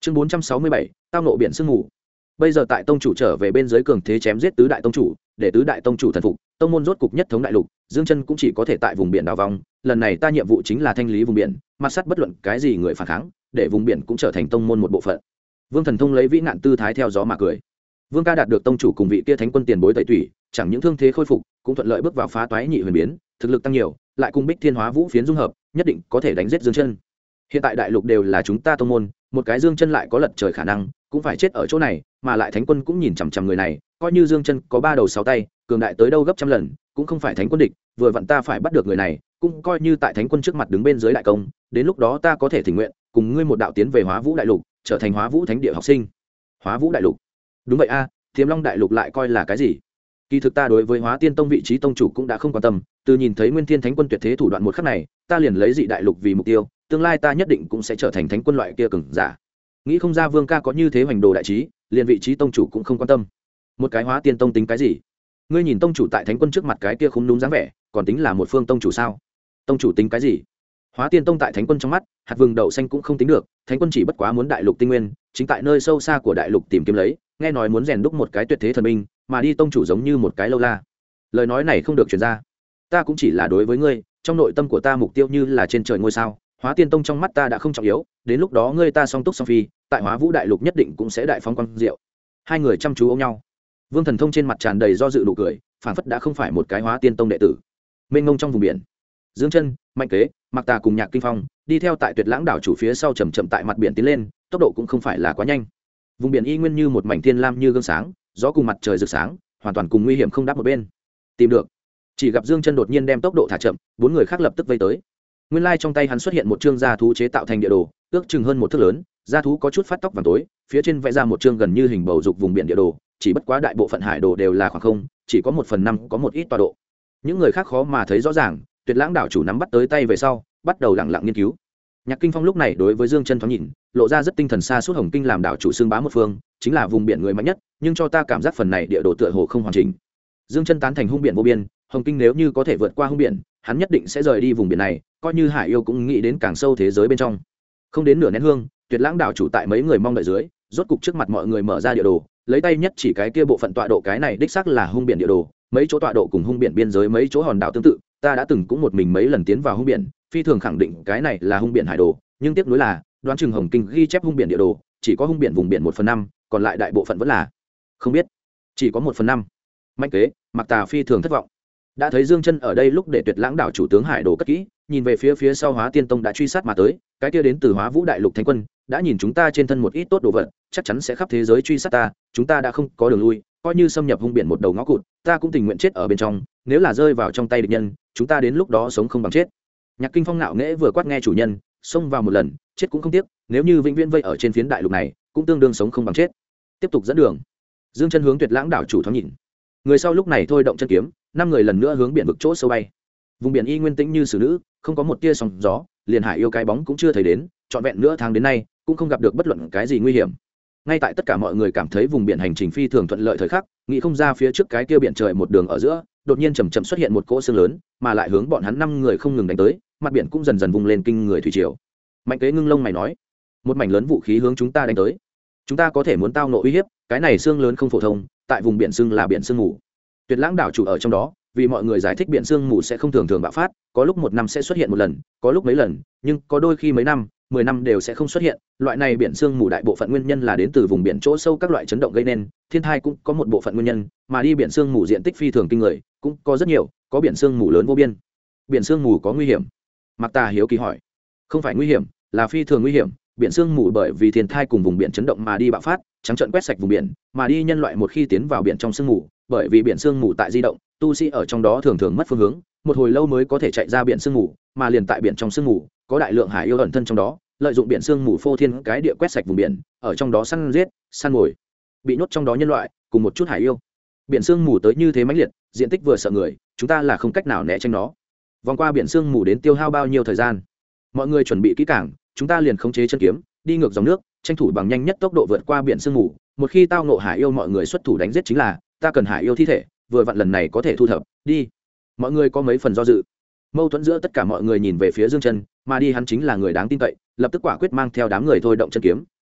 chương 467, tao nộ biển sương mù. Bây giờ tại tông chủ trở về bên dưới cường thế chém giết tứ đại tông chủ, để tứ đại tông chủ thần phục, tông môn rốt cục nhất thống đại lục, Dương Chân cũng chỉ có thể tại vùng biển đào vòng. Lần này ta nhiệm vụ chính là thanh lý vùng biển, mặt sát bất luận cái gì người phản kháng, để vùng biển cũng trở thành tông môn một bộ phận. Vương Thần Thông lấy vĩ nạn tư thái theo gió mà cười. Vương ca đạt được tông chủ cùng vị kia thánh quân tiền bối tẩy tủy, chẳng những thương thế khôi phục, cũng thuận lợi bước vào phá toái nhị huyền biến, thực lực tăng nhiều, lại cùng Bích Thiên Hóa Vũ phiến dung hợp, nhất định có thể đánh giết Dương Chân. Hiện tại đại lục đều là chúng ta tông môn, một cái Dương Chân lại có lật trời khả năng, cũng phải chết ở chỗ này, mà lại thánh quân cũng nhìn chằm chằm người này, coi như Dương Chân có ba đầu sáu tay, cường đại tới đâu gấp trăm lần, cũng không phải thánh quân địch, vừa vặn ta phải bắt được người này, cũng coi như tại thánh quân trước mặt đứng bên dưới đại công, đến lúc đó ta có thể thỉnh nguyện, cùng ngươi một đạo tiến về Hóa Vũ đại lục, trở thành Hóa Vũ thánh địa học sinh. Hóa Vũ đại lục? Đúng vậy a, Thiềm Long đại lục lại coi là cái gì? Kỳ thực ta đối với Hóa Tiên tông vị trí tông chủ cũng đã không quan tâm, từ nhìn thấy Nguyên Thiên Thánh quân tuyệt thế thủ đoạn một khắc này, ta liền lấy dị đại lục vì mục tiêu, tương lai ta nhất định cũng sẽ trở thành thánh quân loại kia cường giả. Nghĩ không ra Vương ca có như thế hoành đồ đại trí, liền vị trí tông chủ cũng không quan tâm. Một cái Hóa Tiên tông tính cái gì? Ngươi nhìn tông chủ tại thánh quân trước mặt cái kia khúm núm dáng vẻ, còn tính là một phương tông chủ sao? Tông chủ tính cái gì? Hóa Tiên tông tại thánh quân trong mắt, hạt vừng đậu xanh cũng không tính được, thánh quân chỉ bất quá muốn đại lục tinh nguyên, chính tại nơi sâu xa của đại lục tìm kiếm lấy, nghe nói muốn rèn đúc một cái tuyệt thế thần binh, mà đi tông chủ giống như một cái lâu la. Lời nói này không được truyền ra. Ta cũng chỉ là đối với ngươi, trong nội tâm của ta mục tiêu như là trên trời ngôi sao, Hóa Tiên tông trong mắt ta đã không trọng yếu, đến lúc đó ngươi ta song túc song phi, tại Hóa Vũ đại lục nhất định cũng sẽ đại phóng quang diệu. Hai người chăm chú ôm nhau. Vương Thần Thông trên mặt tràn đầy do dự nụ cười, phảng phất đã không phải một cái Hóa Tiên tông đệ tử. Mênh mông trong vùng biển, Dương Chân, Mạnh Kế, Mạc Tà cùng Nhạc Kinh Phong đi theo tại Tuyệt Lãng đảo chủ phía sau chậm chậm tại mặt biển tiến lên, tốc độ cũng không phải là quá nhanh. Vùng biển y nguyên như một mảnh thiên lam như gương sáng, gió cùng mặt trời rực sáng, hoàn toàn cùng nguy hiểm không đáp một bên. Tìm được. Chỉ gặp Dương Chân đột nhiên đem tốc độ thả chậm, bốn người khác lập tức vây tới. Nguyên lai trong tay hắn xuất hiện một chương gia thú chế tạo thành địa đồ, ước chừng hơn một thước lớn, gia thú có chút phát tóc vàng tối, phía trên vẽ ra một chương gần như hình bầu dục vùng biển địa đồ, chỉ bất quá đại bộ phận hải đồ đều là khoảng không, chỉ có 1/5 có một ít tọa độ. Những người khác khó mà thấy rõ ràng, Tuyệt Lãng đảo chủ nắm bắt tới tay về sau, bắt đầu lặng lặng nghiên cứu. Nhạc Kinh Phong lúc này đối với Dương Chân thoáng nhìn, lộ ra rất tinh thần xa suốt. Hồng Kinh làm đảo chủ xương bá một phương, chính là vùng biển người mạnh nhất, nhưng cho ta cảm giác phần này địa đồ tựa hồ không hoàn chỉnh. Dương Chân tán thành hung biển vô biên, Hồng Kinh nếu như có thể vượt qua hung biển, hắn nhất định sẽ rời đi vùng biển này, coi như Hải Yêu cũng nghĩ đến càng sâu thế giới bên trong. Không đến nửa nén hương, Tuyệt Lãng đảo chủ tại mấy người mong đợi dưới, rốt cục trước mặt mọi người mở ra địa đồ, lấy tay nhất chỉ cái kia bộ phận tọa độ, cái này đích xác là hung biển địa đồ, mấy chỗ tọa độ cùng hung biển biên giới mấy chỗ hòn đảo tương tự, ta đã từng cũng một mình mấy lần tiến vào hung biển, phi thường khẳng định cái này là hung biển hải đồ, nhưng tiếc nuối là, đoán chừng Hồng Kinh ghi chép hung biển địa đồ, chỉ có hung biển vùng biển 1/5, còn lại đại bộ phận vẫn là không biết, chỉ có 1/5. Mạnh Kế, Mạc Tà phi thường thất vọng. Đã thấy Dương Chân ở đây lúc để Tuyệt Lãng đảo chủ tướng hải đồ cất kỹ, nhìn về phía sau Hóa Tiên tông đã truy sát mà tới, cái kia đến từ Hóa Vũ đại lục thánh quân, đã nhìn chúng ta trên thân một ít tốt đồ vật, chắc chắn sẽ khắp thế giới truy sát ta, chúng ta đã không có đường lui, coi như xâm nhập hung biển một đầu ngõ cụt, ta cũng tình nguyện chết ở bên trong, nếu là rơi vào trong tay địch nhân, chúng ta đến lúc đó sống không bằng chết. Nhạc Kinh Phong ngạo nghễ vừa quát nghe chủ nhân, xông vào một lần, chết cũng không tiếc, nếu như vĩnh viễn vây ở trên phiến đại lục này, cũng tương đương sống không bằng chết. Tiếp tục dẫn đường. Dương Chân hướng Tuyệt Lãng đảo chủ thoáng nhìn. Người sau lúc này thôi động chân kiếm, 5 người lần nữa hướng biển vực chỗ sâu bay. Vùng biển y nguyên tĩnh như xử nữ, không có một tia sóng gió, liền Hải Yêu cái bóng cũng chưa thấy đến, trọn vẹn nửa tháng đến nay, cũng không gặp được bất luận cái gì nguy hiểm. Ngay tại tất cả mọi người cảm thấy vùng biển hành trình phi thường thuận lợi thời khắc, nghĩ không ra phía trước cái kia biển trời một đường ở giữa, đột nhiên chậm chậm xuất hiện một cỗ sương lớn, mà lại hướng bọn hắn 5 người không ngừng đánh tới, mặt biển cũng dần dần vùng lên kinh người thủy triều. Mạnh Kế ngưng lông mày nói, một mảnh lớn vũ khí hướng chúng ta đánh tới, chúng ta có thể muốn tao nộ uy hiếp, cái này sương lớn không phổ thông, tại vùng biển sương là biển sương mù. Tuyệt Lãng đảo chủ ở trong đó, vì mọi người giải thích biển sương mù sẽ không thường thường bạo phát, có lúc một năm sẽ xuất hiện một lần, có lúc mấy lần, nhưng có đôi khi mấy năm, 10 năm đều sẽ không xuất hiện. Loại này biển sương mù đại bộ phận nguyên nhân là đến từ vùng biển chỗ sâu các loại chấn động gây nên, thiên tai cũng có một bộ phận nguyên nhân, mà đi biển sương mù diện tích phi thường kinh người, cũng có rất nhiều, có biển sương mù lớn vô biên. Biển sương mù có nguy hiểm? Mạc Tà hiếu kỳ hỏi. Không phải nguy hiểm, là phi thường nguy hiểm. Biển sương mù bởi vì thiên tai cùng vùng biển chấn động mà đi bạo phát, trắng trợn quét sạch vùng biển, mà đi nhân loại một khi tiến vào biển trong sương mù, bởi vì biển sương mù tại di động, tu sĩ ở trong đó thường thường mất phương hướng, một hồi lâu mới có thể chạy ra biển sương mù, mà liền tại biển trong sương mù, có đại lượng Hải Yêu ẩn thân trong đó, lợi dụng biển sương mù phô thiên cái địa quét sạch vùng biển, ở trong đó săn giết, săn mồi, bị nhốt trong đó nhân loại, cùng một chút Hải Yêu. Biển sương mù tới như thế mãnh liệt, diện tích vừa sợ người, chúng ta là không cách nào né tránh nó. Vòng qua biển sương mù đến tiêu hao bao nhiêu thời gian? Mọi người chuẩn bị kỹ càng, chúng ta liền khống chế chân kiếm, đi ngược dòng nước, tranh thủ bằng nhanh nhất tốc độ vượt qua biển sương mù. Một khi tao ngộ Hải Yêu, mọi người xuất thủ đánh giết chính là, ta cần Hải Yêu thi thể, vừa vặn lần này có thể thu thập, đi. Mọi người có mấy phần do dự. Mâu thuẫn giữa tất cả mọi người nhìn về phía Dương Chân, mà đi hắn chính là người đáng tin cậy, lập tức quả quyết mang theo đám người thôi động chân kiếm,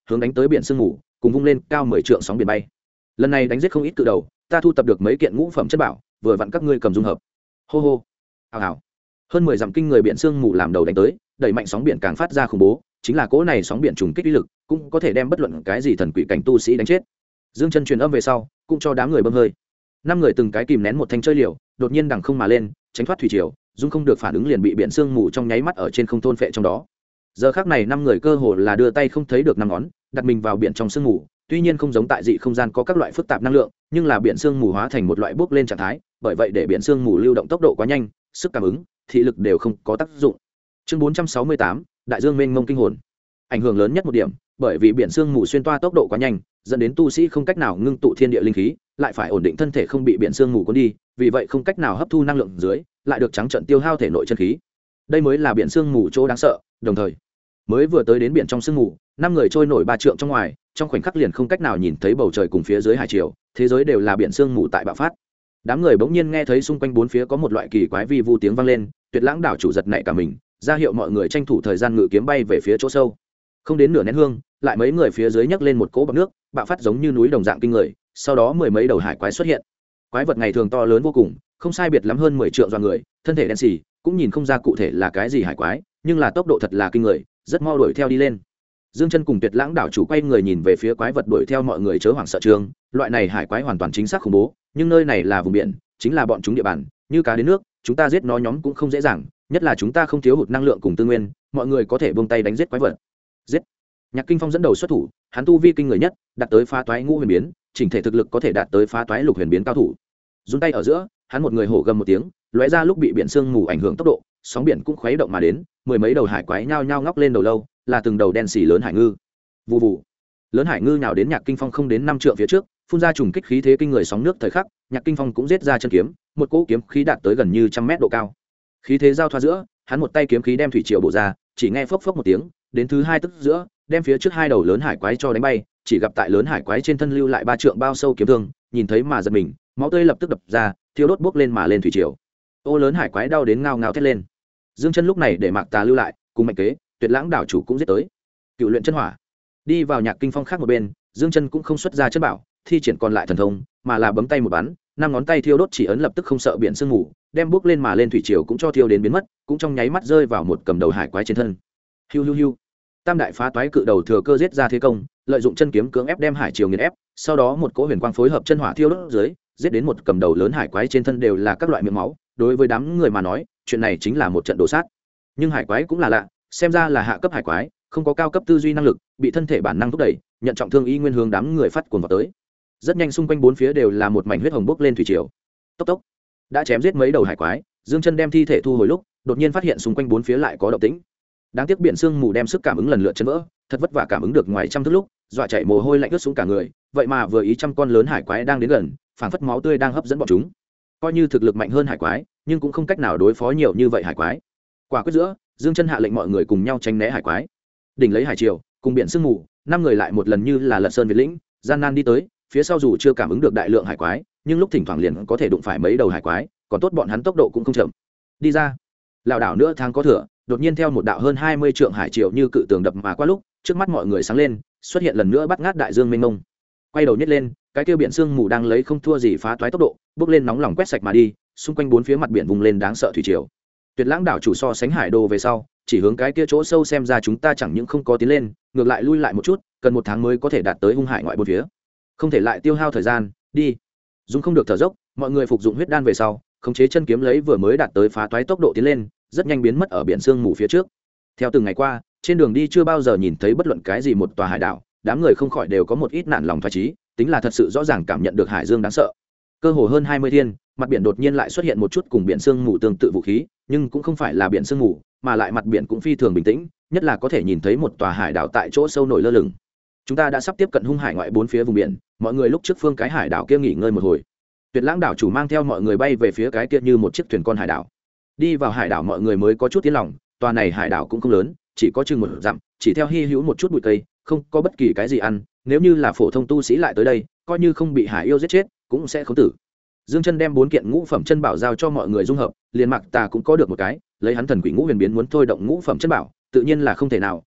hướng đánh tới biển sương mù cùng vung lên cao 10 trượng sóng biển bay. Lần này đánh giết không ít cự đầu, ta thu tập được mấy kiện ngũ phẩm chất bảo, vừa vặn các ngươi cầm dung hợp. Hô hô, hào hào. Hơn 10 dặm kinh người biển sương mù làm đầu đánh tới, đẩy mạnh sóng biển càng phát ra khủng bố, chính là cỗ này sóng biển trùng kích uy lực, cũng có thể đem bất luận cái gì thần quỷ cảnh tu sĩ đánh chết. Dương Chân truyền âm về sau, cũng cho đám người bơm hơi. 5 người từng cái kìm nén một thanh chơi liều, đột nhiên đằng không mà lên, tránh thoát thủy triều, dung không được phản ứng liền bị biển sương mù trong nháy mắt ở trên không thôn phệ trong đó. Giờ khắc này 5 người cơ hồ là đưa tay không thấy được 5 ngón, đặt mình vào biển trong sương mù, tuy nhiên không giống tại dị không gian có các loại phức tạp năng lượng, nhưng là biển sương mù hóa thành một loại bốc lên trạng thái, bởi vậy để biển sương mù lưu động tốc độ quá nhanh, sức cảm ứng, thị lực đều không có tác dụng. Chương 468, Đại Dương mênh mông kinh hồn. Ảnh hưởng lớn nhất một điểm, bởi vì biển sương mù xuyên toa tốc độ quá nhanh, dẫn đến tu sĩ không cách nào ngưng tụ thiên địa linh khí, lại phải ổn định thân thể không bị biển sương mù cuốn đi, vì vậy không cách nào hấp thu năng lượng dưới, lại được trắng trợn tiêu hao thể nội chân khí. Đây mới là biển sương mù chỗ đáng sợ, đồng thời, mới vừa tới đến biển trong sương mù, 5 người trôi nổi 3 trượng trong ngoài, trong khoảnh khắc liền không cách nào nhìn thấy bầu trời cùng phía dưới hải triều, thế giới đều là biển sương mù tại bạo phát. Đám người bỗng nhiên nghe thấy xung quanh bốn phía có một loại kỳ quái vi vu tiếng vang lên, Tuyệt Lãng đảo chủ giật nảy cả mình, ra hiệu mọi người tranh thủ thời gian ngự kiếm bay về phía chỗ sâu. Không đến nửa nén hương, lại mấy người phía dưới nhấc lên một cỗ bọt nước, bạo phát giống như núi đồng dạng kinh người, sau đó 10 mấy đầu hải quái xuất hiện. Quái vật ngày thường to lớn vô cùng, không sai biệt lắm hơn 10 trượng do người, thân thể đen xì, cũng nhìn không ra cụ thể là cái gì hải quái, nhưng là tốc độ thật là kinh người, rất mau đuổi theo đi lên. Dương Chân cùng Tuyệt Lãng đảo chủ quay người nhìn về phía quái vật đuổi theo mọi người chớ hoảng sợ trường, loại này hải quái hoàn toàn chính xác khủng bố, nhưng nơi này là vùng biển, chính là bọn chúng địa bàn, như cá đến nước, chúng ta giết nó nhóm cũng không dễ dàng, nhất là chúng ta không thiếu hụt năng lượng cùng tư nguyên, mọi người có thể buông tay đánh giết quái vật. Giết. Nhạc Kinh Phong dẫn đầu xuất thủ, hắn tu vi kinh người nhất, đạt tới phá toái ngũ huyền biến, chỉnh thể thực lực có thể đạt tới phá toái lục huyền biến cao thủ. Run tay ở giữa, hắn một người hổ gầm một tiếng, lóe ra lúc bị biển sương mù ảnh hưởng tốc độ, sóng biển cũng khuấy động mà đến, 10 mấy đầu hải quái nhao nhao ngóc lên đầu lâu, là từng đầu đen xì lớn hải ngư. Vù vù. Lớn hải ngư nhào đến Nhạc Kinh Phong không đến 5 trượng phía trước, phun ra trùng kích khí thế kinh người sóng nước thời khắc, Nhạc Kinh Phong cũng giết ra chân kiếm, một cỗ kiếm khí đạt tới gần như 100 mét độ cao. Khí thế giao thoa giữa, hắn một tay kiếm khí đem thủy triều bổ ra, chỉ nghe phốc phốc một tiếng, đến thứ 2 tức giữa, đem phía trước 2 đầu lớn hải quái cho đánh bay, chỉ gặp tại lớn hải quái trên thân lưu lại 3 trượng bao sâu kiếm thương, nhìn thấy mà giật mình, máu tươi lập tức đập ra, thiêu đốt bốc lên mà lên thủy triều. Ô lớn hải quái đau đến ngao ngao thét lên. Dương Chân lúc này để Mạc Tà lưu lại, cùng Mạnh Kế, Tuyệt Lãng đảo chủ cũng giết tới. Cựu luyện chân hỏa, đi vào Nhạc Kinh Phong khác một bên, Dương Chân cũng không xuất ra chân bảo, thi triển còn lại thần thông, mà là bấm tay một bắn, 5 ngón tay thiêu đốt chỉ ấn lập tức không sợ biển sương mù, đem bốc lên mà lên thủy triều cũng cho thiêu đến biến mất, cũng trong nháy mắt rơi vào một cầm đầu hải quái trên thân. Hiu hiu hiu. Tam đại phá toái cự đầu thừa cơ giết ra thế công, lợi dụng chân kiếm cưỡng ép đem hải triều nghiền ép, sau đó một cỗ huyền quang phối hợp chân hỏa thiêu đốt dưới, giết đến một cầm đầu lớn hải quái trên thân đều là các loại miệng máu, đối với đám người mà nói, chuyện này chính là một trận đồ sát. Nhưng hải quái cũng là lạ, xem ra là hạ cấp hải quái, không có cao cấp tư duy năng lực, bị thân thể bản năng thúc đẩy, nhận trọng thương y nguyên hướng đám người phát cuồng vào tới. Rất nhanh xung quanh bốn phía đều là một mảnh huyết hồng bốc lên thủy triều. Tốc tốc, đã chém giết mấy đầu hải quái, Dương Chân đem thi thể thu hồi lúc, đột nhiên phát hiện xung quanh bốn phía lại có động tĩnh. Đáng tiếc biển sương mù đem sức cảm ứng lần lượt chấn vỡ, thật vất vả cảm ứng được ngoài trăm thước lúc, dọa chạy mồ hôi lạnh ướt xuống cả người, vậy mà vừa ý trăm con lớn hải quái đang đến gần, phảng phất máu tươi đang hấp dẫn bọn chúng. Coi như thực lực mạnh hơn hải quái, nhưng cũng không cách nào đối phó nhiều như vậy hải quái. Quả quyết giữa, Dương Chân hạ lệnh mọi người cùng nhau tránh né hải quái. Đỉnh lấy hải triều, cùng biển sương mù, 5 người lại một lần như là lật sơn việt lĩnh, gian nan đi tới, phía sau dù chưa cảm ứng được đại lượng hải quái, nhưng lúc thỉnh thoảng liền có thể đụng phải mấy đầu hải quái, còn tốt bọn hắn tốc độ cũng không chậm. Đi ra, lão đảo nữa tháng có thừa, đột nhiên theo một đạo hơn 20 trượng hải triều như cự tường đập mà qua lúc, trước mắt mọi người sáng lên, xuất hiện lần nữa bắt ngát đại dương mênh mông. Quay đầu nhếch lên, cái kia biển sương mù đang lấy không thua gì phá toái tốc độ, bước lên nóng lòng quét sạch mà đi, xung quanh bốn phía mặt biển vùng lên đáng sợ thủy triều. Tuyệt Lãng đảo chủ so sánh hải đồ về sau, chỉ hướng cái kia chỗ sâu xem ra chúng ta chẳng những không có tiến lên, ngược lại lui lại một chút, cần 1 tháng mới có thể đạt tới hung hải ngoại bốn phía. Không thể lại tiêu hao thời gian, đi. Dùng không được thở dốc, mọi người phục dụng huyết đan về sau, khống chế chân kiếm lấy vừa mới đạt tới phá toái tốc độ tiến lên, rất nhanh biến mất ở biển sương mù phía trước. Theo từng ngày qua, trên đường đi chưa bao giờ nhìn thấy bất luận cái gì một tòa hải đảo, đám người không khỏi đều có một ít nản lòng phách trí, tính là thật sự rõ ràng cảm nhận được hải dương đáng sợ. Cơ hồ hơn 20 thiên, mặt biển đột nhiên lại xuất hiện một chút cùng biển sương mù tương tự vũ khí, nhưng cũng không phải là biển sương mù, mà lại mặt biển cũng phi thường bình tĩnh, nhất là có thể nhìn thấy một tòa hải đảo tại chỗ sâu nổi lơ lửng. Chúng ta đã sắp tiếp cận hung hải ngoại bốn phía vùng biển, mọi người lúc trước phương cái hải đảo kia nghỉ ngơi một hồi. Tuyệt Lãng đảo chủ mang theo mọi người bay về phía cái kia như một chiếc thuyền con hải đảo. Đi vào hải đảo mọi người mới có chút tiến lòng, tòa này hải đảo cũng không lớn, chỉ có chừng 1 dặm, chỉ theo hy hữu một chút bụi cây, không có bất kỳ cái gì ăn, nếu như là phổ thông tu sĩ lại tới đây, coi như không bị hải yêu giết chết, cũng sẽ không tử. Dương Chân đem 4 kiện ngũ phẩm chân bảo giao cho mọi người dung hợp, liền Mạc Tà cũng có được một cái, lấy hắn thần quỷ ngũ huyền biến muốn thôi động ngũ phẩm chân bảo, tự nhiên là không thể nào,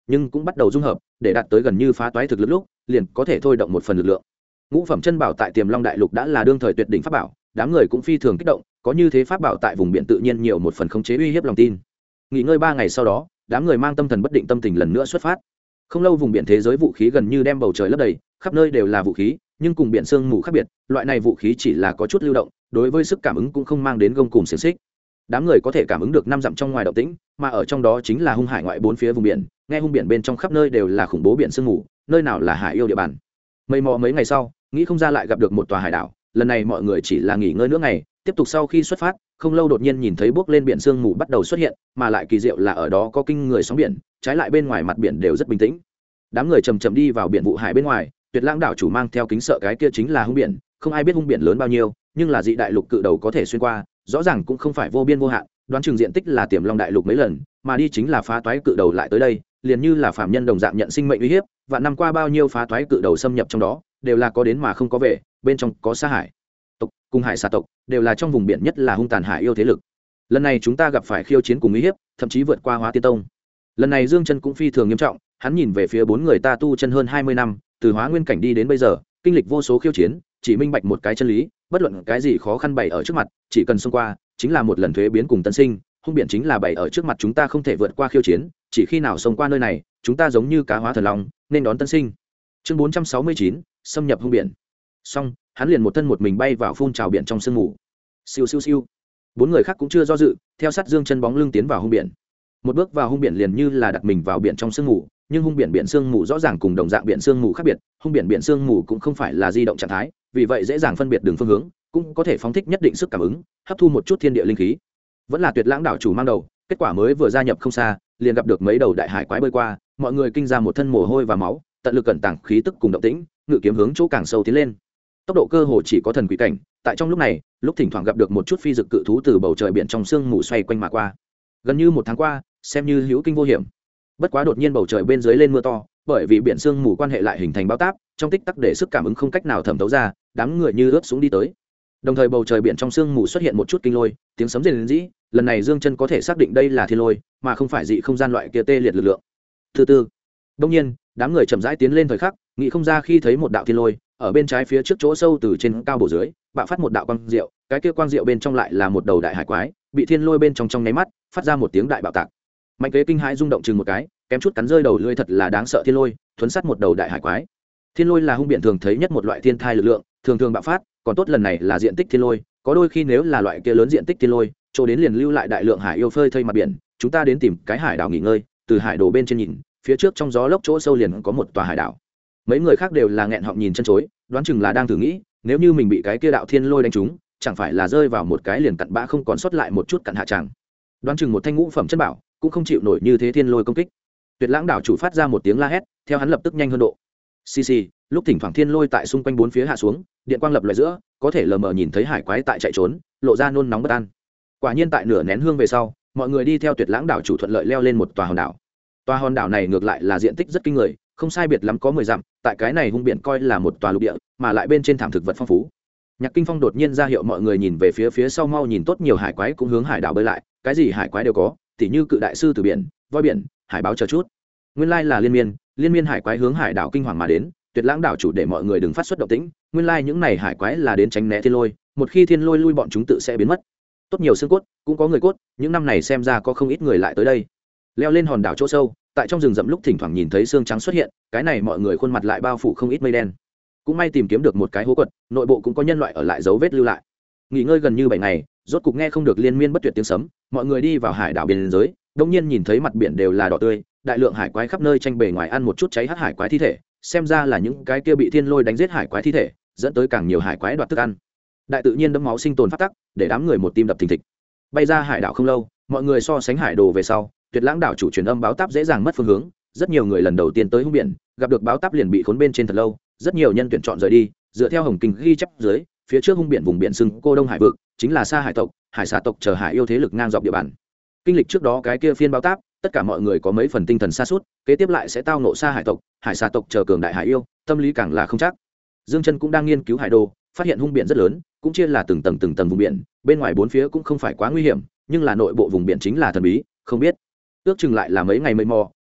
nhưng cũng bắt đầu dung hợp để đạt tới gần như phá toái thực lực lúc liền có thể thôi động một phần lực lượng. Ngũ phẩm chân bảo tại Tiềm Long đại lục đã là đương thời tuyệt đỉnh pháp bảo, đám người cũng phi thường kích động, có như thế pháp bảo tại vùng biển tự nhiên nhiều một phần khống chế uy hiếp lòng tin. Nghỉ ngơi 3 ngày sau đó, đám người mang tâm thần bất định tâm tình lần nữa xuất phát. Không lâu vùng biển thế giới vũ khí gần như đem bầu trời lấp đầy, khắp nơi đều là vũ khí, nhưng cùng biển sương mù khác biệt, loại này vũ khí chỉ là có chút lưu động, đối với sức cảm ứng cũng không mang đến gông cùm xiềng xích. Đám người có thể cảm ứng được 5 dặm trong ngoài động tĩnh, mà ở trong đó chính là hung hải ngoại bốn phía vùng biển, nghe hung biển bên trong khắp nơi đều là khủng bố biển sương mù, nơi nào là hải yêu địa bàn. Mây mò mấy ngày sau, nghĩ không ra lại gặp được một tòa hải đảo, lần này mọi người chỉ là nghỉ ngơi nửa ngày, tiếp tục sau khi xuất phát, không lâu đột nhiên nhìn thấy bước lên biển sương mù bắt đầu xuất hiện, mà lại kỳ diệu là ở đó có kinh người sóng biển, trái lại bên ngoài mặt biển đều rất bình tĩnh. Đám người chậm chậm đi vào biển vụ hải bên ngoài, Tuyệt Lãng đảo chủ mang theo kính sợ cái kia chính là hung biển, không ai biết hung biển lớn bao nhiêu, nhưng là dị đại lục cự đầu có thể xuyên qua, rõ ràng cũng không phải vô biên vô hạn, đoán chừng diện tích là Tiềm Long đại lục mấy lần, mà đi chính là phá toái cự đầu lại tới đây, liền như là phàm nhân đồng dạng nhận sinh mệnh uy hiếp, và năm qua bao nhiêu phá toái cự đầu xâm nhập trong đó, đều là có đến mà không có về, bên trong có Sa Hải tộc cùng Hải Xà tộc, đều là trong vùng biển nhất là hung tàn hải yêu thế lực. Lần này chúng ta gặp phải khiêu chiến cùng uy hiếp, thậm chí vượt qua Hóa Tiên Tông. Lần này Dương Chân cũng phi thường nghiêm trọng, hắn nhìn về phía 4 người ta tu chân hơn 20 năm, từ hóa nguyên cảnh đi đến bây giờ, kinh lịch vô số khiêu chiến, chỉ minh bạch một cái chân lý, bất luận cái gì khó khăn bày ở trước mặt, chỉ cần xông qua, chính là một lần thuế biến cùng tân sinh, hung biển chính là bày ở trước mặt chúng ta không thể vượt qua khiêu chiến, chỉ khi nào xông qua nơi này, chúng ta giống như cá hóa thần long, nên đón tân sinh. Chương 469, xâm nhập hung biển. Xong, hắn liền một thân một mình bay vào phun trào biển trong sương mù. Siêu siêu siêu. 4 người khác cũng chưa do dự, theo sát Dương Chân bóng lưng tiến vào hung biển. Một bước vào hung biển liền như là đặt mình vào biển trong sương mù, nhưng hung biển biển sương mù rõ ràng cùng đồng dạng biển sương mù khác biệt, hung biển biển sương mù cũng không phải là di động trạng thái, vì vậy dễ dàng phân biệt đường phương hướng, cũng có thể phóng thích nhất định sức cảm ứng, hấp thu một chút thiên địa linh khí. Vẫn là Tuyệt Lãng đảo chủ mang đầu, kết quả mới vừa gia nhập không xa, liền gặp được mấy đầu đại hải quái bơi qua, mọi người kinh ra một thân mồ hôi và máu, tận lực cẩn tàng khí tức cùng động tĩnh, ngự kiếm hướng chỗ càng sâu tiến lên. Tốc độ cơ hồ chỉ có thần quỷ cảnh, tại trong lúc này, lúc thỉnh thoảng gặp được một chút phi dực cự thú từ bầu trời biển trong sương mù xoay quanh mà qua. Gần như 1 tháng qua, xem như hữu kinh vô hiểm. Bất quá đột nhiên bầu trời bên dưới lên mưa to, bởi vì biển sương mù quan hệ lại hình thành bão táp, trong tích tắc để sức cảm ứng không cách nào thẩm thấu ra, đám người như ướt xuống đi tới. Đồng thời bầu trời biển trong sương mù xuất hiện một chút kinh lôi, tiếng sấm rền rĩ, lần này Dương Chân có thể xác định đây là thiên lôi, mà không phải dị không gian loại kia tê liệt lực lượng. Thứ tư, đương nhiên, đám người chậm rãi tiến lên thời khắc, nghĩ không ra khi thấy một đạo thiên lôi, ở bên trái phía trước chỗ sâu từ trên cao bổ dưới, bạo phát một đạo quang diệu, cái kia quang diệu bên trong lại là một đầu đại hải quái, bị thiên lôi bên trong nháy mắt, phát ra một tiếng đại bạo tạc. Mạnh Kế kinh hãi rung động chừng một cái, kém chút cắn rơi đầu lưỡi, thật là đáng sợ thiên lôi, thuấn sát một đầu đại hải quái. Thiên lôi là hung biển thường thấy nhất một loại thiên thai lực lượng, thường thường bạo phát, còn tốt lần này là diện tích thiên lôi, có đôi khi nếu là loại kia lớn diện tích thiên lôi, chỗ đến liền lưu lại đại lượng hải yêu phơi thây mặt biển, chúng ta đến tìm cái hải đảo nghỉ ngơi, từ hải đồ bên trên nhìn, phía trước trong gió lốc chỗ sâu liền có một tòa hải đảo. Mấy người khác đều là nghẹn họng nhìn chân chối, đoán chừng là đang thử nghĩ, nếu như mình bị cái kia đạo thiên lôi đánh trúng, chẳng phải là rơi vào một cái liền cặn bã không còn sót lại một chút cặn hạ tràng. Đoán chừng một thanh ngũ phẩm chân bảo cũng không chịu nổi như thế thiên lôi công kích. Tuyệt Lãng đảo chủ phát ra một tiếng la hét, theo hắn lập tức nhanh hơn độ. Xì xì, lúc thỉnh thoảng thiên lôi tại xung quanh bốn phía hạ xuống, điện quang lập lòe giữa, có thể lờ mờ nhìn thấy hải quái tại chạy trốn, lộ ra nôn nóng bất an. Quả nhiên tại nửa nén hương về sau, mọi người đi theo Tuyệt Lãng đảo chủ thuận lợi leo lên một tòa hòn đảo. Tòa hòn đảo này ngược lại là diện tích rất kinh người, không sai biệt lắm có 10 dặm, tại cái này hung biển coi là một tòa lục địa, mà lại bên trên thảm thực vật phong phú. Nhạc Kinh Phong đột nhiên ra hiệu mọi người nhìn về phía sau, mau nhìn tốt, nhiều hải quái cũng hướng hải đảo bơi lại, cái gì hải quái đều có, tỉ như cự đại sư từ biển, voi biển, hải báo chờ chút. Nguyên lai là liên miên hải quái hướng hải đảo kinh hoàng mà đến, Tuyệt Lãng đảo chủ để mọi người đừng phát xuất động tĩnh, nguyên lai những này hải quái là đến tránh né thiên lôi, một khi thiên lôi lui bọn chúng tự sẽ biến mất. Tốt nhiều xương cốt, cũng có người cốt, những năm này xem ra có không ít người lại tới đây. Leo lên hòn đảo chỗ sâu, tại trong rừng rậm lúc thỉnh thoảng nhìn thấy xương trắng xuất hiện, cái này mọi người khuôn mặt lại bao phủ không ít mây đen. Cũng may tìm kiếm được một cái hố quật, nội bộ cũng có nhân loại ở lại dấu vết lưu lại. Nghỉ ngơi gần như 7 ngày, rốt cục nghe không được liên miên bất tuyệt tiếng sấm, mọi người đi vào hải đảo biên giới, đột nhiên nhìn thấy mặt biển đều là đỏ tươi, đại lượng hải quái khắp nơi tranh bề ngoài ăn một chút cháy hắc hải quái thi thể, xem ra là những cái kia bị thiên lôi đánh giết hải quái thi thể, dẫn tới càng nhiều hải quái đoạt thức ăn. Đại tự nhiên đẫm máu sinh tồn pháp tắc, để đám người một tim đập thình thịch. Bay ra hải đảo không lâu, mọi người so sánh hải đồ về sau, Tuyệt Lãng đảo chủ truyền âm báo táp dễ dàng mất phương hướng, rất nhiều người lần đầu tiên tới hung biển, gặp được báo táp liền bị khốn bên trên thật lâu, rất nhiều nhân tuyển chọn rời đi, dựa theo Hồng Kinh ghi chép dưới, phía trước hung biển vùng biển sưng Cô Đông Hải vực, chính là Sa Hải tộc, Hải Xà tộc chờ hải yêu thế lực ngang dọc địa bàn. Kinh lịch trước đó cái kia phiên báo táp, tất cả mọi người có mấy phần tinh thần sa sút, kế tiếp lại sẽ tao ngộ Sa Hải tộc, Hải Xà tộc chờ cường đại hải yêu, tâm lý càng là không chắc. Dương Chân cũng đang nghiên cứu hải đồ, phát hiện hung biển rất lớn, cũng chia là từng tầng vùng biển, bên ngoài bốn phía cũng không phải quá nguy hiểm, nhưng là nội bộ vùng biển chính là thần bí, không biết. Ước chừng lại là mấy ngày mây mò,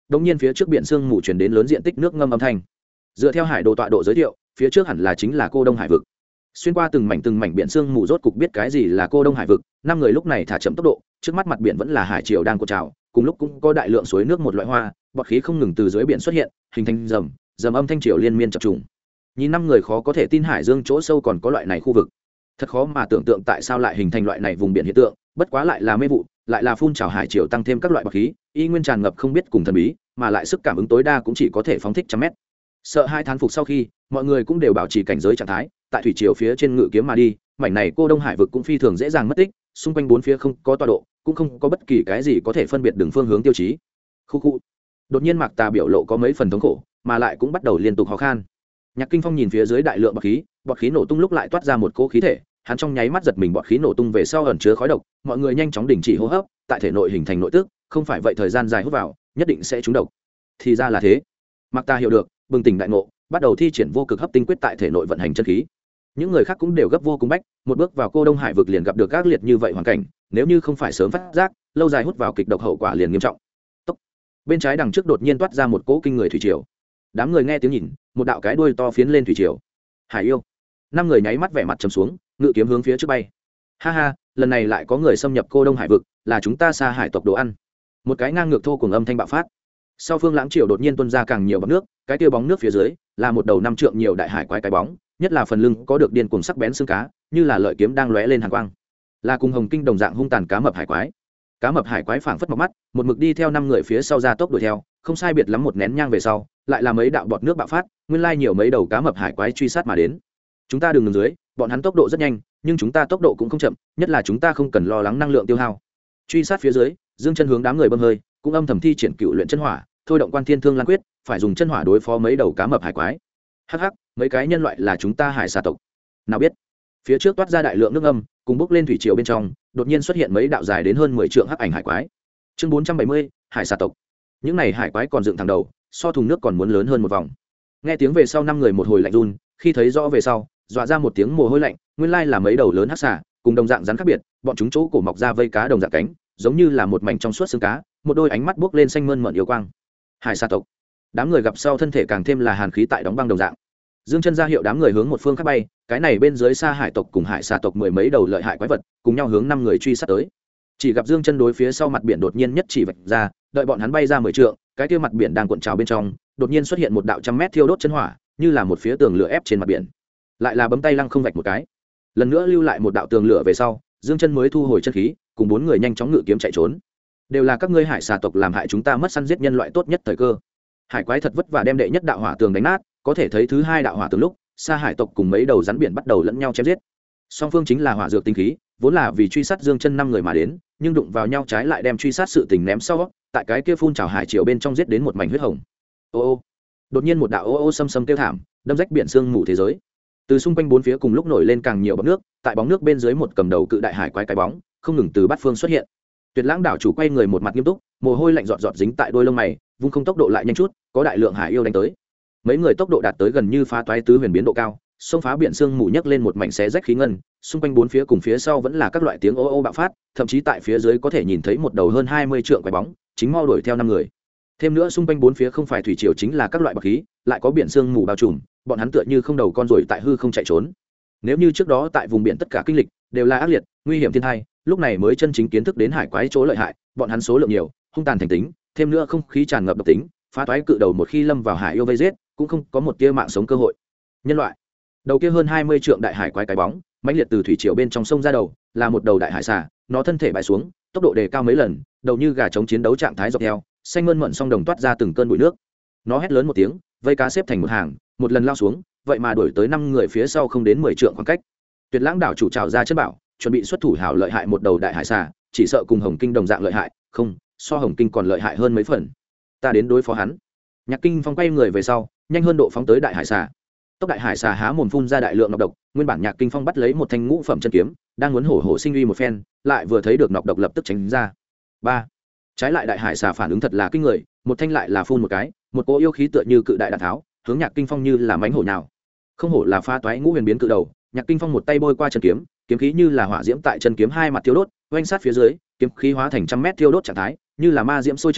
đống nhiên phía trước biển sương mù chuyển đến lớn diện tích nước ngâm âm thanh. Dựa theo hải đồ tọa độ giới thiệu, phía trước hẳn là chính là cô Đông Hải vực. Xuyên qua từng mảnh biển sương mù rốt cục biết cái gì là cô Đông Hải vực. Năm người lúc này thả chậm tốc độ, trước mắt mặt biển vẫn là hải triều đang cuộn trào, cùng lúc cũng có đại lượng suối nước một loại hoa, bọt khí không ngừng từ dưới biển xuất hiện, hình thành rầm âm thanh triều liên miên chập trùng. Nhìn năm người khó có thể tin hải dương chỗ sâu còn có loại này khu vực. Thật khó mà tưởng tượng tại sao lại hình thành loại này vùng biển hiện tượng, bất quá lại là mê vụ, lại là phun trào hải triều tăng thêm các loại bọt khí, y nguyên tràn ngập không biết cùng thần bí, mà lại sức cảm ứng tối đa cũng chỉ có thể phóng thích trăm mét. Sợ hai thán phục sau khi, mọi người cũng đều bảo trì cảnh giới trạng thái, tại thủy triều phía trên ngự kiếm mà đi, mảnh này cô Đông Hải vực cũng phi thường dễ dàng mất tích, xung quanh bốn phía không có tọa độ, cũng không có bất kỳ cái gì có thể phân biệt đường phương hướng tiêu chí. Khu khu. Đột nhiên Mạc Tà biểu lộ có mấy phần thống khổ, mà lại cũng bắt đầu liên tục ho khan. Nhạc Kinh Phong nhìn phía dưới đại lượng bọt khí nổ tung lúc lại toát ra một cỗ khí thể, hắn trong nháy mắt giật mình, bọt khí nổ tung về sau ẩn chứa khói độc, mọi người nhanh chóng đình chỉ hô hấp, tại thể nội hình thành nội tức, không phải vậy thời gian dài hút vào, nhất định sẽ trúng độc. Thì ra là thế. Mạc Tà hiểu được, bừng tỉnh đại ngộ, bắt đầu thi triển vô cực hấp tinh quyết tại thể nội vận hành chân khí. Những người khác cũng đều gấp vô cùng bách, một bước vào cô Đông Hải vực liền gặp được ác liệt như vậy hoàn cảnh, nếu như không phải sớm phát giác, lâu dài hút vào kịch độc hậu quả liền nghiêm trọng. Tốc. Bên trái đằng trước đột nhiên toát ra một cỗ kinh người thủy triều. Đám người nghe tiếng nhìn, một đạo cái đuôi to phiến lên thủy triều. Hải yêu. Năm người nháy mắt vẻ mặt trầm xuống, ngự kiếm hướng phía trước bay. Ha ha, lần này lại có người xâm nhập cô Đông Hải vực, là chúng ta Sa Hải tộc đồ ăn. Một cái ngang ngược thô cùng âm thanh bạo phát. Sau phương lãng triều đột nhiên tuôn ra càng nhiều bọt nước, cái kia bóng nước phía dưới là một đầu 5 trượng nhiều đại hải quái cái bóng, nhất là phần lưng có được điên cuồng sắc bén xương cá, như là lợi kiếm đang lóe lên hàn quang. Là cùng hồng kinh đồng dạng hung tàn cá mập hải quái. Cá mập hải quái phảng phất mọc mắt, một mực đi theo 5 người phía sau ra tốc đuổi theo, không sai biệt lắm một nén nhang về sau, lại là mấy đạo bọt nước bạo phát, nguyên lai nhiều mấy đầu cá mập hải quái truy sát mà đến. Chúng ta đừng ngừng dưới, bọn hắn tốc độ rất nhanh, nhưng chúng ta tốc độ cũng không chậm, nhất là chúng ta không cần lo lắng năng lượng tiêu hao. Truy sát phía dưới, Dương Chân hướng đám người bơm hơi, cũng âm thầm thi triển cựu luyện chân hỏa, thôi động Quan Thiên Thương Lan Quyết, phải dùng chân hỏa đối phó mấy đầu cá mập hải quái. Hắc hắc, mấy cái nhân loại là chúng ta hải xà tộc. Nào biết, phía trước toát ra đại lượng nước âm, cùng bốc lên thủy triều bên trong, đột nhiên xuất hiện mấy đạo dài đến hơn 10 trượng hắc ảnh hải quái. Chương 470, hải xà tộc. Những này hải quái còn dựng thẳng đầu, so thùng nước còn muốn lớn hơn một vòng. Nghe tiếng về sau 5 người một hồi lạnh run, khi thấy rõ về sau, dọa ra một tiếng mồ hôi lạnh, nguyên lai là mấy đầu lớn hắc xà, cùng đồng dạng rắn khác biệt, bọn chúng chỗ cổ mọc ra vây cá đồng dạng cánh, giống như là một mảnh trong suốt xương cá, một đôi ánh mắt buốc lên xanh mơn mởn yêu quang. Hải xà tộc. Đám người gặp sau thân thể càng thêm là hàn khí tại đóng băng đồng dạng. Dương Chân ra hiệu đám người hướng một phương khác bay, cái này bên dưới Sa Hải tộc cùng hải xà tộc mười mấy đầu lợi hại quái vật, cùng nhau hướng 5 người truy sát tới. Chỉ gặp Dương Chân đối phía sau mặt biển đột nhiên nhất chỉ vạch ra, đợi bọn hắn bay ra 10 trượng, cái kia mặt biển đang cuộn trào bên trong, đột nhiên xuất hiện một đạo trăm mét thiêu đốt chân hỏa, như là một phía tường lửa ép trên mặt biển. Lại là bấm tay lăng không vạch một cái. Lần nữa lưu lại một đạo tường lửa về sau, Dương Chân mới thu hồi chân khí, cùng 4 người nhanh chóng ngự kiếm chạy trốn. Đều là các ngươi hải xà tộc làm hại chúng ta mất săn giết nhân loại tốt nhất thời cơ. Hải quái thật vất vả đem đệ nhất đạo hỏa tường đánh nát, có thể thấy thứ hai đạo hỏa tường lúc, Sa Hải tộc cùng mấy đầu rắn biển bắt đầu lẫn nhau chém giết. Song phương chính là hỏa dược tinh khí, vốn là vì truy sát Dương Chân 5 người mà đến, nhưng đụng vào nhau trái lại đem truy sát sự tình ném sau, tại cái kia phun trào hải triều bên trong giết đến một mảnh huyết hồng. Ô ô. Đột nhiên một đạo ô ô xâm kêu thảm, đâm rách biển sương mù thế giới. Từ xung quanh bốn phía cùng lúc nổi lên càng nhiều bọt nước, tại bóng nước bên dưới một cầm đầu cự đại hải quái cái bóng, không ngừng từ bát phương xuất hiện. Tuyệt Lãng đảo chủ quay người một mặt nghiêm túc, mồ hôi lạnh giọt giọt dính tại đôi lông mày, vung không tốc độ lại nhanh chút, có đại lượng hải yêu đánh tới. Mấy người tốc độ đạt tới gần như phá toái tứ huyền biến độ cao, xông phá biển sương mù nhấc lên một mảnh xé rách khí ngân, xung quanh bốn phía cùng phía sau vẫn là các loại tiếng ô ô bạo phát, thậm chí tại phía dưới có thể nhìn thấy một đầu hơn 20 trượng quái bóng, chính mau đuổi theo 5 người. Thêm nữa xung quanh bốn phía không phải thủy triều chính là các loại bọt khí, lại có biển sương mù bao trùm, bọn hắn tựa như không đầu con ruồi tại hư không chạy trốn. Nếu như trước đó tại vùng biển tất cả kinh lịch đều là ác liệt, nguy hiểm thiên tai, lúc này mới chân chính kiến thức đến hải quái chỗ lợi hại, bọn hắn số lượng nhiều, hung tàn thành tính, thêm nữa không khí tràn ngập độc tính, phá toái cự đầu một khi lâm vào hải yêu vây giết, cũng không có một tia mạng sống cơ hội. Nhân loại, đầu kia hơn 20 trượng đại hải quái cái bóng, mãnh liệt từ thủy triều bên trong sông ra đầu, là một đầu đại hải xà, nó thân thể bại xuống, tốc độ đề cao mấy lần, đầu như gà trống chiến đấu trạng thái dọc theo, xanh mơn mận song đồng toát ra từng cơn bụi nước. Nó hét lớn một tiếng, vây cá xếp thành một hàng, một lần lao xuống, vậy mà đuổi tới 5 người phía sau không đến 10 trượng khoảng cách. Tuyệt Lãng đảo chủ trào ra chân bảo, chuẩn bị xuất thủ hảo lợi hại một đầu đại hải xà, chỉ sợ cùng Hồng Kinh đồng dạng lợi hại, không, so Hồng Kinh còn lợi hại hơn mấy phần. Ta đến đối phó hắn. Nhạc Kinh Phong quay người về sau, nhanh hơn độ phóng tới đại hải xà. Tốc đại hải xà há mồm phun ra đại lượng nọc độc, nguyên bản Nhạc Kinh Phong bắt lấy một thanh ngũ phẩm chân kiếm, đang muốn hổ hổ sinh uy một phen, lại vừa thấy được nọc độc lập tức tránh ra. 3. Trái lại đại hải xà phản ứng thật là kinh người, một thanh lại là phun một cái, một cỗ yêu khí tựa như cự đại đạn tháo, hướng Nhạc Kinh Phong như là mãnh hổ nào. Không hổ là pha toái ngũ huyền biến cự đầu, Nhạc Kinh Phong một tay bôi qua chân kiếm, kiếm khí như là hỏa diễm tại chân kiếm hai mặt thiêu đốt, oanh sát phía dưới, kiếm khí hóa thành trăm mét thiêu đốt trạng thái, như là ma diễm sôi trào,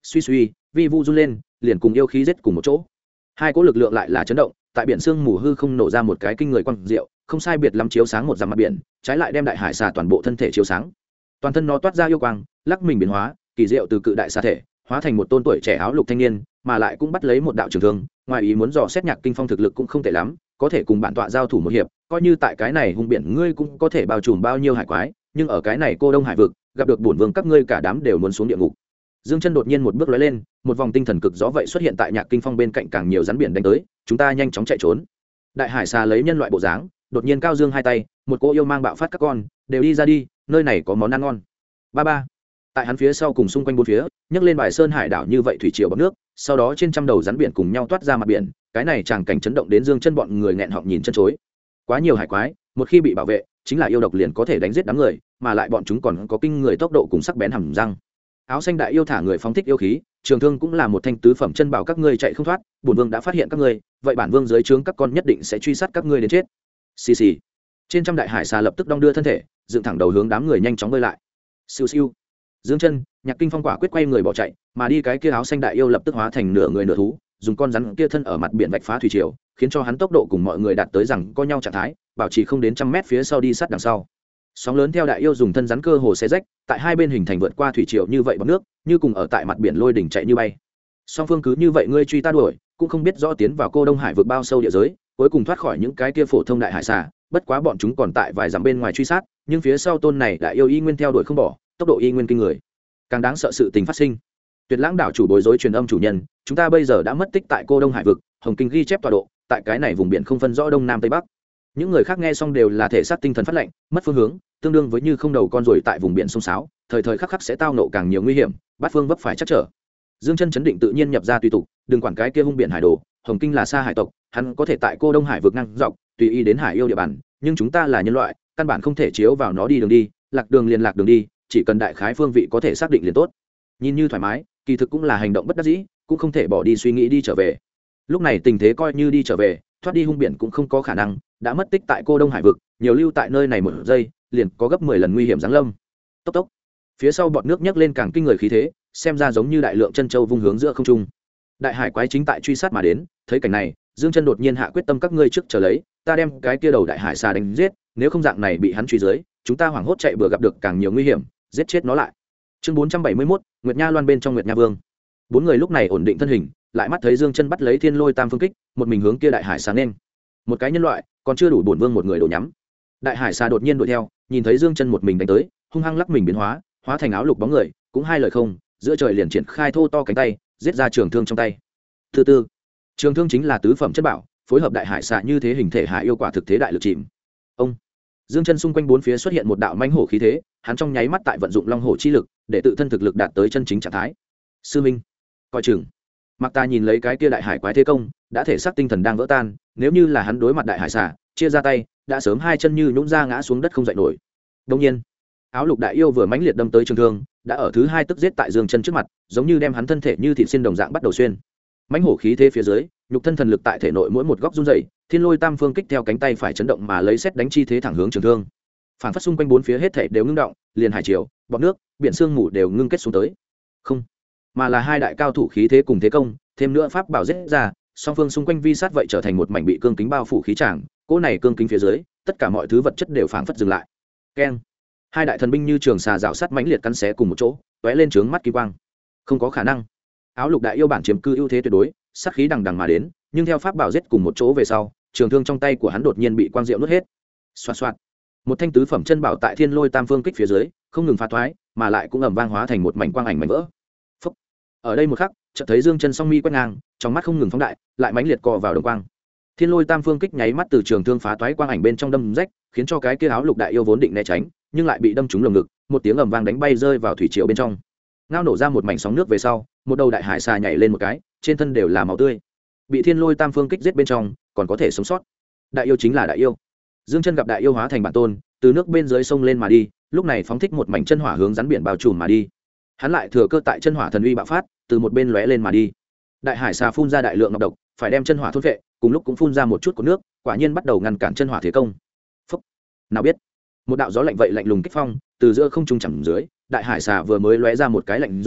suy suy vi vu run lên, liền cùng yêu khí giết cùng một chỗ. Hai cỗ lực lượng lại là chấn động, tại biển sương mù hư không nổ ra một cái kinh người quang diệu, không sai biệt lắm chiếu sáng một dặm mặt biển, trái lại đem đại hải xà toàn bộ thân thể chiếu sáng. Toàn thân nó toát ra yêu quang, lắc mình biến hóa, kỳ diệu từ cự đại xà thể hóa thành một tôn tuổi trẻ áo lục thanh niên, mà lại cũng bắt lấy một đạo trường thương. Ngoài ý muốn dò xét Nhạc Kinh Phong thực lực cũng không tệ lắm, có thể cùng bản tọa giao thủ một hiệp, coi như tại cái này hung biển ngươi cũng có thể bao trùm bao nhiêu hải quái, nhưng ở cái này cô đông hải vực gặp được bổn vương các ngươi cả đám đều muốn xuống địa ngục. Dương Chân đột nhiên một bước lóe lên, một vòng tinh thần cực gió vậy xuất hiện tại Nhạc Kinh Phong bên cạnh, càng nhiều rắn biển đánh tới, chúng ta nhanh chóng chạy trốn. Đại hải xà lấy nhân loại bộ dáng, đột nhiên cao dương hai tay, một cỗ yêu mang bạo phát, các con đều đi ra đi, nơi này có món ăn ngon. Ba ba. Tại hắn phía sau cùng xung quanh bốn phía, nhấc lên bài sơn hải đảo như vậy thủy triều bọt nước, sau đó trên trăm đầu rắn biển cùng nhau toát ra mặt biển, cái này tràng cảnh chấn động đến Dương Chân bọn người nghẹn họng nhìn chân chối. Quá nhiều hải quái, một khi bị bảo vệ, chính là yêu độc liền có thể đánh giết đám người, mà lại bọn chúng còn có kinh người tốc độ cùng sắc bén hàm răng. Áo xanh đại yêu thả người phóng thích yêu khí, trường thương cũng là một thanh tứ phẩm chân bảo, các ngươi chạy không thoát, bổn vương đã phát hiện các ngươi, vậy bản vương dưới trướng các con nhất định sẽ truy sát các ngươi đến chết. Xì xì. Trên trăm đại hải xà lập tức đong đưa thân thể, dựng thẳng đầu hướng đám người nhanh chóng bơi lại. Siêu siêu. Dương Chân, Nhạc Kinh Phong quả quyết quay người bỏ chạy, mà đi cái kia áo xanh đại yêu lập tức hóa thành nửa người nửa thú, dùng con rắn kia thân ở mặt biển vạch phá thủy triều, khiến cho hắn tốc độ cùng mọi người đạt tới rằng co nhau trạng thái, bảo trì không đến trăm mét phía sau đi sát đằng sau. Sóng lớn theo đại yêu dùng thân rắn cơ hồ xé rách, tại hai bên hình thành vượt qua thủy triều như vậy bọt nước, như cùng ở tại mặt biển lôi đỉnh chạy như bay. Song phương cứ như vậy ngươi truy ta đuổi, cũng không biết rõ tiến vào cô đông hải vực bao sâu địa giới, cuối cùng thoát khỏi những cái kia phổ thông đại hải xà, bất quá bọn chúng còn tại vài dặm bên ngoài truy sát, nhưng phía sau tôn này đại yêu y nguyên theo đuổi không bỏ, tốc độ y nguyên kinh người. Càng đáng sợ sự tình phát sinh. Tuyệt Lãng đảo chủ bối rối truyền âm chủ nhân, chúng ta bây giờ đã mất tích tại cô đông hải vực, Hồng Kinh ghi chép tọa độ, tại cái này vùng biển không phân rõ đông nam tây bắc. Những người khác nghe xong đều là thể xác tinh thần phát lạnh, mất phương hướng, tương đương với như không đầu con ruồi tại vùng biển sông sáo, thời thời khắc khắc sẽ tao nộ càng nhiều nguy hiểm, bát phương vấp phải chắc trở. Dương Chân chấn định tự nhiên nhập ra tùy tục, đừng quản cái kia hung biển hải đồ, Hồng Kinh là xa hải tộc, hắn có thể tại cô đông hải vực năng dọc, tùy ý đến hải yêu địa bàn, nhưng chúng ta là nhân loại, căn bản không thể chiếu vào nó đi đường đi, lạc đường liền lạc đường đi, chỉ cần đại khái phương vị có thể xác định liền tốt. Nhìn như thoải mái, kỳ thực cũng là hành động bất đắc dĩ, cũng không thể bỏ đi suy nghĩ đi trở về. Lúc này tình thế coi như đi trở về, thoát đi hung biển cũng không có khả năng, đã mất tích tại cô đông hải vực, nhiều lưu tại nơi này một giây liền có gấp 10 lần nguy hiểm giáng lâm. Tốc tốc. Phía sau bọt nước nhấc lên càng kinh người khí thế, xem ra giống như đại lượng chân châu vung hướng giữa không trung. Đại hải quái chính tại truy sát mà đến, thấy cảnh này, Dương Chân đột nhiên hạ quyết tâm, các ngươi trước chờ lấy, ta đem cái kia đầu đại hải xà đánh giết, nếu không dạng này bị hắn truy dưới, chúng ta hoảng hốt chạy vừa gặp được càng nhiều nguy hiểm, giết chết nó lại. Chương 471, Nguyệt Nha Loan bên trong Nguyệt Nha Vương. Bốn người lúc này ổn định thân hình, lại mắt thấy Dương Chân bắt lấy Thiên Lôi Tam Phương Kích, một mình hướng kia đại hải xà nên. Một cái nhân loại, còn chưa đủ bổn vương một người đổ nhắm. Đại hải xà đột nhiên đuổi theo, nhìn thấy Dương Chân một mình đánh tới, hung hăng lắc mình biến hóa, hóa thành áo lục bóng người, cũng hai lời không, giữa trời liền triển khai thô to cánh tay, giết ra trường thương trong tay. Thứ tư, trường thương chính là tứ phẩm chất bảo, phối hợp đại hải xà như thế hình thể hải yêu quả thực thế đại lực chìm. Ông Dương Chân xung quanh bốn phía xuất hiện một đạo mãnh hổ khí thế, hắn trong nháy mắt tại vận dụng long hổ chi lực, để tự thân thực lực đạt tới chân chính trạng thái. Sư minh, coi chừng. Mạc Ta nhìn lấy cái kia đại hải quái thế công, đã thể xác tinh thần đang vỡ tan, nếu như là hắn đối mặt đại hải xà, chia ra tay, đã sớm hai chân như nhũn ra ngã xuống đất không dậy nổi. Đương nhiên, áo lục đại yêu vừa mãnh liệt đâm tới trường thương, đã ở thứ hai tức giết tại Dương Chân trước mặt, giống như đem hắn thân thể như thịt xiên đồng dạng bắt đầu xuyên. Mãnh hổ khí thế phía dưới, nhục thân thần lực tại thể nội mỗi một góc run rẩy, Thiên Lôi Tam Phương Kích theo cánh tay phải chấn động mà lấy xét đánh chi thế thẳng hướng trường thương. Phản phất xung quanh bốn phía hết thảy đều ngưng động, liền hải triều, bọt nước, biển sương mù đều ngưng kết xuống tới. Không, mà là hai đại cao thủ khí thế cùng thế công, thêm nữa pháp bảo giết ra, song phương xung quanh vi sát vậy trở thành một mảnh bị cương kính bao phủ khí tràng, cỗ này cương kính phía dưới, tất cả mọi thứ vật chất đều phảng phất dừng lại. Keng. Hai đại thần binh như trường xà rào sắt mãnh liệt cắn xé cùng một chỗ, tóe lên trướng mắt kỳ quang. Không có khả năng. Áo lục đại yêu bản chiếm cư ưu thế tuyệt đối, sát khí đằng đằng mà đến, nhưng theo pháp bảo giết cùng một chỗ về sau, trường thương trong tay của hắn đột nhiên bị quang diệu nuốt hết. Xoạt xoạt. Một thanh tứ phẩm chân bảo tại Thiên Lôi Tam Phương Kích phía dưới, không ngừng phá thoái, mà lại cũng ầm vang hóa thành một mảnh quang ảnh mảnh vỡ. Phúc. Ở đây một khắc, chợt thấy Dương Chân song mi quét ngang, trong mắt không ngừng phóng đại, lại mãnh liệt cọ vào đồng quang. Thiên Lôi Tam Phương Kích nháy mắt từ trường thương phá toái quang ảnh bên trong đâm rách, khiến cho cái kia áo lục đại yêu vốn định né tránh, nhưng lại bị đâm trúng lồng ngực, một tiếng ầm vang đánh bay rơi vào thủy triều bên trong. Ngao nổ ra một mảnh sóng nước về sau, một đầu đại hải xà nhảy lên một cái, trên thân đều là máu tươi. Bị Thiên Lôi Tam Phương Kích giết bên trong, còn có thể sống sót. Đại yêu chính là đại yêu. Dương Chân gặp đại yêu hóa thành bản tôn, từ nước bên dưới sông lên mà đi, lúc này phóng thích một mảnh chân hỏa hướng rắn biển bao trùm mà đi. Hắn lại thừa cơ tại chân hỏa thần uy bạo phát, từ một bên lóe lên mà đi. Đại hải xà phun ra đại lượng nọc độc, phải đem chân hỏa thôn phệ, cùng lúc cũng phun ra một chút của nước, quả nhiên bắt đầu ngăn cản chân hỏa thế công. Phúc. Nào biết, một đạo gió lạnh vậy lạnh lùng kích phong, từ giữa không trung chầm dưới, đại hải xà vừa mới lóe ra một cái lạnh run,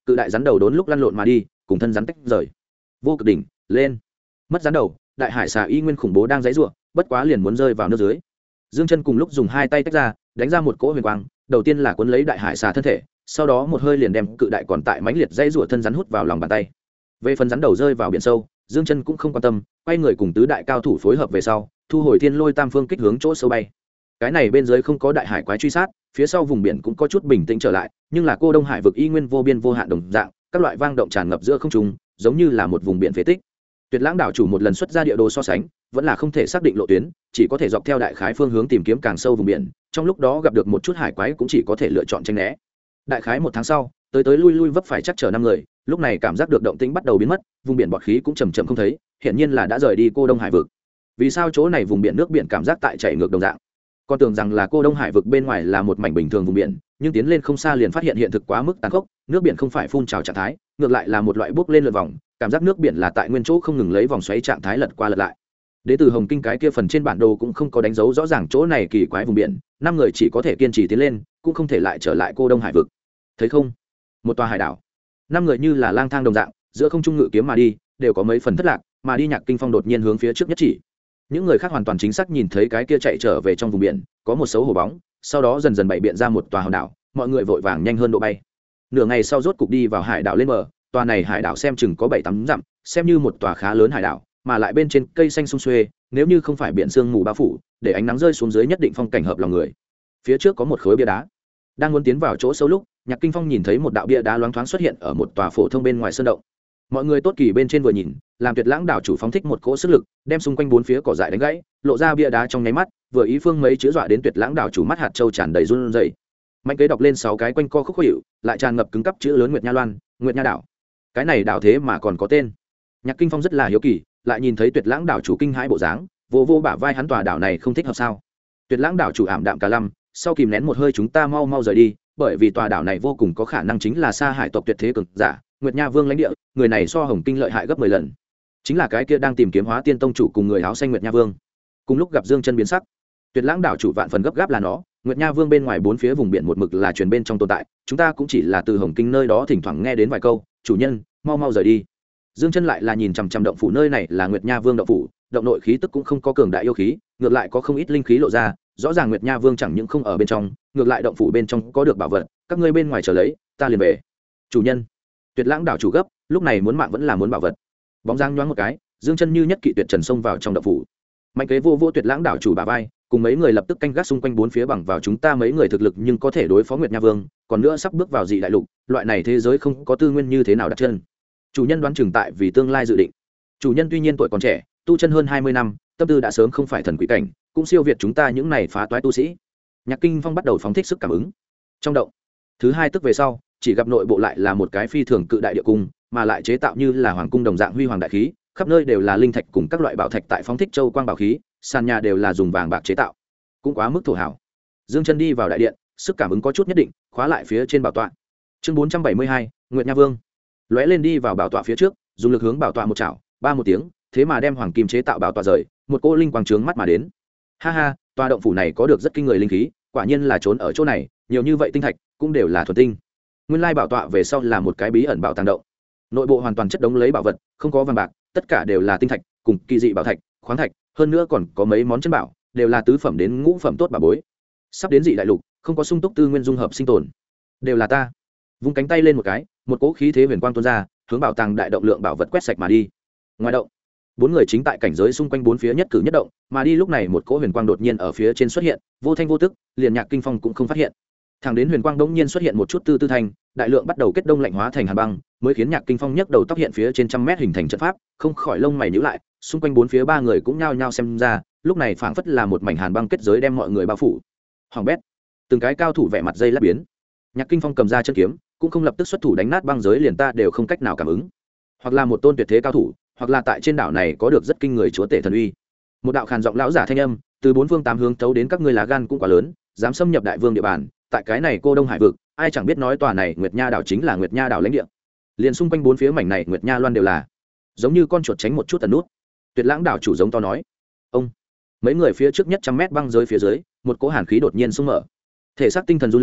cự đại rắn đầu đốn lúc lăn lộn mà đi cùng thân rắn tách rời. Vô cực đỉnh lên, mất rắn đầu, đại hải xà y nguyên khủng bố đang dãy ruộng, bất quá liền muốn rơi vào nước dưới. Dương Chân cùng lúc dùng hai tay tách ra đánh ra một cỗ huyền quang, đầu tiên là cuốn lấy đại hải xà thân thể, sau đó một hơi liền đem cự đại còn tại mãnh liệt dãy ruộng thân rắn hút vào lòng bàn tay. Về phần rắn đầu rơi vào biển sâu, Dương Chân cũng không quan tâm, quay người cùng tứ đại cao thủ phối hợp về sau, thu hồi thiên lôi tam phương kích hướng chỗ sâu bay. Cái này bên dưới không có đại hải quái truy sát, phía sau vùng biển cũng có chút bình tĩnh trở lại, nhưng là cô Đông Hải vực y nguyên vô biên vô hạn đồng dạng, các loại vang động tràn ngập giữa không trung, giống như là một vùng biển phế tích. Tuyệt Lãng đảo chủ một lần xuất ra địa đồ so sánh, vẫn là không thể xác định lộ tuyến, chỉ có thể dọc theo đại khái phương hướng tìm kiếm càng sâu vùng biển, trong lúc đó gặp được một chút hải quái cũng chỉ có thể lựa chọn tránh né. Đại khái một tháng sau, tới lui lui vấp phải chắc chở 5 người, lúc này cảm giác được động tĩnh bắt đầu biến mất, vùng biển bọt khí cũng chậm chậm không thấy, hiển nhiên là đã rời đi cô Đông Hải vực. Vì sao chỗ này vùng biển nước biển cảm giác tại chảy ngược đồng dạng? Con tưởng rằng là cô Đông Hải vực bên ngoài là một mảnh bình thường vùng biển, nhưng tiến lên không xa liền phát hiện hiện thực quá mức tàn khốc, nước biển không phải phun trào trạng thái, ngược lại là một loại bốc lên lượn vòng, cảm giác nước biển là tại nguyên chỗ không ngừng lấy vòng xoáy trạng thái lật qua lật lại. Đế từ Hồng Kinh cái kia phần trên bản đồ cũng không có đánh dấu rõ ràng chỗ này kỳ quái vùng biển, 5 người chỉ có thể kiên trì tiến lên, cũng không thể lại trở lại cô Đông Hải vực. Thấy không? Một tòa hải đảo. 5 người như là lang thang đồng dạng, giữa không trung ngự kiếm mà đi, đều có mấy phần thất lạc, mà đi Nhạc Kinh Phong đột nhiên hướng phía trước nhất chỉ. Những người khác hoàn toàn chính xác nhìn thấy cái kia chạy trở về trong vùng biển, có một xấu hổ bóng, sau đó dần dần bày biện ra một tòa hòn đảo, mọi người vội vàng nhanh hơn độ bay. Nửa ngày sau rốt cục đi vào hải đảo lên bờ, tòa này hải đảo xem chừng có 7-8 dặm, xem như một tòa khá lớn hải đảo, mà lại bên trên cây xanh sum xuê, nếu như không phải biển sương mù bao phủ, để ánh nắng rơi xuống dưới nhất định phong cảnh hợp lòng người. Phía trước có một khối bia đá. Đang muốn tiến vào chỗ sâu lúc, Nhạc Kinh Phong nhìn thấy một đạo bia đá loáng thoáng xuất hiện ở một tòa phổ thông bên ngoài sơn động. Mọi người tốt kỳ bên trên vừa nhìn, làm Tuyệt Lãng đảo chủ phóng thích một cỗ sức lực, đem xung quanh bốn phía cỏ dại đánh gãy, lộ ra bia đá trong nháy mắt, vừa ý phương mấy chữ dọa đến Tuyệt Lãng đảo chủ mắt hạt châu tràn đầy run rẩy. Mạnh kế đọc lên 6 cái quanh co khúc khuỷu, lại tràn ngập cứng cắp chữ lớn Nguyệt Nha Loan, Nguyệt Nha đảo. Cái này đảo thế mà còn có tên. Nhạc Kinh Phong rất là hiếu kỳ, lại nhìn thấy Tuyệt Lãng đảo chủ kinh hãi bộ dáng, vô bả vai hắn, tòa đảo này không thích hợp sao? Tuyệt Lãng đảo chủ ảm đạm cả lâm, sau kìm nén một hơi, chúng ta mau rời đi, bởi vì tòa đảo này vô cùng có khả năng chính là Sa Hải tộc tuyệt thế cường giả, Nguyệt Nha Vương lãnh địa, người này so Hồng Kinh lợi hại gấp 10 lần. Chính là cái kia đang tìm kiếm Hóa Tiên tông chủ cùng người áo xanh Nguyệt Nha Vương. Cùng lúc gặp Dương Chân biến sắc, Tuyệt Lãng đảo chủ vạn phần gấp gáp là nó, Nguyệt Nha Vương bên ngoài bốn phía vùng biển một mực là truyền bên trong tồn tại, chúng ta cũng chỉ là từ Hồng Kinh nơi đó thỉnh thoảng nghe đến vài câu, chủ nhân, mau rời đi. Dương Chân lại là nhìn chằm chằm động phủ, nơi này là Nguyệt Nha Vương động phủ, động nội khí tức cũng không có cường đại yêu khí, ngược lại có không ít linh khí lộ ra, rõ ràng Nguyệt Nha Vương chẳng những không ở bên trong, ngược lại động phủ bên trong có được bảo vật, các ngươi bên ngoài chờ lấy, ta liền về. Chủ nhân. Tuyệt Lãng đảo chủ gấp, lúc này muốn mạng vẫn là muốn bảo vật. Bóng dáng nhoáng một cái, Dương Chân như nhất kỵ tuyệt trần xông vào trong động phủ. Mạnh kế vô Tuyệt Lãng đảo chủ bả vai, cùng mấy người lập tức canh gác xung quanh bốn phía, bằng vào chúng ta mấy người thực lực nhưng có thể đối phó Nguyệt Nha Vương, còn nữa sắp bước vào dị đại lục, loại này thế giới không có tư nguyên như thế nào đặt chân. Chủ nhân đoán chừng tại vì tương lai dự định. Chủ nhân tuy nhiên tuổi còn trẻ, tu chân hơn 20 năm, tâm tư đã sớm không phải thần quỷ cảnh, cũng siêu việt chúng ta những này phá toái tu sĩ. Nhạc Kinh Phong bắt đầu phóng thích sức cảm ứng. Trong động, thứ 2 tức về sau, chỉ gặp nội bộ lại là một cái phi thường cự đại địa cung, mà lại chế tạo như là hoàng cung đồng dạng huy hoàng đại khí, khắp nơi đều là linh thạch cùng các loại bảo thạch tại phóng thích châu quang bảo khí, sàn nhà đều là dùng vàng bạc chế tạo, cũng quá mức thổ hảo. Dương Chân đi vào đại điện, sức cảm ứng có chút nhất định, khóa lại phía trên bảo tọa. Chương 472, Nguyệt Nha Vương. Lóe lên đi vào bảo tọa phía trước, dùng lực hướng bảo tọa một chảo, ba một tiếng, thế mà đem hoàng kim chế tạo bảo tọa rời, một cô linh quang trướng mắt mà đến. Ha, tòa động phủ này có được rất kinh người linh khí, quả nhiên là trốn ở chỗ này, nhiều như vậy tinh thạch cũng đều là thuần tinh. Nguyên lai bảo tọa về sau là một cái bí ẩn bảo tàng động, nội bộ hoàn toàn chất đống lấy bảo vật, không có vàng bạc, tất cả đều là tinh thạch cùng kỳ dị bảo thạch, khoáng thạch, hơn nữa còn có mấy món chân bảo, đều là tứ phẩm đến ngũ phẩm tốt bà bối. Sắp đến dị đại lục, không có sung túc tư nguyên dung hợp sinh tồn, đều là ta. Vung cánh tay lên một cái, một cỗ khí thế huyền quang tuôn ra, hướng bảo tàng đại động lượng bảo vật quét sạch mà đi. Ngoài động, 4 người chính tại cảnh giới xung quanh bốn phía nhất cử nhất động, mà đi lúc này một cỗ huyền quang đột nhiên ở phía trên xuất hiện, vô thanh vô tức, liền Nhạc Kinh Phong cũng không phát hiện. Thẳng đến huyền quang đống nhiên xuất hiện một chút tư thanh, đại lượng bắt đầu kết đông lạnh hóa thành hàn băng, mới khiến Nhạc Kinh Phong nhấc đầu tóc hiện phía trên trăm mét hình thành trận pháp, không khỏi lông mày nhíu lại, xung quanh bốn phía 3 người cũng nhao nhao xem ra, lúc này phảng phất là một mảnh hàn băng kết giới đem mọi người bao phủ. Hoàng bét, từng cái cao thủ vẻ mặt dây lát biến. Nhạc Kinh Phong cầm ra chân kiếm, cũng không lập tức xuất thủ đánh nát băng giới, liền ta đều không cách nào cảm ứng. Hoặc là một tôn tuyệt thế cao thủ, hoặc là tại trên đảo này có được rất kinh người chúa tể thần uy. Một đạo khàn giọng lão giả thanh âm từ 4 phương 8 hướng tấu đến, các ngươi lá gan cũng quá lớn, dám xâm nhập đại vương địa bàn, tại cái này cô Đông Hải vực, ai chẳng biết nói tòa này Nguyệt Nha đảo chính là Nguyệt Nha đảo lãnh địa. Liền xung quanh bốn phía mảnh này Nguyệt Nha Loan đều là giống như con chuột tránh một chút tần nút. Tuyệt Lãng đảo chủ giống to nói. Ông, mấy người phía trước nhất trăm mét băng giới phía dưới, một cỗ hàn khí đột nhiên xông mở. Thể xác tinh thần run lên,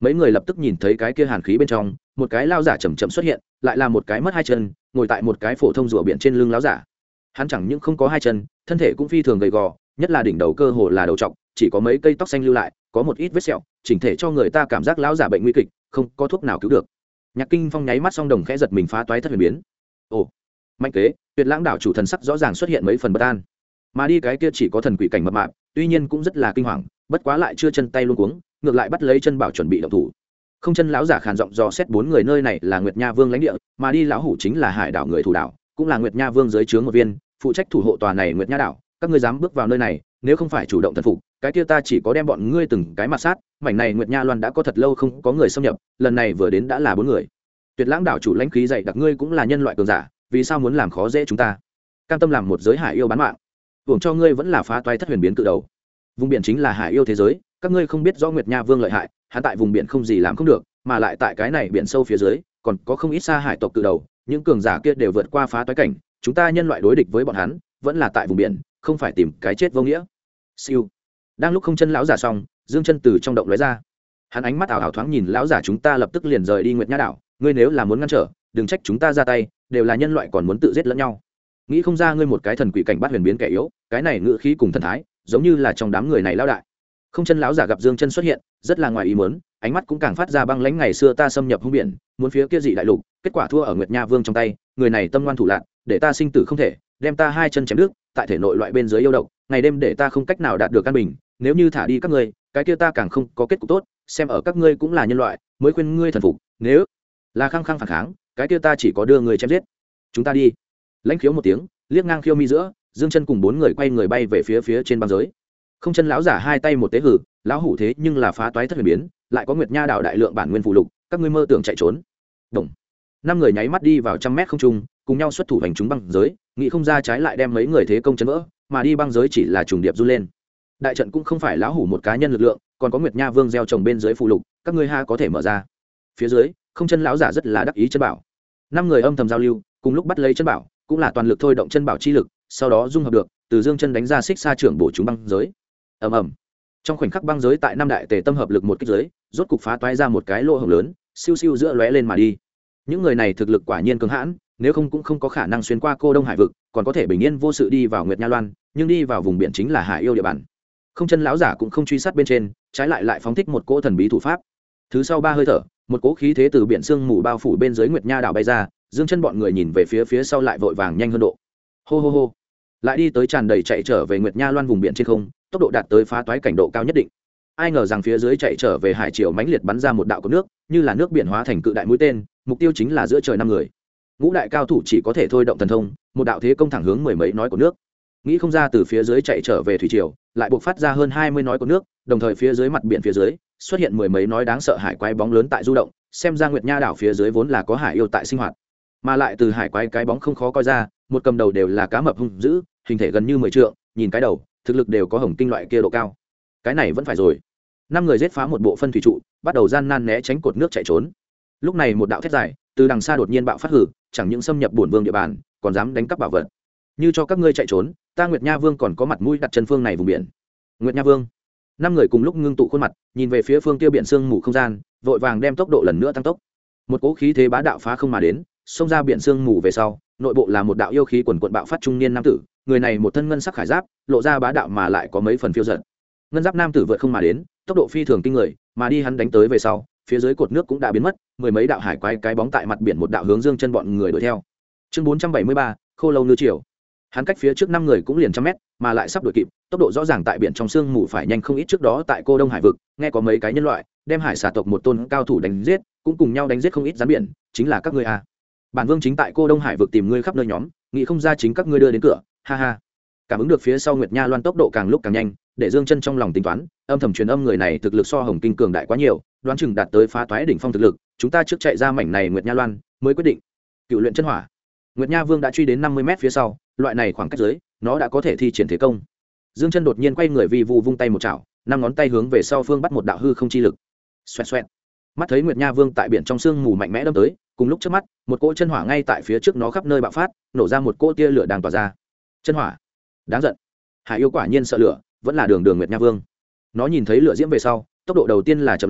mấy người lập tức nhìn thấy cái kia hàn khí bên trong một cái lao giả chầm chậm xuất hiện, lại là một cái mất hai chân ngồi tại một cái phổ thông rùa biển trên lưng lão giả. Hắn chẳng những không có hai chân, thân thể cũng phi thường gầy gò, nhất là đỉnh đầu cơ hồ là đầu trọc, chỉ có mấy cây tóc xanh lưu lại, có một ít vết sẹo, chỉnh thể cho người ta cảm giác lão giả bệnh nguy kịch, không có thuốc nào cứu được. Nhạc Kinh Phong nháy mắt song đồng khẽ giật mình phá toái thất huyền biến. Ồ, mạnh kế, Tuyệt Lãng đảo chủ thần sắc rõ ràng xuất hiện mấy phần bất an. Mà đi cái kia chỉ có thần quỷ cảnh mập mạp, tuy nhiên cũng rất là kinh hoàng, bất quá lại chưa chân tay luống cuống, ngược lại bắt lấy chân bảo chuẩn bị động thủ. Không chân lão giả khàn giọng dò xét bốn người nơi này là Nguyệt Nha Vương lãnh địa, mà đi lão hủ chính là Hải đảo người thủ đảo, cũng là Nguyệt Nha Vương dưới trướng một viên, phụ trách thủ hộ tòa này Nguyệt Nha đảo. Các ngươi dám bước vào nơi này, nếu không phải chủ động thần phục, cái kia ta chỉ có đem bọn ngươi từng cái mặt sát. Mảnh này Nguyệt Nha Loan đã có thật lâu không có người xâm nhập, lần này vừa đến đã là bốn người. Tuyệt Lãng đảo chủ lãnh khí dạy đặc, ngươi cũng là nhân loại cường giả, vì sao muốn làm khó dễ chúng ta? Cam tâm làm một giới hải yêu bán mạng, hưởng cho ngươi vẫn là phá toái thất huyền biến cự đầu. Vùng biển chính là hải yêu thế giới, các ngươi không biết rõ Nguyệt Nha Vương lợi hại, hắn tại vùng biển không gì làm không được, mà lại tại cái này biển sâu phía dưới còn có không ít xa hải tộc cự đầu, những cường giả kia đều vượt qua phá toái cảnh, chúng ta nhân loại đối địch với bọn hắn vẫn là tại vùng biển, không phải tìm cái chết vô nghĩa. Siêu. Đang lúc không chân lão giả xong, Dương Chân từ trong động lóe ra, hắn ánh mắt ảo ảo thoáng nhìn lão giả, chúng ta lập tức liền rời đi Nguyệt Nha đảo, ngươi nếu là muốn ngăn trở, đừng trách chúng ta ra tay, đều là nhân loại còn muốn tự giết lẫn nhau. Nghĩ không ra ngươi một cái thần quỷ cảnh bắt huyền biến kẻ yếu, cái này ngự khí cùng thần thái giống như là trong đám người này lão đại. Không chân lão giả gặp Dương Chân xuất hiện, rất là ngoài ý muốn, ánh mắt cũng càng phát ra băng lãnh, ngày xưa ta xâm nhập hung biển, muốn phía kia dị đại lục, kết quả thua ở Nguyệt Nha Vương trong tay, người này tâm ngoan thủ lạn, để ta sinh tử không thể, đem ta hai chân chém đứt, tại thể nội loại bên dưới yêu độc, ngày đêm để ta không cách nào đạt được căn bình, nếu như thả đi các ngươi, cái kia ta càng không có kết cục tốt, xem ở các ngươi cũng là nhân loại, mới khuyên ngươi thần phục, nếu là khăng khăng phản kháng, cái kia ta chỉ có đưa người chém giết. Chúng ta đi. Lãnh khiếu một tiếng, liếc ngang khiêu mi giữa, Dương Chân cùng bốn người quay người bay về phía trên băng giới. Không chân lão giả hai tay một tế hử, lão hủ thế nhưng là phá toái thất huyền biến, lại có Nguyệt Nha đảo đại lượng bản nguyên phù lục, các ngươi mơ tưởng chạy trốn. Đồng. Năm người nháy mắt đi vào trăm mét không trung, cùng nhau xuất thủ hành chúng băng giới, nghĩ không ra trái lại đem mấy người thế công chấn vỡ, mà đi băng giới chỉ là trùng điệp du lên. Đại trận cũng không phải lão hủ một cá nhân lực lượng, còn có Nguyệt Nha Vương gieo trồng bên dưới phù lục, các ngươi ha có thể mở ra. Phía dưới, không chân lão giả rất là đắc ý chân bảo. Năm người âm thầm giao lưu, cùng lúc bắt lấy chân bảo, cũng là toàn lực thôi động chân bảo chi lực, sau đó dung hợp được, từ Dương Chân đánh ra xích xa trưởng bổ chúng băng giới. Ầm ầm. Trong khoảnh khắc băng giới tại năm đại tề tâm hợp lực một kích giới, rốt cục phá toái ra một cái lỗ hổng lớn, siêu siêu giữa lóe lên mà đi. Những người này thực lực quả nhiên cường hãn, nếu không cũng không có khả năng xuyên qua Cô Đông Hải vực, còn có thể bình yên vô sự đi vào Nguyệt Nha Loan, nhưng đi vào vùng biển chính là hải yêu địa bàn. Không chân lão giả cũng không truy sát bên trên, trái lại phóng thích một cỗ thần bí thủ pháp. Thứ sau ba hơi thở, một cỗ khí thế từ biển sương mù bao phủ bên dưới Nguyệt Nha đảo bay ra, Dương Chân bọn người nhìn về phía sau lại vội vàng nhanh hơn độ. Hô hô hô. Lại đi tới tràn đầy chạy trở về Nguyệt Nha Loan vùng biển trên không, tốc độ đạt tới phá toái cảnh độ cao nhất định. Ai ngờ rằng phía dưới chạy trở về hải triều mãnh liệt bắn ra một đạo cột nước, như là nước biển hóa thành cự đại mũi tên, mục tiêu chính là giữa trời năm người. Ngũ đại cao thủ chỉ có thể thôi động thần thông, một đạo thế công thẳng hướng mười mấy nói của nước. Nghĩ không ra từ phía dưới chạy trở về thủy triều, lại buộc phát ra hơn 20 nói của nước, đồng thời phía dưới mặt biển phía dưới xuất hiện mười mấy nói đáng sợ hải quái bóng lớn tại du động, xem ra Nguyệt Nha đảo phía dưới vốn là có hải yêu tại sinh hoạt, mà lại từ hải quái cái bóng không khó coi ra, một cầm đầu đều là cá mập hung dữ, hình thể gần như 10 trượng, nhìn cái đầu, thực lực đều có hồng tinh loại kia độ cao. Cái này vẫn phải rồi. Năm người giết phá một bộ phân thủy trụ, bắt đầu gian nan né tránh cột nước chạy trốn. Lúc này một đạo thét dài từ đằng xa đột nhiên bạo phát hử, chẳng những xâm nhập bổn vương địa bàn, còn dám đánh cắp bảo vật. Như cho các ngươi chạy trốn, ta Nguyệt Nha Vương còn có mặt mũi đặt chân phương này vùng biển. Nguyệt Nha Vương. Năm người cùng lúc ngưng tụ khuôn mặt, nhìn về phía phương kia biển sương mù không gian, vội vàng đem tốc độ lần nữa tăng tốc. Một cỗ khí thế bá đạo phá không mà đến, xông ra biển sương mù về sau, nội bộ là một đạo yêu khí quần quần bạo phát trung niên nam tử, người này một thân ngân sắc khải giáp, lộ ra bá đạo mà lại có mấy phần phiêu dật. Ngân giáp nam tử vượt không mà đến, tốc độ phi thường kinh người, mà đi hắn đánh tới về sau, phía dưới cột nước cũng đã biến mất, mười mấy đạo hải quái cái bóng tại mặt biển một đạo hướng Dương Chân bọn người đuổi theo. Chương 473, Khô Lâu Nư Triều. Hắn cách phía trước năm người cũng liền trăm mét, mà lại sắp đuổi kịp, tốc độ rõ ràng tại biển trong sương mù phải nhanh không ít. Trước đó tại Cô Đông Hải vực, nghe có mấy cái nhân loại đem hải xà tộc một tôn cao thủ đánh giết, cũng cùng nhau đánh giết không ít rắn biển, chính là các ngươi à? Bản vương chính tại Cô Đông Hải vực tìm ngươi khắp nơi nhóm, nghĩ không ra chính các ngươi đưa đến cửa, ha ha. Cảm ứng được phía sau Nguyệt Nha Loan tốc độ càng lúc càng nhanh, để Dương Chân trong lòng tính toán, âm thầm truyền âm người này thực lực so Hồng Kinh cường đại quá nhiều, đoán chừng đạt tới phá toái đỉnh phong thực lực, chúng ta trước chạy ra mảnh này Nguyệt Nha Loan, mới quyết định. Cựu luyện chân hỏa. Nguyệt Nha Vương đã truy đến 50 mét phía sau, loại này khoảng cách dưới, nó đã có thể thi triển thế công. Dương Chân đột nhiên quay người vi vu vung tay một chảo, năm ngón tay hướng về sau phương bắt một đạo hư không chi lực. Xoẹt xoẹt. Mắt thấy Nguyệt Nha Vương tại biển trong sương mù mạnh mẽ đâm tới, cùng lúc trước mắt, một cỗ chân hỏa ngay tại phía trước nó khắp nơi bạo phát, nổ ra một cỗ tia lửa đang tỏa ra. Chân hỏa. Đáng giận. Hải yêu quả nhiên sợ lửa, vẫn là đường Nguyệt Nha Vương. Nó nhìn thấy lửa diễm về sau, tốc độ đầu tiên là chậm lại,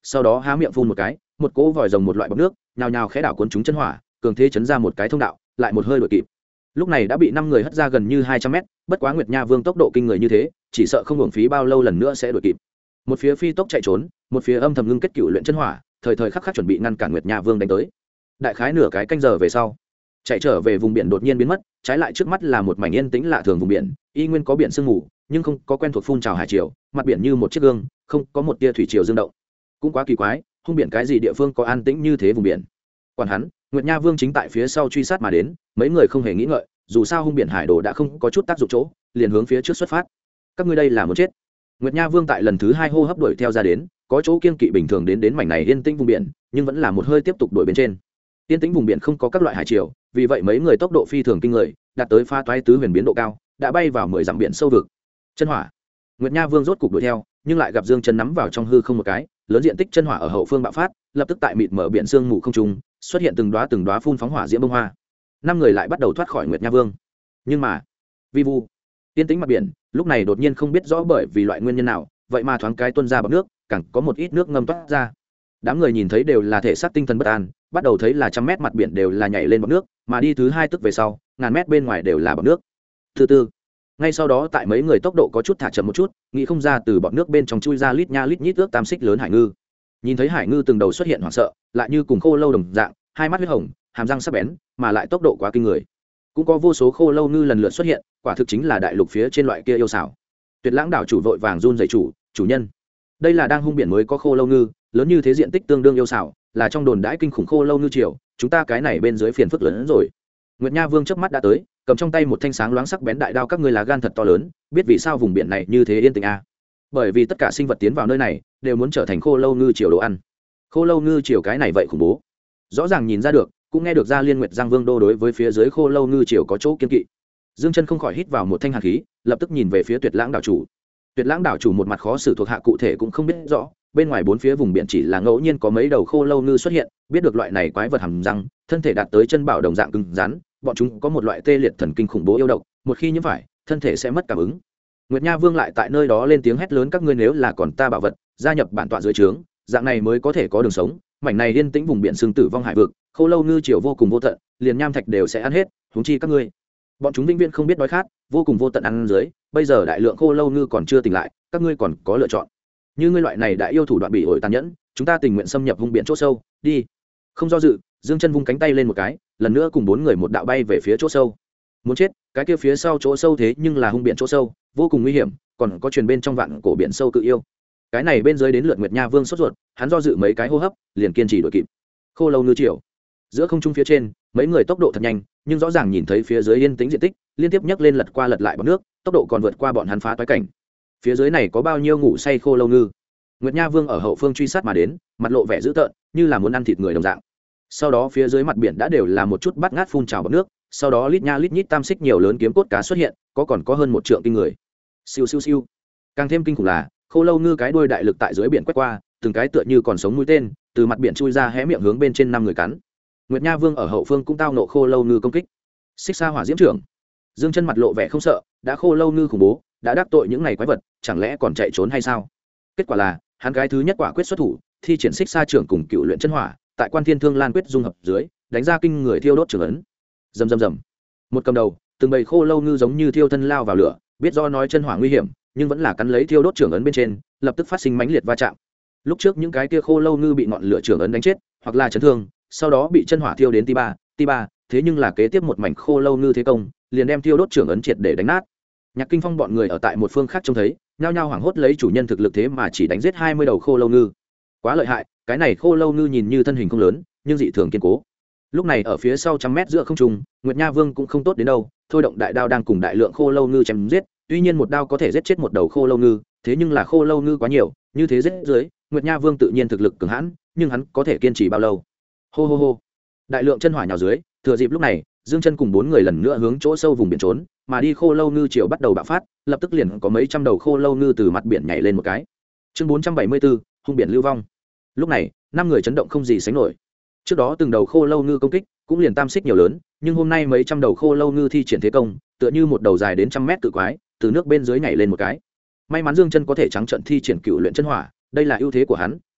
sau đó há miệng phun một cái, một cỗ vòi rồng một loại bọt nước nhào nhào khẽ đảo cuốn chúng chân hỏa, cường thế chấn ra một cái thông đạo, lại một hơi đuổi kịp. Lúc này đã bị 5 người hất ra gần như 200 mét, bất quá Nguyệt Nha Vương tốc độ kinh người như thế, chỉ sợ không hưởng phí bao lâu lần nữa sẽ đuổi kịp. Một phía phi tốc chạy trốn, một phía âm thầm ngưng kết cựu luyện chân hỏa, thời thời khắc khắc chuẩn bị ngăn cản Nguyệt Nha Vương đánh tới. Đại khái nửa cái canh giờ về sau, chạy trở về vùng biển đột nhiên biến mất, trái lại trước mắt là một mảnh yên tĩnh lạ thường vùng biển, y nguyên có biển sương mù, nhưng không có quen thuộc phun trào hải triều, mặt biển như một chiếc gương, không có một tia thủy triều dương động. Cũng quá kỳ quái, hung biển cái gì địa phương có an tĩnh như thế vùng biển. Quản hắn, Nguyệt Nha Vương chính tại phía sau truy sát mà đến, mấy người không hề nghĩ ngợi, dù sao hung biển hải đồ đã không có chút tác dụng chỗ, liền hướng phía trước xuất phát. Các ngươi đây là muốn chết. Nguyệt Nha Vương tại lần thứ 2 hô hấp đuổi theo ra đến, có chỗ kiên kỵ bình thường đến mảnh này yên tĩnh vùng biển, nhưng vẫn là một hơi tiếp tục đuổi bên trên. Yên tĩnh vùng biển không có các loại hải triều, vì vậy mấy người tốc độ phi thường kinh người, đạt tới pha toái tứ huyền biến độ cao, đã bay vào 10 dặm biển sâu vực. Chân hỏa. Nguyệt Nha Vương rốt cục đuổi theo, nhưng lại gặp Dương Chân nắm vào trong hư không một cái, lớn diện tích chân hỏa ở hậu phương bạo phát, lập tức tại mịt mở biển sương mù không trung, xuất hiện từng đóa phun phóng hỏa diễm bông hoa. 5 người lại bắt đầu thoát khỏi Nguyệt Nha Vương. Nhưng mà, vi vu, yên tĩnh mặt biển, lúc này đột nhiên không biết rõ bởi vì loại nguyên nhân nào, vậy mà thoáng cái tuôn ra bọt nước, càng có một ít nước ngâm toát ra. Đám người nhìn thấy đều là thể xác tinh thần bất an, bắt đầu thấy là trăm mét mặt biển đều là nhảy lên bọt nước, mà đi thứ 2 tức về sau, ngàn mét bên ngoài đều là bọt nước. Thứ tư, ngay sau đó tại mấy người tốc độ có chút thả chậm một chút, nghĩ không ra từ bọt nước bên trong chui ra lít nha lít nhít ước 8 xích lớn hải ngư. Nhìn thấy hải ngư từng đầu xuất hiện hoảng sợ, lại như cùng khô lâu đồng dạng, hai mắt huyết hồng, hàm răng sắc bén, mà lại tốc độ quá kinh người. Cũng có vô số khô lâu ngư lần lượt xuất hiện, quả thực chính là đại lục phía trên loại kia yêu xảo. Tuyệt Lãng đảo chủ vội vàng run rẩy chủ nhân. Đây là đang hung biển mới có khô lâu ngư, lớn như thế diện tích tương đương yêu xảo, là trong đồn đãi kinh khủng khô lâu ngư triều, chúng ta cái này bên dưới phiền phức lớn hơn rồi. Nguyệt Nha Vương chớp mắt đã tới, cầm trong tay một thanh sáng loáng sắc bén đại đao, các ngươi là gan thật to lớn, biết vì sao vùng biển này như thế yên tĩnh à? Bởi vì tất cả sinh vật tiến vào nơi này đều muốn trở thành khô lâu ngư triều đồ ăn. Khô lâu ngư triều cái này vậy khủng bố. Rõ ràng nhìn ra được, cũng nghe được ra Liên Nguyệt Giang Vương đô đối với phía dưới khô lâu ngư triều có chỗ kiên kỵ. Dương Chân không khỏi hít vào một thanh hàn khí, lập tức nhìn về phía Tuyệt Lãng đảo chủ. Tuyệt Lãng đảo chủ một mặt khó xử thuộc hạ cụ thể cũng không biết rõ, bên ngoài bốn phía vùng biển chỉ là ngẫu nhiên có mấy đầu khô lâu ngư xuất hiện, biết được loại này quái vật hàm răng, thân thể đạt tới chân bảo đồng dạng cứng rắn, bọn chúng có một loại tê liệt thần kinh khủng bố yêu độc, một khi nhiễm phải, thân thể sẽ mất cảm ứng. Nguyệt Nha Vương lại tại nơi đó lên tiếng hét lớn, các ngươi nếu là còn ta bảo vật, gia nhập bản tọa dưới trướng, dạng này mới có thể có đường sống. Mảnh này yên tĩnh vùng biển sương tử vong hải vực, khô lâu ngư triều vô cùng vô tận, liền nham thạch đều sẽ ăn hết, huống chi các ngươi. Bọn chúng vĩnh viễn không biết đói khát, vô cùng vô tận ăn dưới, bây giờ đại lượng khô lâu ngư còn chưa tỉnh lại, các ngươi còn có lựa chọn. Như ngươi loại này đã yêu thủ đoạn bị ổi tàn nhẫn, chúng ta tình nguyện xâm nhập vùng biển chỗ sâu, đi. Không do dự, Dương Chân vung cánh tay lên một cái, lần nữa cùng 4 người một đạo bay về phía chỗ sâu. Muốn chết, cái kia phía sau chỗ sâu thế nhưng là hung biển chỗ sâu, vô cùng nguy hiểm, còn có truyền bên trong vạn cổ biển sâu cự yêu. Cái này bên dưới đến lượt Nguyệt Nha Vương sốt ruột, hắn do dự mấy cái hô hấp, liền kiên trì đuổi kịp. Khô lâu ngư triều. Giữa không trung phía trên, mấy người tốc độ thật nhanh, nhưng rõ ràng nhìn thấy phía dưới yên tĩnh diện tích, liên tiếp nhấc lên lật qua lật lại bọt nước, tốc độ còn vượt qua bọn hắn phá toái cảnh. Phía dưới này có bao nhiêu ngủ say khô lâu ngư? Nguyệt Nha Vương ở hậu phương truy sát mà đến, mặt lộ vẻ dữ tợn, như là muốn ăn thịt người đồng dạng. Sau đó phía dưới mặt biển đã đều là một chút bát ngát phun trào bọt nước, sau đó lít nha lít nhít tam xích nhiều lớn kiếm cốt cá xuất hiện, còn có hơn 1 trượng kinh người. Siêu siêu siêu. Càng thêm kinh khủng là, khô lâu ngư cái đuôi đại lực tại dưới biển quét qua, từng cái tựa như còn sống mũi tên, từ mặt biển chui ra hé miệng hướng bên trên 5 người cắn. Nguyệt Nha Vương ở hậu phương cũng tao nộ khô lâu ngư công kích. Xích Sa Hỏa Diễm Trưởng. Dương Chân mặt lộ vẻ không sợ, đã khô lâu ngư khủng bố, đã đắc tội những này quái vật, chẳng lẽ còn chạy trốn hay sao? Kết quả là, hắn cái thứ nhất quả quyết xuất thủ, thi triển Xích Sa Trưởng cùng Cựu Luyện Chân Hỏa, tại Quan Thiên Thương Lan quyết dung hợp dưới, đánh ra kinh người thiêu đốt trường ấn. Rầm rầm rầm. Một cầm đầu, từng bầy khô lâu ngư giống như thiêu thân lao vào lửa, biết do nói chân hỏa nguy hiểm, nhưng vẫn là cắn lấy thiêu đốt trường ấn bên trên, lập tức phát sinh mãnh liệt va chạm. Lúc trước những cái kia khô lâu ngư bị ngọn lửa trường ấn đánh chết, hoặc là chấn thương, sau đó bị chân hỏa thiêu đến ti ba, thế nhưng là kế tiếp một mảnh khô lâu ngư thế công, liền đem thiêu đốt trường ấn triệt để đánh nát. Nhạc Kinh Phong bọn người ở tại một phương khác trông thấy, nhao nhao hoảng hốt lấy chủ nhân thực lực thế mà chỉ đánh giết 20 đầu khô lâu ngư. Quá lợi hại, cái này khô lâu ngư nhìn như thân hình không lớn, nhưng dị thường kiên cố. Lúc này ở phía sau trăm mét giữa không trung, Nguyệt Nha Vương cũng không tốt đến đâu, thôi động đại đao đang cùng đại lượng khô lâu ngư chém giết, tuy nhiên một đao có thể giết chết một đầu khô lâu ngư, thế nhưng là khô lâu ngư quá nhiều, như thế giết dưới, Nguyệt Nha Vương tự nhiên thực lực cường hãn, nhưng hắn có thể kiên trì bao lâu? Hô hô hô. Đại lượng chân hỏa nhào dưới, thừa dịp lúc này, Dương Chân cùng 4 người lần nữa hướng chỗ sâu vùng biển trốn, mà đi khô lâu ngư triều bắt đầu bạo phát, lập tức liền có mấy trăm đầu khô lâu ngư từ mặt biển nhảy lên một cái. Chương 474, hung biển lưu vong. Lúc này, 5 người chấn động không gì sánh nổi. Trước đó từng đầu khô lâu ngư công kích, cũng liền tam xích nhiều lớn, nhưng hôm nay mấy trăm đầu khô lâu ngư thi triển thế công, tựa như một đầu dài đến trăm mét cự quái, từ nước bên dưới nhảy lên một cái. May mắn Dương Chân có thể trắng trận thi triển Cựu Luyện Chân Hỏa, đây là ưu thế của hắn,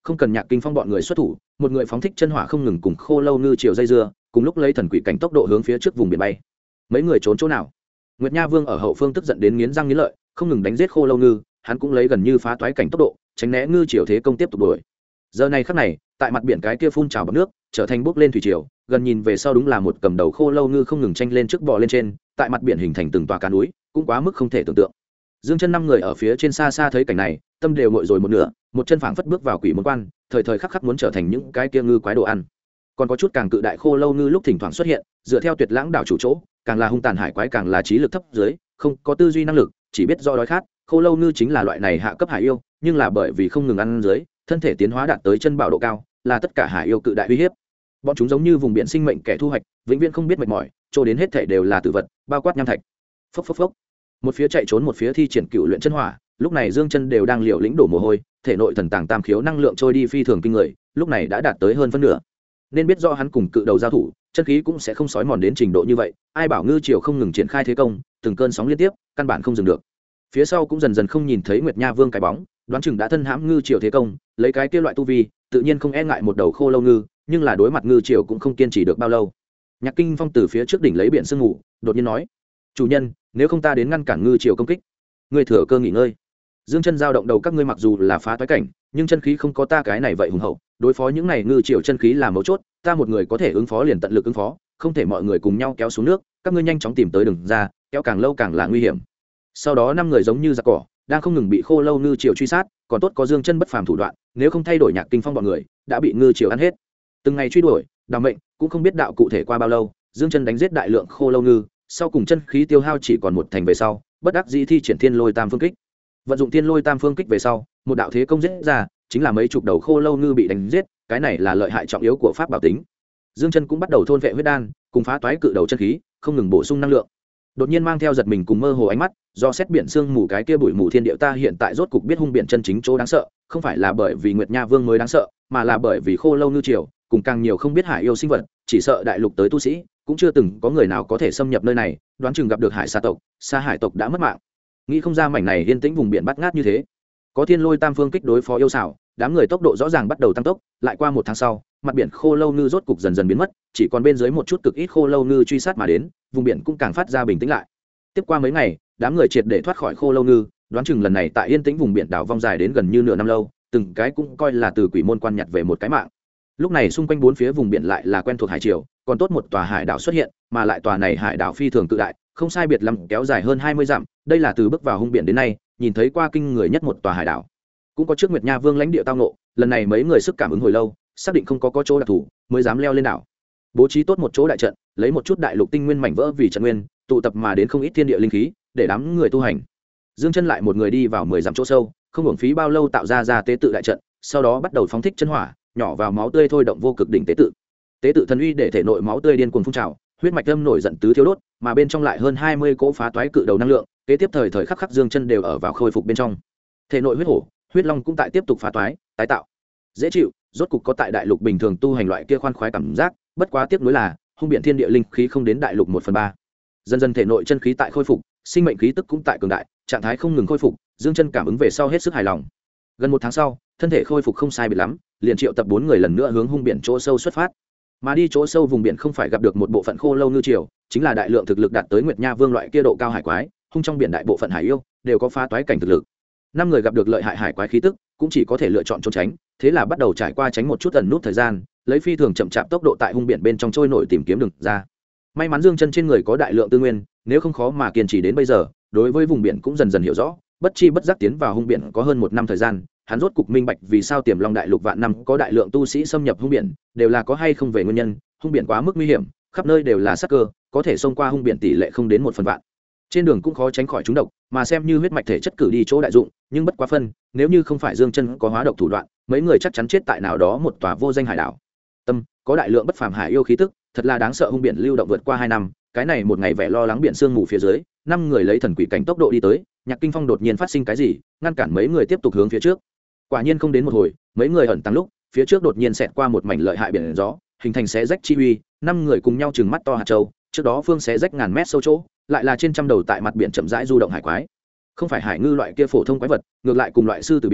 không cần Nhạc Kinh Phong bọn người xuất thủ, một người phóng thích chân hỏa không ngừng cùng khô lâu ngư triều dây dưa, cùng lúc lấy thần quỷ cảnh tốc độ hướng phía trước vùng biển bay. Mấy người trốn chỗ nào? Nguyệt Nha Vương ở hậu phương tức giận đến nghiến răng nghiến lợi, không ngừng đánh giết khô lâu ngư, hắn cũng lấy gần như phá toái cảnh tốc độ, tránh né ngư triều thế công tiếp tục đuổi. Giờ này khắc này, tại mặt biển cái kia phun trào bọt nước, trở thành bốc lên thủy triều, gần nhìn về sau đúng là một cầm đầu khô lâu ngư không ngừng tranh lên trước bò lên trên, tại mặt biển hình thành từng tòa cá núi, cũng quá mức không thể tưởng tượng. Dương Chân năm người ở phía trên xa xa thấy cảnh này, tâm đều nguội rồi một nửa, một chân phảng phất bước vào quỷ môn quan, thời thời khắc khắc muốn trở thành những cái kia ngư quái đồ ăn. Còn có chút càng cự đại khô lâu ngư lúc thỉnh thoảng xuất hiện, dựa theo Tuyệt Lãng đảo chủ chỗ, càng là hung tàn hải quái càng là trí lực thấp dưới, không có tư duy năng lực, chỉ biết do đói khát. Khô lâu ngư chính là loại này hạ cấp hải yêu, nhưng là bởi vì không ngừng ăn dưới, thân thể tiến hóa đạt tới chân bảo độ cao, là tất cả hải yêu cự đại uy hiếp. Bọn chúng giống như vùng biển sinh mệnh kẻ thu hoạch, vĩnh viễn không biết mệt mỏi, cho đến hết thể đều là tử vật, bao quát nham thạch. Phốc phốc phốc. Một phía chạy trốn một phía thi triển cựu luyện chân hỏa, lúc này Dương Chân đều đang liều lĩnh đổ mồ hôi, thể nội thần tàng tam khiếu năng lượng trôi đi phi thường kinh người, lúc này đã đạt tới hơn phân nửa. Nên biết do hắn cùng cự đầu giao thủ, chân khí cũng sẽ không sói mòn đến trình độ như vậy, ai bảo ngư triều không ngừng triển khai thế công, từng cơn sóng liên tiếp, căn bản không dừng được. Phía sau cũng dần dần không nhìn thấy Nguyệt Nha Vương cái bóng, đoán chừng đã thân hãm ngư triều thế công, lấy cái kia loại tu vi, tự nhiên không e ngại một đầu khô lâu ngư, nhưng là đối mặt ngư triều cũng không kiên trì được bao lâu. Nhạc Kinh Phong từ phía trước đỉnh lấy biển sương ngủ, đột nhiên nói: "Chủ nhân, nếu không ta đến ngăn cản ngư triều công kích, ngươi thừa cơ nghỉ ngơi." Dương Chân giao động đầu các ngươi mặc dù là phá toái cảnh, nhưng chân khí không có ta cái này vậy hùng hậu, đối phó những này ngư triều chân khí là mấu chốt, ta một người có thể ứng phó liền tận lực ứng phó, không thể mọi người cùng nhau kéo xuống nước, các ngươi nhanh chóng tìm tới đường ra, kéo càng lâu càng là nguy hiểm. Sau đó năm người giống như giặc cỏ, đang không ngừng bị khô lâu ngư triều truy sát, còn tốt có Dương Chân bất phàm thủ đoạn, nếu không thay đổi Nhạc Kinh Phong bọn người, đã bị ngư triều ăn hết. Từng ngày truy đuổi, đào mệnh, cũng không biết đạo cụ thể qua bao lâu, Dương Chân đánh giết đại lượng khô lâu ngư, sau cùng chân khí tiêu hao chỉ còn một thành về sau, bất đắc dĩ thi triển Thiên Lôi Tam Phương Kích. Vận dụng Thiên Lôi Tam Phương Kích về sau, một đạo thế công giết ra, chính là mấy chục đầu khô lâu ngư bị đánh giết, cái này là lợi hại trọng yếu của pháp bảo tính. Dương Chân cũng bắt đầu thôn vệ huyết đan, cùng phá toái cự đầu chân khí, không ngừng bổ sung năng lượng. Đột nhiên mang theo giật mình cùng mơ hồ ánh mắt, do xét biển sương mù cái kia bụi mù thiên địa ta hiện tại rốt cục biết hung biển chân chính chỗ đáng sợ, không phải là bởi vì Nguyệt Nha Vương mới đáng sợ, mà là bởi vì khô lâu ngư triều, cùng càng nhiều không biết hải yêu sinh vật, chỉ sợ đại lục tới tu sĩ, cũng chưa từng có người nào có thể xâm nhập nơi này, đoán chừng gặp được hải sa tộc, sa hải tộc đã mất mạng. Nghĩ không ra mảnh này yên tĩnh vùng biển bát ngát như thế. Có Thiên Lôi Tam Phương Kích đối phó yêu xảo, đám người tốc độ rõ ràng bắt đầu tăng tốc, lại qua một tháng sau, mặt biển khô lâu ngư rốt cục dần dần biến mất, chỉ còn bên dưới một chút cực ít khô lâu ngư truy sát mà đến, vùng biển cũng càng phát ra bình tĩnh lại. Tiếp qua mấy ngày, đám người triệt để thoát khỏi khô lâu ngư, đoán chừng lần này tại yên tĩnh vùng biển đảo vong dài đến gần như nửa năm lâu, từng cái cũng coi là từ quỷ môn quan nhặt về một cái mạng. Lúc này xung quanh bốn phía vùng biển lại là quen thuộc hải triều, còn tốt một tòa hải đảo xuất hiện, mà lại tòa này hải đảo phi thường cự đại, không sai biệt lắm kéo dài hơn 20 dặm, đây là từ bước vào hung biển đến nay, nhìn thấy qua kinh người nhất một tòa hải đảo. Cũng có trước Nguyệt Nha Vương lãnh địa tao ngộ, lần này mấy người sức cảm ứng hồi lâu, xác định không có chỗ đặc thù, mới dám leo lên đảo. Bố trí tốt một chỗ đại trận, lấy một chút đại lục tinh nguyên mảnh vỡ vì trận nguyên, tụ tập mà đến không ít thiên địa linh khí, để đám người tu hành. Dương Chân lại một người đi vào 10 dặm chỗ sâu, không hưởng phí bao lâu tạo ra tế tự đại trận, sau đó bắt đầu phóng thích chân hỏa, nhỏ vào máu tươi thôi động vô cực đỉnh tế tự. Tế tự thần uy để thể nội máu tươi điên cuồng phun trào, huyết mạch âm nổi giận tứ thiếu đốt, mà bên trong lại hơn 20 cỗ phá toái cự đầu năng lượng, kế tiếp thời thời khắc khắc Dương Chân đều ở vào khôi phục bên trong. Thể nội huyết hổ, huyết long cũng tại tiếp tục phá toái, tái tạo. Dễ chịu, rốt cục có tại đại lục bình thường tu hành loại kia khoan khoái cảm giác, bất quá tiếc nuối là, hung biển thiên địa linh khí không đến đại lục 1/3. Dần dần thể nội chân khí tại khôi phục, sinh mệnh khí tức cũng tại cường đại, trạng thái không ngừng khôi phục, Dương Chân cảm ứng về sau hết sức hài lòng. Gần một tháng sau, thân thể khôi phục không sai biệt lắm, liền triệu tập 4 người lần nữa hướng hung biển chỗ sâu xuất phát. Mà đi chỗ sâu vùng biển không phải gặp được một bộ phận khô lâu ngư triều, chính là đại lượng thực lực đạt tới Nguyệt Nha Vương loại kia độ cao hải quái, hung trong biển đại bộ phận hải yêu đều có phá toái cảnh thực lực. 5 người gặp được lợi hại hải quái khí tức, cũng chỉ có thể lựa chọn trốn tránh, thế là bắt đầu trải qua tránh một chút ẩn nút thời gian, lấy phi thường chậm chạp tốc độ tại hung biển bên trong trôi nổi tìm kiếm đường ra. May mắn Dương Chân trên người có đại lượng tư nguyên, nếu không khó mà kiên trì đến bây giờ, đối với vùng biển cũng dần dần hiểu rõ, bất chi bất giác tiến vào hung biển có hơn 1 năm thời gian, hắn rốt cục minh bạch vì sao Tiềm Long đại lục vạn năm có đại lượng tu sĩ xâm nhập hung biển, đều là có hay không về nguyên nhân, hung biển quá mức nguy hiểm, khắp nơi đều là sát cơ, có thể xông qua hung biển tỷ lệ không đến 1/vạn. Trên đường cũng khó tránh khỏi trúng độc, mà xem như huyết mạch thể chất cử đi chỗ đại dụng, nhưng bất quá phân, nếu như không phải Dương Chân có hóa độc thủ đoạn, mấy người chắc chắn chết tại nào đó một tòa vô danh hải đảo. Tâm, có đại lượng bất phàm hải yêu khí tức, thật là đáng sợ hung biển lưu động vượt qua 2 năm, cái này một ngày vẻ lo lắng biển sương mù phía dưới, 5 người lấy thần quỷ cảnh tốc độ đi tới, Nhạc Kinh Phong đột nhiên phát sinh cái gì, ngăn cản mấy người tiếp tục hướng phía trước. Quả nhiên không đến một hồi, mấy người ẩn tăng lúc, phía trước đột nhiên xẹt qua một mảnh lợi hại biển gió, hình thành xé rách chi uy, 5 người cùng nhau trừng mắt to hạt châu, trước đó phương xé rách ngàn mét sâu chỗ, lại là trên trăm đầu tại mặt biển chậm rãi du động hải quái. Không phải hải ngư loại kia phổ thông quái vật, ngược lại cùng loại sư tử biển,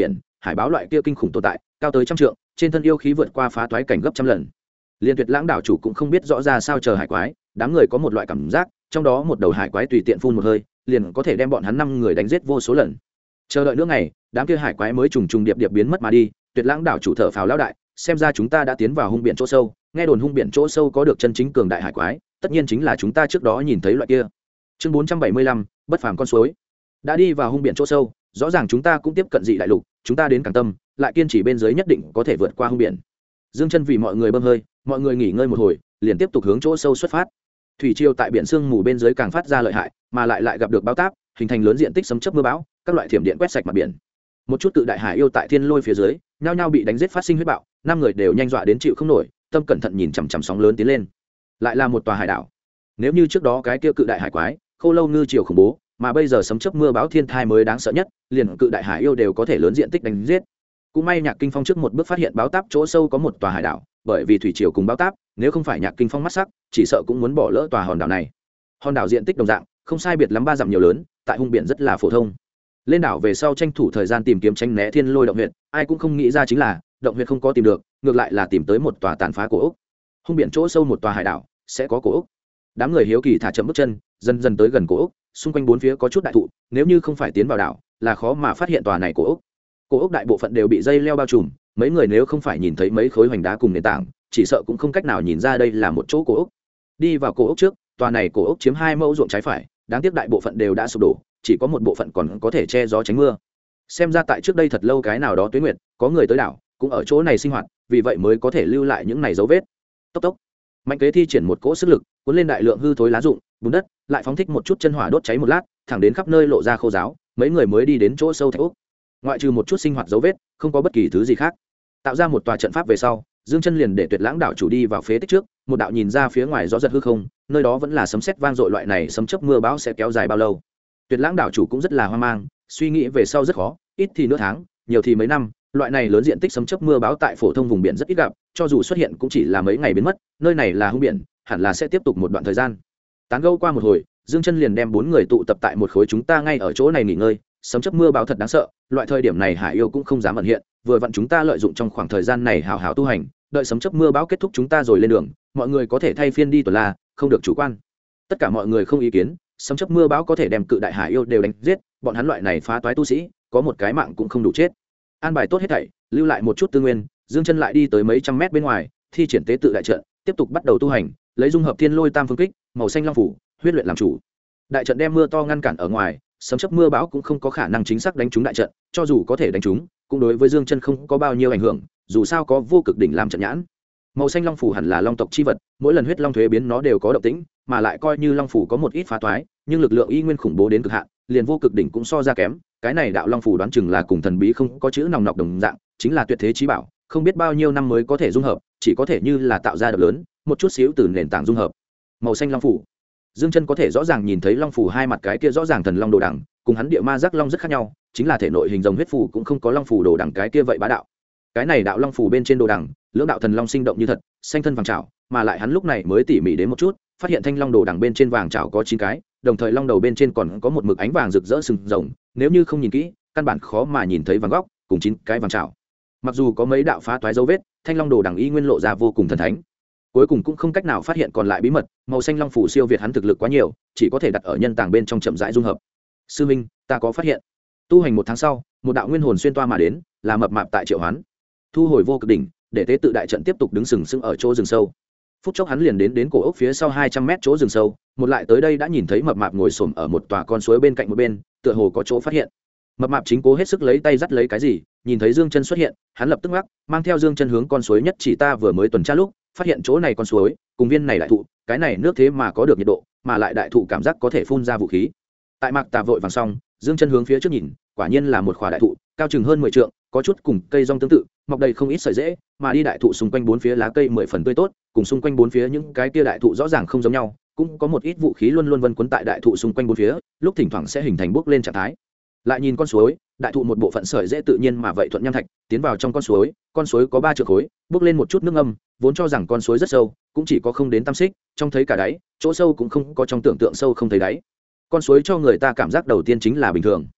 hải báo loại kia kinh khủng tồn tại cao tới 100 trượng, trên thân yêu khí vượt qua phá toái cảnh gấp trăm lần. Liên Tuyệt Lãng đảo chủ cũng không biết rõ ra sao chờ hải quái, đám người có một loại cảm giác trong đó một đầu hải quái tùy tiện phun một hơi liền có thể đem bọn hắn 5 người đánh giết vô số lần. Chờ đợi nữa ngày, đám kia hải quái mới trùng trùng điệp điệp biến mất mà đi. Tuyệt Lãng đảo chủ thở phào lão đại, xem ra chúng ta đã tiến vào hung biển chỗ sâu. Nghe đồn hung biển chỗ sâu có được chân chính cường đại hải quái, tất nhiên chính là chúng ta trước đó nhìn thấy loại kia. Chương 475, bất phàm con suối. Đã đi vào hung biển chỗ sâu, rõ ràng chúng ta cũng tiếp cận dị đại lục, chúng ta đến Càng Tâm, lại kiên trì bên dưới nhất định có thể vượt qua hung biển. Dương Chân vì mọi người bơm hơi, mọi người nghỉ ngơi một hồi, liền tiếp tục hướng chỗ sâu xuất phát. Thủy triều tại biển sương mù bên dưới càng phát ra lợi hại, mà lại gặp được bão táp, hình thành lớn diện tích sấm chớp mưa bão, các loại thiểm điện quét sạch mặt biển. Một chút cự đại hải yêu tại thiên lôi phía dưới, nhao nhao bị đánh giết phát sinh huyết bạo, 5 người đều nhanh dọa đến chịu không nổi, tâm cẩn thận nhìn chằm chằm sóng lớn tiến lên. Lại là một tòa hải đảo. Nếu như trước đó cái kia cự đại hải quái, khô lâu ngư triều khủng bố, mà bây giờ sấm chớp mưa bão thiên thai mới đáng sợ nhất, liền cự đại hải yêu đều có thể lớn diện tích đánh giết. Cũng may Nhạc Kinh Phong trước một bước phát hiện báo táp chỗ sâu có một tòa hải đảo, bởi vì thủy triều cùng báo táp, nếu không phải Nhạc Kinh Phong mắt sắc, chỉ sợ cũng muốn bỏ lỡ tòa hòn đảo này. Hòn đảo diện tích đồng dạng, không sai biệt lắm 3 dặm nhiều lớn, tại hung biển rất là phổ thông. Lên đảo về sau tranh thủ thời gian tìm kiếm tránh né thiên lôi động huyệt, ai cũng không nghĩ ra chính là động huyệt không có tìm được, ngược lại là tìm tới một tòa tàn phá cổ ốc. Hung biển chỗ sâu một tòa hải đảo sẽ có cổ ốc. Đám người hiếu kỳ thả chậm bước chân, dần dần tới gần cổ ốc, xung quanh bốn phía có chút đại thụ, nếu như không phải tiến vào đảo, là khó mà phát hiện tòa này cổ ốc. Cổ ốc đại bộ phận đều bị dây leo bao trùm, mấy người nếu không phải nhìn thấy mấy khối hoành đá cùng nền tảng, chỉ sợ cũng không cách nào nhìn ra đây là một chỗ cổ ốc. Đi vào cổ ốc trước, tòa này cổ ốc chiếm 2 mẫu ruộng trái phải, đáng tiếc đại bộ phận đều đã sụp đổ, chỉ có một bộ phận còn có thể che gió tránh mưa. Xem ra tại trước đây thật lâu cái nào đó tuyết nguyệt, có người tới đảo, cũng ở chỗ này sinh hoạt, vì vậy mới có thể lưu lại những này dấu vết. Tốc tốc, Mạnh Kế thi triển một cỗ sức lực, cuốn lên đại lượng hư thối lá rụng, bùn đất, lại phóng thích một chút chân hỏa đốt cháy một lát, thẳng đến khắp nơi lộ ra khô ráo, mấy người mới đi đến chỗ sâu thạch ốc. Ngoại trừ một chút sinh hoạt dấu vết, không có bất kỳ thứ gì khác. Tạo ra một tòa trận pháp về sau, Dương Chân liền để Tuyệt Lãng đảo chủ đi vào phế tích trước, một đạo nhìn ra phía ngoài gió giật hư không, nơi đó vẫn là sấm sét vang dội loại này, sấm chớp mưa bão sẽ kéo dài bao lâu. Tuyệt Lãng đảo chủ cũng rất là hoang mang, suy nghĩ về sau rất khó, ít thì nửa tháng, nhiều thì mấy năm, loại này lớn diện tích sấm chớp mưa bão tại phổ thông vùng biển rất ít gặp, cho dù xuất hiện cũng chỉ là mấy ngày biến mất, nơi này là hung biển, hẳn là sẽ tiếp tục một đoạn thời gian. Tán gẫu qua một hồi, Dương Chân liền đem 4 người tụ tập tại một khối, chúng ta ngay ở chỗ này nghỉ ngơi, sấm chớp mưa bão thật đáng sợ, loại thời điểm này hải yêu cũng không dám ẩn hiện, vừa vặn chúng ta lợi dụng trong khoảng thời gian này hào hào tu hành, đợi sấm chớp mưa bão kết thúc chúng ta rồi lên đường, mọi người có thể thay phiên đi tuần la, không được chủ quan. Tất cả mọi người không ý kiến, sấm chớp mưa bão có thể đem cự đại hải yêu đều đánh giết, bọn hắn loại này phá toái tu sĩ, có một cái mạng cũng không đủ chết. An bài tốt hết thảy, lưu lại một chút tư nguyên, Dương Chân lại đi tới mấy trăm mét bên ngoài, thi triển tế tự đại trận, tiếp tục bắt đầu tu hành, lấy dung hợp thiên lôi tam phương kích, màu xanh long phủ, huyết luyện làm chủ. Đại trận đem mưa to ngăn cản ở ngoài, sấm chớp mưa bão cũng không có khả năng chính xác đánh trúng đại trận, cho dù có thể đánh trúng, cũng đối với Dương Chân không có bao nhiêu ảnh hưởng, dù sao có vô cực đỉnh làm trận nhãn. Màu xanh long phủ hẳn là long tộc chi vật, mỗi lần huyết long thuế biến nó đều có động tĩnh, mà lại coi như long phủ có một ít phá toái, nhưng lực lượng y nguyên khủng bố đến cực hạn, liền vô cực đỉnh cũng so ra kém. Cái này đạo long phủ đoán chừng là cùng thần bí không có chữ nòng nọc đồng dạng, chính là tuyệt thế chí bảo, không biết bao nhiêu năm mới có thể dung hợp, chỉ có thể như là tạo ra đập lớn, một chút xíu từ nền tảng dung hợp. Màu xanh long phủ, Dương Chân có thể rõ ràng nhìn thấy long phủ hai mặt cái kia rõ ràng thần long đồ đằng, cùng hắn địa ma giác long rất khác nhau, chính là thể nội hình rồng huyết phủ cũng không có long phủ đồ đằng cái kia vậy bá đạo. Cái này đạo long phủ bên trên đồ đằng, lưỡng đạo thần long sinh động như thật, xanh thân vàng trảo, mà lại hắn lúc này mới tỉ mỉ đến một chút, phát hiện thanh long đồ đằng bên trên vàng trảo có 9 cái, đồng thời long đầu bên trên còn có một mực ánh vàng rực rỡ sừng rồng, nếu như không nhìn kỹ, căn bản khó mà nhìn thấy vàng góc, cùng 9 cái vàng trảo. Mặc dù có mấy đạo phá toái dấu vết, thanh long đồ đằng y nguyên lộ ra vô cùng thần thánh. Cuối cùng cũng không cách nào phát hiện còn lại bí mật, màu xanh long phủ siêu việt hắn thực lực quá nhiều, chỉ có thể đặt ở nhân tàng bên trong chậm rãi dung hợp. Sư minh, ta có phát hiện. Tu hành 1 tháng sau, một đạo nguyên hồn xuyên toa mà đến, là mập mạp tại triệu hoán. Thu hồi vô cực đỉnh, để tế tự đại trận tiếp tục đứng sừng sững ở chỗ rừng sâu. Phút chốc hắn liền đến cổ ốc phía sau 200 mét chỗ rừng sâu, một lại tới đây đã nhìn thấy mập mạp ngồi xổm ở một tòa con suối bên cạnh một bên, tựa hồ có chỗ phát hiện. Mập mạp chính cố hết sức lấy tay dắt lấy cái gì, nhìn thấy Dương Chân xuất hiện, hắn lập tức ngắc, mang theo Dương Chân hướng con suối nhất chỉ ta vừa mới tuần tra lúc, phát hiện chỗ này con suối, cùng viên này đại thụ, cái này nước thế mà có được nhiệt độ, mà lại đại thụ cảm giác có thể phun ra vũ khí. Tại Mạc Tà vội vàng xong, Dương Chân hướng phía trước nhìn, quả nhiên là một khỏa đại thụ, cao chừng hơn 10 trượng, có chút cùng cây rong tương tự, mọc đầy không ít sợi rễ, mà đi đại thụ xung quanh bốn phía lá cây 10 phần tươi tốt, cùng xung quanh bốn phía những cái kia đại thụ rõ ràng không giống nhau, cũng có một ít vũ khí luôn luôn vần quấn tại đại thụ xung quanh bốn phía, lúc thỉnh thoảng sẽ hình thành bước lên trạng thái. Lại nhìn con suối, đại thụ một bộ phận sợi rễ tự nhiên mà vậy thuận nham thạch, tiến vào trong con suối có 3 trượng khối, bước lên một chút nước âm, vốn cho rằng con suối rất sâu, cũng chỉ có không đến tam xích, trong thấy cả đáy, chỗ sâu cũng không có trong tưởng tượng sâu không thấy đáy. Con suối cho người ta cảm giác đầu tiên chính là bình thường.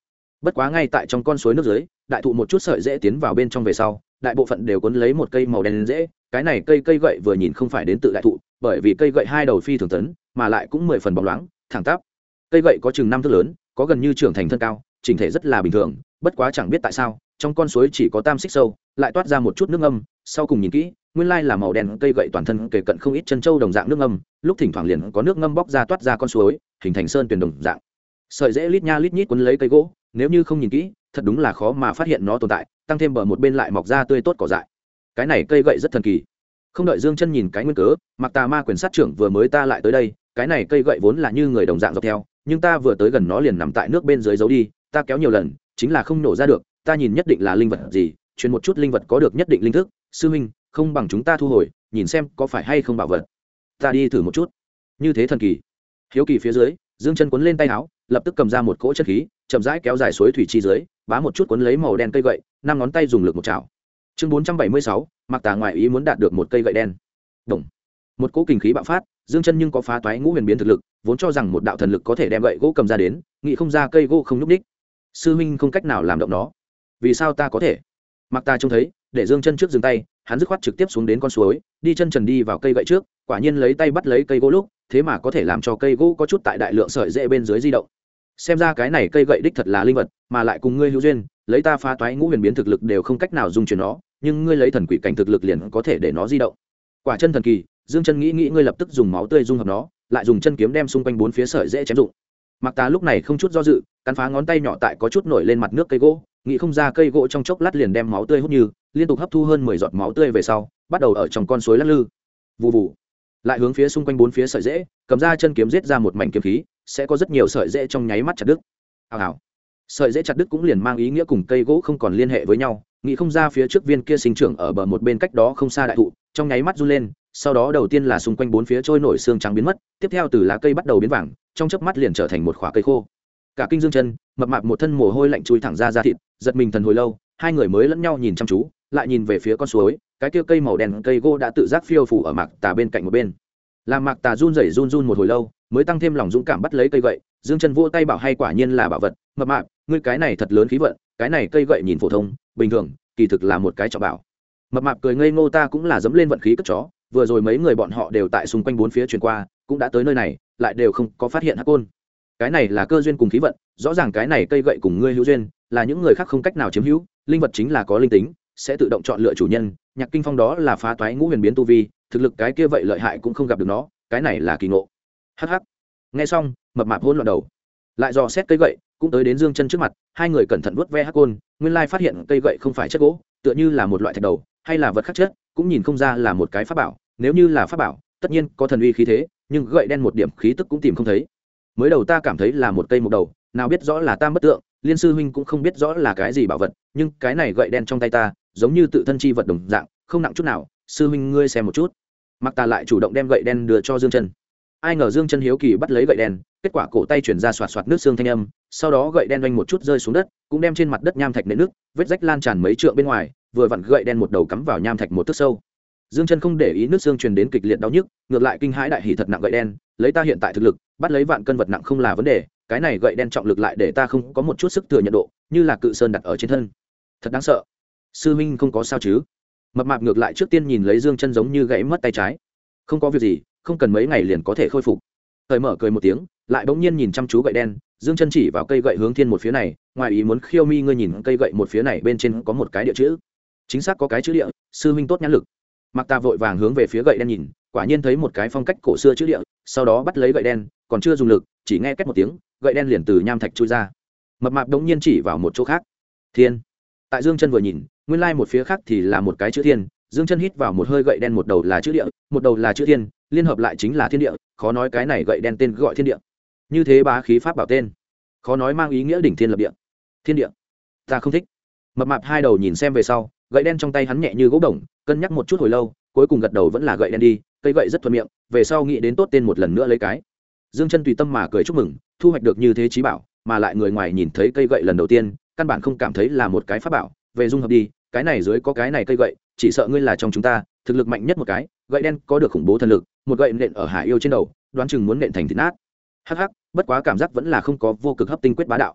bất quá ngay tại trong con suối nước dưới, đại thụ một chút sợi rễ tiến vào bên trong về sau, đại bộ phận đều cuốn lấy một cây màu đen rễ. Cái này cây gậy vừa nhìn không phải đến tự đại thụ, bởi vì cây gậy hai đầu phi thường tấn, mà lại cũng 10 phần bóng loáng thẳng tắp. Cây gậy có chừng 5 thước lớn, có gần như trưởng thành thân cao, chỉnh thể rất là bình thường, bất quá chẳng biết tại sao trong con suối chỉ có tam xích sâu, lại toát ra một chút nước ngâm. Sau cùng nhìn kỹ, nguyên lai là màu đen cây gậy toàn thân kề cận không ít chân trâu đồng dạng nước ngâm, lúc thỉnh thoảng liền có nước ngâm bóc ra toát ra con suối, hình thành sơn tuyền đồng dạng. Sợi rễ lít nha lít nhít quấn lấy cây gỗ, nếu như không nhìn kỹ, thật đúng là khó mà phát hiện nó tồn tại, tăng thêm bờ một bên lại mọc ra tươi tốt cỏ dại. Cái này cây gậy rất thần kỳ. Không đợi Dương Chân nhìn cái nguyên cớ, Mặc Tà Ma quyền sát trưởng vừa mới ta lại tới đây, cái này cây gậy vốn là như người đồng dạng dọc theo, nhưng ta vừa tới gần nó liền nằm tại nước bên dưới giấu đi, ta kéo nhiều lần, chính là không nổ ra được, ta nhìn nhất định là linh vật gì, truyền một chút linh vật có được nhất định linh thức, sư huynh, không bằng chúng ta thu hồi, nhìn xem có phải hay không bảo vật. Ta đi thử một chút. Như thế thần kỳ. Hiếu kỳ phía dưới, Dương Chân cuốn lên tay áo, lập tức cầm ra một cỗ chân khí, chậm rãi kéo dài suối thủy chi dưới, bá một chút cuốn lấy màu đen cây gậy, năm ngón tay dùng lực một chảo. Chương 476, Mặc Tà ngoại ý muốn đạt được một cây gậy đen. Đồng. Một cỗ kinh khí bạo phát, Dương Chân nhưng có phá toái ngũ huyền biến thực lực, vốn cho rằng một đạo thần lực có thể đem gậy gỗ cầm ra đến, nghĩ không ra cây gỗ không nhúc nhích. Sư huynh không cách nào làm động nó. Vì sao ta có thể? Mặc Tà trông thấy, để Dương Chân trước dừng tay, hắn dứt khoát trực tiếp xuống đến con suối, đi chân trần đi vào cây gậy trước, quả nhiên lấy tay bắt lấy cây gỗ lúc, thế mà có thể làm cho cây gỗ có chút tại đại lượng sợi rễ bên dưới di động. Xem ra cái này cây gậy đích thật là linh vật, mà lại cùng ngươi hữu duyên, lấy ta phá toái ngũ huyền biến thực lực đều không cách nào dung chuyển nó, nhưng ngươi lấy thần quỷ cảnh thực lực liền có thể để nó di động. Quả chân thần kỳ. Dương Chân nghĩ ngươi lập tức dùng máu tươi dung hợp nó, lại dùng chân kiếm đem xung quanh bốn phía sợi rễ chém dụng. Mặc Tà lúc này không chút do dự, cắn phá ngón tay nhỏ tại có chút nổi lên mặt nước cây gỗ, nghĩ không ra cây gỗ trong chốc lát liền đem máu tươi hút như, liên tục hấp thu hơn 10 giọt máu tươi về sau, bắt đầu ở trong con suối lắc lư. Vù vù. Lại hướng phía xung quanh bốn phía sợi rễ, cầm ra chân kiếm giết ra một mảnh kiếm khí, sẽ có rất nhiều sợi rễ trong nháy mắt chặt đứt. Hào hào. Sợi rễ chặt đứt cũng liền mang ý nghĩa cùng cây gỗ không còn liên hệ với nhau, nghĩ không ra phía trước viên kia sinh trưởng ở bờ một bên cách đó không xa đại thụ, trong nháy mắt run lên, sau đó đầu tiên là xung quanh bốn phía trôi nổi xương trắng biến mất, tiếp theo từ lá cây bắt đầu biến vàng, trong chớp mắt liền trở thành một khỏa cây khô. Cả kinh Dương Chân, mập mạp một thân mồ hôi lạnh chui thẳng ra da thịt, giật mình thần hồi lâu, hai người mới lẫn nhau nhìn chăm chú, lại nhìn về phía con suối, cái kia cây màu đen cây gỗ đã tự giác phiêu phù ở Mạc Tà bên cạnh một bên. Làm Mạc Tà run rẩy run một hồi lâu, mới tăng thêm lòng dũng cảm bắt lấy cây gậy. Dương Chân vỗ tay bảo hay quả nhiên là bảo vật, mập mạp, ngươi cái này thật lớn khí vận, cái này cây gậy nhìn phổ thông, bình thường, kỳ thực là một cái trọng bảo. Mập mạp cười ngây ngô, ta cũng là dẫm lên vận khí cất chó, vừa rồi mấy người bọn họ đều tại xung quanh bốn phía truyền qua, cũng đã tới nơi này, lại đều không có phát hiện hắc côn. Cái này là cơ duyên cùng khí vận, rõ ràng cái này cây gậy cùng ngươi hữu duyên, là những người khác không cách nào chiếm hữu, linh vật chính là có linh tính, sẽ tự động chọn lựa chủ nhân, Nhạc Kinh Phong đó là phá toái ngũ huyền biến tu vi, thực lực cái kia vậy lợi hại cũng không gặp được nó, cái này là kỳ ngộ. Hắc hắc. Nghe xong, mập mạp hỗn loạn đầu. Lại dò xét cây gậy, cũng tới đến Dương Chân trước mặt, hai người cẩn thận vuốt ve hắc côn, nguyên lai phát hiện cây gậy không phải chất gỗ, tựa như là một loại thạch đầu, hay là vật khác chất, cũng nhìn không ra là một cái pháp bảo, nếu như là pháp bảo, tất nhiên có thần uy khí thế, nhưng gậy đen một điểm khí tức cũng tìm không thấy. Mới đầu ta cảm thấy là một cây mục đầu, nào biết rõ là tam bất tượng, Liên sư huynh cũng không biết rõ là cái gì bảo vật, nhưng cái này gậy đen trong tay ta, giống như tự thân chi vật đồng dạng, không nặng chút nào, sư huynh ngươi xem một chút. Mặc Tà lại chủ động đem gậy đen đưa cho Dương Chân. Ai ngờ Dương Chân hiếu kỳ bắt lấy gậy đen, kết quả cổ tay chuyển ra xoạt xoạt nước xương thanh âm, sau đó gậy đen vang một chút rơi xuống đất, cũng đem trên mặt đất nham thạch nện nước, vết rách lan tràn mấy trượng bên ngoài, vừa vặn gậy đen một đầu cắm vào nham thạch một thước sâu. Dương Chân không để ý nước xương truyền đến kịch liệt đau nhức, ngược lại kinh hãi đại hỉ thật nặng gậy đen, lấy ta hiện tại thực lực, bắt lấy vạn cân vật nặng không là vấn đề, cái này gậy đen trọng lực lại để ta không có một chút sức thừa nhận độ, như là cự sơn đặt ở trên thân. Thật đáng sợ. Sư huynh không có sao chứ? Mập mạp ngược lại trước tiên nhìn lấy Dương Chân giống như gãy mất tay trái. Không có việc gì, không cần mấy ngày liền có thể khôi phục. Thời mở cười một tiếng, lại bỗng nhiên nhìn chăm chú gậy đen, Dương Chân chỉ vào cây gậy hướng thiên một phía này, ngoài ý muốn khiêu mi ngươi nhìn cây gậy một phía này bên trên có một cái địa chữ. Chính xác có cái chữ địa, sư huynh tốt nhãn lực. Mặc Ta vội vàng hướng về phía gậy đen nhìn, quả nhiên thấy một cái phong cách cổ xưa chữ địa, sau đó bắt lấy gậy đen, còn chưa dùng lực, chỉ nghe két một tiếng, gậy đen liền từ nham thạch chui ra. Mập mạp đống nhiên chỉ vào một chỗ khác. Thiên. Tại Dương Chân vừa nhìn, nguyên lai một phía khác thì là một cái chữ thiên, Dương Chân hít vào một hơi, gậy đen một đầu là chữ địa, một đầu là chữ thiên, liên hợp lại chính là thiên địa, khó nói cái này gậy đen tên gọi thiên địa. Như thế bá khí pháp bảo tên, khó nói mang ý nghĩa đỉnh thiên lập địa. Thiên địa, ta không thích. Mập mạp hai đầu nhìn xem về sau, gậy đen trong tay hắn nhẹ như gỗ đồng, cân nhắc một chút hồi lâu, cuối cùng gật đầu vẫn là gậy đen đi, cây gậy rất thuận miệng, về sau nghĩ đến tốt tên một lần nữa lấy cái. Dương Chân tùy tâm mà cười chúc mừng, thu hoạch được như thế chí bảo, mà lại người ngoài nhìn thấy cây gậy lần đầu tiên, căn bản không cảm thấy là một cái pháp bảo, về dung hợp đi, cái này dưới có cái này cây gậy, chỉ sợ ngươi là trong chúng ta thực lực mạnh nhất một cái, gậy đen có được khủng bố thần lực, một gậy nện ở Hải Yêu trên đầu, đoán chừng muốn nện thành thịt nát. Hắc hắc, bất quá cảm giác vẫn là không có vô cực hấp tinh quyết bá đạo.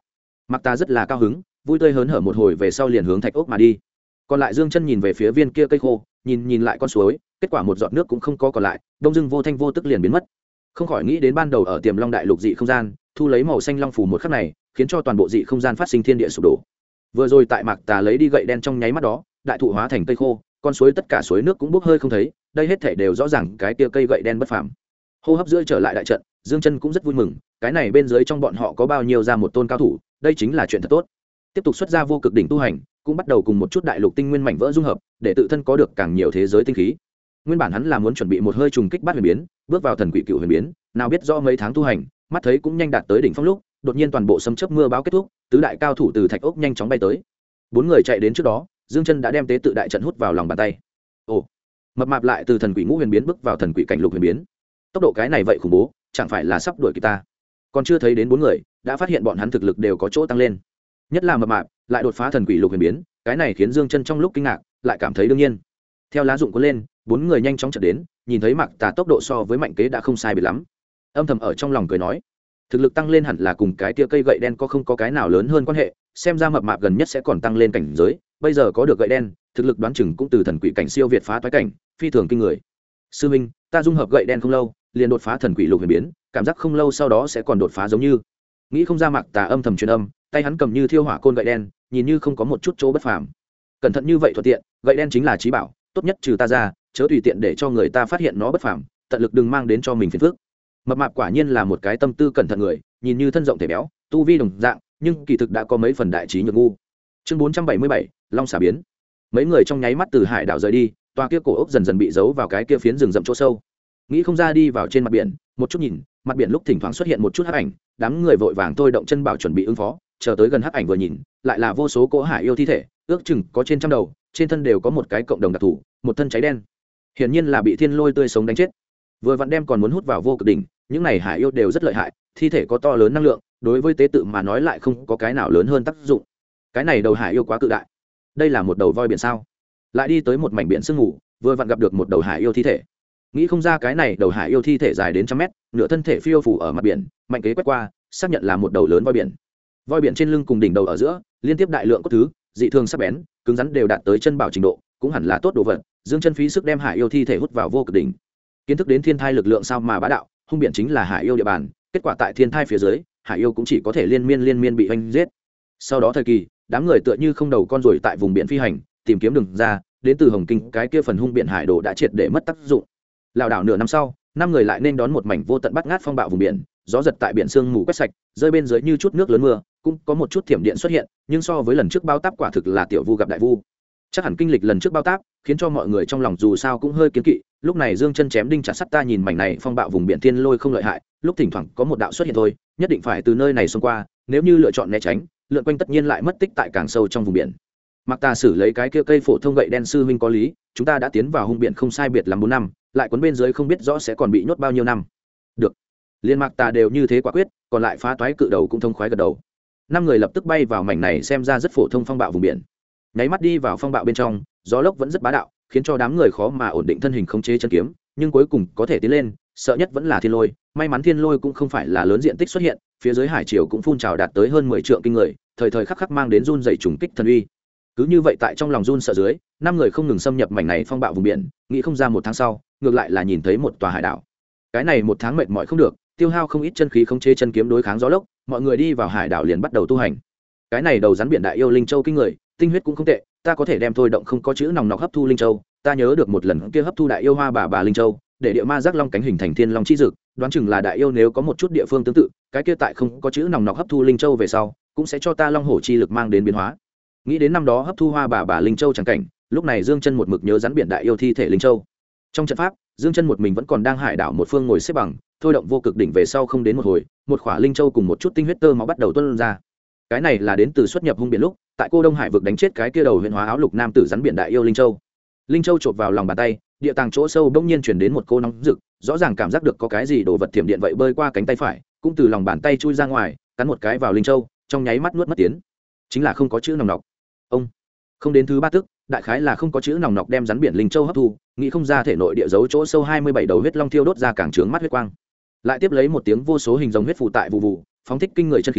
Mặc ta rất là cao hứng, vui tươi hớn hở một hồi về sau liền hướng thạch ốc mà đi. Còn lại Dương Chân nhìn về phía viên kia cây khô, nhìn lại con suối, kết quả một giọt nước cũng không có còn lại, đông dưng vô thanh vô tức liền biến mất. Không khỏi nghĩ đến ban đầu ở Tiềm Long đại lục dị không gian, thu lấy màu xanh long phù một khắc này, khiến cho toàn bộ dị không gian phát sinh thiên địa sụp đổ. Vừa rồi tại Mạc Tà lấy đi gậy đen trong nháy mắt đó, đại thụ hóa thành cây khô, con suối tất cả suối nước cũng bốc hơi không thấy, đây hết thảy đều rõ ràng cái kia cây gậy đen bất phàm. Hô hấp giữa trở lại đại trận, Dương Chân cũng rất vui mừng, cái này bên dưới trong bọn họ có bao nhiêu ra một tôn cao thủ, đây chính là chuyện thật tốt. Tiếp tục xuất ra vô cực đỉnh tu hành, cũng bắt đầu cùng một chút đại lục tinh nguyên mảnh vỡ dung hợp, để tự thân có được càng nhiều thế giới tinh khí. Nguyên bản hắn là muốn chuẩn bị một hơi trùng kích bát huyền biến, bước vào thần quỷ cựu huyền biến, nào biết do mấy tháng tu hành, mắt thấy cũng nhanh đạt tới đỉnh phong lúc, đột nhiên toàn bộ sấm chớp mưa bão kết thúc, tứ đại cao thủ từ thạch ốc nhanh chóng bay tới. Bốn người chạy đến trước đó, Dương Chân đã đem tế tự đại trận hút vào lòng bàn tay. Ồ, mập mạp lại từ thần quỷ ngũ huyền biến bước vào thần quỷ cảnh lục huyền biến. Tốc độ cái này vậy khủng bố, chẳng phải là sắp đuổi kịp ta. Còn chưa thấy đến bốn người, đã phát hiện bọn hắn thực lực đều có chỗ tăng lên. Nhất là mập mạp lại đột phá thần quỷ lục huyền biến, cái này khiến Dương Chân trong lúc kinh ngạc, lại cảm thấy đương nhiên. Theo lá dụng cuốn lên, bốn người nhanh chóng chợt đến, nhìn thấy Mạc Tà tốc độ so với Mạnh Kế đã không sai biệt lắm. Âm thầm ở trong lòng cười nói, thực lực tăng lên hẳn là cùng cái tia cây gậy đen có không có cái nào lớn hơn quan hệ, xem ra mập mạp gần nhất sẽ còn tăng lên cảnh giới, bây giờ có được gậy đen, thực lực đoán chừng cũng từ thần quỷ cảnh siêu việt phá toái cảnh, phi thường kinh người. Sư minh, ta dung hợp gậy đen không lâu, liền đột phá thần quỷ lục huyền biến, cảm giác không lâu sau đó sẽ còn đột phá giống như. Nghĩ không ra Mạc Tà âm thầm truyền âm, tay hắn cầm như thiêu hỏa côn gậy đen, nhìn như không có một chút chỗ bất phàm. Cẩn thận như vậy thuận tiện, gậy đen chính là trí bảo, tốt nhất trừ ta ra, chớ tùy tiện để cho người ta phát hiện nó bất phàm, tận lực đừng mang đến cho mình phiền phức. Mập mạp quả nhiên là một cái tâm tư cẩn thận người, nhìn như thân rộng thể béo, tu vi đồng dạng, nhưng kỳ thực đã có mấy phần đại trí nhược ngu. Chương 477, Long xả biến. Mấy người trong nháy mắt từ hải đảo rời đi, tòa kia cổ ốc dần dần bị giấu vào cái kia phiến rừng rậm chỗ sâu. Nghĩ không ra đi vào trên mặt biển, một chút nhìn, mặt biển lúc thỉnh thoảng xuất hiện một chút hắc ảnh, đám người vội vàng thôi động chân bảo chuẩn bị ứng phó, chờ tới gần hắc ảnh vừa nhìn, lại là vô số cỗ hải yêu thi thể, ước chừng có trên trăm đầu, trên thân đều có một cái cộng đồng đặc thù, một thân cháy đen. Hiển nhiên là bị thiên lôi tươi sống đánh chết. Vừa vặn đem còn muốn hút vào vô cực đỉnh, những này hải yêu đều rất lợi hại, thi thể có to lớn năng lượng, đối với tế tự mà nói lại không có cái nào lớn hơn tác dụng. Cái này đầu hải yêu quá cự đại. Đây là một đầu voi biển sao? Lại đi tới một mảnh biển sương mù, vừa vặn gặp được một đầu hải yêu thi thể. Nghĩ không ra cái này đầu hải yêu thi thể dài đến trăm mét, nửa thân thể phiêu phù ở mặt biển, Mạnh Kế quét qua, xác nhận là một đầu lớn voi biển. Voi biển trên lưng cùng đỉnh đầu ở giữa, liên tiếp đại lượng cốt thứ, dị thường sắc bén, cứng rắn đều đạt tới chân bảo trình độ, cũng hẳn là tốt đồ vật. Dương Chân phí sức đem hải yêu thi thể hút vào vô cực đỉnh. Kiến thức đến thiên thai lực lượng sao mà bá đạo, hung biển chính là hải yêu địa bàn, kết quả tại thiên thai phía dưới, hải yêu cũng chỉ có thể liên miên bị oanh giết. Sau đó thời kỳ, đám người tựa như không đầu con ruồi tại vùng biển phi hành, tìm kiếm đường ra, đến từ Hồng Kinh cái kia phần hung biển hải đồ đã triệt để mất tác dụng. Lảo đảo nửa năm sau, năm người lại nên đón một mảnh vô tận bắt ngát phong bạo vùng biển, gió giật tại biển sương mù quét sạch, rơi bên dưới như chút nước lớn mưa, cũng có một chút thiểm điện xuất hiện, nhưng so với lần trước bao táp quả thực là tiểu vu gặp đại vu. Chắc hẳn kinh lịch lần trước bao táp, khiến cho mọi người trong lòng dù sao cũng hơi kiến kỵ. Lúc này Dương Chân chém đinh chặt sắt, ta nhìn mảnh này phong bạo vùng biển thiên lôi không lợi hại, lúc thỉnh thoảng có một đạo xuất hiện thôi, nhất định phải từ nơi này xông qua, nếu như lựa chọn né tránh, lượn quanh tất nhiên lại mất tích tại càng sâu trong vùng biển. Mặc ta xử lấy cái kia cây phổ thông gậy đen, sư huynh có lý, chúng ta đã tiến vào hung biển không sai biệt lắm 4 năm, lại cuốn bên dưới không biết rõ sẽ còn bị nhốt bao nhiêu năm. Được. Liên Mạc ta đều như thế quả quyết, còn lại phá toái cự đầu cũng thông khoái gật đầu. Năm người lập tức bay vào mảnh này xem ra rất phổ thông phong bạo vùng biển. Nháy mắt đi vào phong bạo bên trong, gió lốc vẫn rất bá đạo, khiến cho đám người khó mà ổn định thân hình khống chế chân kiếm, nhưng cuối cùng có thể tiến lên, sợ nhất vẫn là thiên lôi. May mắn thiên lôi cũng không phải là lớn diện tích xuất hiện, phía dưới hải triều cũng phun trào đạt tới hơn 10 trượng kinh người, thời thời khắc khắc mang đến run rẩy trùng kích thần uy. Cứ như vậy tại trong lòng run sợ dưới, năm người không ngừng xâm nhập mảnh này phong bạo vùng biển, nghĩ không ra một tháng sau, ngược lại là nhìn thấy một tòa hải đảo. Cái này một tháng mệt mỏi không được, tiêu hao không ít chân khí khống chế chân kiếm đối kháng gió lốc, mọi người đi vào hải đảo liền bắt đầu tu hành. Cái này đầu rắn biển đại yêu linh châu kinh người, tinh huyết cũng không tệ, ta có thể đem thôi động không có chữ nòng nọc hấp thu linh châu. Ta nhớ được một lần kia hấp thu đại yêu hoa bà linh châu, để địa ma giác long cánh hình thành thiên long chi dực, đoán chừng là đại yêu nếu có một chút địa phương tương tự, cái kia tại không có chữ nòng nọc hấp thu linh châu về sau, cũng sẽ cho ta long hổ chi lực mang đến biến hóa. Nghĩ đến năm đó hấp thu hoa bà linh châu chẳng cảnh, lúc này Dương Chân một mực nhớ rắn biển đại yêu thi thể linh châu. Trong trận pháp, Dương Chân một mình vẫn còn đang hải đảo một phương ngồi xếp bằng, thôi động vô cực đỉnh về sau không đến một hồi, một khỏa linh châu cùng một chút tinh huyết tơ máu bắt đầu tuôn ra. Cái này là đến từ xuất nhập hung biển lúc, tại Cô Đông Hải vực đánh chết cái kia đầu huyền hóa áo lục nam tử rắn biển đại yêu linh châu. Linh châu chộp vào lòng bàn tay, địa tàng chỗ sâu bỗng nhiên chuyển đến một cô nóng rực, rõ ràng cảm giác được có cái gì đồ vật thiểm điện vậy bơi qua cánh tay phải, cũng từ lòng bàn tay chui ra ngoài, cắn một cái vào linh châu, trong nháy mắt nuốt mất tiến. Chính là không có chữ nòng nọc. Ông không đến thứ 3 tức, đại khái là không có chữ nòng nọc đem rắn biển linh châu hấp thu, nghĩ không ra thể nội địa dấu chỗ sâu 27 đầu huyết long thiêu đốt ra càng trướng mắt huyết quang. Lại tiếp lấy một tiếng vô số hình rồng huyết phụ tại vụ vụ, phóng thích kinh người chân khí,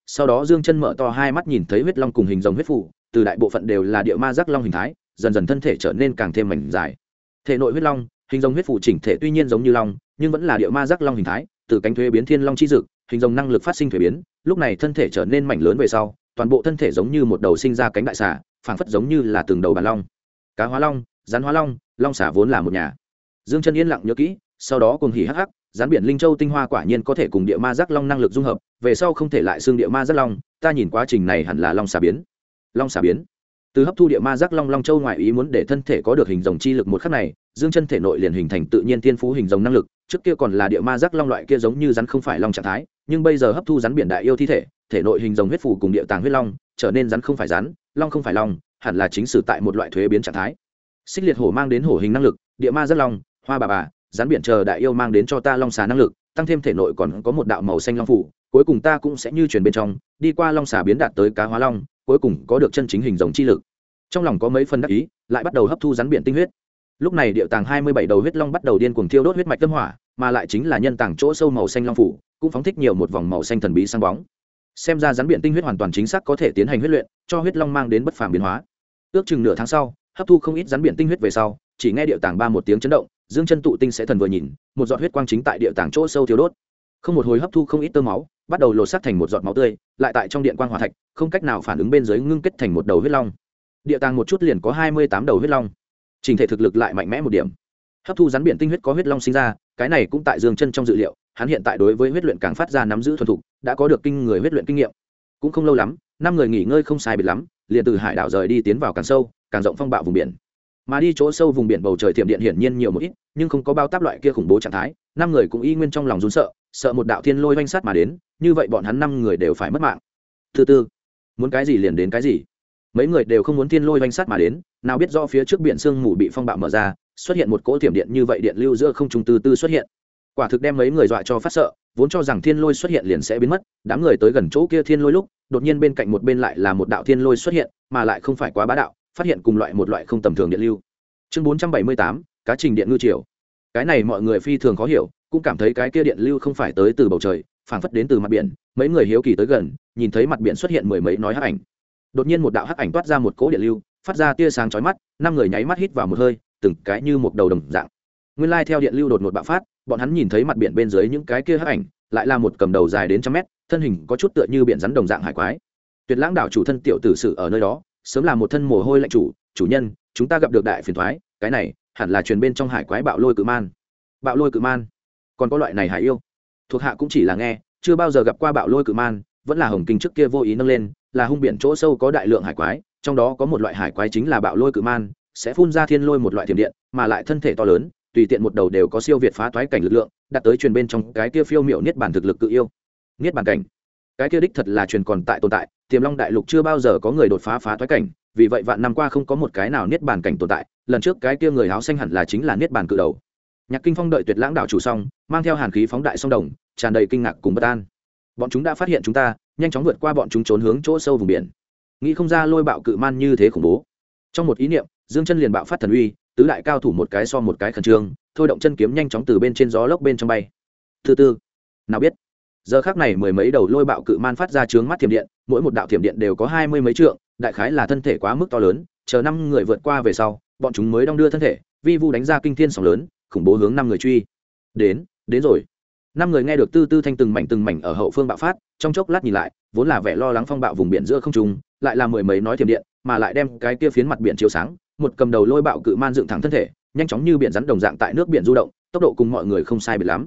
sau đó Dương Chân mở to hai mắt nhìn thấy huyết long cùng hình rồng huyết phù, từ đại bộ phận đều là địa ma giác long hình thái, dần dần thân thể trở nên càng thêm mảnh dài. Thể nội huyết long, hình rồng huyết phù chỉnh thể tuy nhiên giống như long, nhưng vẫn là địa ma giác long hình thái, từ cánh thuế biến thiên long chi dực, hình rồng năng lực phát sinh thuế biến, lúc này thân thể trở nên mảnh lớn về sau, toàn bộ thân thể giống như một đầu sinh ra cánh đại xà, phảng phất giống như là từng đầu bản long. Cá hóa long, rắn hóa long, long xà vốn là một nhà. Dương Chân yên lặng nhớ kỹ, sau đó cùng hỉ hắc hắc, rắn biển linh châu tinh hoa quả nhiên có thể cùng địa ma giác long năng lực dung hợp, về sau không thể lại xương địa ma giác long, ta nhìn quá trình này hẳn là long xà biến. Long xà biến. Từ hấp thu địa ma giác long long châu ngoại ý muốn để thân thể có được hình rồng chi lực một khắc này, Dương Chân thể nội liền hình thành tự nhiên tiên phú hình rồng năng lực, trước kia còn là địa ma giác long loại kia giống như rắn không phải long trạng thái, nhưng bây giờ hấp thu rắn biển đại yêu thi thể, thể nội hình rồng huyết phù cùng địa tàng huyết long, trở nên rắn không phải rắn, long không phải long, hẳn là chính sử tại một loại thuế biến trạng thái. Xích liệt hổ mang đến hổ hình năng lực, địa ma giác long, hoa bà, rắn biển chờ đại yêu mang đến cho ta long xà năng lực, tăng thêm thể nội còn có một đạo màu xanh long phủ, cuối cùng ta cũng sẽ như truyền bên trong, đi qua long xà biến đạt tới cá hóa long, cuối cùng có được chân chính hình rồng chi lực. Trong lòng có mấy phần đắc ý, lại bắt đầu hấp thu rắn biển tinh huyết. Lúc này địa tàng 27 đầu huyết long bắt đầu điên cuồng thiêu đốt huyết mạch tâm hỏa, mà lại chính là nhân tàng chỗ sâu màu xanh long phủ, cũng phóng thích nhiều một vòng màu xanh thần bí sáng bóng. Xem ra rắn biển tinh huyết hoàn toàn chính xác có thể tiến hành huyết luyện, cho huyết long mang đến bất phàm biến hóa. Ước chừng nửa tháng sau, hấp thu không ít rắn biển tinh huyết về sau, chỉ nghe địa tàng ba một tiếng chấn động, Dương Chân tụ tinh sẽ thần vừa nhìn, một giọt huyết quang chính tại địa tàng chỗ sâu thiêu đốt. Không một hồi hấp thu không ít tơ máu, bắt đầu lột xác thành một giọt máu tươi, lại tại trong điện quang hỏa thạch, không cách nào phản ứng bên dưới ngưng kết thành một đầu huyết long. Địa tàng một chút liền có 28 đầu huyết long, trình thể thực lực lại mạnh mẽ một điểm. Hấp thu rắn biển tinh huyết có huyết long sinh ra, cái này cũng tại Dương Chân trong dự liệu, hắn hiện tại đối với huyết luyện càng phát ra nắm giữ thuần thục, đã có được kinh người huyết luyện kinh nghiệm. Cũng không lâu lắm, năm người nghỉ ngơi không sai biệt lắm, liền từ hải đảo rời đi tiến vào càng sâu, càng rộng phong bạo vùng biển. Mà đi chỗ sâu vùng biển bầu trời thiểm điện hiển nhiên nhiều một ít, nhưng không có bao táp loại kia khủng bố trạng thái, năm người cũng y nguyên trong lòng run sợ, sợ một đạo thiên lôi oanh sát mà đến, như vậy bọn hắn năm người đều phải mất mạng. Thứ tư, muốn cái gì liền đến cái gì. Mấy người đều không muốn thiên lôi oanh sát mà đến, nào biết do phía trước biển sương mù bị phong bạo mở ra, xuất hiện một cỗ thiểm điện như vậy điện lưu giữa không trung từ từ xuất hiện. Quả thực đem mấy người dọa cho phát sợ, vốn cho rằng thiên lôi xuất hiện liền sẽ biến mất, đám người tới gần chỗ kia thiên lôi lúc, đột nhiên bên cạnh một bên lại là một đạo thiên lôi xuất hiện, mà lại không phải quá bá đạo, phát hiện cùng một loại không tầm thường điện lưu. Chương 478, cá trình điện ngư triều. Cái này mọi người phi thường khó hiểu, cũng cảm thấy cái kia điện lưu không phải tới từ bầu trời, phảng phất đến từ mặt biển. Mấy người hiếu kỳ tới gần, nhìn thấy mặt biển xuất hiện mười mấy nói hắc ảnh. Đột nhiên một đạo hắc ảnh toát ra một cỗ điện lưu, phát ra tia sáng chói mắt, năm người nháy mắt hít vào một hơi, từng cái như một đầu đồng dạng. Nguyên lai theo điện lưu đột ngột bạo phát, bọn hắn nhìn thấy mặt biển bên dưới những cái kia hắc ảnh, lại là một cầm đầu dài đến trăm mét, thân hình có chút tựa như biển rắn đồng dạng hải quái. Tuyệt Lãng đảo chủ thân tiểu tử sự ở nơi đó, sớm là một thân mồ hôi lạnh chủ nhân, chúng ta gặp được đại phiền toái, cái này hẳn là truyền bên trong hải quái bạo lôi cự man. Bạo lôi cự man, còn có loại này hải yêu. Thuộc hạ cũng chỉ là nghe, chưa bao giờ gặp qua bạo lôi cự man, vẫn là Hồng Kinh trước kia vô ý nâng lên, là hung biển chỗ sâu có đại lượng hải quái, trong đó có một loại hải quái chính là bạo lôi cự man, sẽ phun ra thiên lôi một loại thiểm điện, mà lại thân thể to lớn, tùy tiện một đầu đều có siêu việt phá toái cảnh lực lượng, đạt tới truyền bên trong cái kia phiêu miểu niết bàn thực lực cự yêu. Niết bàn cảnh, cái kia đích thật là truyền còn tại tồn tại, Tiềm Long đại lục chưa bao giờ có người đột phá phá toái cảnh, vì vậy vạn năm qua không có một cái nào niết bàn cảnh tồn tại, lần trước cái kia người áo xanh hẳn là chính là niết bàn cự đầu. Nhạc Kinh Phong đợi Tuyệt Lãng đảo chủ xong, mang theo hàn khí phóng đại sông đồng, tràn đầy kinh ngạc cùng bất an. Bọn chúng đã phát hiện chúng ta, nhanh chóng vượt qua bọn chúng trốn hướng chỗ sâu vùng biển. Nghĩ không ra lôi bạo cự man như thế khủng bố. Trong một ý niệm, Dương Chân liền bạo phát thần uy, tứ đại cao thủ một cái so một cái khẩn trương, thôi động chân kiếm nhanh chóng từ bên trên gió lốc bên trong bay. Thứ tư, nào biết, giờ khắc này mười mấy đầu lôi bạo cự man phát ra chướng mắt thiểm điện, mỗi một đạo thiểm điện đều có 20 mấy trượng, đại khái là thân thể quá mức to lớn, chờ năm người vượt qua về sau, bọn chúng mới đong đưa thân thể, vi vu đánh ra kinh thiên sóng lớn, khủng bố hướng năm người truy. Đến rồi. Năm người nghe được tư tư thanh từng mảnh ở hậu phương bạo phát, trong chốc lát nhìn lại, vốn là vẻ lo lắng phong bạo vùng biển giữa không trung, lại là mười mấy nói thiểm điện, mà lại đem cái kia phiến mặt biển chiếu sáng, một cầm đầu lôi bạo cự man dựng thẳng thân thể, nhanh chóng như biển rắn đồng dạng tại nước biển du động, tốc độ cùng mọi người không sai biệt lắm.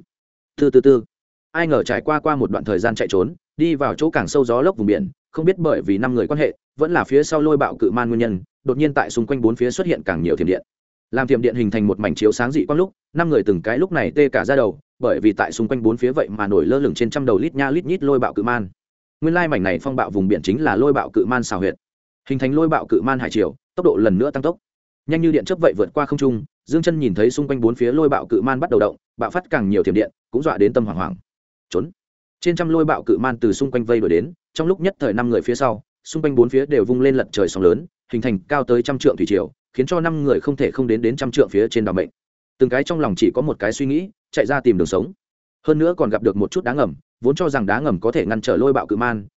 Tư. Ai ngờ trải qua một đoạn thời gian chạy trốn, đi vào chỗ càng sâu gió lốc vùng biển, không biết bởi vì năm người quan hệ, vẫn là phía sau lôi bạo cự man nguyên nhân, đột nhiên tại xung quanh bốn phía xuất hiện càng nhiều thiểm điện. Làm thiểm điện hình thành một mảnh chiếu sáng dị quang lúc, năm người từng cái lúc này tê cả da đầu, bởi vì tại xung quanh bốn phía vậy mà nổi lơ lửng trên trăm đầu lít nha lít nhít lôi bạo cự man. Nguyên lai mảnh này phong bạo vùng biển chính là lôi bạo cự man xào huyệt, hình thành lôi bạo cự man hải triều, tốc độ lần nữa tăng tốc, nhanh như điện chớp vậy vượt qua không trung. Dương Chân nhìn thấy xung quanh bốn phía lôi bạo cự man bắt đầu động, bạo phát càng nhiều thiểm điện, cũng dọa đến tâm hoảng hoảng. Trốn. Trên trăm lôi bạo cự man từ xung quanh vây đuổi đến, trong lúc nhất thời năm người phía sau, xung quanh bốn phía đều vung lên lật trời sóng lớn, hình thành cao tới trăm trượng thủy triều, khiến cho năm người không thể không đến trăm trượng phía trên đảo mệnh. Từng cái trong lòng chỉ có một cái suy nghĩ, chạy ra tìm đường sống. Hơn nữa còn gặp được một chút đá ngầm, vốn cho rằng đá ngầm có thể ngăn trở lôi bạo cự man,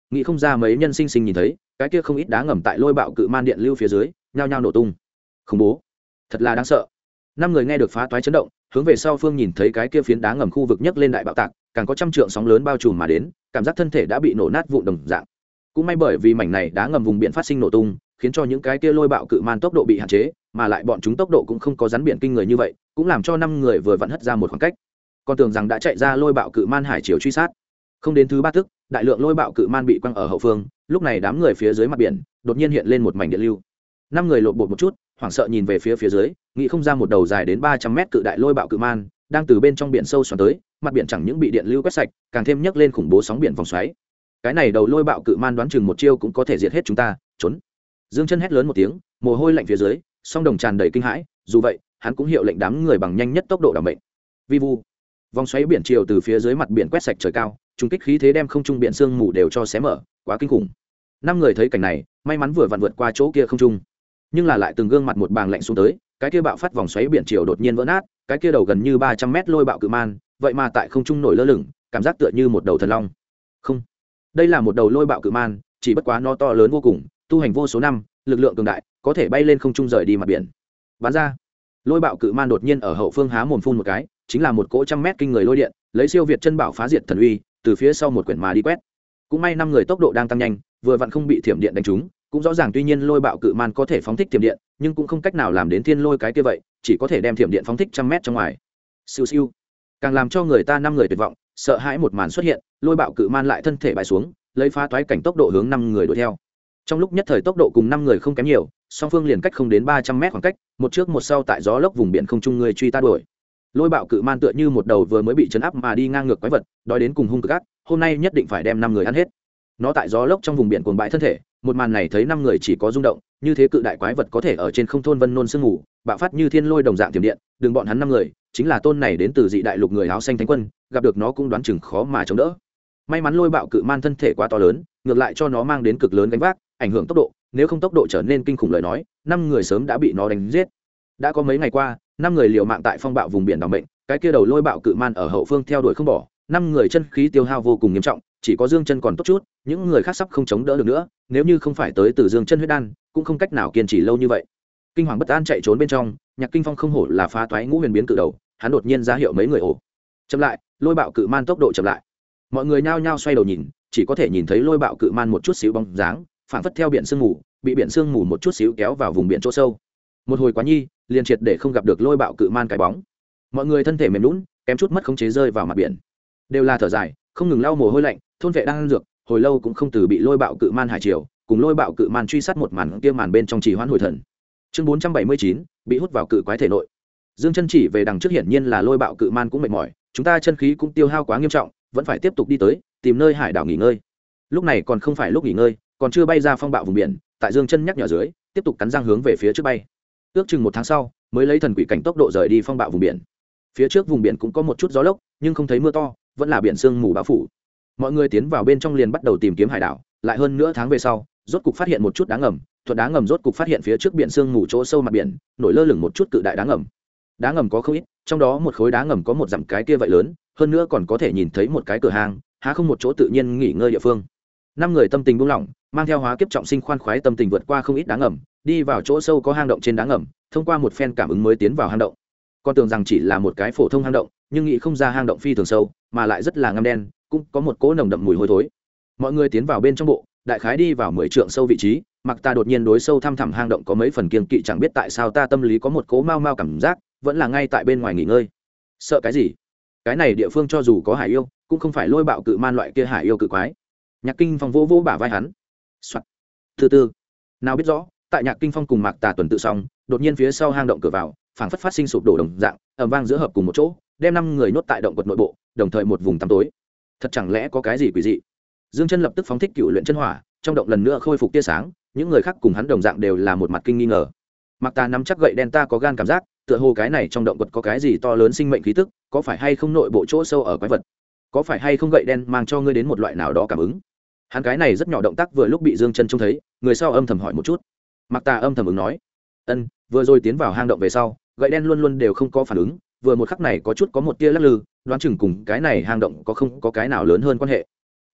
nghĩ không ra mấy nhân sinh nhìn thấy cái kia không ít đá ngầm tại lôi bạo cự man điện lưu phía dưới nhao nhao nổ tung. Khủng bố, thật là đáng sợ. 5 người nghe được phá toái chấn động, hướng về sau phương nhìn thấy cái kia phiến đá ngầm khu vực nhấc lên đại bạo tạc, càng có trăm trượng sóng lớn bao trùm mà đến, cảm giác thân thể đã bị nổ nát vụn đồng dạng. Cũng may bởi vì mảnh này đá ngầm vùng biển phát sinh nổ tung, khiến cho những cái kia lôi bạo cự man tốc độ bị hạn chế, mà lại bọn chúng tốc độ cũng không có rắn biển kinh người như vậy, cũng làm cho 5 người vừa vặn hất ra một khoảng cách. Còn tưởng rằng đã chạy ra lôi bạo cự man hải triều truy sát. Không đến thứ 3 tức, đại lượng lôi bạo cự man bị quăng ở hậu phương, lúc này đám người phía dưới mặt biển đột nhiên hiện lên một mảnh điện lưu. 5 người lộn bột một chút, hoảng sợ nhìn về phía dưới, nghĩ không ra một đầu dài đến 300 mét cự đại lôi bạo cự man đang từ bên trong biển sâu xoắn tới, mặt biển chẳng những bị điện lưu quét sạch, càng thêm nhấc lên khủng bố sóng biển vòng xoáy. Cái này đầu lôi bạo cự man đoán chừng một chiêu cũng có thể diệt hết chúng ta, trốn. Dương Chân hét lớn một tiếng, mồ hôi lạnh phía dưới, song đồng tràn đầy kinh hãi, dù vậy, hắn cũng hiệu lệnh đám người bằng nhanh nhất tốc độ đảm mệnh. Vi vu, vòng xoáy biển chiều từ phía dưới mặt biển quét sạch trời cao, trung kích khí thế đem không trung biển sương mù đều cho xé mở, quá kinh khủng. 5 người thấy cảnh này, may mắn vừa vặn vượt qua chỗ kia không trung, nhưng là lại từng gương mặt một bàng lạnh xuống tới, cái kia bạo phát vòng xoáy biển chiều đột nhiên vỡ nát, cái kia đầu gần như 300 mét lôi bạo cự man, vậy mà tại không trung nổi lơ lửng, cảm giác tựa như một đầu thần long. Không, đây là một đầu lôi bạo cự man, chỉ bất quá nó to lớn vô cùng, tu hành vô số năm, lực lượng cường đại, có thể bay lên không trung rời đi mặt biển. Bắn ra, lôi bạo cự man đột nhiên ở hậu phương há mồm phun một cái, chính là một cỗ trăm mét kinh người lôi điện, lấy siêu việt chân bảo phá diệt thần uy, từ phía sau một quyển mà đi quét. Cũng may 5 người tốc độ đang tăng nhanh, vừa vặn không bị thiểm điện đánh trúng, cũng rõ ràng tuy nhiên lôi bạo cự man có thể phóng thích thiểm điện, nhưng cũng không cách nào làm đến thiên lôi cái kia vậy, chỉ có thể đem thiểm điện phóng thích trăm mét trong ngoài. Siêu siêu, càng làm cho người ta 5 người tuyệt vọng, sợ hãi một màn xuất hiện, lôi bạo cự man lại thân thể bại xuống, lấy phá toái cảnh tốc độ hướng 5 người đuổi theo. Trong lúc nhất thời tốc độ cùng 5 người không kém nhiều, song phương liền cách không đến 300 mét khoảng cách, một trước một sau tại gió lốc vùng biển không trung người truy ta đuổi. Lôi bạo cự man tựa như một đầu vừa mới bị chấn áp mà đi ngang ngược quái vật, đói đến cùng hung cực ác, hôm nay nhất định phải đem 5 người ăn hết. Nó tại gió lốc trong vùng biển cuồng bại thân thể, một màn này thấy 5 người chỉ có rung động, như thế cự đại quái vật có thể ở trên không thôn vân nôn sương ngủ, bạo phát như thiên lôi đồng dạng tiềm điện, đừng bọn hắn 5 người, chính là tôn này đến từ dị đại lục người áo xanh thánh quân, gặp được nó cũng đoán chừng khó mà chống đỡ. May mắn lôi bạo cự man thân thể quá to lớn, ngược lại cho nó mang đến cực lớn gánh vác, ảnh hưởng tốc độ, nếu không tốc độ trở nên kinh khủng lời nói, 5 người sớm đã bị nó đánh giết. Đã có mấy ngày qua, 5 người liều mạng tại phong bạo vùng biển đào mệnh, cái kia đầu lôi bạo cự man ở hậu phương theo đuổi không bỏ, 5 người chân khí tiêu hao vô cùng nghiêm trọng, chỉ có Dương Chân còn tốt chút, những người khác sắp không chống đỡ được nữa, nếu như không phải tới từ Dương Chân huyết đan, cũng không cách nào kiên trì lâu như vậy. Kinh hoàng bất an chạy trốn bên trong, Nhạc Kinh Phong không hổ là phá toái ngũ huyền biến cự đầu, hắn đột nhiên ra hiệu mấy người ổ. Chậm lại, lôi bạo cự man tốc độ chậm lại. Mọi người nhao nhao xoay đầu nhìn, chỉ có thể nhìn thấy lôi bạo cự man một chút xíu bóng dáng, phản phất theo biển sương mù, bị biển sương mù một chút xíu kéo vào vùng biển chỗ sâu. Một hồi quá nhi, liền triệt để không gặp được lôi bạo cự man cái bóng. Mọi người thân thể mềm nhũn, kém chút mất khống chế rơi vào mặt biển. Đều là thở dài, không ngừng lau mồ hôi lạnh, thôn vệ đang ăn dược, hồi lâu cũng không từ bị lôi bạo cự man hải triều, cùng lôi bạo cự man truy sát một màn kia màn bên trong trì hoãn hồi thần. Chương 479, bị hút vào cự quái thể nội. Dương Chân chỉ về đằng trước hiển nhiên là lôi bạo cự man cũng mệt mỏi, chúng ta chân khí cũng tiêu hao quá nghiêm trọng, vẫn phải tiếp tục đi tới, tìm nơi hải đảo nghỉ ngơi. Lúc này còn không phải lúc nghỉ ngơi, còn chưa bay ra phong bạo vùng biển, tại Dương Chân nhắc nhở dưới, tiếp tục cắn răng hướng về phía trước bay. Ước chừng 1 tháng sau, mới lấy thần quỷ cảnh tốc độ rời đi phong bạo vùng biển. Phía trước vùng biển cũng có một chút gió lốc, nhưng không thấy mưa to, vẫn là biển sương mù bao phủ. Mọi người tiến vào bên trong liền bắt đầu tìm kiếm hải đảo, lại hơn nửa tháng về sau, rốt cục phát hiện một chút đá ngầm, thuận đá ngầm rốt cục phát hiện phía trước biển sương mù chỗ sâu mặt biển, nổi lơ lửng một chút cự đại đá ngầm. Đá ngầm có không ít, trong đó một khối đá ngầm có một dặm cái kia vậy lớn, hơn nữa còn có thể nhìn thấy một cái cửa hang, há không một chỗ tự nhiên nghỉ ngơi địa phương. 5 người tâm tình buông lỏng, mang theo hóa kiếp trọng sinh khoan khoái tâm tình vượt qua không ít đá ngầm, đi vào chỗ sâu có hang động trên đá ngầm, thông qua một phen cảm ứng mới tiến vào hang động. Con tưởng rằng chỉ là một cái phổ thông hang động, nhưng nghĩ không ra hang động phi thường sâu, mà lại rất là ngăm đen, cũng có một cỗ nồng đậm mùi hôi thối. Mọi người tiến vào bên trong bộ, đại khái đi vào 10 trượng sâu vị trí, Mặc Ta đột nhiên đối sâu thăm thẳm hang động có mấy phần kiêng kỵ, chẳng biết tại sao ta tâm lý có một cỗ mau mau cảm giác, vẫn là ngay tại bên ngoài nghỉ ngơi. Sợ cái gì? Cái này địa phương cho dù có hải yêu, cũng không phải lôi bạo cự man loại kia hải yêu cự quái. Nhạc Kinh Phong vỗ vỗ bả vai hắn. Soạt. Từ từ. Nào biết rõ, tại Nhạc Kinh Phong cùng Mạc Tà tuần tự xong, đột nhiên phía sau hang động cửa vào, phảng phất phát sinh sụp đổ đồng dạng, ầm vang giữa hợp cùng một chỗ, đem 5 người nhốt tại động quật nội bộ, đồng thời một vùng tăm tối. Thật chẳng lẽ có cái gì quỷ dị? Dương Chân lập tức phóng thích cựu luyện chân hỏa, trong động lần nữa khôi phục tia sáng, những người khác cùng hắn đồng dạng đều là một mặt kinh nghi ngờ. Mạc Tà nắm chắc gậy đen, ta có gan cảm giác, tựa hồ cái này trong động quật có cái gì to lớn sinh mệnh khí tức, có phải hay không nội bộ chỗ sâu ở quái vật? Có phải hay không gậy đen mang cho ngươi đến một loại nào đó cảm ứng? Hắn cái này rất nhỏ động tác vừa lúc bị Dương Chân trông thấy, người sau âm thầm hỏi một chút. Mạc Tà âm thầm ứng nói, ân, vừa rồi tiến vào hang động về sau, gậy đen luôn luôn đều không có phản ứng, vừa một khắc này có chút có một tia lắc lư, đoán chừng cùng cái này hang động có không có cái nào lớn hơn quan hệ.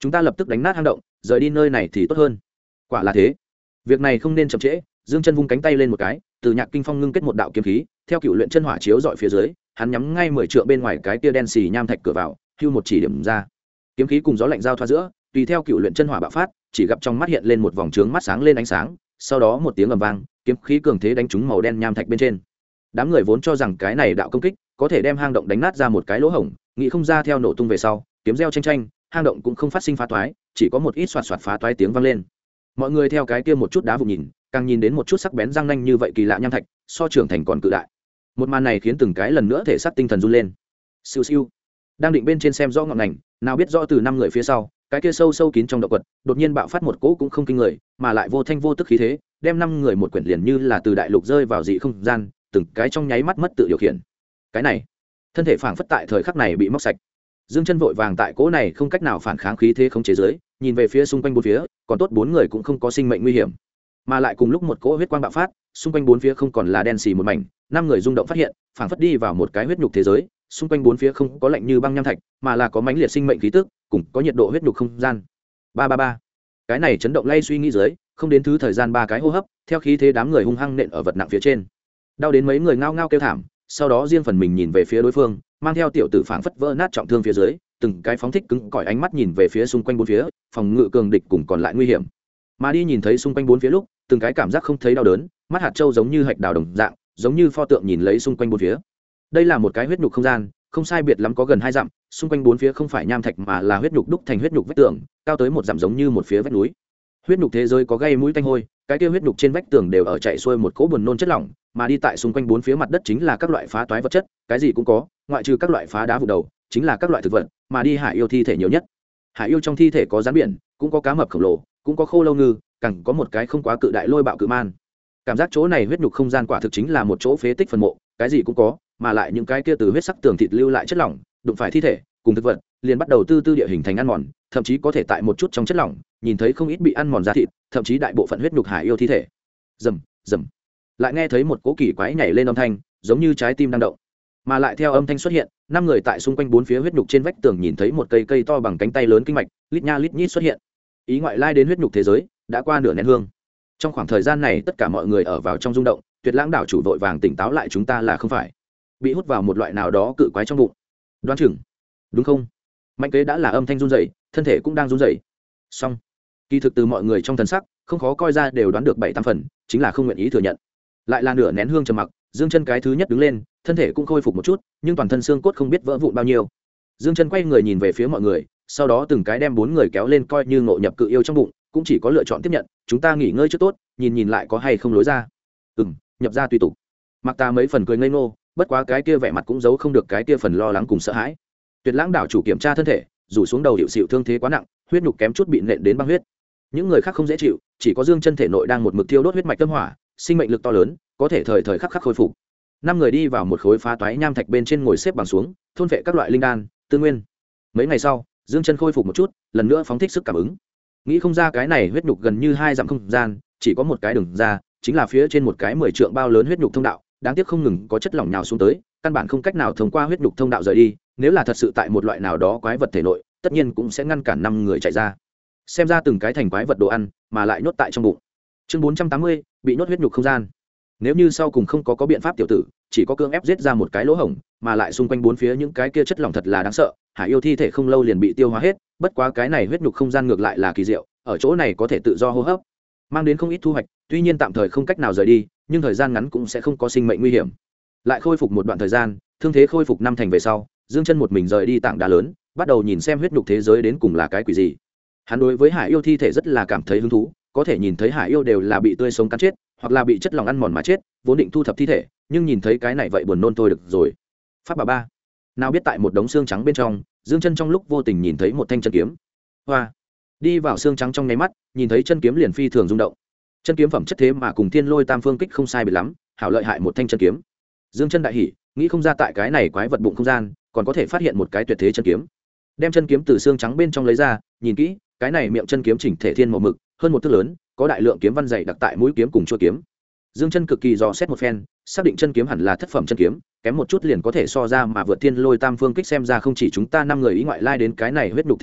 chúng ta lập tức đánh nát hang động, rời đi nơi này thì tốt hơn. Quả là thế, việc này không nên chậm trễ. Dương Chân vung cánh tay lên một cái, từ Nhạc Kinh Phong ngưng kết một đạo kiếm khí, theo Cựu Luyện Chân Hỏa chiếu dọi phía dưới, hắn nhắm ngay 10 trượng bên ngoài cái kia đen xì nham thạch cửa vào, hưu một chỉ điểm ra. Kiếm khí cùng gió lạnh giao thoa giữa, tùy theo Cựu Luyện Chân Hỏa bạo phát, chỉ gặp trong mắt hiện lên một vòng trướng mắt sáng lên ánh sáng, sau đó một tiếng ầm vang, kiếm khí cường thế đánh trúng màu đen nham thạch bên trên. Đám người vốn cho rằng cái này đạo công kích có thể đem hang động đánh nát ra một cái lỗ hổng, nghĩ không ra theo nổ tung về sau, kiếm reo tranh tranh, hang động cũng không phát sinh phá toái, chỉ có một ít xoạt xoạt phá toái tiếng vang lên. Mọi người theo cái kia một chút đá vụn nhìn, càng nhìn đến một chút sắc bén răng nanh như vậy kỳ lạ nham thạch, so trưởng thành còn cự đại. Một màn này khiến từng cái lần nữa thể xác tinh thần run lên. Siêu siêu, đang định bên trên xem rõ ngọn ngành, nào biết rõ từ 5 người phía sau, cái kia sâu sâu kín trong động quật, đột nhiên bạo phát một cỗ cũng không kinh người, mà lại vô thanh vô tức khí thế, đem 5 người một quyển liền như là từ đại lục rơi vào dị không gian, từng cái trong nháy mắt mất tự điều khiển. Cái này, thân thể phảng phất tại thời khắc này bị móc sạch. Dương Chân vội vàng tại cỗ này không cách nào phản kháng khí thế không chế giới, nhìn về phía xung quanh bốn phía, còn tốt 4 người cũng không có sinh mệnh nguy hiểm, mà lại cùng lúc một cỗ huyết quang bạo phát, xung quanh bốn phía không còn là đen xì một mảnh, 5 người rung động phát hiện, phảng phất đi vào một cái huyết nhục thế giới, xung quanh bốn phía không có lạnh như băng nham thạch, mà là có mãnh liệt sinh mệnh khí tức, cùng có nhiệt độ huyết nhục không gian. Ba. Cái này chấn động lay suy nghĩ dưới, không đến thứ thời gian 3 cái hô hấp, theo khí thế đám người hung hăng nện ở vật nặng phía trên. Đau đến mấy người ngao ngao kêu thảm, sau đó riêng phần mình nhìn về phía đối phương, mang theo tiểu tử phảng phất vỡ nát trọng thương phía dưới, từng cái phóng thích cứng cỏi ánh mắt nhìn về phía xung quanh bốn phía, phòng ngự cường địch cùng còn lại nguy hiểm. Mà đi nhìn thấy xung quanh bốn phía lúc, từng cái cảm giác không thấy đau đớn, mắt hạt châu giống như hạch đào đồng dạng, giống như pho tượng nhìn lấy xung quanh bốn phía. Đây là một cái huyết nhục không gian, không sai biệt lắm có gần 2 dặm, xung quanh bốn phía không phải nham thạch mà là huyết nhục đúc thành huyết nhục vách tường, cao tới 1 dặm giống như một phía vách núi. Huyết nhục thế giới có gây mũi tanh hôi, cái kia huyết nhục trên vách tường đều ở chạy xuôi một cỗ buồn nôn chất lỏng, mà đi tại xung quanh bốn phía mặt đất chính là các loại phá toái vật chất, cái gì cũng có, ngoại trừ các loại phá đá vụ đầu, chính là các loại thực vật, mà đi hải yêu thi thể nhiều nhất. Hải yêu trong thi thể có rắn biển, cũng có cá mập khổng lồ, cũng có khô lâu ngư, càng có một cái không quá cự đại lôi bạo cự man. Cảm giác chỗ này huyết nhục không gian quả thực chính là một chỗ phế tích phần mộ, cái gì cũng có, mà lại những cái kia từ huyết sắc tường thịt lưu lại chất lỏng, đụng phải thi thể cùng thực vật, liền bắt đầu tư địa hình thành ăn mòn, thậm chí có thể tại một chút trong chất lỏng nhìn thấy không ít bị ăn mòn da thịt, thậm chí đại bộ phận huyết nhục hải yêu thi thể. Rầm rầm, lại nghe thấy một cỗ kỳ quái nhảy lên âm thanh, giống như trái tim đang động. Mà lại theo âm thanh xuất hiện, 5 người tại xung quanh bốn phía huyết nhục trên vách tường nhìn thấy một cây to bằng cánh tay lớn kinh mạch, lít nha lít nhít xuất hiện. Ý ngoại lai đến huyết nhục thế giới, đã qua nửa nén hương. Trong khoảng thời gian này tất cả mọi người ở vào trong rung động, Tuyệt Lãng đảo chủ vội vàng tỉnh táo lại, chúng ta là không phải bị hút vào một loại nào đó cự quái trong bụng. Đoán chừng, đúng không? Mạnh Kế đã là âm thanh run rẩy, thân thể cũng đang run rẩy. Song, kỳ thực từ mọi người trong thần sắc, không khó coi ra đều đoán được 7-8 phần, chính là không nguyện ý thừa nhận. Lại là nửa nén hương trầm mặc, Dương Chân cái thứ nhất đứng lên, thân thể cũng khôi phục một chút, nhưng toàn thân xương cốt không biết vỡ vụn bao nhiêu. Dương Chân quay người nhìn về phía mọi người, sau đó từng cái đem 4 người kéo lên coi như ngộ nhập cự yêu trong bụng, cũng chỉ có lựa chọn tiếp nhận, chúng ta nghỉ ngơi trước tốt, nhìn lại có hay không lối ra. Nhập ra tùy tục. Mặc Ta mấy phần cười ngây ngô, bất quá cái kia vẻ mặt cũng giấu không được cái kia phần lo lắng cùng sợ hãi. Tuyệt Lãng đảo chủ kiểm tra thân thể, rủ xuống đầu hiệu xịu thương thế quá nặng, huyết nhục kém chút bị nện đến băng huyết. Những người khác không dễ chịu, chỉ có Dương Chân thể nội đang một mực thiêu đốt huyết mạch tâm hỏa, sinh mệnh lực to lớn, có thể thời khắc khắc khôi phục. 5 người đi vào một khối phá toái nham thạch bên trên ngồi xếp bằng xuống, thôn phệ các loại linh đan, tư nguyên. Mấy ngày sau, Dương Chân khôi phục một chút, lần nữa phóng thích sức cảm ứng. Nghĩ không ra cái này huyết nhục gần như 2 dặm không gian, chỉ có một cái đường ra, chính là phía trên một cái 10 trượng bao lớn huyết nhục thông đạo, đáng tiếc không ngừng có chất lỏng nhào xuống tới, căn bản không cách nào thông qua huyết nhục thông đạo rời đi, nếu là thật sự tại một loại nào đó quái vật thể nội, tất nhiên cũng sẽ ngăn cản 5 người chạy ra. Xem ra từng cái thành quái vật đồ ăn, mà lại nhốt tại trong bụng. Chương 480, bị nhốt huyết nhục không gian. Nếu như sau cùng không có biện pháp tiểu tử, chỉ có cưỡng ép giết ra một cái lỗ hổng, mà lại xung quanh bốn phía những cái kia chất lỏng thật là đáng sợ, hải yêu thi thể không lâu liền bị tiêu hóa hết, bất quá cái này huyết nhục không gian ngược lại là kỳ diệu, ở chỗ này có thể tự do hô hấp, mang đến không ít thu hoạch, tuy nhiên tạm thời không cách nào rời đi, nhưng thời gian ngắn cũng sẽ không có sinh mệnh nguy hiểm. Lại khôi phục một đoạn thời gian, thương thế khôi phục 5 thành về sau, Dương Chân một mình rời đi tảng đá lớn, bắt đầu nhìn xem huyết nhục thế giới đến cùng là cái quỷ gì. Hắn đối với hải yêu thi thể rất là cảm thấy hứng thú, có thể nhìn thấy hải yêu đều là bị tươi sống cắn chết, hoặc là bị chất lỏng ăn mòn mà chết, vốn định thu thập thi thể, nhưng nhìn thấy cái này vậy buồn nôn thôi được rồi. Pháp bà ba. Nào biết tại một đống xương trắng bên trong, Dương Chân trong lúc vô tình nhìn thấy một thanh chân kiếm. Hoa. Đi vào xương trắng trong nháy mắt, nhìn thấy chân kiếm liền phi thường rung động. Chân kiếm phẩm chất thế mà cùng Thiên Lôi Tam Phương Kích không sai biệt lắm, hảo lợi hại một thanh chân kiếm. Dương Chân đại hỉ, nghĩ không ra tại cái này quái vật bụng không gian, còn có thể phát hiện một cái tuyệt thế chân kiếm. Đem chân kiếm từ xương trắng bên trong lấy ra, nhìn kỹ, cái này miệng chân kiếm chỉnh thể thiên màu mực, hơn một thước lớn, có đại lượng kiếm văn dày đặc tại mũi kiếm cùng chuôi kiếm. Dương Chân cực kỳ dò xét một phen, xác định chân kiếm hẳn là thất phẩm chân kiếm, kém một chút liền có thể so ra mà vượt Thiên Lôi Tam Phương Kích, xem ra không chỉ chúng ta 5 người ý ngoại lai đến cái này huyết nhục thế giới,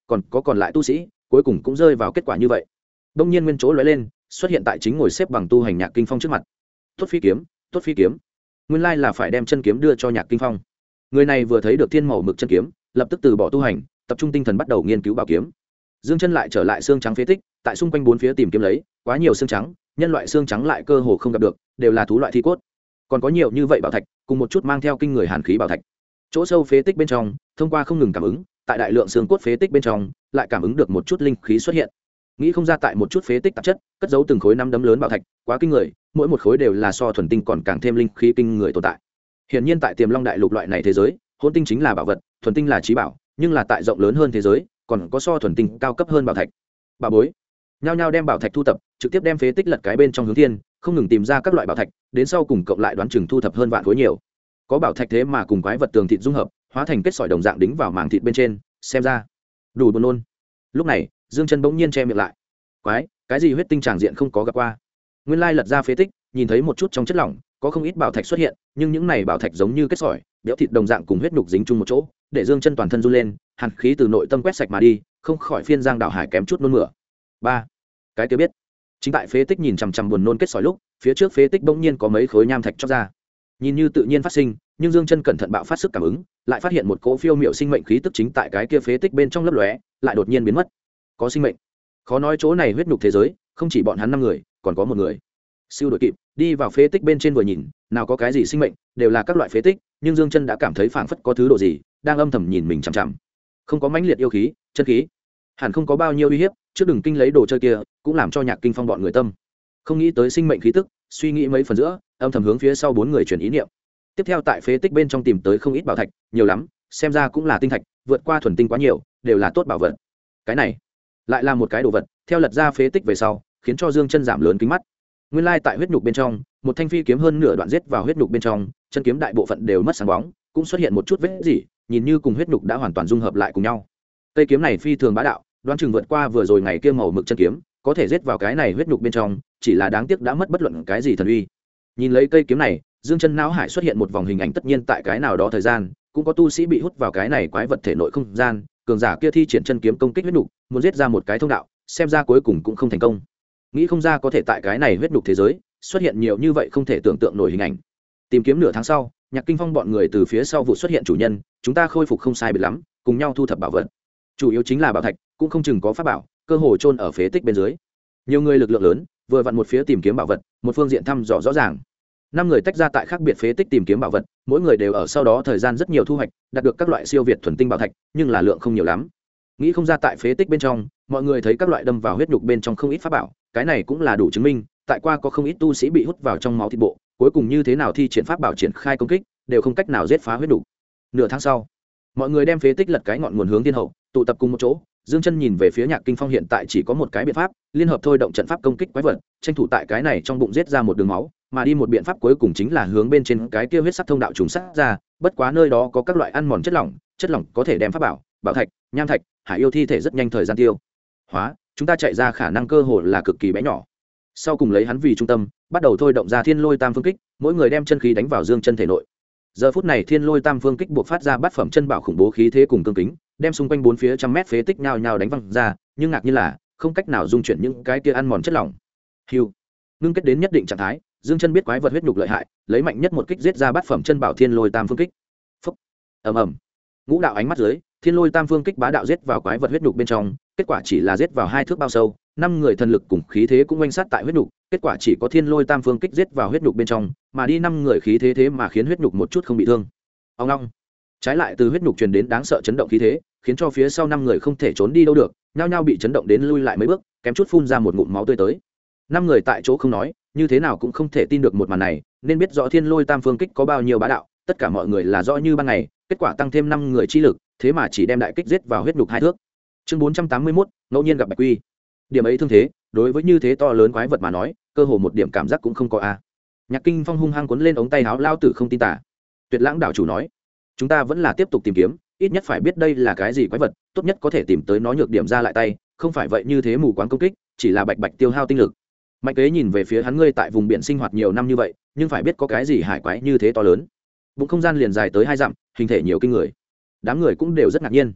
còn có còn lại tu sĩ cuối cùng cũng rơi vào kết quả như vậy. Đông nhiên nguyên chỗ lóe lên, xuất hiện tại chính ngồi xếp bằng tu hành Nhạc Kinh Phong trước mặt. Tốt phi kiếm, tốt phi kiếm. Nguyên lai là phải đem chân kiếm đưa cho Nhạc Kinh Phong. Người này vừa thấy được thiên màu mực chân kiếm, lập tức từ bỏ tu hành, tập trung tinh thần bắt đầu nghiên cứu bảo kiếm. Dương Chân lại trở lại xương trắng phế tích, tại xung quanh bốn phía tìm kiếm lấy, quá nhiều xương trắng, nhân loại xương trắng lại cơ hồ không gặp được, đều là thú loại thi cốt. Còn có nhiều như vậy bảo thạch, cùng một chút mang theo kinh người hàn khí bảo thạch. Chỗ sâu phế tích bên trong, thông qua không ngừng cảm ứng, tại đại lượng xương cốt phế tích bên trong, lại cảm ứng được một chút linh khí xuất hiện. Nghĩ không ra tại một chút phế tích tạp chất, cất giấu từng khối năm đấm lớn bảo thạch, quá kinh người, mỗi một khối đều là so thuần tinh còn càng thêm linh khí kinh người tồn tại. Hiển nhiên tại Tiềm Long đại lục loại này thế giới, hỗn tinh chính là bảo vật, thuần tinh là trí bảo, nhưng là tại rộng lớn hơn thế giới, còn có so thuần tinh cao cấp hơn bảo thạch. Bà bối, nhao nhao đem bảo thạch thu tập, trực tiếp đem phế tích lật cái bên trong hướng thiên, không ngừng tìm ra các loại bảo thạch, đến sau cùng cộng lại đoán chừng thu thập hơn vạn khối nhiều. Có bảo thạch thế mà cùng quái vật tường thịt dung hợp, hóa thành kết sỏi đồng dạng đính vào màng thịt bên trên, xem ra đủ buồn nôn. Lúc này, Dương Chân bỗng nhiên che miệng lại. Quái, cái gì huyết tinh tràng diện không có gặp qua. Nguyên lai lật ra phế tích, nhìn thấy một chút trong chất lỏng, có không ít bảo thạch xuất hiện, nhưng những này bảo thạch giống như kết sỏi, béo thịt đồng dạng cùng huyết nhục dính chung một chỗ, để Dương Chân toàn thân run lên, hàn khí từ nội tâm quét sạch mà đi, không khỏi phiên giang đảo hải kém chút nôn mửa. Ba, cái kia biết. Chính tại phế tích nhìn chằm chằm buồn nôn kết sỏi lúc, phía trước phế tích bỗng nhiên có mấy khối nham thạch chóc ra. Nhìn như tự nhiên phát sinh, nhưng Dương Chân cẩn thận bạo phát sức cảm ứng, lại phát hiện một cỗ phiêu miệu sinh mệnh khí tức chính tại cái kia phế tích bên trong lấp lóe, lại đột nhiên biến mất. Có sinh mệnh. Khó nói chỗ này huyết nhục thế giới, không chỉ bọn hắn 5 người, còn có một người. Siêu đội kịp, đi vào phế tích bên trên vừa nhìn, nào có cái gì sinh mệnh, đều là các loại phế tích, nhưng Dương Chân đã cảm thấy phảng phất có thứ độ gì đang âm thầm nhìn mình chằm chằm. Không có mãnh liệt yêu khí, chân khí, hẳn không có bao nhiêu uy hiếp, trước đừng kinh lấy đồ chơi kia, cũng làm cho Nhạc Kinh Phong bọn người tâm. Không nghĩ tới sinh mệnh khí tức, suy nghĩ mấy phần giữa, âm thầm hướng phía sau 4 người chuyển ý niệm. Tiếp theo tại phế tích bên trong tìm tới không ít bảo thạch, nhiều lắm, xem ra cũng là tinh thạch, vượt qua thuần tinh quá nhiều, đều là tốt bảo vật. Cái này lại là một cái đồ vật, theo lật ra phế tích về sau, khiến cho Dương Chân giảm lớn kính mắt. Nguyên lai tại huyết nhục bên trong, một thanh phi kiếm hơn nửa đoạn giết vào huyết nhục bên trong, chân kiếm đại bộ phận đều mất sáng bóng, cũng xuất hiện một chút vết rỉ, nhìn như cùng huyết nhục đã hoàn toàn dung hợp lại cùng nhau. Cây kiếm này phi thường bá đạo, đoán chừng vượt qua vừa rồi ngày kia màu mực chân kiếm, có thể giết vào cái này huyết nhục bên trong, chỉ là đáng tiếc đã mất bất luận cái gì thần uy. Nhìn lấy cây kiếm này, Dương Chân não hải xuất hiện một vòng hình ảnh, tất nhiên tại cái nào đó thời gian, cũng có tu sĩ bị hút vào cái này quái vật thể nội không gian, cường giả kia thi triển chân kiếm công kích huyết nhục, muốn giết ra một cái thông đạo, xem ra cuối cùng cũng không thành công. Nghĩ không ra có thể tại cái này huyết nhục thế giới xuất hiện nhiều như vậy không thể tưởng tượng nổi hình ảnh. Tìm kiếm nửa tháng sau, Nhạc Kinh Phong bọn người từ phía sau vụ xuất hiện chủ nhân, chúng ta khôi phục không sai biệt lắm, cùng nhau thu thập bảo vật. Chủ yếu chính là bảo thạch, cũng không chừng có pháp bảo, cơ hồ chôn ở phế tích bên dưới. Nhiều người lực lượng lớn, vừa vặn một phía tìm kiếm bảo vật, một phương diện thăm dò rõ ràng. 5 người tách ra tại khác biệt phế tích tìm kiếm bảo vật, mỗi người đều ở sau đó thời gian rất nhiều thu hoạch, đạt được các loại siêu việt thuần tinh bảo thạch, nhưng là lượng không nhiều lắm. Nghĩ không ra tại phế tích bên trong, mọi người thấy các loại đâm vào huyết nhục bên trong không ít pháp bảo, cái này cũng là đủ chứng minh, tại qua có không ít tu sĩ bị hút vào trong máu thịt bộ, cuối cùng như thế nào thi triển pháp bảo triển khai công kích, đều không cách nào giết phá huyết nhục. Nửa tháng sau, mọi người đem phế tích lật cái ngọn nguồn hướng thiên hậu, tụ tập cùng một chỗ. Dương Chân nhìn về phía Nhạc Kinh Phong, hiện tại chỉ có một cái biện pháp, liên hợp thôi động trận pháp công kích quái vật, tranh thủ tại cái này trong bụng giết ra một đường máu, mà đi một biện pháp cuối cùng chính là hướng bên trên cái kia huyết sắc thông đạo trùng sát ra, bất quá nơi đó có các loại ăn mòn chất lỏng có thể đem pháp bảo, bảo thạch, nham thạch, hải yêu thi thể rất nhanh thời gian tiêu hóa, chúng ta chạy ra khả năng cơ hội là cực kỳ bé nhỏ. Sau cùng lấy hắn vì trung tâm, bắt đầu thôi động ra Thiên Lôi Tam Phương Kích, mỗi người đem chân khí đánh vào Dương Chân thể nội. Giờ phút này Thiên Lôi Tam Phương Kích buộc phát ra bát phẩm chân bảo khủng bố khí thế cùng cương kính, đem xung quanh 4 phía trăm mét phế tích nhao nhao đánh văng ra, nhưng ngạc nhiên là không cách nào dung chuyển những cái kia ăn mòn chất lỏng. Hưu, ngưng kết đến nhất định trạng thái, Dương Chân biết quái vật huyết nhục lợi hại, lấy mạnh nhất một kích giết ra bát phẩm chân bảo Thiên Lôi Tam Phương Kích. Phốc, ầm ầm, ngũ đạo ánh mắt dưới, Thiên Lôi Tam Phương Kích bá đạo giết vào quái vật huyết nhục bên trong, kết quả chỉ là giết vào 2 thước bao sâu, 5 người thần lực cùng khí thế cũng oanh sát tại huyết nhục, kết quả chỉ có Thiên Lôi Tam Phương Kích giết vào huyết nhục bên trong, mà đi 5 người khí thế thế mà khiến huyết nhục một chút không bị thương. Ông long, trái lại từ huyết nhục truyền đến đáng sợ chấn động khí thế, khiến cho phía sau 5 người không thể trốn đi đâu được, nhao nhao bị chấn động đến lui lại mấy bước, kém chút phun ra một ngụm máu tươi tới. 5 người tại chỗ không nói, như thế nào cũng không thể tin được một màn này, nên biết rõ Thiên Lôi Tam Phương Kích có bao nhiêu bá đạo, tất cả mọi người là rõ như ban ngày, kết quả tăng thêm 5 người chi lực, thế mà chỉ đem đại kích giết vào huyết nhục 2 thước. Chương 481, ngẫu nhiên gặp Bạch Quy. Điểm ấy thương thế, đối với như thế to lớn quái vật mà nói, cơ hồ một điểm cảm giác cũng không có a. Nhạc Kinh Phong hung hăng cuốn lên ống tay áo, lao tử không tin tả. Tuyệt Lãng đảo chủ nói, chúng ta vẫn là tiếp tục tìm kiếm, ít nhất phải biết đây là cái gì quái vật, tốt nhất có thể tìm tới nó nhược điểm ra lại tay, không phải vậy như thế mù quáng công kích, chỉ là bạch bạch tiêu hao tinh lực. Mạnh Kế nhìn về phía hắn, ngươi tại vùng biển sinh hoạt nhiều năm như vậy, nhưng phải biết có cái gì hải quái như thế to lớn. Bụng không gian liền dài tới 2 dặm, hình thể nhiều kinh người. Đám người cũng đều rất ngạc nhiên.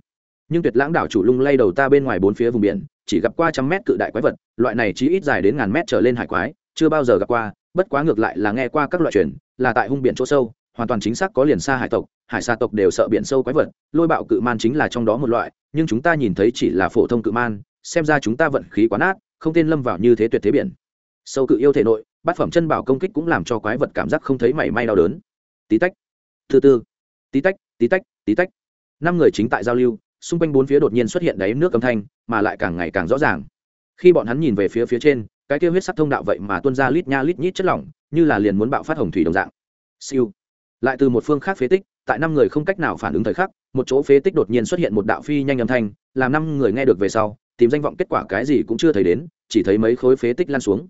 nhưng Tuyệt Lãng đảo chủ lung lay đầu ta bên ngoài bốn phía vùng biển chỉ gặp qua trăm mét cự đại quái vật, loại này chí ít dài đến ngàn mét trở lên hải quái chưa bao giờ gặp qua, bất quá ngược lại là nghe qua các loại truyền là tại hung biển chỗ sâu hoàn toàn chính xác có liền xa hải tộc, hải sa tộc đều sợ biển sâu quái vật, lôi bạo cự man chính là trong đó một loại, nhưng chúng ta nhìn thấy chỉ là phổ thông cự man, xem ra chúng ta vận khí quá nát, không tên lâm vào như thế tuyệt thế biển sâu cự yêu thể nội. Bát phẩm chân bảo công kích cũng làm cho quái vật cảm giác không thấy mảy may đau đớn. Tí tách, từ từ, tí tách, tí tách, tí tách. Năm người chính tại giao lưu, xung quanh bốn phía đột nhiên xuất hiện đáy nước âm thanh, mà lại càng ngày càng rõ ràng. Khi bọn hắn nhìn về phía trên, cái kia huyết sắc thông đạo vậy mà tuôn ra lít nha lít nhít chất lỏng, như là liền muốn bạo phát hồng thủy đồng dạng. Siêu. Lại từ một phương khác phế tích, tại năm người không cách nào phản ứng thời khắc, một chỗ phế tích đột nhiên xuất hiện một đạo phi nhanh âm thanh, làm năm người nghe được về sau, tìm danh vọng kết quả cái gì cũng chưa thấy đến, chỉ thấy mấy khối phế tích lăn xuống.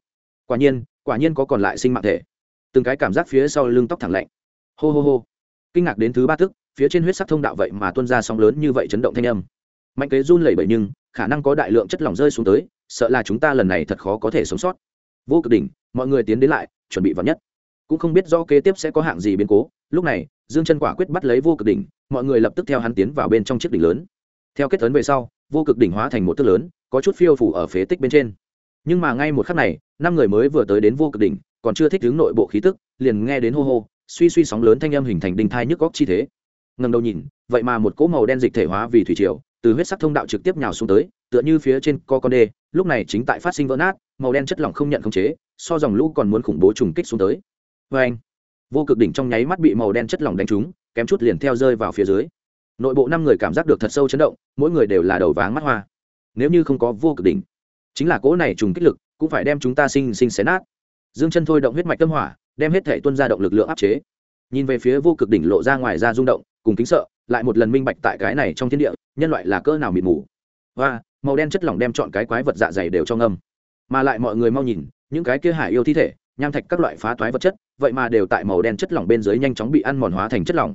Quả nhiên có còn lại sinh mạng thể. Từng cái cảm giác phía sau lưng tóc thẳng lạnh. Hô hô hô. Kinh ngạc đến thứ ba tức, phía trên huyết sắc thông đạo vậy mà tuôn ra sóng lớn như vậy chấn động thanh âm. Mạnh Kế run lẩy bẩy nhưng khả năng có đại lượng chất lỏng rơi xuống tới, sợ là chúng ta lần này thật khó có thể sống sót. Vô Cực đỉnh, mọi người tiến đến lại, chuẩn bị vào nhất. Cũng không biết rõ kế tiếp sẽ có hạng gì biến cố. Lúc này, Dương Chân quả quyết bắt lấy Vô Cực đỉnh, mọi người lập tức theo hắn tiến vào bên trong chiếc đỉnh lớn. Theo kết ấn về sau, Vô Cực đỉnh hóa thành một thước lớn, có chút phiêu phù ở phế tích bên trên. Nhưng mà ngay một khắc này, năm người mới vừa tới đến Vô Cực đỉnh, còn chưa thích ứng nội bộ khí tức, liền nghe đến hô hô, suy suy sóng lớn thanh âm hình thành đinh thai nhức góc chi thế. Ngẩng đầu nhìn, vậy mà một cỗ màu đen dịch thể hóa vì thủy triều, từ huyết sắc thông đạo trực tiếp nhào xuống tới, tựa như phía trên có con đê, lúc này chính tại phát sinh vỡ nát, màu đen chất lỏng không nhận khống chế, so dòng lũ còn muốn khủng bố trùng kích xuống tới. Oeng! Vô Cực đỉnh trong nháy mắt bị màu đen chất lỏng đánh trúng, kém chút liền theo rơi vào phía dưới. Nội bộ năm người cảm giác được thật sâu chấn động, mỗi người đều là đầu váng mắt hoa. Nếu như không có Vô Cực đỉnh, chính là cỗ này trùng kích lực, cũng phải đem chúng ta sinh xé nát. Dương Chân thôi động huyết mạch tâm hỏa, đem hết thể tuôn ra động lực lượng áp chế. Nhìn về phía Vô Cực đỉnh lộ ra ngoài ra rung động, cùng kính sợ, lại một lần minh bạch tại cái này trong thiên địa, nhân loại là cỡ nào mịt mù. Và màu đen chất lỏng đem chọn cái quái vật dạ dày đều cho ngâm. Mà lại mọi người mau nhìn, những cái kia hải yêu thi thể, nham thạch các loại phá toái vật chất, vậy mà đều tại màu đen chất lỏng bên dưới nhanh chóng bị ăn mòn hóa thành chất lỏng.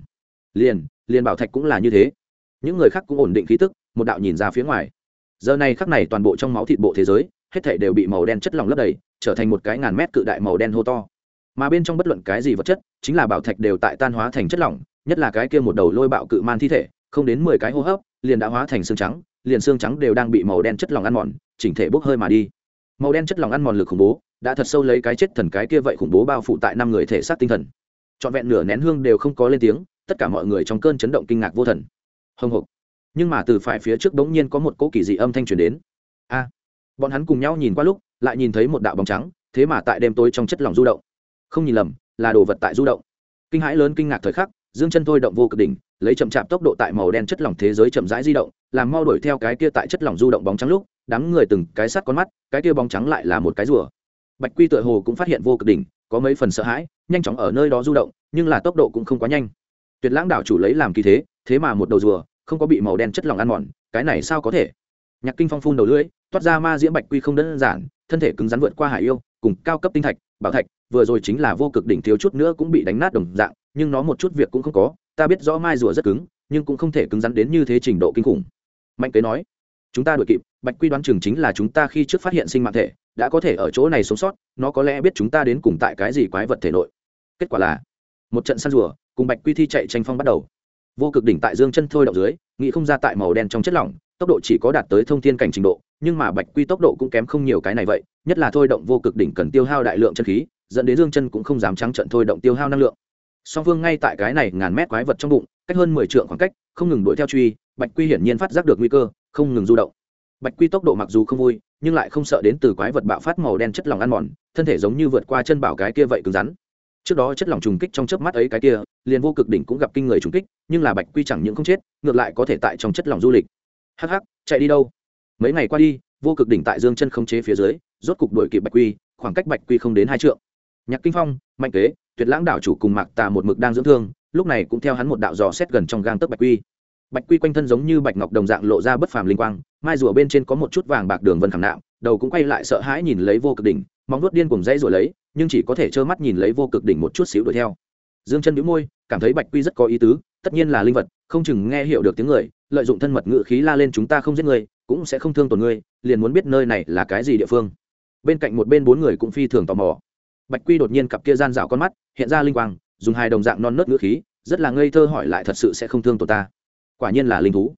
Liền bảo thạch cũng là như thế. Những người khác cũng ổn định khí tức, một đạo nhìn ra phía ngoài. Giờ này khắc này toàn bộ trong máu thịt bộ thế giới, hết thảy đều bị màu đen chất lỏng lấp đầy, trở thành một cái ngàn mét cự đại màu đen hô to. Mà bên trong bất luận cái gì vật chất, chính là bảo thạch đều tại tan hóa thành chất lỏng, nhất là cái kia một đầu lôi bạo cự man thi thể, không đến 10 cái hô hấp, liền đã hóa thành xương trắng, liền xương trắng đều đang bị màu đen chất lỏng ăn mòn, chỉnh thể bốc hơi mà đi. Màu đen chất lỏng ăn mòn lực khủng bố, đã thật sâu lấy cái chết thần cái kia vậy khủng bố bao phủ tại năm người thể xác tinh thần. Trọn vẹn nửa nén hương đều không có lên tiếng, tất cả mọi người trong cơn chấn động kinh ngạc vô thần. Hồng hộc. Nhưng mà từ phải phía trước bỗng nhiên có một cỗ kỳ dị âm thanh truyền đến. A. Bọn hắn cùng nhau nhìn qua lúc, lại nhìn thấy một đạo bóng trắng, thế mà tại đêm tối trong chất lỏng du động. Không nhìn lầm, là đồ vật tại du động. Kinh hãi lớn kinh ngạc thời khắc, Dương Chân thôi động Vô Cực đỉnh, lấy chậm chạp tốc độ tại màu đen chất lỏng thế giới chậm rãi di động, làm mau đuổi theo cái kia tại chất lỏng du động bóng trắng lúc, đám người từng cái sát con mắt, cái kia bóng trắng lại là một cái rùa. Bạch Quy tựa hồ cũng phát hiện Vô Cực đỉnh, có mấy phần sợ hãi, nhanh chóng ở nơi đó du động, nhưng là tốc độ cũng không quá nhanh. Tuyệt Lãng đảo chủ lấy làm kỳ thế, thế mà một đầu rùa không có bị màu đen chất lỏng ăn mòn, cái này sao có thể? Nhạc Kinh Phong phun đầu lưỡi, toát ra ma diễm Bạch Quy không đơn giản, thân thể cứng rắn vượt qua hải yêu, cùng cao cấp tinh thạch, bảo thạch, vừa rồi chính là Vô Cực đỉnh thiếu chút nữa cũng bị đánh nát đồng dạng, nhưng nó một chút việc cũng không có, ta biết rõ mai rùa rất cứng, nhưng cũng không thể cứng rắn đến như thế trình độ kinh khủng. Mạnh Kế nói, chúng ta đuổi kịp, Bạch Quy đoán chừng chính là chúng ta khi trước phát hiện sinh mạng thể, đã có thể ở chỗ này sống sót, nó có lẽ biết chúng ta đến cùng tại cái gì quái vật thể nội. Kết quả là một trận săn rùa, cùng Bạch Quy thi chạy tranh phong bắt đầu. Vô Cực đỉnh tại Dương Chân thôi động dưới, nghĩ không ra tại màu đen trong chất lỏng, tốc độ chỉ có đạt tới thông thiên cảnh trình độ, nhưng mà Bạch Quy tốc độ cũng kém không nhiều cái này vậy, nhất là thôi động Vô Cực đỉnh cần tiêu hao đại lượng chân khí, dẫn đến Dương Chân cũng không dám trắng trợn thôi động tiêu hao năng lượng. Song Phương ngay tại cái này ngàn mét quái vật trong bụng, cách hơn 10 trượng khoảng cách, không ngừng đuổi theo truy, Bạch Quy hiển nhiên phát giác được nguy cơ, không ngừng du động. Bạch Quy tốc độ mặc dù không vui, nhưng lại không sợ đến từ quái vật bạo phát màu đen chất lỏng ăn mòn, thân thể giống như vượt qua chân bảo cái kia vậy cứng rắn. Trước đó chất lỏng trùng kích trong chớp mắt ấy cái kia, liền Vô Cực đỉnh cũng gặp kinh người trùng kích, nhưng là Bạch Quy chẳng những không chết, ngược lại có thể tại trong chất lỏng du lịch. Hắc hắc, chạy đi đâu? Mấy ngày qua đi, Vô Cực đỉnh tại Dương Chân khống chế phía dưới, rốt cục đuổi kịp Bạch Quy, khoảng cách Bạch Quy không đến 2 trượng. Nhạc Kinh Phong, Mạnh Kế, Tuyệt Lãng đảo chủ cùng Mạc Tà một mực đang dưỡng thương, lúc này cũng theo hắn một đạo dò xét gần trong gang tấc Bạch Quy. Bạch Quy quanh thân giống như bạch ngọc đồng dạng lộ ra bất phàm linh quang, mai rùa bên trên có một chút vàng bạc đường vân khảm nạm, đầu cũng quay lại sợ hãi nhìn lấy Vô Cực đỉnh, móng vuốt điên cuồng dãy rồi lấy, nhưng chỉ có thể trơ mắt nhìn lấy Vô Cực đỉnh một chút xíu đuổi theo. Dương Chân nhíu môi, cảm thấy Bạch Quy rất có ý tứ, tất nhiên là linh vật, không chừng nghe hiểu được tiếng người, lợi dụng thân mật ngữ khí la lên chúng ta không giết người, cũng sẽ không thương tổn ngươi, liền muốn biết nơi này là cái gì địa phương. Bên cạnh một bên bốn người cũng phi thường tò mò. Bạch Quy đột nhiên cặp kia gian dạo con mắt, hiện ra linh quang, dùng hai đồng dạng non nớt ngữ khí, rất là ngây thơ hỏi lại thật sự sẽ không thương tổn ta. Quả nhiên là linh thú.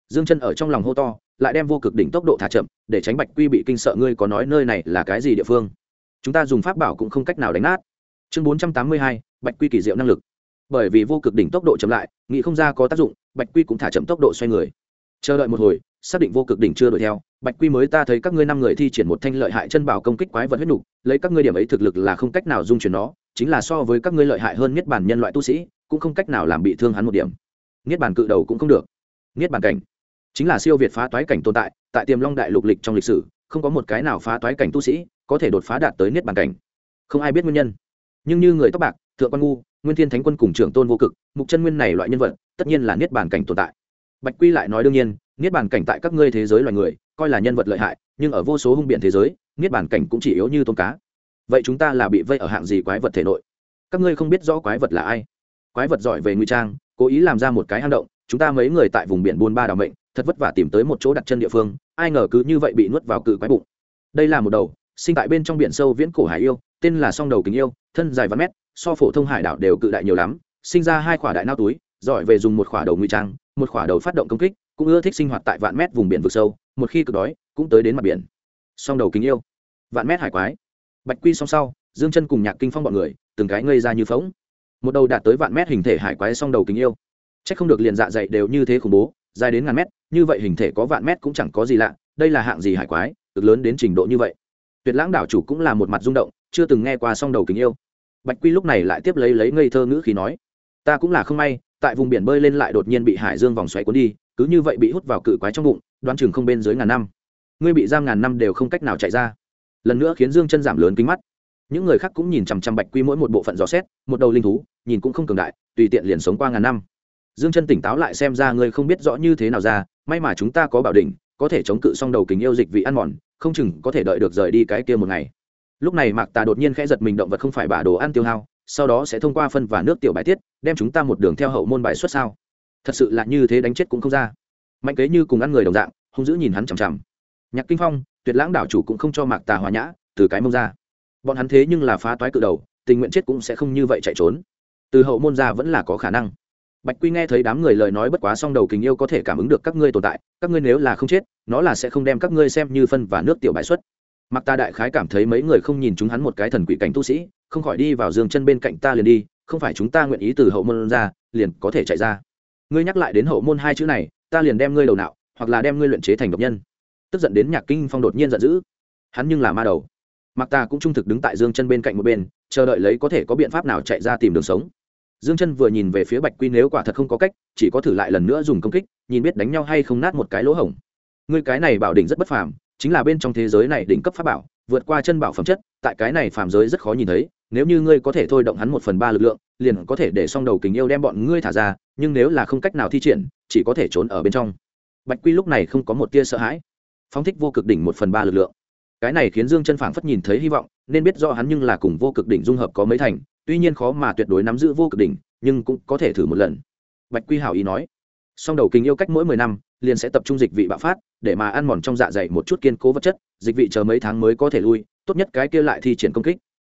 Dương Chân ở trong lòng hô to, lại đem vô cực đỉnh tốc độ thả chậm, để tránh Bạch Quy bị kinh sợ. Ngươi có nói nơi này là cái gì địa phương? Chúng ta dùng pháp bảo cũng không cách nào đánh nát. Chương 482, Bạch Quy kỳ diệu năng lực. Bởi vì vô cực đỉnh tốc độ chậm lại, nghĩ không ra có tác dụng, Bạch Quy cũng thả chậm tốc độ xoay người. Chờ đợi một hồi, xác định vô cực đỉnh chưa đuổi theo, Bạch Quy mới ta thấy các ngươi 5 người thi triển một thanh lợi hại chân bảo công kích quái vật huyết nục, lấy các ngươi điểm ấy thực lực là không cách nào dung chuyển nó, chính là so với các ngươi lợi hại hơn niết bàn nhân loại tu sĩ, cũng không cách nào làm bị thương hắn một điểm. Niết bàn cự đầu cũng không được. Niết bàn cảnh chính là siêu việt phá toái cảnh tồn tại, tại Tiềm Long đại lục lịch trong lịch sử, không có một cái nào phá toái cảnh tu sĩ có thể đột phá đạt tới niết bàn cảnh. Không ai biết nguyên nhân, nhưng như người tóc bạc, Thượng Quan Ngu, Nguyên Thiên Thánh Quân cùng trưởng tôn vô cực, Mục Chân Nguyên này loại nhân vật, tất nhiên là niết bàn cảnh tồn tại. Bạch Quy lại nói đương nhiên, niết bàn cảnh tại các ngươi thế giới loài người, coi là nhân vật lợi hại, nhưng ở vô số hung biển thế giới, niết bàn cảnh cũng chỉ yếu như tôm cá. Vậy chúng ta là bị vây ở hạng gì quái vật thể nội? Các ngươi không biết rõ quái vật là ai? Quái vật giỏi về ngụy trang, cố ý làm ra một cái hang động, chúng ta mấy người tại vùng biển buôn ba đào mệnh, thật vất vả tìm tới một chỗ đặt chân địa phương, ai ngờ cứ như vậy bị nuốt vào cự quái bụng. Đây là một đầu sinh tại bên trong biển sâu viễn cổ hải yêu, tên là song đầu kính yêu, thân dài vạn mét, so phổ thông hải đảo đều cự đại nhiều lắm, sinh ra 2 khỏa đại nao túi, giỏi về dùng một khỏa đầu ngụy trang, một khỏa đầu phát động công kích, cũng ưa thích sinh hoạt tại vạn mét vùng biển vực sâu, một khi cực đói cũng tới đến mặt biển. Song đầu kính yêu, vạn mét hải quái. Bạch Quy song sau, Dương Chân cùng Nhạc Kinh Phong bọn người từng cái ngây ra như phỗng. Một đầu đạt tới vạn mét hình thể hải quái song đầu kính yêu, chắc không được liền dạ dày đều như thế khủng bố, dài đến ngàn mét, như vậy hình thể có vạn mét cũng chẳng có gì lạ, đây là hạng gì hải quái, cực lớn đến trình độ như vậy. Tuyệt Lãng đảo chủ cũng là một mặt rung động, chưa từng nghe qua song đầu kính yêu. Bạch Quy lúc này lại tiếp lấy ngây thơ ngữ khí nói, ta cũng là không may, tại vùng biển bơi lên lại đột nhiên bị hải dương vòng xoáy cuốn đi, cứ như vậy bị hút vào cự quái trong bụng, đoán chừng không bên dưới ngàn năm. Ngươi bị giam ngàn năm đều không cách nào chạy ra. Lần nữa khiến Dương Chân giảm lớn kính mắt. Những người khác cũng nhìn chằm chằm Bạch Quy mỗi một bộ phận dò xét, một đầu linh thú, nhìn cũng không cường đại, tùy tiện liền sống qua ngàn năm. Dương Chân tỉnh táo lại, xem ra ngươi không biết rõ như thế nào ra, may mà chúng ta có bảo đỉnh, có thể chống cự song đầu kính yêu dịch vị ăn mòn, không chừng có thể đợi được rời đi cái kia một ngày. Lúc này Mạc Tà đột nhiên khẽ giật mình, động vật không phải bả đồ ăn tiêu hao, sau đó sẽ thông qua phân và nước tiểu bài tiết, đem chúng ta một đường theo hậu môn bài xuất sao? Thật sự là như thế, đánh chết cũng không ra. Mạnh Kế Như cùng ăn người đồng dạng, hung dữ nhìn hắn chằm chằm. Nhạc Kinh Phong, Tuyệt Lãng đảo chủ cũng không cho Mạc Tà hòa nhã, từ cái mông ra. Bọn hắn thế nhưng là phá toái cự đầu, tình nguyện chết cũng sẽ không như vậy chạy trốn. Từ hậu môn ra vẫn là có khả năng. Bạch Quy nghe thấy đám người lời nói, bất quá song đầu kính yêu có thể cảm ứng được các ngươi tồn tại, các ngươi nếu là không chết, nó là sẽ không đem các ngươi xem như phân và nước tiểu bài xuất. Mạc Tà đại khái cảm thấy mấy người không nhìn chúng hắn một cái thần quỷ cảnh tu sĩ, không khỏi đi vào Dương Chân bên cạnh, ta liền đi, không phải chúng ta nguyện ý từ hậu môn ra, liền có thể chạy ra. Ngươi nhắc lại đến hậu môn 2 chữ này, ta liền đem ngươi đầu nạo, hoặc là đem ngươi luyện chế thành độc nhân. Tức giận đến Nhạc Kinh Phong đột nhiên giận dữ. Hắn nhưng là ma đầu. Mạc Tà cũng trung thực đứng tại Dương Chân bên cạnh một bên, chờ đợi lấy có thể có biện pháp nào chạy ra tìm đường sống. Dương Chân vừa nhìn về phía Bạch Quy, nếu quả thật không có cách, chỉ có thử lại lần nữa dùng công kích, nhìn biết đánh nhau hay không nát một cái lỗ hổng. Ngươi cái này bảo đỉnh rất bất phàm, chính là bên trong thế giới này đỉnh cấp pháp bảo, vượt qua chân bảo phẩm chất, tại cái này phàm giới rất khó nhìn thấy, nếu như ngươi có thể thôi động hắn 1/3 lực lượng, liền có thể để song đầu kính yêu đem bọn ngươi thả ra, nhưng nếu là không cách nào thi triển, chỉ có thể trốn ở bên trong. Bạch Quy lúc này không có một tia sợ hãi, phóng thích vô cực đỉnh 1/3 lực lượng. Cái này khiến Dương Chân phảng phất nhìn thấy hy vọng, nên biết rõ hắn nhưng là cùng vô cực đỉnh dung hợp có mấy thành, tuy nhiên khó mà tuyệt đối nắm giữ vô cực đỉnh, nhưng cũng có thể thử một lần. Bạch Quy hảo ý nói, song đầu kính yêu cách mỗi 10 năm liền sẽ tập trung dịch vị bạo phát, để mà ăn mòn trong dạ dày một chút kiên cố vật chất, dịch vị chờ mấy tháng mới có thể lui, tốt nhất cái kia lại thi triển công kích.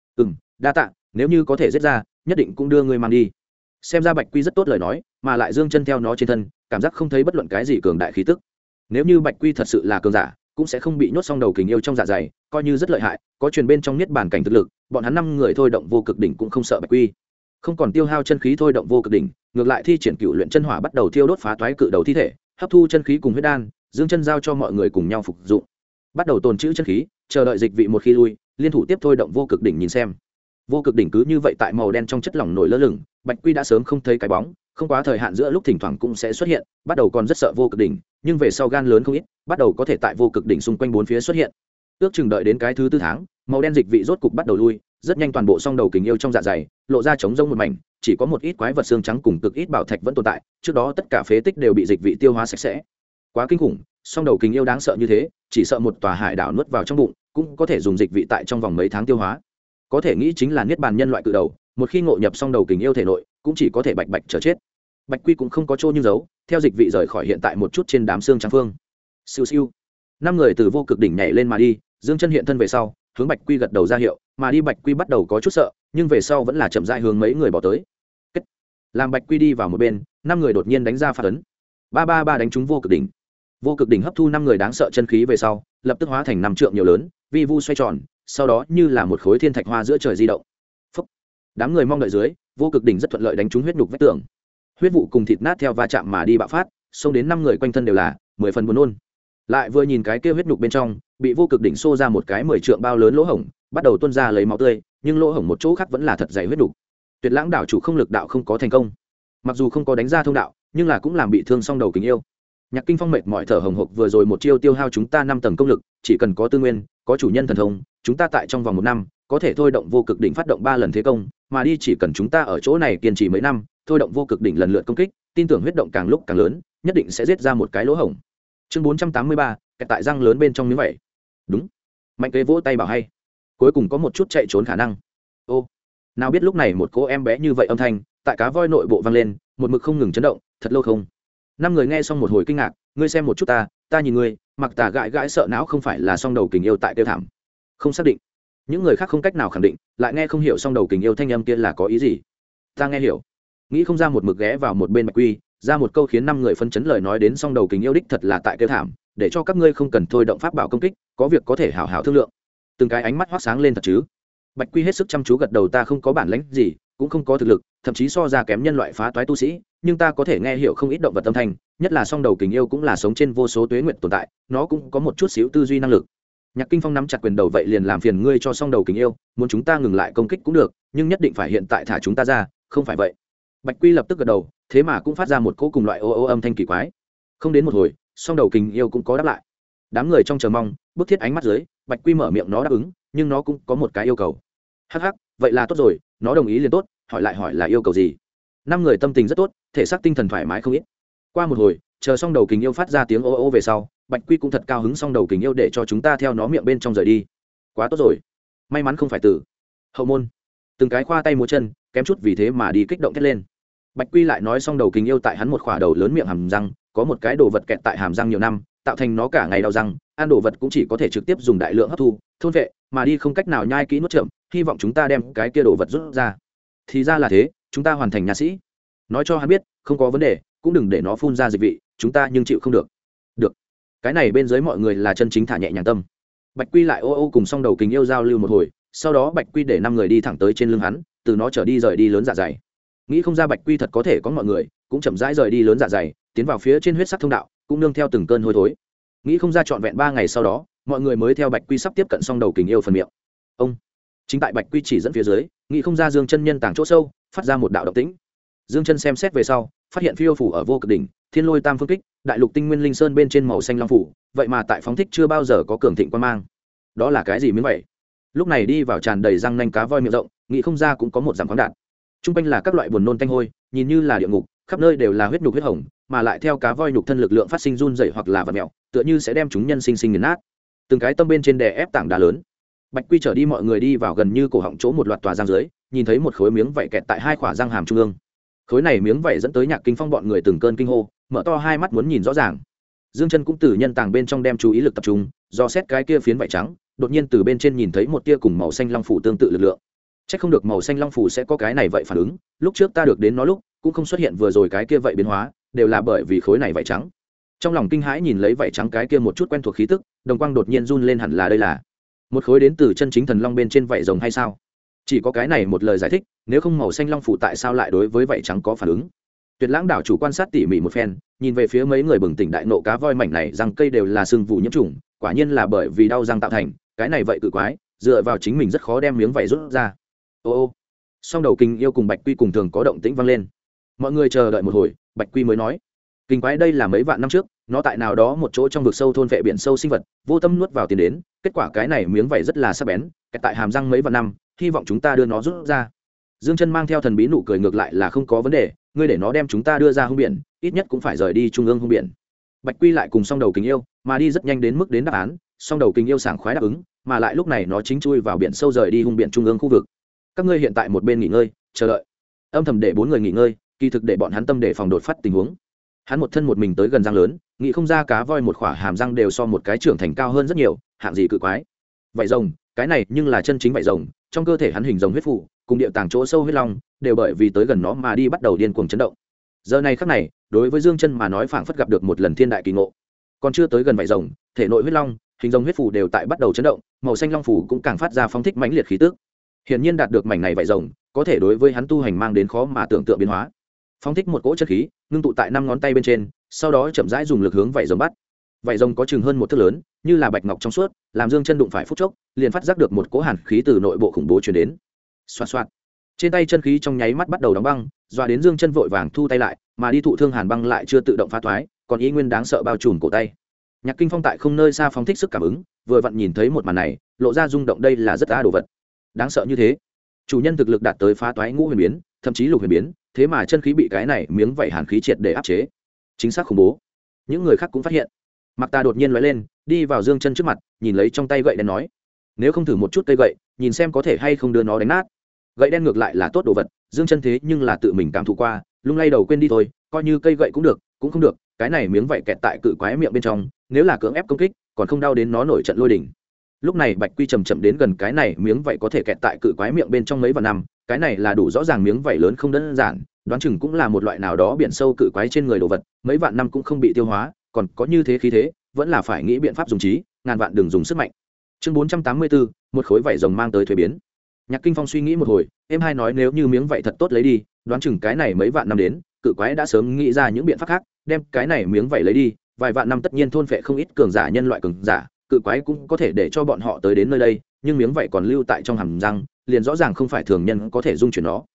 Đa tạ, nếu như có thể giết ra, nhất định cũng đưa ngươi mang đi. Xem ra Bạch Quy rất tốt lời nói, mà lại Dương Chân theo nó trên thân, cảm giác không thấy bất luận cái gì cường đại khí tức. Nếu như Bạch Quy thật sự là cường giả, cũng sẽ không bị nhốt song đầu kính yêu trong dạ dày, coi như rất lợi hại, có truyền bên trong niết bàn cảnh thực lực, bọn hắn 5 người thôi động vô cực đỉnh cũng không sợ Bạch Quy. Không còn tiêu hao chân khí thôi động vô cực đỉnh, ngược lại thi triển cựu luyện chân hỏa bắt đầu thiêu đốt phá toái cự đầu thi thể, hấp thu chân khí cùng huyết đan, Dương Chân giao cho mọi người cùng nhau phục dụng. Bắt đầu tồn trữ chân khí, chờ đợi dịch vị một khi lui, liên thủ tiếp thôi động vô cực đỉnh nhìn xem. Vô cực đỉnh cứ như vậy tại màu đen trong chất lỏng nổi lơ lửng, Bạch Quy đã sớm không thấy cái bóng, không quá thời hạn giữa lúc thỉnh thoảng cũng sẽ xuất hiện, bắt đầu còn rất sợ vô cực đỉnh, nhưng về sau gan lớn không ít, bắt đầu có thể tại vô cực đỉnh xung quanh bốn phía xuất hiện. Ước chừng đợi đến cái thứ 4 tháng, màu đen dịch vị rốt cục bắt đầu lui, rất nhanh toàn bộ song đầu kính yêu trong dạ dày lộ ra trống rỗng một mảnh, chỉ có một ít quái vật xương trắng cùng cực ít bảo thạch vẫn tồn tại, trước đó tất cả phế tích đều bị dịch vị tiêu hóa sạch sẽ. Quá kinh khủng, song đầu kính yêu đáng sợ như thế, chỉ sợ một tòa hải đảo nuốt vào trong bụng, cũng có thể dùng dịch vị tại trong vòng mấy tháng tiêu hóa. Có thể nghĩ chính là niết bàn nhân loại cự đầu, một khi ngộ nhập song đầu kính yêu thể nội, cũng chỉ có thể bạch bạch chờ chết. Bạch Quy cũng không có chỗ như giấu, theo dịch vị rời khỏi hiện tại một chút trên đám xương trắng phương. Siêu siêu, 5 người từ vô cực đỉnh nhảy lên mà đi, Dương Chân hiện thân về sau, hướng Bạch Quy gật đầu ra hiệu, mà đi Bạch Quy bắt đầu có chút sợ, nhưng về sau vẫn là chậm rãi hướng mấy người bỏ tới. Làm Bạch Quy đi vào một bên, 5 người đột nhiên đánh ra phạt ấn. 333 đánh trúng vô cực đỉnh. Vô cực đỉnh hấp thu 5 người đáng sợ chân khí về sau, lập tức hóa thành 5 trượng nhiều lớn, vi vu xoay tròn, sau đó như là một khối thiên thạch hoa giữa trời di động. Phúc. Đám người mong đợi dưới, vô cực đỉnh rất thuận lợi đánh trúng huyết nhục vách tường. Huyết vụ cùng thịt nát theo va chạm mà đi bạo phát, xông đến 5 người quanh thân đều là 10 phần buồn nôn. Lại vừa nhìn cái kia huyết nhục bên trong, bị vô cực đỉnh xô ra một cái 10 trượng bao lớn lỗ hổng, bắt đầu tuôn ra lấy máu tươi, nhưng lỗ hổng một chỗ khác vẫn là thật dày huyết nhục. Tuyệt Lãng đảo chủ không lực đạo không có thành công. Mặc dù không có đánh ra thông đạo, nhưng là cũng làm bị thương song đầu kính yêu. Nhạc Kinh Phong mệt mỏi thở hồng hộc, vừa rồi một chiêu tiêu hao chúng ta 5 tầng công lực, chỉ cần có tư nguyên, có chủ nhân thần thông, chúng ta tại trong vòng 1 năm có thể thôi động vô cực đỉnh phát động 3 lần thế công, mà đi chỉ cần chúng ta ở chỗ này kiên trì mấy năm, thôi động vô cực đỉnh lần lượt công kích, tin tưởng huyết động càng lúc càng lớn, nhất định sẽ giết ra một cái lỗ hổng. Chương 483, kẹt tại răng lớn bên trong miếng vậy. Đúng. Mạnh Kế vỗ tay bảo hay. Cuối cùng có một chút chạy trốn khả năng. Ô. Nào biết lúc này một cô em bé như vậy âm thanh tại cá voi nội bộ vang lên, một mực không ngừng chấn động, thật lâu không. 5 người nghe xong một hồi kinh ngạc, ngươi xem một chút ta nhìn ngươi, Mặc Tà gãi gãi sợ não không phải là song đầu kình yêu tại tiêu thảm. Không xác định. Những người khác không cách nào khẳng định, lại nghe không hiểu song đầu kình yêu thanh âm kia là có ý gì. Ta nghe hiểu. Nghĩ không ra một mực ghé vào một bên Bạch Quy, ra một câu khiến 5 người phân chấn lời nói đến song đầu kình yêu đích thật là tại tiêu thảm, để cho các ngươi không cần thôi động pháp bảo công kích, có việc có thể hảo hảo thương lượng. Từng cái ánh mắt hoắc sáng lên thật chứ. Bạch Quy hết sức chăm chú gật đầu, ta không có bản lĩnh gì, cũng không có thực lực, thậm chí so ra kém nhân loại phá toái tu sĩ, nhưng ta có thể nghe hiểu không ít động vật âm thanh, nhất là song đầu kình yêu cũng là sống trên vô số tuế nguyệt tồn tại, nó cũng có một chút xíu tư duy năng lực. Nhạc Kinh Phong nắm chặt quyền đầu, vậy liền làm phiền ngươi cho song đầu kình yêu, muốn chúng ta ngừng lại công kích cũng được, nhưng nhất định phải hiện tại thả chúng ta ra, không phải vậy. Bạch Quy lập tức gật đầu, thế mà cũng phát ra một cỗ cùng loại ô ô âm thanh kỳ quái. Không đến một hồi, song đầu kình yêu cũng có đáp lại. Đám người trong chờ mong, bức thiết ánh mắt dưới, Bạch Quy mở miệng nó đáp ứng, nhưng nó cũng có một cái yêu cầu. Hắc hắc, vậy là tốt rồi, nó đồng ý liền tốt, hỏi lại hỏi là yêu cầu gì. 5 người tâm tình rất tốt, thể xác tinh thần thoải mái không ít. Qua một hồi, chờ song đầu kình yêu phát ra tiếng ô ô về sau, Bạch Quy cũng thật cao hứng, song đầu kình yêu để cho chúng ta theo nó miệng bên trong rời đi. Quá tốt rồi, may mắn không phải tử. Hậu môn, từng cái khoa tay múa chân, kém chút vì thế mà đi kích động thét lên. Bạch Quy lại nói song đầu kình yêu tại hắn một khỏa đầu lớn miệng hàm răng, có một cái đồ vật kẹt tại hàm răng nhiều năm, tạo thành nó cả ngày đau răng, ăn đồ vật cũng chỉ có thể trực tiếp dùng đại lượng hấp thu, thôn vệ, mà đi không cách nào nhai kỹ nuốt chậm, hy vọng chúng ta đem cái kia đồ vật rút ra. Thì ra là thế, chúng ta hoàn thành nha sĩ. Nói cho hắn biết, không có vấn đề, cũng đừng để nó phun ra dịch vị, chúng ta nhưng chịu không được. Được. Cái này bên dưới mọi người là chân chính thả nhẹ nhàng tâm. Bạch Quy lại ô ô cùng song đầu kình yêu giao lưu một hồi, sau đó Bạch Quy để 5 người đi thẳng tới trên lưng hắn, từ nó trở đi rời đi lớn dạ dày. Nghĩ không ra Bạch Quy thật có thể có mọi người, cũng chậm rãi rời đi lớn dạ dày, tiến vào phía trên huyết sắc thông đạo, cũng nương theo từng cơn hôi thối. Nghĩ không ra trọn vẹn 3 ngày sau đó, mọi người mới theo Bạch Quy sắp tiếp cận song đầu kình yêu phần miệng. Ông chính tại Bạch Quy chỉ dẫn phía dưới, nghĩ không ra Dương Chân nhân tàng chỗ sâu, phát ra một đạo động tĩnh. Dương Chân xem xét về sau, phát hiện phiêu phủ ở vô cực đỉnh, Thiên Lôi Tam Phương Kích, Đại Lục Tinh Nguyên Linh Sơn bên trên màu xanh long phủ, vậy mà tại phóng thích chưa bao giờ có cường thịnh quan mang. Đó là cái gì miếng vậy? Lúc này đi vào tràn đầy răng nanh cá voi miệng rộng, nghĩ không ra cũng có một giảm khoáng đạt. Trung quanh là các loại buồn nôn tanh hôi, nhìn như là địa ngục, khắp nơi đều là huyết nhục huyết hồng, mà lại theo cá voi nhục thân lực lượng phát sinh run rẩy hoặc là vặn mèo, tựa như sẽ đem chúng nhân sinh sinh nghiền nát. Từng cái tâm bên trên đè ép tảng đá lớn. Bạch Quy trở đi mọi người đi vào gần như cổ họng chỗ một loạt tòa răng dưới, nhìn thấy một khối miếng vảy kẹt tại 2 khỏa răng hàm trung ương. Khối này miếng vảy dẫn tới Nhạc Kinh Phong bọn người từng cơn kinh hô, mở to hai mắt muốn nhìn rõ ràng. Dương Chân cũng từ nhân tàng bên trong đem chú ý lực tập trung, do xét cái kia phiến vảy trắng, đột nhiên từ bên trên nhìn thấy một tia cùng màu xanh long phủ tương tự lực lượng. Chắc không được màu xanh long phủ sẽ có cái này vậy phản ứng, lúc trước ta được đến nó lúc cũng không xuất hiện vừa rồi cái kia vậy biến hóa, đều là bởi vì khối này vảy trắng. Trong lòng kinh hãi nhìn lấy vảy trắng cái kia một chút quen thuộc khí tức, đồng quang đột nhiên run lên, hẳn là đây là một khối đến từ chân chính thần long bên trên vảy rồng hay sao? Chỉ có cái này một lời giải thích, nếu không màu xanh long phủ tại sao lại đối với vảy trắng có phản ứng? Tuyệt Lãng đảo chủ quan sát tỉ mỉ một phen, nhìn về phía mấy người bừng tỉnh đại nộ, cá voi mảnh này răng cây đều là xương vụ nhiễm trùng, quả nhiên là bởi vì đau răng tạo thành, cái này vậy cự quái, dựa vào chính mình rất khó đem miếng vảy rút ra. Ô ô. Song đầu kình yêu cùng Bạch Quy cùng thường có động tĩnh vang lên. Mọi người chờ đợi một hồi, Bạch Quy mới nói: "Kình quái đây là mấy vạn năm trước, nó tại nào đó một chỗ trong vực sâu thôn vệ biển sâu sinh vật, vô tâm nuốt vào tiền đến, kết quả cái này miếng vảy rất là sắc bén, kẹt tại hàm răng mấy vạn năm, hy vọng chúng ta đưa nó rút ra." Dương Chân mang theo thần bí nụ cười, ngược lại là không có vấn đề, ngươi để nó đem chúng ta đưa ra hung biển, ít nhất cũng phải rời đi trung ương hung biển. Bạch Quy lại cùng song đầu kình yêu, mà đi rất nhanh đến mức đến đáp án, song đầu kình yêu sảng khoái đáp ứng, mà lại lúc này nó chính chui vào biển sâu rời đi hung biển trung ương khu vực. Các ngươi hiện tại một bên nghỉ ngơi, chờ đợi. Âm thầm để 4 người nghỉ ngơi, kỳ thực để bọn hắn tâm để phòng đột phát tình huống. Hắn một thân một mình tới gần răng lớn, nghĩ không ra cá voi một khỏa hàm răng đều so một cái trưởng thành cao hơn rất nhiều, hạng gì cự quái. Vảy rồng, cái này nhưng là chân chính vảy rồng, trong cơ thể hắn hình rồng huyết phủ, cùng địa tàng chỗ sâu huyết long, đều bởi vì tới gần nó mà đi bắt đầu điên cuồng chấn động. Giờ này khắc này, đối với Dương Chân mà nói phảng phất gặp được một lần thiên đại kỳ ngộ. còn chưa tới gần vảy rồng, thể nội huyết long, hình rồng huyết phủ đều tại bắt đầu chấn động, màu xanh long phủ cũng càng phát ra phóng thích mãnh liệt khí tức. Hiển nhiên đạt được mảnh này vảy rồng, có thể đối với hắn tu hành mang đến khó mà tưởng tượng biến hóa. Phóng thích một cỗ chất khí, ngưng tụ tại 5 ngón tay bên trên, sau đó chậm rãi dùng lực hướng vảy rồng bắt. Vảy rồng có chừng hơn một thước lớn, như là bạch ngọc trong suốt, làm Dương Chân đụng phải phút chốc, liền phát giác được một cỗ hàn khí từ nội bộ khủng bố truyền đến. Xoạt xoạt. Trên tay chân khí trong nháy mắt bắt đầu đóng băng, dọa đến Dương Chân vội vàng thu tay lại, mà đi thụ thương hàn băng lại chưa tự động phá thoái, còn ý nguyên đáng sợ bao trùm cổ tay. Nhạc Kinh Phong tại không nơi xa phóng thích sức cảm ứng, vừa vặn nhìn thấy một màn này, lộ ra rung động, đây là rất đồ vật đáng sợ như thế. Chủ nhân thực lực đạt tới phá toái ngũ huyền biến, thậm chí lục huyền biến, thế mà chân khí bị cái này miếng vảy hàn khí triệt để áp chế, chính xác khủng bố. Những người khác cũng phát hiện. Mặc Ta đột nhiên lóe lên, đi vào Dương Chân trước mặt, nhìn lấy trong tay gậy đen nói: nếu không thử một chút cây gậy, nhìn xem có thể hay không đưa nó đánh nát. Gậy đen ngược lại là tốt đồ vật, Dương Chân thế nhưng là tự mình cảm thụ qua, lung lay đầu quên đi thôi, coi như cây gậy cũng được, cũng không được, cái này miếng vảy kẹt tại cự quái miệng bên trong, nếu là cưỡng ép công kích, còn không đau đến nó nổi trận lôi đỉnh. Lúc này Bạch Quy chậm chậm đến gần cái này miếng vảy có thể kẹt tại cự quái miệng bên trong mấy vạn năm, cái này là đủ rõ ràng miếng vảy lớn không đơn giản, đoán chừng cũng là một loại nào đó biển sâu cự quái trên người đồ vật, mấy vạn năm cũng không bị tiêu hóa, còn có như thế khí thế, vẫn là phải nghĩ biện pháp dùng trí, ngàn vạn đừng dùng sức mạnh. Chương 484, một khối vảy rồng mang tới thuế biến. Nhạc Kinh Phong suy nghĩ một hồi, em hai nói nếu như miếng vảy thật tốt lấy đi, đoán chừng cái này mấy vạn năm đến, cự quái đã sớm nghĩ ra những biện pháp khác, đem cái này miếng vảy lấy đi, vài vạn năm tất nhiên thôn phệ không ít cường giả nhân loại cường giả, cự quái cũng có thể để cho bọn họ tới đến nơi đây, nhưng miếng vảy còn lưu tại trong hàm răng, liền rõ ràng không phải thường nhân có thể dung chuyển nó.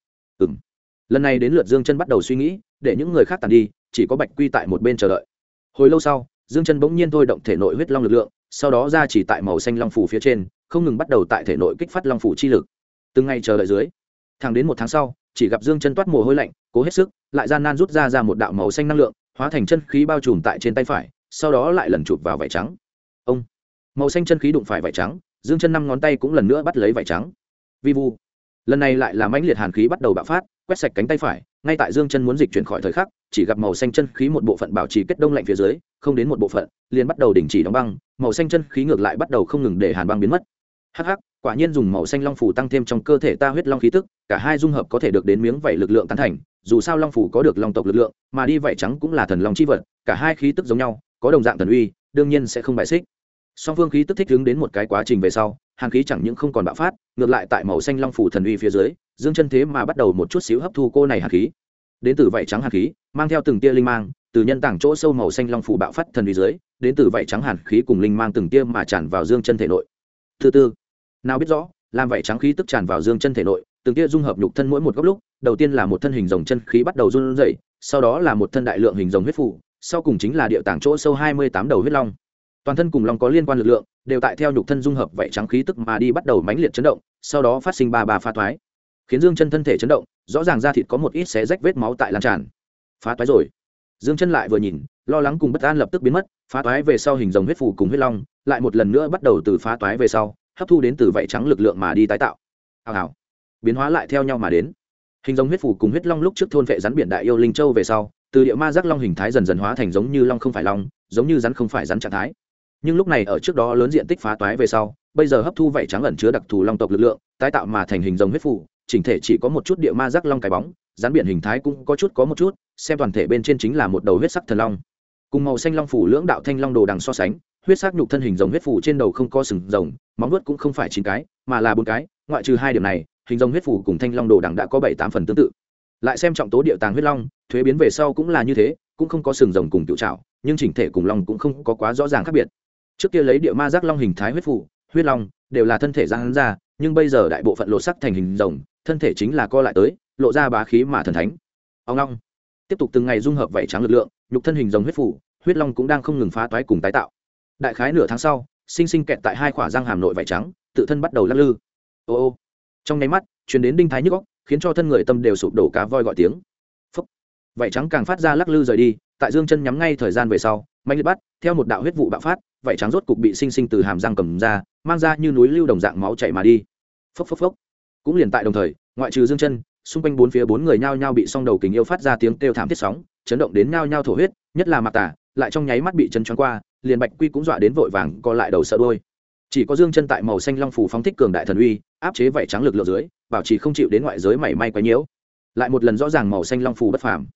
Lần này đến lượt Dương Chân bắt đầu suy nghĩ, để những người khác tàn đi, chỉ có Bạch Quy tại một bên chờ đợi. Hồi lâu sau, Dương Chân bỗng nhiên thôi động thể nội huyết long lực lượng, sau đó ra chỉ tại màu xanh long phủ phía trên, không ngừng bắt đầu tại thể nội kích phát long phủ chi lực. Từng ngày chờ đợi dưới, thẳng đến 1 tháng sau, chỉ gặp Dương Chân toát mồ hôi lạnh, cố hết sức, lại gian nan rút ra một đạo màu xanh năng lượng, hóa thành chân khí bao trùm tại trên tay phải, sau đó lại lần chụp vào vảy trắng. Ông, màu xanh chân khí đụng phải vảy trắng, Dương Chân 5 ngón tay cũng lần nữa bắt lấy vảy trắng. Vi vu. Lần này lại là mãnh liệt hàn khí bắt đầu bạo phát, quét sạch cánh tay phải, ngay tại Dương Chân muốn dịch chuyển khỏi thời khắc, chỉ gặp màu xanh chân khí một bộ phận bảo trì kết đông lạnh phía dưới, không đến một bộ phận, liền bắt đầu đình chỉ đóng băng, màu xanh chân khí ngược lại bắt đầu không ngừng để hàn băng biến mất. Hắc hắc, quả nhiên dùng màu xanh long phủ tăng thêm trong cơ thể ta huyết long khí tức, cả hai dung hợp có thể được đến miếng vảy lực lượng tán thành, dù sao long phủ có được long tộc lực lượng, mà đi vảy trắng cũng là thần long chi vật, cả hai khí tức giống nhau, có đồng dạng thần uy, đương nhiên sẽ không bài xích. Song phương khí tức thích ứng đến một cái quá trình về sau, hàn khí chẳng những không còn bạo phát, ngược lại tại màu xanh long phủ thần uy phía dưới, Dương Chân thế mà bắt đầu một chút xíu hấp thu cô này hàn khí. Đến từ vảy trắng hàn khí, mang theo từng tia linh mang, từ nhân tảng chỗ sâu màu xanh long phủ bạo phát thần uy dưới, đến từ vảy trắng hàn khí cùng linh mang từng tia mà tràn vào Dương Chân thể nội. Thứ tư, nào biết rõ, làm vảy trắng khí tức tràn vào Dương Chân thể nội, từng tia dung hợp nhục thân mỗi một góc lúc, đầu tiên là một thân hình rồng chân khí bắt đầu run rẩy, sau đó là một thân đại lượng hình rồng huyết phủ, sau cùng chính là địa tảng chỗ sâu 28 đầu huyết long. Toàn thân cùng long có liên quan lực lượng, đều tại theo nhục thân dung hợp vảy trắng khí tức mà đi bắt đầu mãnh liệt chấn động, sau đó phát sinh ba pha thoái, khiến Dương Chân thân thể chấn động, rõ ràng da thịt có một ít xé rách vết máu tại lan tràn. Phá toái rồi. Dương Chân lại vừa nhìn, lo lắng cùng bất an lập tức biến mất, phá toái về sau hình rồng huyết phù cùng huyết long, lại một lần nữa bắt đầu từ phá toái về sau, hấp thu đến từ vảy trắng lực lượng mà đi tái tạo. Hào. Biến hóa lại theo nhau mà đến. Hình rồng huyết phù cùng huyết long lúc trước thôn vệ rắn biển đại yêu linh châu về sau, từ địa ma giác long hình thái dần dần hóa thành giống như long không phải long, giống như rắn không phải rắn trạng thái. Nhưng lúc này ở trước đó lớn diện tích phá toái về sau, bây giờ hấp thu vảy trắng ẩn chứa đặc thù long tộc lực lượng, tái tạo mà thành hình rồng huyết phù, chỉnh thể chỉ có một chút địa ma giác long cái bóng, rắn biển hình thái cũng có một chút, xem toàn thể bên trên chính là một đầu huyết sắc thần long. Cùng màu xanh long phủ lưỡng đạo thanh long đồ đằng so sánh, huyết sắc nhục thân hình rồng huyết phủ trên đầu không có sừng rồng, móng vuốt cũng không phải 9 cái, mà là 4 cái, ngoại trừ 2 điểm này, hình rồng huyết phủ cùng thanh long đồ đằng đã có 7-8 phần tương tự. Lại xem trọng tố địa tàng huyết long, thuế biến về sau cũng là như thế, cũng không có sừng rồng cùng cựu trảo, nhưng chỉnh thể cùng long cũng không có quá rõ ràng khác biệt. Trước kia lấy địa ma giác long hình thái huyết phủ, huyết long đều là thân thể giãn ra, nhưng bây giờ đại bộ phận lộ sắc thành hình rồng, thân thể chính là co lại tới, lộ ra bá khí mà thần thánh. Ông long tiếp tục từng ngày dung hợp vảy trắng lực lượng, nhục thân hình rồng huyết phủ, huyết long cũng đang không ngừng phá toái cùng tái tạo. Đại khái nửa tháng sau, sinh kẹt tại 2 khỏa răng hàm nội vảy trắng, tự thân bắt đầu lắc lư. Ô, trong nháy mắt, truyền đến đinh thái nhức óc, khiến cho thân người tâm đều sụp đổ, cá voi gọi tiếng. Phốc. Vảy trắng càng phát ra lắc lư rời đi, tại Dương Chân nhắm ngay thời gian về sau, mạnh liệt bắt, theo một đạo huyết vụ bạo phát, vảy trắng rốt cục bị sinh từ hàm răng cầm ra, mang ra như núi lưu đồng dạng máu chảy mà đi. Phốc. Cũng liền tại đồng thời, ngoại trừ Dương Chân, xung quanh bốn phía 4 người nhao nhao bị song đầu kình yêu phát ra tiếng kêu thảm thiết sóng, chấn động đến nhao nhao thổ huyết, nhất là Mạc Tả, lại trong nháy mắt bị chân choáng qua, liền Bạch Quy cũng dọa đến vội vàng co lại đầu sợ đuôi. Chỉ có Dương Chân tại màu xanh long phủ phóng thích cường đại thần uy, áp chế vảy trắng lực lượng dưới, bảo trì không chịu đến ngoại giới mảy may quấy nhiễu. Lại một lần rõ ràng màu xanh long phủ bất phàm.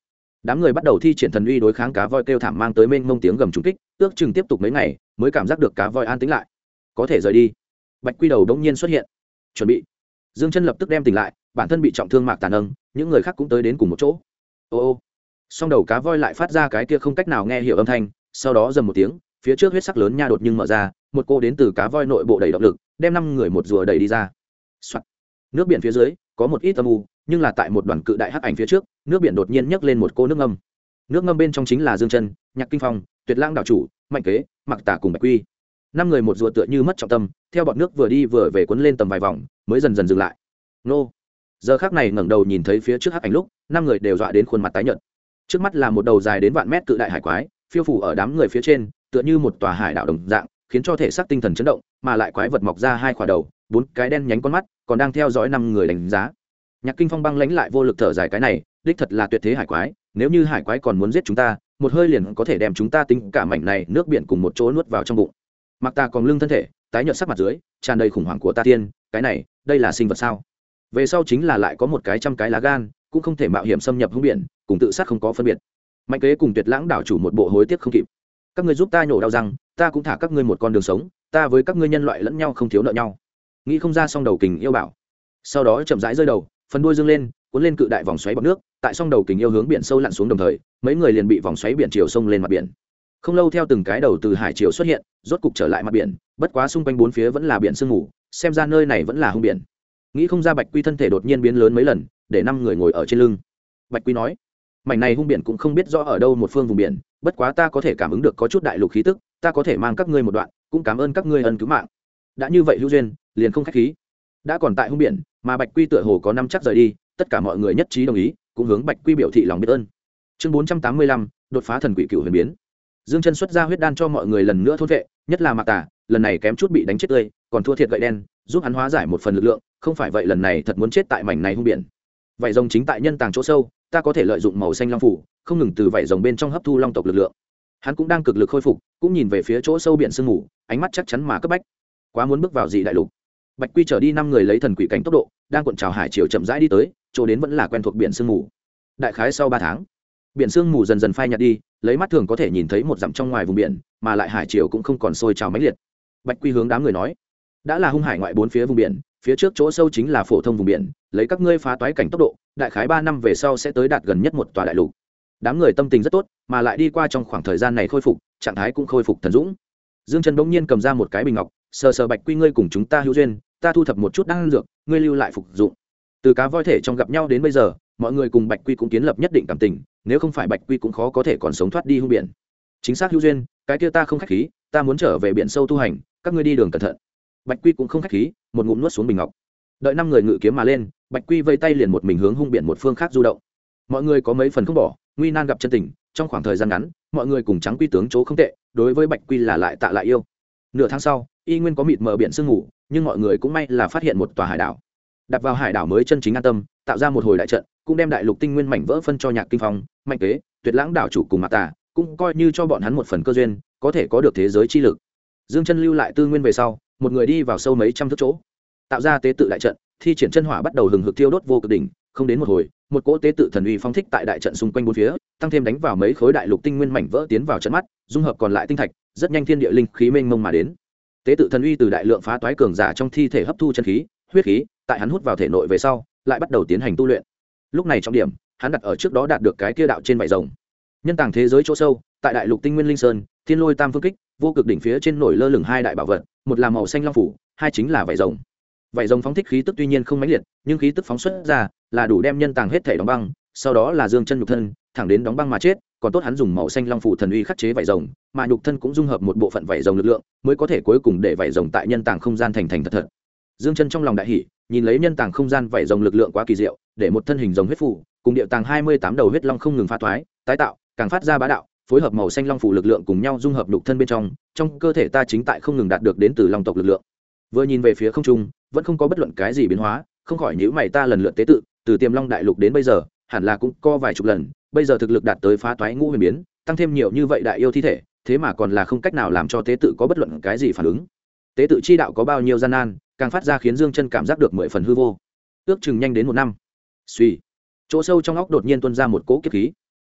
đám người bắt đầu thi triển thần uy đối kháng cá voi kêu thảm mang tới mênh mông tiếng gầm trúng kích, ước chừng tiếp tục mấy ngày mới cảm giác được cá voi an tĩnh lại, có thể rời đi. Bạch Quy đầu đống nhiên xuất hiện, chuẩn bị. Dương Chân lập tức đem tỉnh lại, bản thân bị trọng thương Mạc Tà nâng, những người khác cũng tới đến cùng một chỗ. Ô ô, song đầu cá voi lại phát ra cái kia không cách nào nghe hiểu âm thanh, sau đó dầm một tiếng, phía trước huyết sắc lớn nha đột nhiên mở ra, một cô đến từ cá voi nội bộ đầy động lực, đem 5 người một rùa đẩy đi ra. Soạt. Nước biển phía dưới có một ít âm u, nhưng là tại một đoàn cự đại hắc ảnh phía trước, nước biển đột nhiên nhấc lên một cô nước ngâm. Nước ngâm bên trong chính là Dương Chân, Nhạc Kinh Phong, Tuyệt Lãng đảo chủ, Mạnh Kế, Mạc Tà cùng Bạch Quy. 5 người một rùa tựa như mất trọng tâm, theo bọt nước vừa đi vừa về cuốn lên tầm vài vòng, mới dần dần dừng lại. Nô. Giờ khắc này ngẩng đầu nhìn thấy phía trước hắc ảnh lúc, 5 người đều dọa đến khuôn mặt tái nhợt. Trước mắt là một đầu dài đến vạn mét cự đại hải quái, phiêu phù ở đám người phía trên, tựa như một tòa hải đảo đồng dạng, khiến cho thể xác tinh thần chấn động, mà lại quái vật mọc ra 2 khỏa đầu, 4 cái đen nhánh con mắt, còn đang theo dõi 5 người đánh giá. Nhạc Kinh Phong băng lãnh lại vô lực thở dài, cái này đích thật là tuyệt thế hải quái, nếu như hải quái còn muốn giết chúng ta, một hơi liền có thể đem chúng ta tính cả mảnh này nước biển cùng một chỗ nuốt vào trong bụng. Mặc Ta còn lưng thân thể tái nhợt sắc mặt dưới tràn đầy khủng hoảng của ta tiên, cái này đây là sinh vật sao? Về sau chính là lại có một cái trăm cái lá gan, cũng không thể mạo hiểm xâm nhập hung biển, cùng tự sát không có phân biệt. Mạnh Kế cùng Tuyệt Lãng đảo chủ một bộ hối tiếc không kịp. Các ngươi giúp ta nhổ đau răng, ta cũng thả các ngươi một con đường sống, ta với các ngươi nhân loại lẫn nhau không thiếu nợ nhau. Nghĩ không ra song đầu kình yêu bảo, sau đó chậm rãi rơi đầu, phần đuôi dương lên, cuốn lên cự đại vòng xoáy bọt nước, tại song đầu kình yêu hướng biển sâu lặn xuống đồng thời, mấy người liền bị vòng xoáy biển chiều sông lên mặt biển. Không lâu theo từng cái đầu từ hải chiều xuất hiện, rốt cục trở lại mặt biển, bất quá xung quanh bốn phía vẫn là biển sương mù, xem ra nơi này vẫn là hung biển. Nghĩ không ra Bạch Quy thân thể đột nhiên biến lớn mấy lần, để 5 người ngồi ở trên lưng. Bạch Quy nói, mảnh này hung biển cũng không biết rõ ở đâu một phương vùng biển, bất quá ta có thể cảm ứng được có chút đại lục khí tức, ta có thể mang các ngươi một đoạn, cũng cảm ơn các ngươi ân cứu mạng. Đã như vậy hữu duyên, liền không khách khí. Đã còn tại hung biển, mà Bạch Quy tựa hồ có năm chắc rời đi, tất cả mọi người nhất trí đồng ý, cũng hướng Bạch Quy biểu thị lòng biết ơn. Chương 485, đột phá thần quỷ cửu huyền biến. Dương Chân xuất ra huyết đan cho mọi người lần nữa thôn vệ, nhất là Mạc Tà, lần này kém chút bị đánh chết tươi, còn thua thiệt gậy đen, giúp hắn hóa giải một phần lực lượng, không phải vậy lần này thật muốn chết tại mảnh này hung biển. Vảy rồng chính tại nhân tàng chỗ sâu, ta có thể lợi dụng màu xanh long phủ, không ngừng từ vảy rồng bên trong hấp thu long tộc lực lượng. Hắn cũng đang cực lực khôi phục, cũng nhìn về phía chỗ sâu biển sương mù, ánh mắt chắc chắn mà cấp bách. Quá muốn bước vào dị đại lục. Bạch Quy trở đi 5 người lấy thần quỷ cảnh tốc độ, đang cuộn trào hải chiều chậm rãi đi tới, chỗ đến vẫn là quen thuộc biển sương mù. Đại khái sau 3 tháng, biển sương mù dần dần phai nhạt đi, lấy mắt thường có thể nhìn thấy một dặm trong ngoài vùng biển, mà lại hải chiều cũng không còn sôi trào mãnh liệt. Bạch Quy hướng đám người nói, đã là hung hải ngoại 4 phía vùng biển, phía trước chỗ sâu chính là phổ thông vùng biển, lấy các ngươi phá toái cảnh tốc độ, đại khái 3 năm về sau sẽ tới đạt gần nhất một tòa đại lục. Đám người tâm tình rất tốt, mà lại đi qua trong khoảng thời gian này khôi phục, trạng thái cũng khôi phục thần dũng. Dương Chân bỗng nhiên cầm ra một cái bình ngọc, sờ sờ Bạch Quy, ngươi cùng chúng ta hữu duyên, ta thu thập một chút đan dược, ngươi lưu lại phục dụng. Từ cá voi thể trong gặp nhau đến bây giờ, mọi người cùng Bạch Quy cũng kiến lập nhất định cảm tình, nếu không phải Bạch Quy cũng khó có thể còn sống thoát đi hung biển. Chính xác hữu duyên, cái kia ta không khách khí, ta muốn trở về biển sâu tu hành, các ngươi đi đường cẩn thận. Bạch Quy cũng không khách khí, một ngụm nuốt xuống bình ngọc. Đợi 5 người ngự kiếm mà lên, Bạch Quy vây tay liền một mình hướng hung biển một phương khác du động. Mọi người có mấy phần không bỏ, nguy nan gặp chân tình, trong khoảng thời gian ngắn, mọi người cùng Trắng Quy tướng chỗ không tệ, đối với Bạch Quy là lại tạ lại yêu. Nửa tháng sau, y nguyên có mịt mờ biển sương ngủ, nhưng mọi người cũng may là phát hiện một tòa hải đảo. Đặt vào hải đảo mới chân chính an tâm, tạo ra một hồi đại trận, cũng đem đại lục tinh nguyên mảnh vỡ phân cho Nhạc Kinh Phong, Mạnh Kế, Tuyệt Lãng đảo chủ cùng Mạc Tà, cũng coi như cho bọn hắn một phần cơ duyên, có thể có được thế giới chi lực. Dương Chân lưu lại tư nguyên về sau, một người đi vào sâu mấy trăm thước chỗ, tạo ra tế tự đại trận, thi triển chân hỏa bắt đầu hừng hực thiêu đốt vô cực đỉnh, không đến một hồi, một cỗ tế tự thần uy phong thích tại đại trận xung quanh bốn phía, tăng thêm đánh vào mấy khối đại lục tinh nguyên mảnh vỡ tiến vào trận mắt, dung hợp còn lại tinh thạch, rất nhanh thiên địa linh khí mênh mông mà đến. Tế tự thần uy từ đại lượng phá toái cường giả trong thi thể hấp thu chân khí, huyết khí, tại hắn hút vào thể nội về sau, lại bắt đầu tiến hành tu luyện. Lúc này trọng điểm, hắn đặt ở trước đó đạt được cái kia đạo trên vảy rồng. Nhân tàng thế giới chỗ sâu, tại đại lục tinh nguyên linh sơn, thiên lôi tam phương kích, vô cực đỉnh phía trên nổi lơ lửng 2 đại bảo vật, một là màu xanh long phủ, 2 chính là vảy rồng. Vảy rồng phóng thích khí tức tuy nhiên không mãnh liệt, nhưng khí tức phóng xuất ra là đủ đem nhân tàng hết thể đóng băng, sau đó là Dương Chân nhục thân, thẳng đến đóng băng mà chết, còn tốt hắn dùng màu xanh long phủ thần uy khắc chế vảy rồng, mà nhục thân cũng dung hợp một bộ phận vảy rồng lực lượng, mới có thể cuối cùng để vảy rồng tại nhân tàng không gian thành thật thật. Dương Chân trong lòng đại hỉ, nhìn lấy nhân tàng không gian vảy rồng lực lượng quá kỳ diệu, để một thân hình rồng huyết phủ, cùng địa tàng 28 đầu huyết long không ngừng phá toái, tái tạo, càng phát ra bá đạo, phối hợp màu xanh long phủ lực lượng cùng nhau dung hợp nhục thân bên trong cơ thể ta chính tại không ngừng đạt được đến từ long tộc lực lượng. Vừa nhìn về phía không trung, vẫn không có bất luận cái gì biến hóa, không khỏi nhíu mày, ta lần lượt tế tự, từ Tiềm Long đại lục đến bây giờ, hẳn là cũng có vài chục lần, bây giờ thực lực đạt tới phá toái ngũ huyền biến, tăng thêm nhiều như vậy đại yêu thi thể, thế mà còn là không cách nào làm cho tế tự có bất luận cái gì phản ứng. Tế tự chi đạo có bao nhiêu gian nan, càng phát ra khiến Dương Chân cảm giác được 10 phần hư vô. Ước chừng nhanh đến 1 năm. Suy, chỗ sâu trong óc đột nhiên tuôn ra một cỗ kiếp khí.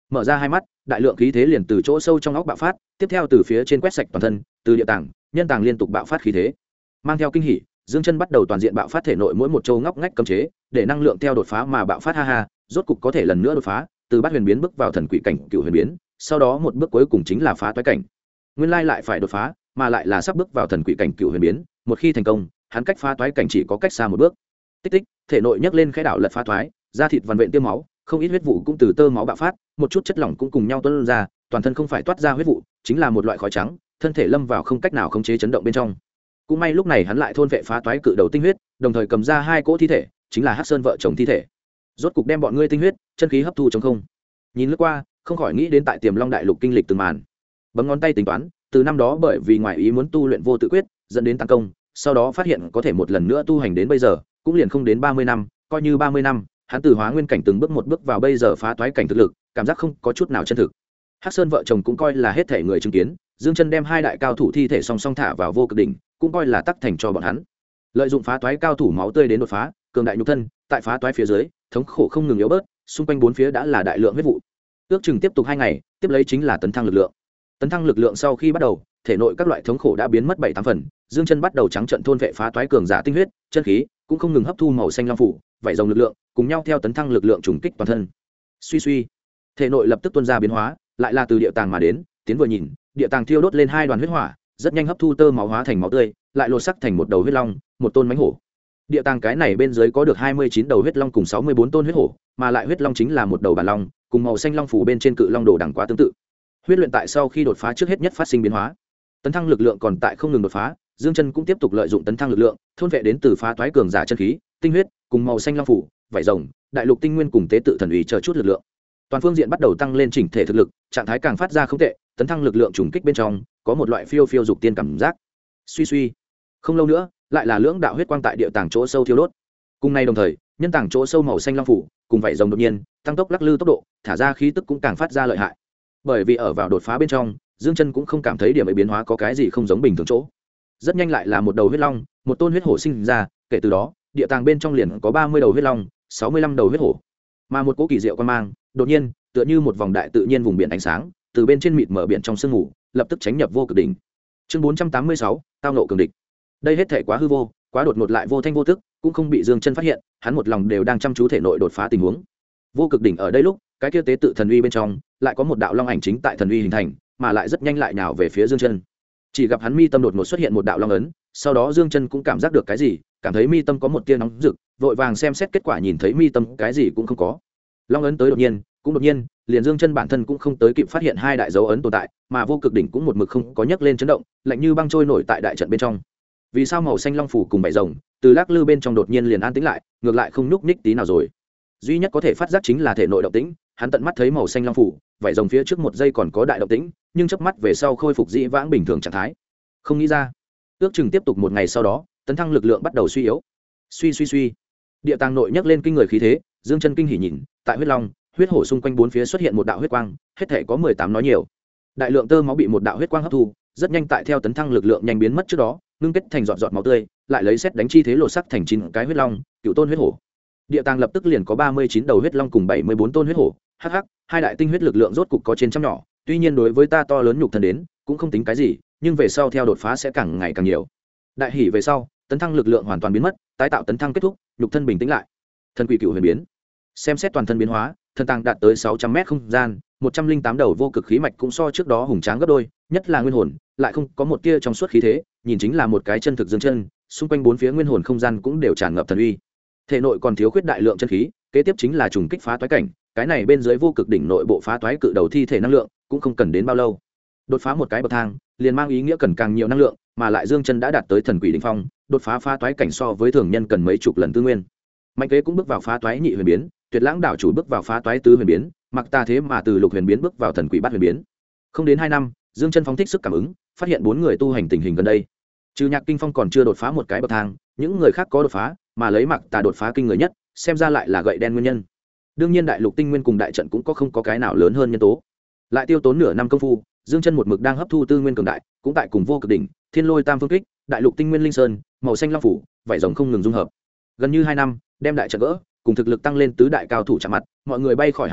mở ra hai mắt, đại lượng khí thế liền từ chỗ sâu trong óc bạo phát, tiếp theo từ phía trên quét sạch toàn thân, từ địa tạng nhân tàng liên tục bạo phát khí thế, mang theo kinh hỉ, dương chân bắt đầu toàn diện bạo phát thể nội mỗi một châu ngóc ngách cấm chế, để năng lượng theo đột phá mà bạo phát. Ha ha, rốt cục có thể lần nữa đột phá, từ bát huyền biến bước vào thần quỷ cảnh cựu huyền biến, sau đó một bước cuối cùng chính là phá toái cảnh. Nguyên lai lại phải đột phá, mà lại là sắp bước vào thần quỷ cảnh cựu huyền biến, một khi thành công, hắn cách phá toái cảnh chỉ có cách xa một bước. Tích tích, thể nội nhấc lên khẽ đảo lật phá toái, da thịt vằn vện tiêm máu, không ít huyết vụ cũng từ tơ máu bạo phát, một chút chất lỏng cũng cùng nhau tuôn ra, toàn thân không phải toát ra huyết vụ, chính là một loại khói trắng, thân thể lâm vào không cách nào khống chế chấn động bên trong. Cũng may lúc này hắn lại thôn vệ phá toái cự đầu tinh huyết, đồng thời cầm ra hai cỗ thi thể, chính là Hắc Sơn vợ chồng thi thể. Rốt cục đem bọn ngươi tinh huyết, chân khí hấp thu trong không. Nhìn lướt qua, không khỏi nghĩ đến tại Tiềm Long đại lục kinh lịch từng màn. Bấm ngón tay tính toán, từ năm đó bởi vì ngoại ý muốn tu luyện vô tự quyết, dẫn đến tăng công, sau đó phát hiện có thể một lần nữa tu hành đến bây giờ, cũng liền không đến 30 năm, coi như 30 năm, hắn từ hóa nguyên cảnh từng bước một bước vào bây giờ phá toái cảnh thực lực, cảm giác không có chút nào chân thực. Hắc Sơn vợ chồng cũng coi là hết thể người chứng kiến, Dương Chân đem hai đại cao thủ thi thể song song thả vào vô cực đỉnh, cũng coi là tắc thành cho bọn hắn. Lợi dụng phá toái cao thủ máu tươi đến đột phá, cường đại nhục thân, tại phá toái phía dưới, thống khổ không ngừng yếu bớt, xung quanh bốn phía đã là đại lượng huyết vụ. Ước chừng tiếp tục 2 ngày, tiếp lấy chính là tấn thăng lực lượng. Tấn thăng lực lượng sau khi bắt đầu, thể nội các loại thống khổ đã biến mất 7-8 phần, Dương Chân bắt đầu trắng trận thôn vệ phá toái cường giả tinh huyết, chân khí, cũng không ngừng hấp thu màu xanh long phủ, vảy rồng lực lượng, cùng nhau theo tấn thăng lực lượng trùng kích toàn thân. Suy suy, thể nội lập tức tuôn ra biến hóa, lại là từ địa tàng mà đến, tiến vừa nhìn, địa tàng thiêu đốt lên hai đoàn huyết hỏa, rất nhanh hấp thu tơ máu hóa thành máu tươi, lại lột sắc thành một đầu huyết long, một tôn mãnh hổ. Địa tàng cái này bên dưới có được 29 đầu huyết long cùng 64 tôn huyết hổ, mà lại huyết long chính là một đầu bản long, cùng màu xanh long phủ bên trên cự long đồ đẳng quá tương tự. Huyết luyện tại sau khi đột phá trước hết nhất phát sinh biến hóa. Tấn thăng lực lượng còn tại không ngừng đột phá, Dương Chân cũng tiếp tục lợi dụng tấn thăng lực lượng, thôn vệ đến từ phá toái cường giả chân khí, tinh huyết, cùng màu xanh long phủ, vảy rồng, đại lục tinh nguyên cùng tế tự thần uy chờ chút lực lượng. Toàn phương diện bắt đầu tăng lên chỉnh thể thực lực, trạng thái càng phát ra không tệ, tấn thăng lực lượng trùng kích bên trong, có một loại phiêu phiêu dục tiên cảm giác. Suy suy, không lâu nữa, lại là lưỡng đạo huyết quang tại địa tàng chỗ sâu thiêu đốt. Cùng nay đồng thời, nhân tàng chỗ sâu màu xanh long phủ, cùng vảy rồng đột nhiên tăng tốc lắc lư tốc độ, thả ra khí tức cũng càng phát ra lợi hại. Bởi vì ở vào đột phá bên trong, Dương Chân cũng không cảm thấy điểm ấy biến hóa có cái gì không giống bình thường chỗ. Rất nhanh lại là một đầu huyết long, một tôn huyết hổ sinh ra, kể từ đó, địa tàng bên trong liền có 30 đầu huyết long, 65 đầu huyết hổ. Mà một cỗ kỳ diệu quan mang, đột nhiên, tựa như một vòng đại tự nhiên vùng biển ánh sáng, từ bên trên mịt mở biển trong sương mù, lập tức tránh nhập vô cực đỉnh. Chương 486, tao nộ cường địch. Đây hết thể quá hư vô, quá đột ngột lại vô thanh vô tức, cũng không bị Dương Chân phát hiện, hắn một lòng đều đang chăm chú thể nội đột phá tình huống. Vô cực đỉnh ở đây lúc, cái kia tế tự thần uy bên trong, lại có một đạo long ảnh chính tại thần uy hình thành, mà lại rất nhanh lại nhào về phía Dương Chân. Chỉ gặp hắn mi tâm đột ngột xuất hiện một đạo long ấn, sau đó Dương Chân cũng cảm giác được cái gì, cảm thấy mi tâm có một tia nóng rực, vội vàng xem xét kết quả nhìn thấy mi tâm cái gì cũng không có. Long ấn tới đột nhiên, cũng đột nhiên, liền Dương Chân bản thân cũng không tới kịp phát hiện hai đại dấu ấn tồn tại, mà vô cực đỉnh cũng một mực không có nhấc lên chấn động, lạnh như băng trôi nổi tại đại trận bên trong. Vì sao màu xanh long phủ cùng bảy rồng, từ lắc lư bên trong đột nhiên liền an tĩnh lại, ngược lại không nhúc nhích tí nào rồi. Duy nhất có thể phát giác chính là thể nội động tĩnh, hắn tận mắt thấy màu xanh long phủ, vảy rồng phía trước một giây còn có đại động tĩnh, nhưng chớp mắt về sau khôi phục dĩ vãng bình thường trạng thái. Không nghĩ ra, ước chừng tiếp tục một ngày sau đó, tấn thăng lực lượng bắt đầu suy yếu. Suy suy suy, địa tàng nội nhấc lên kinh người khí thế, Dương Chân kinh hỉ nhìn, tại huyết long, huyết hổ xung quanh bốn phía xuất hiện một đạo huyết quang, hết thể có 18 nói nhiều. Đại lượng tơ máu bị một đạo huyết quang hấp thu, rất nhanh tại theo tấn thăng lực lượng nhanh biến mất trước đó, ngưng kết thành giọt giọt máu tươi, lại lấy sét đánh chi thế lộ sắc thành 9 cái huyết long, cựu tôn huyết hổ. Địa tàng lập tức liền có 39 đầu huyết long cùng 74 tôn huyết hổ, hắc hắc, hai đại tinh huyết lực lượng rốt cục có trên trăm nhỏ, tuy nhiên đối với ta to lớn nhục thân đến, cũng không tính cái gì, nhưng về sau theo đột phá sẽ càng ngày càng nhiều. Đại hỉ về sau, tấn thăng lực lượng hoàn toàn biến mất, tái tạo tấn thăng kết thúc, nhục thân bình tĩnh lại. Thần quỷ cựu huyền biến. Xem xét toàn thân biến hóa, thân tàng đạt tới 600 mét không gian, 108 đầu vô cực khí mạch cũng so trước đó hùng tráng gấp đôi, nhất là nguyên hồn, lại không có một tia trong suốt khí thế, nhìn chính là một cái chân thực Dương Chân, xung quanh bốn phía nguyên hồn không gian cũng đều tràn ngập thần uy. Thể nội còn thiếu khuyết đại lượng chân khí, kế tiếp chính là trùng kích phá toái cảnh, cái này bên dưới vô cực đỉnh nội bộ phá toái cự đầu thi thể năng lượng, cũng không cần đến bao lâu. Đột phá một cái bậc thang, liền mang ý nghĩa cần càng nhiều năng lượng, mà lại Dương Chân đã đạt tới thần quỷ đỉnh phong, đột phá phá toái cảnh so với thường nhân cần mấy chục lần tư nguyên. Mạnh Kế cũng bước vào phá toái nhị huyền biến, Tuyệt Lãng đảo chủ bước vào phá toái tứ huyền biến, Mặc Ta thế mà từ lục huyền biến bước vào thần quỷ bát huyền biến. Không đến 2 năm, Dương Chân phóng thích sức cảm ứng, phát hiện 4 người tu hành tình hình gần đây. Trừ Nhạc Kinh Phong còn chưa đột phá một cái bậc thang, những người khác có đột phá, mà lấy Mặc Ta đột phá kinh người nhất, xem ra lại là gậy đen nguyên nhân. Đương nhiên đại lục tinh nguyên cùng đại trận cũng có không có cái nào lớn hơn nhân tố. Lại tiêu tốn nửa năm công phu, Dương Chân một mực đang hấp thu tư nguyên cường đại, cũng tại cùng vô cực đỉnh, Thiên Lôi Tam Phương Kích, đại lục tinh nguyên linh sơn, màu xanh long phủ, vảy rồng không ngừng dung hợp. Gần như 2 năm, đem đại trận gỡ, cùng thực lực tăng lên tứ đại cao thủ chạm mặt, mọi người bay khỏi hải đảo,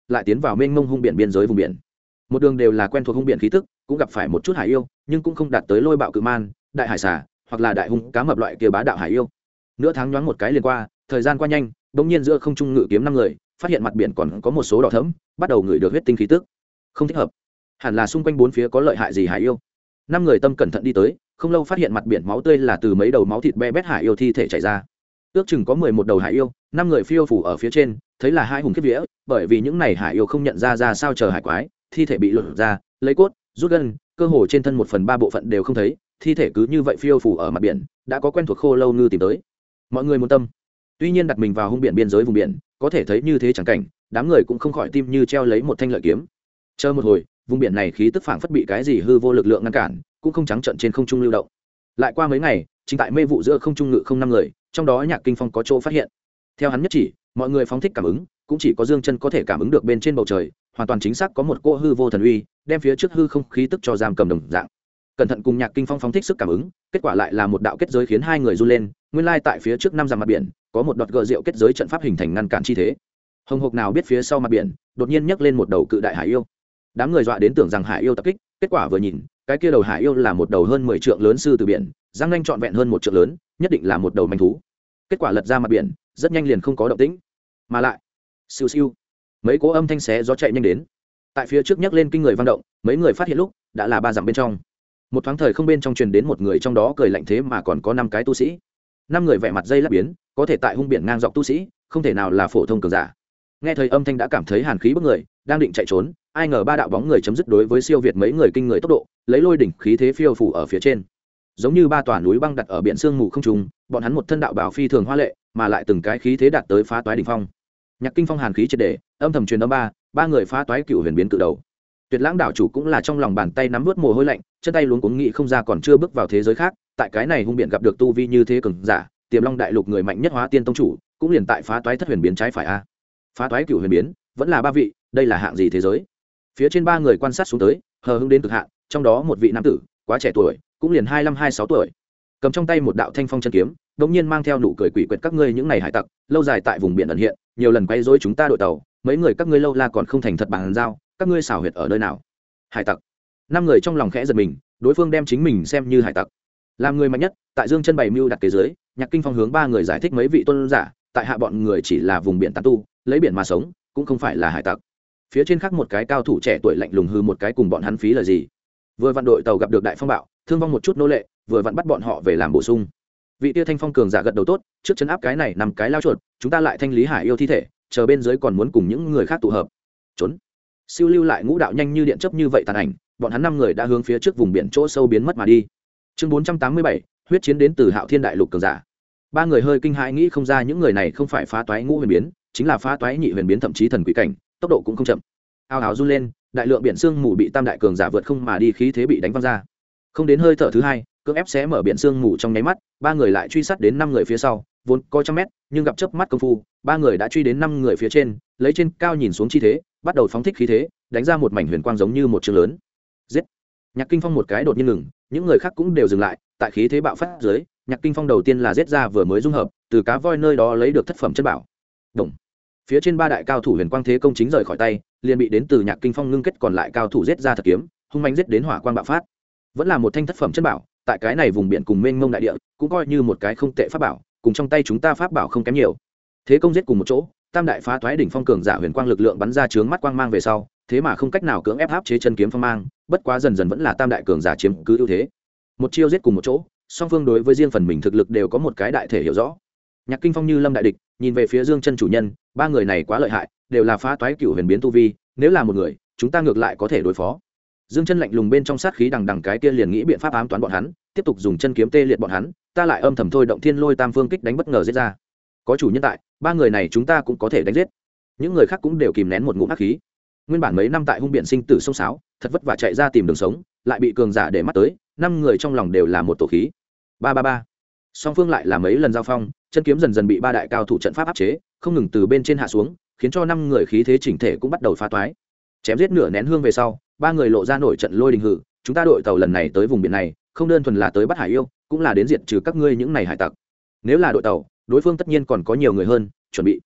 lại tiến vào mênh mông hung biển biên giới vùng biển. Một đường đều là quen thuộc hung biển khí tức, cũng gặp phải một chút hải yêu, nhưng cũng không đạt tới lôi bạo cự man, đại hải xà hoặc là đại hung cá mập loại kia bá đạo hải yêu. Nửa tháng nhoáng một cái liền qua, thời gian qua nhanh, bỗng nhiên giữa không trung ngự kiếm 5 người, phát hiện mặt biển còn có một số đỏ thẫm, bắt đầu ngửi được huyết tinh khí tức. Không thích hợp, hẳn là xung quanh bốn phía có lợi hại gì hải yêu. 5 người tâm cẩn thận đi tới, không lâu phát hiện mặt biển máu tươi là từ mấy đầu máu thịt be bét hải yêu thi thể chảy ra. Ước chừng có 11 đầu hải yêu, 5 người phiêu phủ ở phía trên, thấy là hai hùng kiếp vía, bởi vì những này hải yêu không nhận ra sao chờ hải quái, thi thể bị lột ra, lấy cốt, rút gân, cơ hồ trên thân 1/3 bộ phận đều không thấy, thi thể cứ như vậy phiêu phủ ở mặt biển, đã có quen thuộc khô lâu ngư tìm tới. Mọi người muốn tâm. Tuy nhiên đặt mình vào hung biển biên giới vùng biển, có thể thấy như thế chẳng cảnh, đám người cũng không khỏi tim như treo lấy một thanh lợi kiếm. Chờ một hồi, vùng biển này khí tức phảng phất bị cái gì hư vô lực lượng ngăn cản, cũng không trắng trợn trên không trung lưu động. Lại qua mấy ngày, chính tại mê vụ giữa không trung ngự không 5 người, trong đó Nhạc Kinh Phong có chỗ phát hiện. Theo hắn nhất chỉ, mọi người phóng thích cảm ứng, cũng chỉ có Dương Chân có thể cảm ứng được bên trên bầu trời, hoàn toàn chính xác có một cỗ hư vô thần uy, đem phía trước hư không khí tức cho giam cầm đồng dạng. Cẩn thận cùng Nhạc Kinh Phong phóng thích sức cảm ứng, kết quả lại là một đạo kết giới khiến hai người run lên, nguyên lai tại phía trước 5 dặm mặt biển, có một đọt gờ rượu kết giới trận pháp hình thành ngăn cản chi thế. Hồng Hộc nào biết phía sau mặt biển, đột nhiên nhấc lên một đầu cự đại hải yêu. Đám người dọa đến tưởng rằng hải yêu tập kích, kết quả vừa nhìn, cái kia đầu hải yêu là một đầu hơn 10 trượng lớn sư tử biển, răng nanh trọn vẹn hơn 1 trượng lớn, nhất định là một đầu manh thú. Kết quả lật ra mặt biển, rất nhanh liền không có động tĩnh, mà lại siêu siêu, mấy cỗ âm thanh xé gió chạy nhanh đến, tại phía trước nhấc lên kinh người vang động, mấy người phát hiện lúc đã là 3 dặm bên trong. Một thoáng thời không bên trong truyền đến một người trong đó cười lạnh thế mà còn có 5 cái tu sĩ. 5 người vẻ mặt dây lắp biến, có thể tại hung biển ngang dọc tu sĩ, không thể nào là phổ thông cường giả. Nghe thấy âm thanh đã cảm thấy hàn khí bức người, đang định chạy trốn, ai ngờ 3 đạo bóng người chấm dứt đối với siêu việt mấy người kinh người tốc độ, lấy lôi đỉnh khí thế phiêu phủ ở phía trên, giống như 3 tòa núi băng đặt ở biển sương mù không trung, bọn hắn một thân đạo bảo phi thường hoa lệ, mà lại từng cái khí thế đạt tới phá toái đỉnh phong. Nhạc Kinh Phong hàn khí triệt để, âm thầm truyền âm ba người phá toái cựu huyền biến cự đầu. Tuyệt Lãng đảo chủ cũng là trong lòng bàn tay nắm vút mồ hôi lạnh, chân tay luống cuống nghĩ không ra còn chưa bước vào thế giới khác, tại cái này hung biển gặp được tu vi như thế cường giả, Tiềm Long đại lục người mạnh nhất Hóa Tiên tông chủ, cũng liền tại phá toái thất huyền biến trái phải a. Phá toái cựu huyền biến, vẫn là 3 vị, đây là hạng gì thế giới? Phía trên 3 người quan sát xuống tới, hờ hững đến cực hạn, trong đó một vị nam tử, quá trẻ tuổi, cũng liền 25-26 tuổi, cầm trong tay một đạo thanh phong chân kiếm, đột nhiên mang theo nụ cười quỷ quyệt các ngươi những này hải tặc, lâu dài tại vùng biển ẩn hiện, nhiều lần quấy rối chúng ta đội tàu, mấy người các ngươi lâu la còn không thành thật bàn giao, các ngươi xảo huyệt ở nơi nào? Hải tặc. 5 người trong lòng khẽ giật mình, đối phương đem chính mình xem như hải tặc. Làm người mạnh nhất, tại Dương Chân bày mưu đặt kế dưới, Nhạc Kinh Phong hướng 3 người giải thích mấy vị tôn giả, tại hạ bọn người chỉ là vùng biển tán tu, lấy biển mà sống, cũng không phải là hải tặc. Phía trên khác một cái cao thủ trẻ tuổi lạnh lùng hư một cái cùng bọn hắn phí lời gì? Vừa vặn đội tàu gặp được đại phong bạo, thương vong một chút nô lệ, vừa vặn bắt bọn họ về làm bổ sung. Vị tia thanh phong cường giả gật đầu tốt, trước chấn áp cái này 5 cái lao chuột, chúng ta lại thanh lý hải yêu thi thể, chờ bên dưới còn muốn cùng những người khác tụ hợp. Trốn. Siêu lưu lại ngũ đạo nhanh như điện chớp như vậy tàn ảnh, bọn hắn 5 người đã hướng phía trước vùng biển chỗ sâu biến mất mà đi. Chương 487, huyết chiến đến từ Hạo Thiên đại lục cường giả. 3 người hơi kinh hãi nghĩ không ra những người này không phải phá toái ngũ huyền biến, chính là phá toái nhị huyền biến thậm chí thần quỷ cảnh, tốc độ cũng không chậm. Ao ào run lên, đại lượng biển sương mù bị tam đại cường giả vượt không mà đi khí thế bị đánh văng ra. Không đến hơi thở thứ 2, cưỡng ép xé mở biển sương mù trong nháy mắt, 3 người lại truy sát đến 5 người phía sau, vốn có trăm mét, nhưng gặp chớp mắt công phu, 3 người đã truy đến 5 người phía trên, lấy trên cao nhìn xuống chi thế, bắt đầu phóng thích khí thế, đánh ra một mảnh huyền quang giống như một trường lớn. Giết! Nhạc Kinh Phong một cái đột nhiên ngừng, những người khác cũng đều dừng lại, tại khí thế bạo phát dưới, Nhạc Kinh Phong đầu tiên là giết ra vừa mới dung hợp, từ cá voi nơi đó lấy được thất phẩm chất bảo. Đồng. Phía trên 3 đại cao thủ huyền quang thế công chính rời khỏi tay, liền bị đến từ Nhạc Kinh Phong ngưng kết còn lại cao thủ giết ra thật kiếm, hung manh giết đến hỏa quang bạo phát. Vẫn là một thanh thất phẩm chất bảo, tại cái này vùng biển cùng mênh mông đại địa, cũng coi như một cái không tệ pháp bảo, cùng trong tay chúng ta pháp bảo không kém nhiều. Thế công giết cùng một chỗ, tam đại phá toái đỉnh phong cường giả huyền quang lực lượng bắn ra chướng mắt quang mang về sau, thế mà không cách nào cưỡng ép áp chế chân kiếm phong mang, bất quá dần dần vẫn là tam đại cường giả chiếm cứ ưu thế. Một chiêu giết cùng một chỗ, song phương đối với riêng phần mình thực lực đều có một cái đại thể hiểu rõ. Nhạc Kinh Phong như lâm đại địch, nhìn về phía Dương Chân chủ nhân, 3 người này quá lợi hại, đều là phá toái cửu huyền biến tu vi, nếu là một người, chúng ta ngược lại có thể đối phó. Dương Chân lạnh lùng bên trong sát khí đằng đằng cái kia liền nghĩ biện pháp ám toán bọn hắn, tiếp tục dùng chân kiếm tê liệt bọn hắn, ta lại âm thầm thôi động thiên lôi tam phương kích đánh bất ngờ giết ra. Có chủ nhân tại, 3 người này chúng ta cũng có thể đánh giết. Những người khác cũng đều kìm nén một ngụm ác khí. Nguyên bản mấy năm tại hung biển sinh tử sông sáo, thật vất vả chạy ra tìm đường sống, lại bị cường giả để mắt tới, 5 người trong lòng đều là một tổ khí. Ba. Song phương lại là mấy lần giao phong, chân kiếm dần dần bị 3 đại cao thủ trận pháp áp chế, không ngừng từ bên trên hạ xuống, khiến cho 5 người khí thế chỉnh thể cũng bắt đầu phá toái. Chém giết nửa nén hương về sau, 3 người lộ ra nổi trận lôi đình hử, chúng ta đội tàu lần này tới vùng biển này, không đơn thuần là tới bắt hải yêu, cũng là đến diệt trừ các ngươi những này hải tặc. Nếu là đội tàu, đối phương tất nhiên còn có nhiều người hơn, chuẩn bị.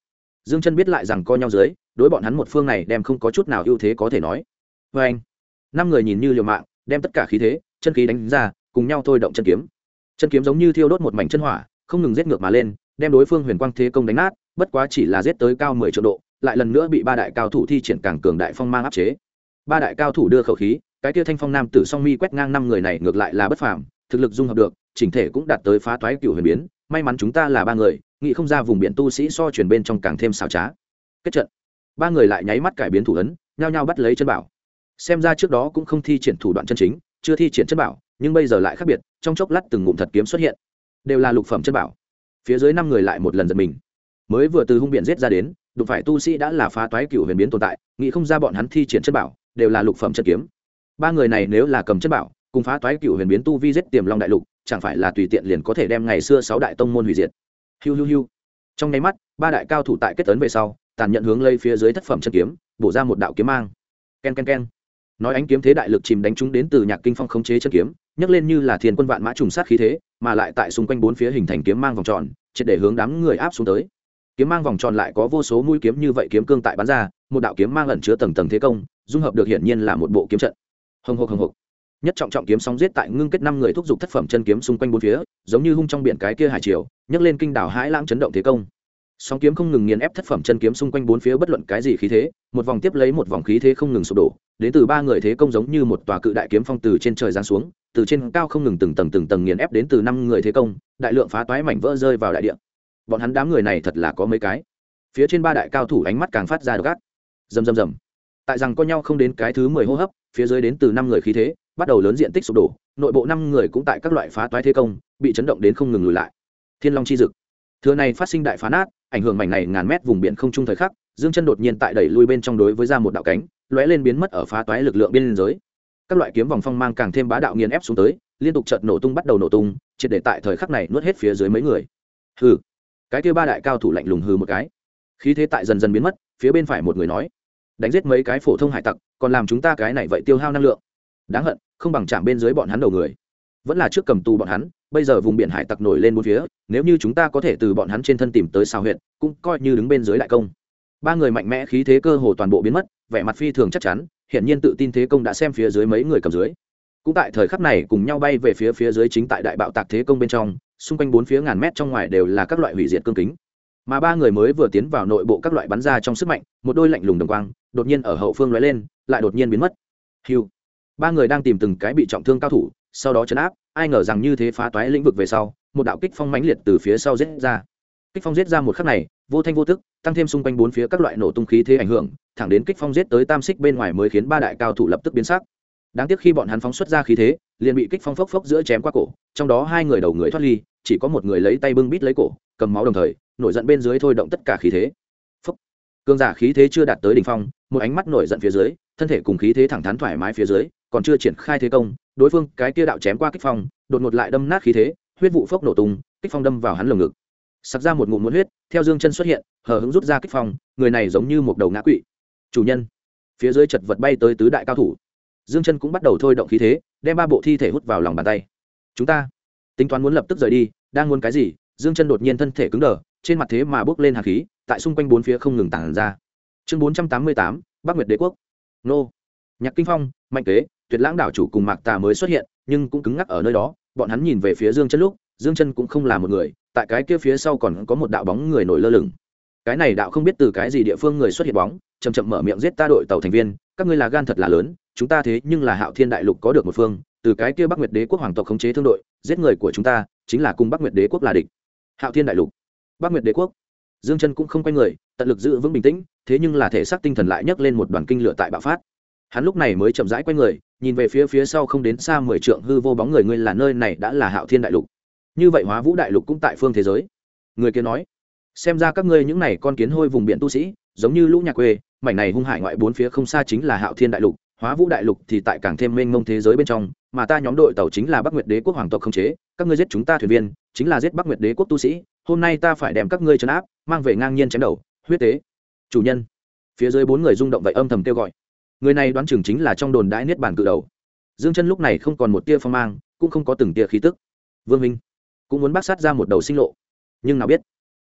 Dương Chân biết lại rằng co nhau dưới đối bọn hắn một phương này đem không có chút nào ưu thế có thể nói. Với anh, năm người nhìn như liều mạng đem tất cả khí thế chân khí đánh ra cùng nhau thôi động chân kiếm. Chân kiếm giống như thiêu đốt một mảnh chân hỏa không ngừng giết ngược mà lên đem đối phương huyền quang thế công đánh nát, bất quá chỉ là giết tới cao 10 triệu độ lại lần nữa bị ba đại cao thủ thi triển càng cường đại phong mang áp chế. Ba đại cao thủ đưa khẩu khí, cái kia thanh phong nam tử song mi quét ngang năm người này ngược lại là bất phàm, thực lực dung hợp được chỉnh thể cũng đạt tới phá toái cửu huyền biến. May mắn chúng ta là ba người, nghĩ không ra vùng biển tu sĩ so truyền bên trong càng thêm xảo trá. Kết trận, ba người lại nháy mắt cải biến thủ ấn, nhao nhao bắt lấy chân bảo. Xem ra trước đó cũng không thi triển thủ đoạn chân chính, chưa thi triển chân bảo, nhưng bây giờ lại khác biệt, trong chốc lát từng ngụm thật kiếm xuất hiện, đều là lục phẩm chân bảo. Phía dưới năm người lại một lần giật mình, mới vừa từ hung biển giết ra đến, đụng phải tu sĩ đã là phá toái cửu huyền biến tồn tại, nghĩ không ra bọn hắn thi triển chân bảo, đều là lục phẩm chân kiếm. Ba người này nếu là cầm chân bảo, cùng phá toái cửu huyền biến tu vi giết tiềm long đại lục, chẳng phải là tùy tiện liền có thể đem ngày xưa 6 đại tông môn hủy diệt. Hiu hiu hiu. Trong nháy mắt, ba đại cao thủ tại kết ấn về sau, tàn nhận hướng lây phía dưới thất phẩm chân kiếm, bổ ra một đạo kiếm mang. Ken ken ken. Nói ánh kiếm thế đại lực chìm đánh trúng đến từ Nhạc Kinh Phong khống chế chân kiếm, nhấc lên như là thiên quân vạn mã trùng sát khí thế, mà lại tại xung quanh bốn phía hình thành kiếm mang vòng tròn, triệt để hướng đám người áp xuống tới. Kiếm mang vòng tròn lại có vô số mũi kiếm như vậy kiếm cương tại bắn ra, một đạo kiếm mang ẩn chứa tầng tầng thế công, dung hợp được hiển nhiên là một bộ kiếm trận. Hồng hộc. Nhất trọng kiếm sóng giết tại ngưng kết năm người thúc giục thất phẩm chân kiếm xung quanh bốn phía, giống như hung trong biển cái kia hải triều, nhấc lên kinh đảo hãi lãng chấn động thế công. Sóng kiếm không ngừng nghiền ép thất phẩm chân kiếm xung quanh bốn phía bất luận cái gì khí thế, một vòng tiếp lấy một vòng khí thế không ngừng sụp đổ, đến từ ba người thế công giống như một tòa cự đại kiếm phong từ trên trời giáng xuống, từ trên cao không ngừng từng tầng nghiền ép đến từ năm người thế công, đại lượng phá toái mảnh vỡ rơi vào đại địa. Bọn hắn đám người này thật là có mấy cái. Phía trên ba đại cao thủ ánh mắt càng phát ra độc ác. Rầm. Tại rằng có nhau không đến cái thứ 10 hô hấp, phía dưới đến từ năm người khí thế bắt đầu lớn diện tích sụp đổ, nội bộ năm người cũng tại các loại phá toái thế công bị chấn động đến không ngừng lùi lại. Thiên Long chi dực, thừa này phát sinh đại phá nát, ảnh hưởng mảnh này ngàn mét vùng biển không trung thời khắc, Dương Chân đột nhiên tại đẩy lui bên trong đối với ra một đạo cánh, lóe lên biến mất ở phá toái lực lượng biên giới. Các loại kiếm vòng phong mang càng thêm bá đạo nghiền ép xuống tới, liên tục chợt nổ tung bắt đầu nổ tung, triệt để tại thời khắc này nuốt hết phía dưới mấy người. Hừ, cái kia ba đại cao thủ lạnh lùng hừ một cái, khí thế tại dần dần biến mất. Phía bên phải một người nói, đánh giết mấy cái phổ thông hải tặc, còn làm chúng ta cái này vậy tiêu hao năng lượng, đáng hận, không bằng chạm bên dưới bọn hắn đầu người. Vẫn là trước cầm tù bọn hắn, bây giờ vùng biển hải tặc nổi lên bốn phía, nếu như chúng ta có thể từ bọn hắn trên thân tìm tới sao huyệt, cũng coi như đứng bên dưới đại công. Ba người mạnh mẽ khí thế cơ hồ toàn bộ biến mất, vẻ mặt phi thường chắc chắn, hiển nhiên tự tin thế công đã xem phía dưới mấy người cầm dưới. Cũng tại thời khắc này cùng nhau bay về phía dưới chính tại đại bạo tạc thế công bên trong, xung quanh bốn phía ngàn mét trong ngoài đều là các loại hủy diệt cương kính. Mà ba người mới vừa tiến vào nội bộ các loại bắn ra trong sức mạnh, một đôi lạnh lùng đồng quang đột nhiên ở hậu phương lóe lên, lại đột nhiên biến mất. Hưu. Ba người đang tìm từng cái bị trọng thương cao thủ, sau đó trấn áp, ai ngờ rằng như thế phá toái lĩnh vực về sau, một đạo kích phong mãnh liệt từ phía sau giết ra. Kích phong giết ra một khắc này, vô thanh vô tức, tăng thêm xung quanh bốn phía các loại nổ tung khí thế ảnh hưởng, thẳng đến kích phong giết tới tam xích bên ngoài mới khiến ba đại cao thủ lập tức biến sắc. Đáng tiếc khi bọn hắn phóng xuất ra khí thế, liền bị kích phong phốc phốc giữa chém qua cổ, trong đó hai người đầu người thoát ly, chỉ có một người lấy tay bưng bít lấy cổ, cầm máu đồng thời, nổi giận bên dưới thôi động tất cả khí thế. Phốc. Cương giả khí thế chưa đạt tới đỉnh phong, một ánh mắt nổi giận phía dưới, thân thể cùng khí thế thẳng thắn thoải mái phía dưới, còn chưa triển khai thế công, đối phương cái kia đạo chém qua kích phong, đột ngột lại đâm nát khí thế, huyết vụ phốc nổ tung, kích phong đâm vào hắn lồng ngực, sặc ra một ngụm muỗng huyết. Theo Dương Chân xuất hiện, hờ hững rút ra kích phong, người này giống như một đầu ngã quỵ. Chủ nhân, phía dưới chật vật bay tới tứ đại cao thủ. Dương Chân cũng bắt đầu thôi động khí thế, đem ba bộ thi thể hút vào lòng bàn tay. Chúng ta tính toán muốn lập tức rời đi, đang muốn cái gì? Dương Chân đột nhiên thân thể cứng đờ, trên mặt thế mà bốc lên hàn khí, tại xung quanh bốn phía không ngừng tản ra. Chương 488, Bắc Nguyệt Đế quốc. Nô. Nhạc Kinh Phong, Mạnh Kế, Tuyệt Lãng đảo chủ cùng Mạc Tà mới xuất hiện, nhưng cũng cứng ngắc ở nơi đó. Bọn hắn nhìn về phía Dương Chân lúc, Dương Chân cũng không là một người, tại cái kia phía sau còn có một đạo bóng người nổi lơ lửng. Cái này đạo không biết từ cái gì địa phương người xuất hiện bóng, chậm chậm mở miệng giết ta đội tàu thành viên, các ngươi là gan thật là lớn, chúng ta thế nhưng là Hạo Thiên đại lục có được một phương, từ cái kia Bắc Nguyệt Đế quốc hoàng tộc khống chế thương đội, giết người của chúng ta, chính là cùng Bắc Nguyệt Đế quốc là địch. Hạo Thiên đại lục, Bắc Nguyệt Đế quốc. Dương Chân cũng không quay người, tận lực giữ vững bình tĩnh, thế nhưng là thể xác tinh thần lại nhấc lên một đoàn kinh lửa tại bạo phát. Hắn lúc này mới chậm rãi quay người, nhìn về phía sau không đến xa 10 trượng hư vô bóng người, ngươi là nơi này đã là Hạo Thiên đại lục. Như vậy Hóa Vũ đại lục cũng tại phương thế giới. Người kia nói, xem ra các ngươi những này con kiến hôi vùng biển tu sĩ, giống như lũ nhà quê, mảnh này hung hại ngoại bốn phía không xa chính là Hạo Thiên đại lục, Hóa Vũ đại lục thì tại càng thêm mênh mông thế giới bên trong, mà ta nhóm đội tàu chính là Bắc Nguyệt Đế quốc hoàng tộc khống chế, các ngươi giết chúng ta thuyền viên, chính là giết Bắc Nguyệt Đế quốc tu sĩ, hôm nay ta phải đem các ngươi trấn áp, mang về ngang nhiên chém đầu, huyết tế. Chủ nhân. Phía dưới bốn người rung động vậy âm thầm kêu gọi. Người này đoán chừng chính là trong đồn đãi niết bàn cự đầu. Dương Chân lúc này không còn một tia phong mang, cũng không có từng tia khí tức. Vương Minh cũng muốn bác sát ra một đầu sinh lộ, nhưng nào biết,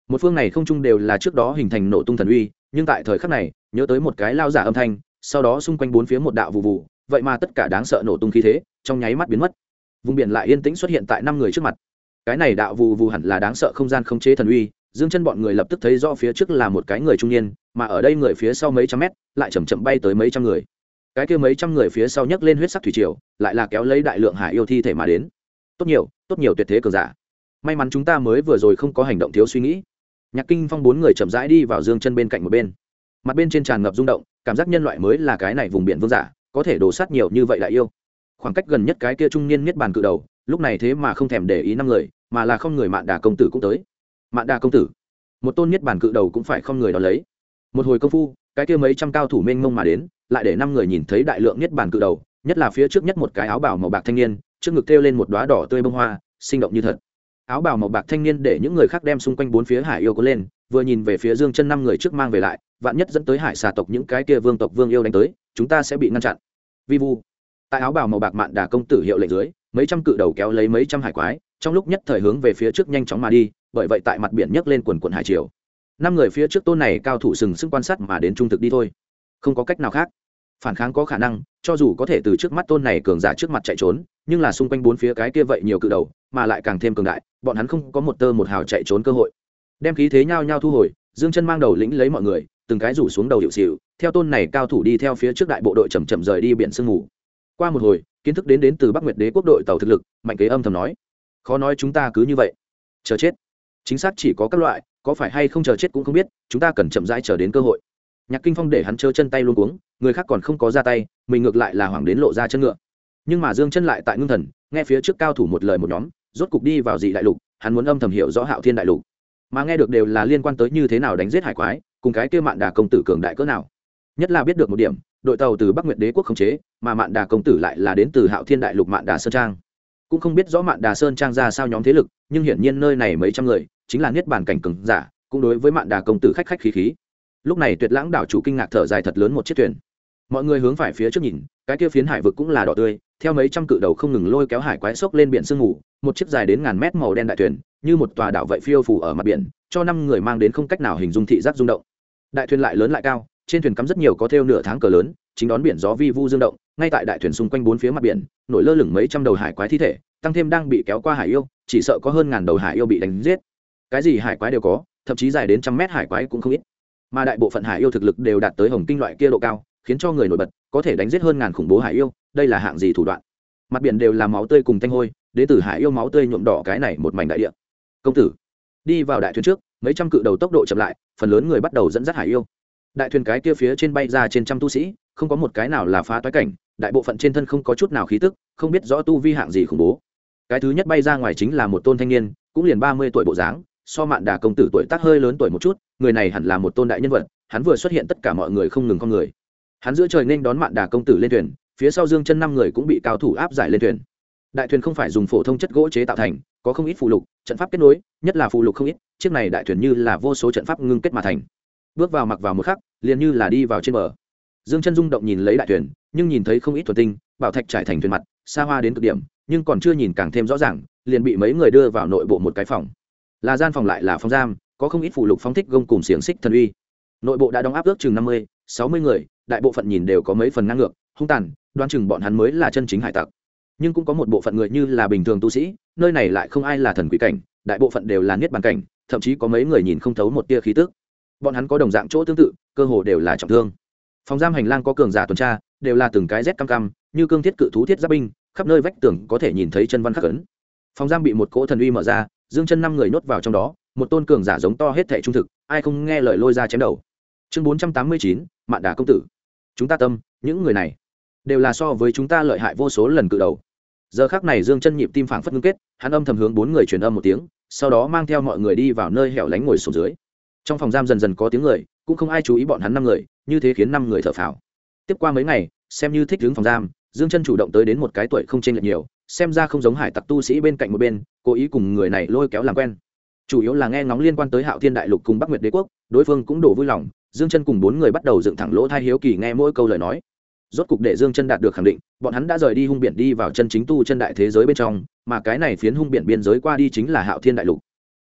một phương này không chung đều là trước đó hình thành nổ tung thần uy, nhưng tại thời khắc này nhớ tới một cái lao giả âm thanh, sau đó xung quanh bốn phía một đạo vụ vụ, vậy mà tất cả đáng sợ nổ tung khí thế trong nháy mắt biến mất. Vùng biển lại yên tĩnh xuất hiện tại 5 người trước mặt. Cái này đạo vụ vụ hẳn là đáng sợ không gian khống chế thần uy. Dương Chân bọn người lập tức thấy rõ phía trước là một cái người trung niên, mà ở đây người phía sau mấy trăm mét lại chậm chậm bay tới mấy trăm người. Cái kia mấy trăm người phía sau nhấc lên huyết sắc thủy triều, lại là kéo lấy đại lượng hải yêu thi thể mà đến. Tốt nhiều tuyệt thế cường giả. May mắn chúng ta mới vừa rồi không có hành động thiếu suy nghĩ. Nhạc Kinh Phong 4 người chậm rãi đi vào Dương Chân bên cạnh một bên. Mặt bên trên tràn ngập rung động, cảm giác nhân loại mới là cái này vùng biển vương giả, có thể đổ sát nhiều như vậy đại yêu. Khoảng cách gần nhất cái kia trung niên niết bàn cự đầu, lúc này thế mà không thèm để ý 5 người, mà là không người Mạn Đà công tử cũng tới. Mạn Đà công tử, một tôn niết bàn cự đầu cũng phải không người đó lấy. Một hồi công phu, cái kia mấy trăm cao thủ mênh mông mà đến, lại để 5 người nhìn thấy đại lượng niết bàn cự đầu, nhất là phía trước nhất một cái áo bào màu bạc thanh niên, trước ngực treo lên một đóa đỏ tươi bông hoa, sinh động như thật. Áo bào màu bạc thanh niên để những người khác đem xung quanh bốn phía hải yêu có lên, vừa nhìn về phía Dương Chân 5 người trước mang về lại, vạn nhất dẫn tới hải xà tộc những cái kia vương tộc vương yêu đánh tới, chúng ta sẽ bị ngăn chặn. Vi vu. Tại áo bào màu bạc Mạn Đà công tử hiệu lệnh dưới, mấy trăm cự đầu kéo lấy mấy trăm hải quái, trong lúc nhất thời hướng về phía trước nhanh chóng mà đi, bởi vậy tại mặt biển nhấc lên quần quần hải triều. 5 người phía trước tôn này cao thủ sừng sững quan sát mà đến trung thực đi thôi, không có cách nào khác. Phản kháng có khả năng, cho dù có thể từ trước mắt tôn này cường giả trước mặt chạy trốn, nhưng là xung quanh bốn phía cái kia vậy nhiều cự đầu, mà lại càng thêm cường đại, bọn hắn không có một tơ một hào chạy trốn cơ hội. Đem khí thế nhao nhao thu hồi, Dương Chân mang đầu lĩnh lấy mọi người, từng cái rủ xuống đầu hiệu xỉu, theo tôn này cao thủ đi theo phía trước đại bộ đội chậm chậm rời đi biển sương mù. Qua một hồi, kiến thức đến từ Bắc Nguyệt Đế quốc đội tàu thực lực, Mạnh Kế âm thầm nói: khó nói chúng ta cứ như vậy chờ chết. Chính xác chỉ có các loại, có phải hay không chờ chết cũng không biết, chúng ta cần chậm rãi chờ đến cơ hội. Nhạc Kinh Phong để hắn trơ chân tay luôn cuống, người khác còn không có ra tay, mình ngược lại là hoảng đến lộ ra chân ngựa. Nhưng mà Dương Chân lại tại ngưng thần, nghe phía trước cao thủ một lời một nhóm, rốt cục đi vào dị đại lục, hắn muốn âm thầm hiểu rõ Hạo Thiên đại lục, mà nghe được đều là liên quan tới như thế nào đánh giết hải quái, cùng cái kia Mạn Đà công tử cường đại cỡ nào. Nhất là biết được một điểm, đội tàu từ Bắc Nguyệt Đế quốc khống chế, mà Mạn Đà công tử lại là đến từ Hạo Thiên đại lục Mạn Đà sơn trang. Cũng không biết rõ Mạn Đà sơn trang ra sao nhóm thế lực, nhưng hiển nhiên nơi này mấy trăm người chính là niết bàn cảnh cường giả, cũng đối với Mạn Đà công tử khách khách khí khí. Lúc này Tuyệt Lãng đảo chủ kinh ngạc thở dài thật lớn một chiếc thuyền. Mọi người hướng phải phía trước nhìn, cái kia phiến hải vực cũng là đỏ tươi, theo mấy trăm cự đầu không ngừng lôi kéo hải quái xốc lên biển sương mù, một chiếc dài đến ngàn mét màu đen đại thuyền, như một tòa đảo vậy phiêu phù ở mặt biển, cho 5 người mang đến không cách nào hình dung thị giác rung động. Đại thuyền lại lớn lại cao, trên thuyền cắm rất nhiều có thêu nửa tháng cờ lớn, chính đón biển gió vi vu dương động, ngay tại đại thuyền xung quanh bốn phía mặt biển, nổi lơ lửng mấy trăm đầu hải quái thi thể, tăng thêm đang bị kéo qua hải yêu, chỉ sợ có hơn ngàn đầu hải yêu bị đánh giết. Cái gì hải quái đều có, thậm chí dài đến trăm mét hải quái cũng không ít. Mà đại bộ phận hải yêu thực lực đều đạt tới hồng kinh loại kia độ cao, khiến cho người nổi bật, có thể đánh giết hơn ngàn khủng bố hải yêu, đây là hạng gì thủ đoạn. Mặt biển đều là máu tươi cùng tanh hôi, đến từ hải yêu máu tươi nhuộm đỏ cái này một mảnh đại địa. Công tử, đi vào đại thuyền trước, mấy trăm cự đầu tốc độ chậm lại, phần lớn người bắt đầu dẫn dắt hải yêu. Đại thuyền cái kia phía trên bay ra trên trăm tu sĩ, không có một cái nào là phá toái cảnh, đại bộ phận trên thân không có chút nào khí tức, không biết rõ tu vi hạng gì khủng bố. Cái thứ nhất bay ra ngoài chính là một tôn thanh niên, cũng liền 30 tuổi bộ dáng, so Mạn Đà công tử tuổi tác hơi lớn tuổi một chút, người này hẳn là một tôn đại nhân vật, hắn vừa xuất hiện tất cả mọi người không ngừng con người. Hắn giữa trời nên đón Mạn Đà công tử lên thuyền, phía sau Dương Chân 5 người cũng bị cao thủ áp giải lên thuyền. Đại thuyền không phải dùng phổ thông chất gỗ chế tạo thành, có không ít phù lục, trận pháp kết nối, nhất là phù lục không ít, chiếc này đại thuyền như là vô số trận pháp ngưng kết mà thành. Bước vào mặc vào một khắc, liền như là đi vào trên bờ. Dương Chân rung động nhìn lấy đại thuyền, nhưng nhìn thấy không ít thuần tinh, bảo thạch trải thành thuyền mặt, xa hoa đến cực điểm, nhưng còn chưa nhìn càng thêm rõ ràng, liền bị mấy người đưa vào nội bộ một cái phòng. Là gian phòng lại là phòng giam, có không ít phù lục phóng thích gông cùng xiềng xích thần uy. Nội bộ đã đóng áp ước chừng 50, 60 người, đại bộ phận nhìn đều có mấy phần ngang ngược, hung tàn, đoán chừng bọn hắn mới là chân chính hải tặc. Nhưng cũng có một bộ phận người như là bình thường tu sĩ, nơi này lại không ai là thần quỷ cảnh, đại bộ phận đều là niết bàn cảnh, thậm chí có mấy người nhìn không thấu một tia khí tức. Bọn hắn có đồng dạng chỗ tương tự, cơ hồ đều là trọng thương. Phòng giam hành lang có cường giả tuần tra, đều là từng cái rét cam cam, như cương thiết cự thú thiết giáp binh, khắp nơi vách tường có thể nhìn thấy chân văn khắc ấn. Phòng giam bị một cỗ thần uy mở ra, Dương Chân 5 người nhốt vào trong đó, một tôn cường giả giống to hết thảy trung thực, ai không nghe lời lôi ra chém đầu. Chương 489, Mạn Đà công tử. Chúng ta tâm, những người này đều là so với chúng ta lợi hại vô số lần cự đầu. Giờ khắc này Dương Chân nhịp tim phảng phất ngưng kết, hắn âm thầm hướng 4 người truyền âm một tiếng, sau đó mang theo mọi người đi vào nơi hẻo lánh ngồi xuống dưới. Trong phòng giam dần dần có tiếng người, cũng không ai chú ý bọn hắn 5 người, như thế khiến 5 người thở phào. Tiếp qua mấy ngày, xem như thích ứng phòng giam, Dương Chân chủ động tới đến một cái tuổi không chênh lệch nhiều, xem ra không giống hải tặc tu sĩ bên cạnh một bên, cố ý cùng người này lôi kéo làm quen. Chủ yếu là nghe ngóng liên quan tới Hạo Thiên đại lục cùng Bắc Nguyệt Đế quốc, đối phương cũng đổ vui lòng, Dương Chân cùng 4 người bắt đầu dựng thẳng lỗ tai hiếu kỳ nghe mỗi câu lời nói. Rốt cục để Dương Chân đạt được khẳng định, bọn hắn đã rời đi hung biển đi vào chân chính tu chân đại thế giới bên trong, mà cái này phiến hung biển biên giới qua đi chính là Hạo Thiên đại lục.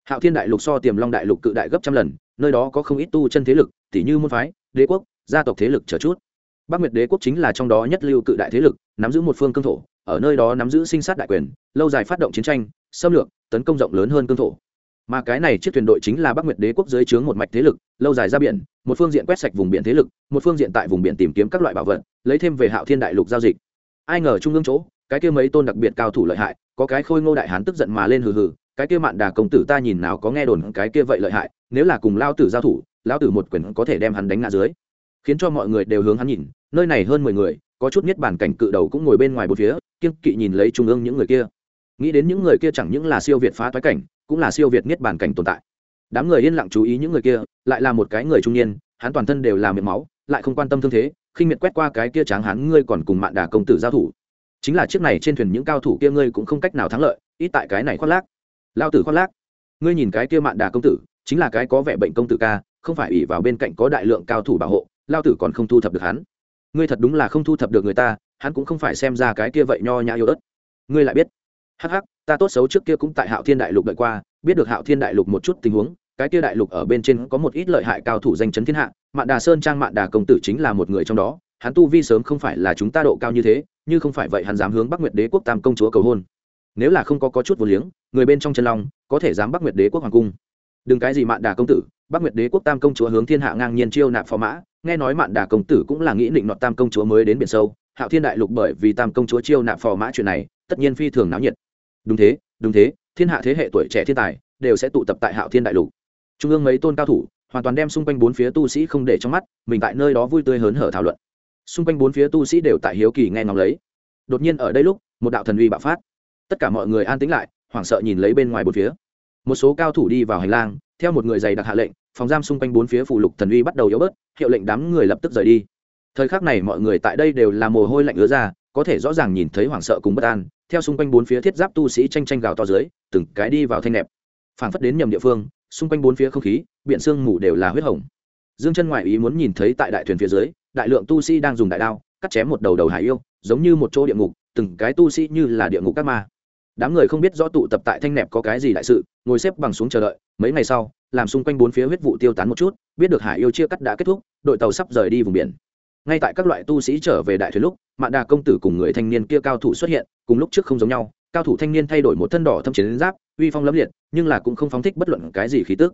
Hạo Thiên đại lục so Tiềm Long đại lục cự đại gấp trăm lần, nơi đó có không ít tu chân thế lực, tỷ như môn phái, đế quốc, gia tộc thế lực trở chút. Bắc Nguyệt đế quốc chính là trong đó nhất lưu cự đại thế lực, nắm giữ một phương cương thổ, ở nơi đó nắm giữ sinh sát đại quyền, lâu dài phát động chiến tranh, xâm lược, tấn công rộng lớn hơn cương thổ. Mà cái này chiếc thuyền đội chính là Bắc Nguyệt đế quốc dưới trướng một mạch thế lực, lâu dài ra biển, một phương diện quét sạch vùng biển thế lực, một phương diện tại vùng biển tìm kiếm các loại bảo vật, lấy thêm về Hạo Thiên đại lục giao dịch. Ai ngờ trung ương chỗ, cái kia mấy tôn đặc biệt cao thủ lợi hại, có cái Khôi Ngô đại hán tức giận mà lên hừ hừ, cái kia Mạn Đà công tử ta nhìn nào có nghe đồn cái kia vậy lợi hại, nếu là cùng lao tử giao thủ, lão tử một quyền có thể đem hắn đánh ngã dưới. Khiến cho mọi người đều hướng hắn nhìn, nơi này hơn 10 người, có chút niết bản cảnh cự đầu cũng ngồi bên ngoài bốn phía, kiêng kỵ nhìn lấy trung ương những người kia. Nghĩ đến những người kia chẳng những là siêu việt phá toái cảnh, cũng là siêu việt niết bản cảnh tồn tại. Đám người yên lặng chú ý những người kia, lại là một cái người trung niên, hắn toàn thân đều là miệng máu, lại không quan tâm thương thế, khinh miệt quét qua cái kia tráng hắn, ngươi còn cùng Mạn Đà công tử giao thủ. Chính là chiếc này trên thuyền những cao thủ kia ngươi cũng không cách nào thắng lợi, ít tại cái này khoác lác. Lao tử khoác lác. Ngươi nhìn cái kia Mạn Đà công tử, chính là cái có vẻ bệnh công tử ca, không phải ỷ vào bên cạnh có đại lượng cao thủ bảo hộ, lao tử còn không thu thập được hắn. Ngươi thật đúng là không thu thập được người ta, hắn cũng không phải xem ra cái kia vậy nho nhã yếu ớt. Ngươi lại biết? Hắc hắc, ta tốt xấu trước kia cũng tại Hạo Thiên đại lục đợi qua, biết được Hạo Thiên đại lục một chút tình huống, cái kia đại lục ở bên trên có một ít lợi hại cao thủ danh chấn thiên hạ, Mạn Đà Sơn Trang Mạn Đà công tử chính là một người trong đó, hắn tu vi sớm không phải là chúng ta độ cao như thế, như không phải vậy hắn dám hướng Bắc Nguyệt đế quốc Tam công chúa cầu hôn. Nếu là không có chút vô liếng, người bên trong chân long, có thể dám Bắc Nguyệt đế quốc hoàng cung. Đừng cái gì Mạn Đà công tử, Bắc Nguyệt đế quốc Tam công chúa hướng thiên hạ ngang nhiên chiêu nạp phò mã, nghe nói Mạn Đà công tử cũng là nghĩ định nọt Tam công chúa mới đến biển sâu, Hạo Thiên đại lục bởi vì Tam công chúa chiêu nạp phò mã chuyện này, tất nhiên phi thường náo nhiệt. Đúng thế, thiên hạ thế hệ tuổi trẻ thiên tài đều sẽ tụ tập tại Hạo Thiên đại lục. Trung ương mấy tôn cao thủ, hoàn toàn đem xung quanh bốn phía tu sĩ không để trong mắt, mình tại nơi đó vui tươi hớn hở thảo luận. Xung quanh bốn phía tu sĩ đều tại hiếu kỳ nghe ngóng lấy. Đột nhiên ở đây lúc, một đạo thần uy bạo phát. Tất cả mọi người an tĩnh lại, hoảng sợ nhìn lấy bên ngoài bốn phía. Một số cao thủ đi vào hành lang, theo một người dày đặc hạ lệnh, phòng giam xung quanh bốn phía phù lục thần uy bắt đầu yếu bớt, hiệu lệnh đám người lập tức rời đi. Thời khắc này mọi người tại đây đều là mồ hôi lạnh ứa ra, có thể rõ ràng nhìn thấy hoảng sợ cùng bất an, theo xung quanh bốn phía thiết giáp tu sĩ tranh gào to dưới, từng cái đi vào thanh nẹp. Phảng phất đến nhầm địa phương, xung quanh bốn phía không khí, biển sương mù đều là huyết hồng. Dương Chân ngoại ý muốn nhìn thấy tại đại thuyền phía dưới, đại lượng tu sĩ đang dùng đại đao cắt chém một đầu hải yêu, giống như một chỗ địa ngục, từng cái tu sĩ như là địa ngục các ma. Đám người không biết rõ tụ tập tại thanh nẹp có cái gì đại sự, ngồi xếp bằng xuống chờ đợi. Mấy ngày sau, làm xung quanh bốn phía huyết vụ tiêu tán một chút, biết được hải yêu chia cắt đã kết thúc, đội tàu sắp rời đi vùng biển. Ngay tại các loại tu sĩ trở về đại thuyền lúc, Mạn Đà công tử cùng người thanh niên kia cao thủ xuất hiện, cùng lúc trước không giống nhau, cao thủ thanh niên thay đổi một thân đỏ thâm chiến giáp, uy phong lẫm liệt, nhưng là cũng không phóng thích bất luận cái gì khí tức.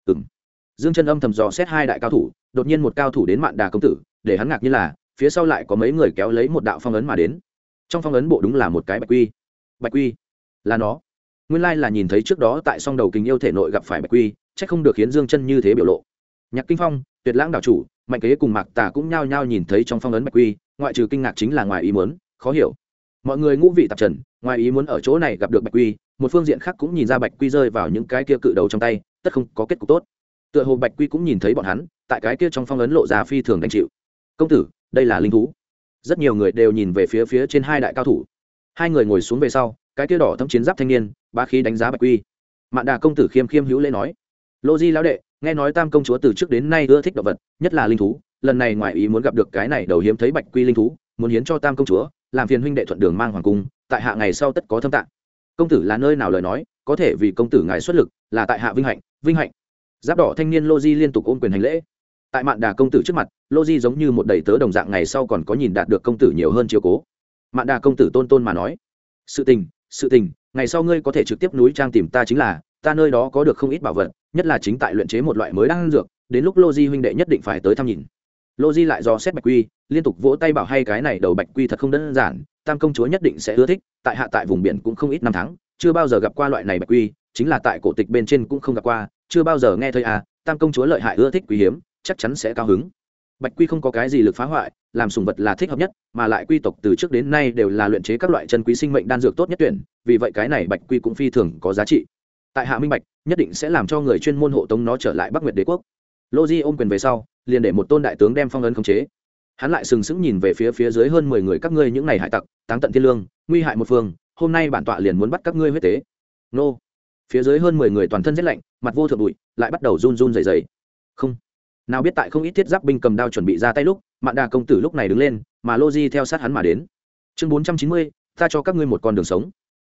Dương Chân âm thầm dò xét hai đại cao thủ, đột nhiên một cao thủ đến Mạn Đà công tử, để hắn ngạc nhiên là, phía sau lại có mấy người kéo lấy một đạo phong ấn mà đến. Trong phong ấn bộ đúng là một cái bạch quy. Bạch quy là nó. Nguyên lai là nhìn thấy trước đó tại Song Đầu Kình yêu thể nội gặp phải bạch quy, chắc không được khiến Dương Chân như thế biểu lộ. Nhạc Kinh Phong, Tuyệt Lãng đảo chủ, Mạnh Kế cùng Mạc Tà cũng nhao nhao nhìn thấy trong phong ấn bạch quy, ngoại trừ kinh ngạc chính là ngoài ý muốn, khó hiểu. Mọi người ngũ vị tạp trần, ngoài ý muốn ở chỗ này gặp được bạch quy, một phương diện khác cũng nhìn ra bạch quy rơi vào những cái kia cự đầu trong tay, tất không có kết cục tốt. Tựa hồ bạch quy cũng nhìn thấy bọn hắn, tại cái kia trong phong ấn lộ ra phi thường đánh chịu. Công tử, đây là linh thú. Rất nhiều người đều nhìn về phía trên hai đại cao thủ. Hai người ngồi xuống về sau, cái kia đỏ thâm chiến giáp thanh niên, bá khí đánh giá bạch quy. Mạn Đà công tử khiêm khiêm hữu lễ nói: Lô Di lão đệ, nghe nói Tam công chúa từ trước đến nay ưa thích động vật, nhất là linh thú, lần này ngoại ý muốn gặp được cái này đầu hiếm thấy bạch quy linh thú, muốn hiến cho Tam công chúa, làm phiền huynh đệ thuận đường mang hoàng cung, tại hạ ngày sau tất có thâm tạng. Công tử là nơi nào lời nói, có thể vì công tử ngài xuất lực, là tại hạ vinh hạnh, vinh hạnh. Giáp đỏ thanh niên Lô Di liên tục ôn quyền hành lễ. Tại Mạn Đà công tử trước mặt, Lô Di giống như một đầy tớ đồng dạng, ngày sau còn có nhìn đạt được công tử nhiều hơn chiếu cố. Mạn Đà công tử tôn tôn mà nói: sự tình, ngày sau ngươi có thể trực tiếp núi trang tìm ta, chính là ta nơi đó có được không ít bảo vật, nhất là chính tại luyện chế một loại mới đan dược, đến lúc Lô Di huynh đệ nhất định phải tới thăm nhìn. Lô Di lại dò xét bạch quy, liên tục vỗ tay bảo hay cái này đầu bạch quy thật không đơn giản, Tam công chúa nhất định sẽ ưa thích, tại hạ tại vùng biển cũng không ít năm tháng, chưa bao giờ gặp qua loại này bạch quy, chính là tại cổ tịch bên trên cũng không gặp qua, chưa bao giờ nghe thấy à, Tam công chúa lợi hại ưa thích quý hiếm, chắc chắn sẽ cao hứng. Bạch quy không có cái gì lực phá hoại, làm sùng vật là thích hợp nhất, mà lại quy tộc từ trước đến nay đều là luyện chế các loại chân quý sinh mệnh đan dược tốt nhất tuyển, vì vậy cái này bạch quy cũng phi thường có giá trị. Tại hạ minh bạch, nhất định sẽ làm cho người chuyên môn hộ tống nó trở lại Bắc Nguyệt đế quốc. Lô Di ôm quyền về sau, liền để một tôn đại tướng đem phong ấn khống chế. Hắn lại sừng sững nhìn về phía dưới hơn 10 người, các ngươi những này hải tặc, táng tận thiên lương, nguy hại một phương, hôm nay bản tọa liền muốn bắt các ngươi huyết tế. Nô. Phía dưới hơn 10 người toàn thân rét lạnh, mặt vô thượng bụi, lại bắt đầu run run rẩy rẩy. Không. Nào biết tại không ít thiết giáp binh cầm đao chuẩn bị ra tay lúc, Mạn Đà công tử lúc này đứng lên, mà Lô Di theo sát hắn mà đến. Chương 490, ta cho các ngươi một con đường sống.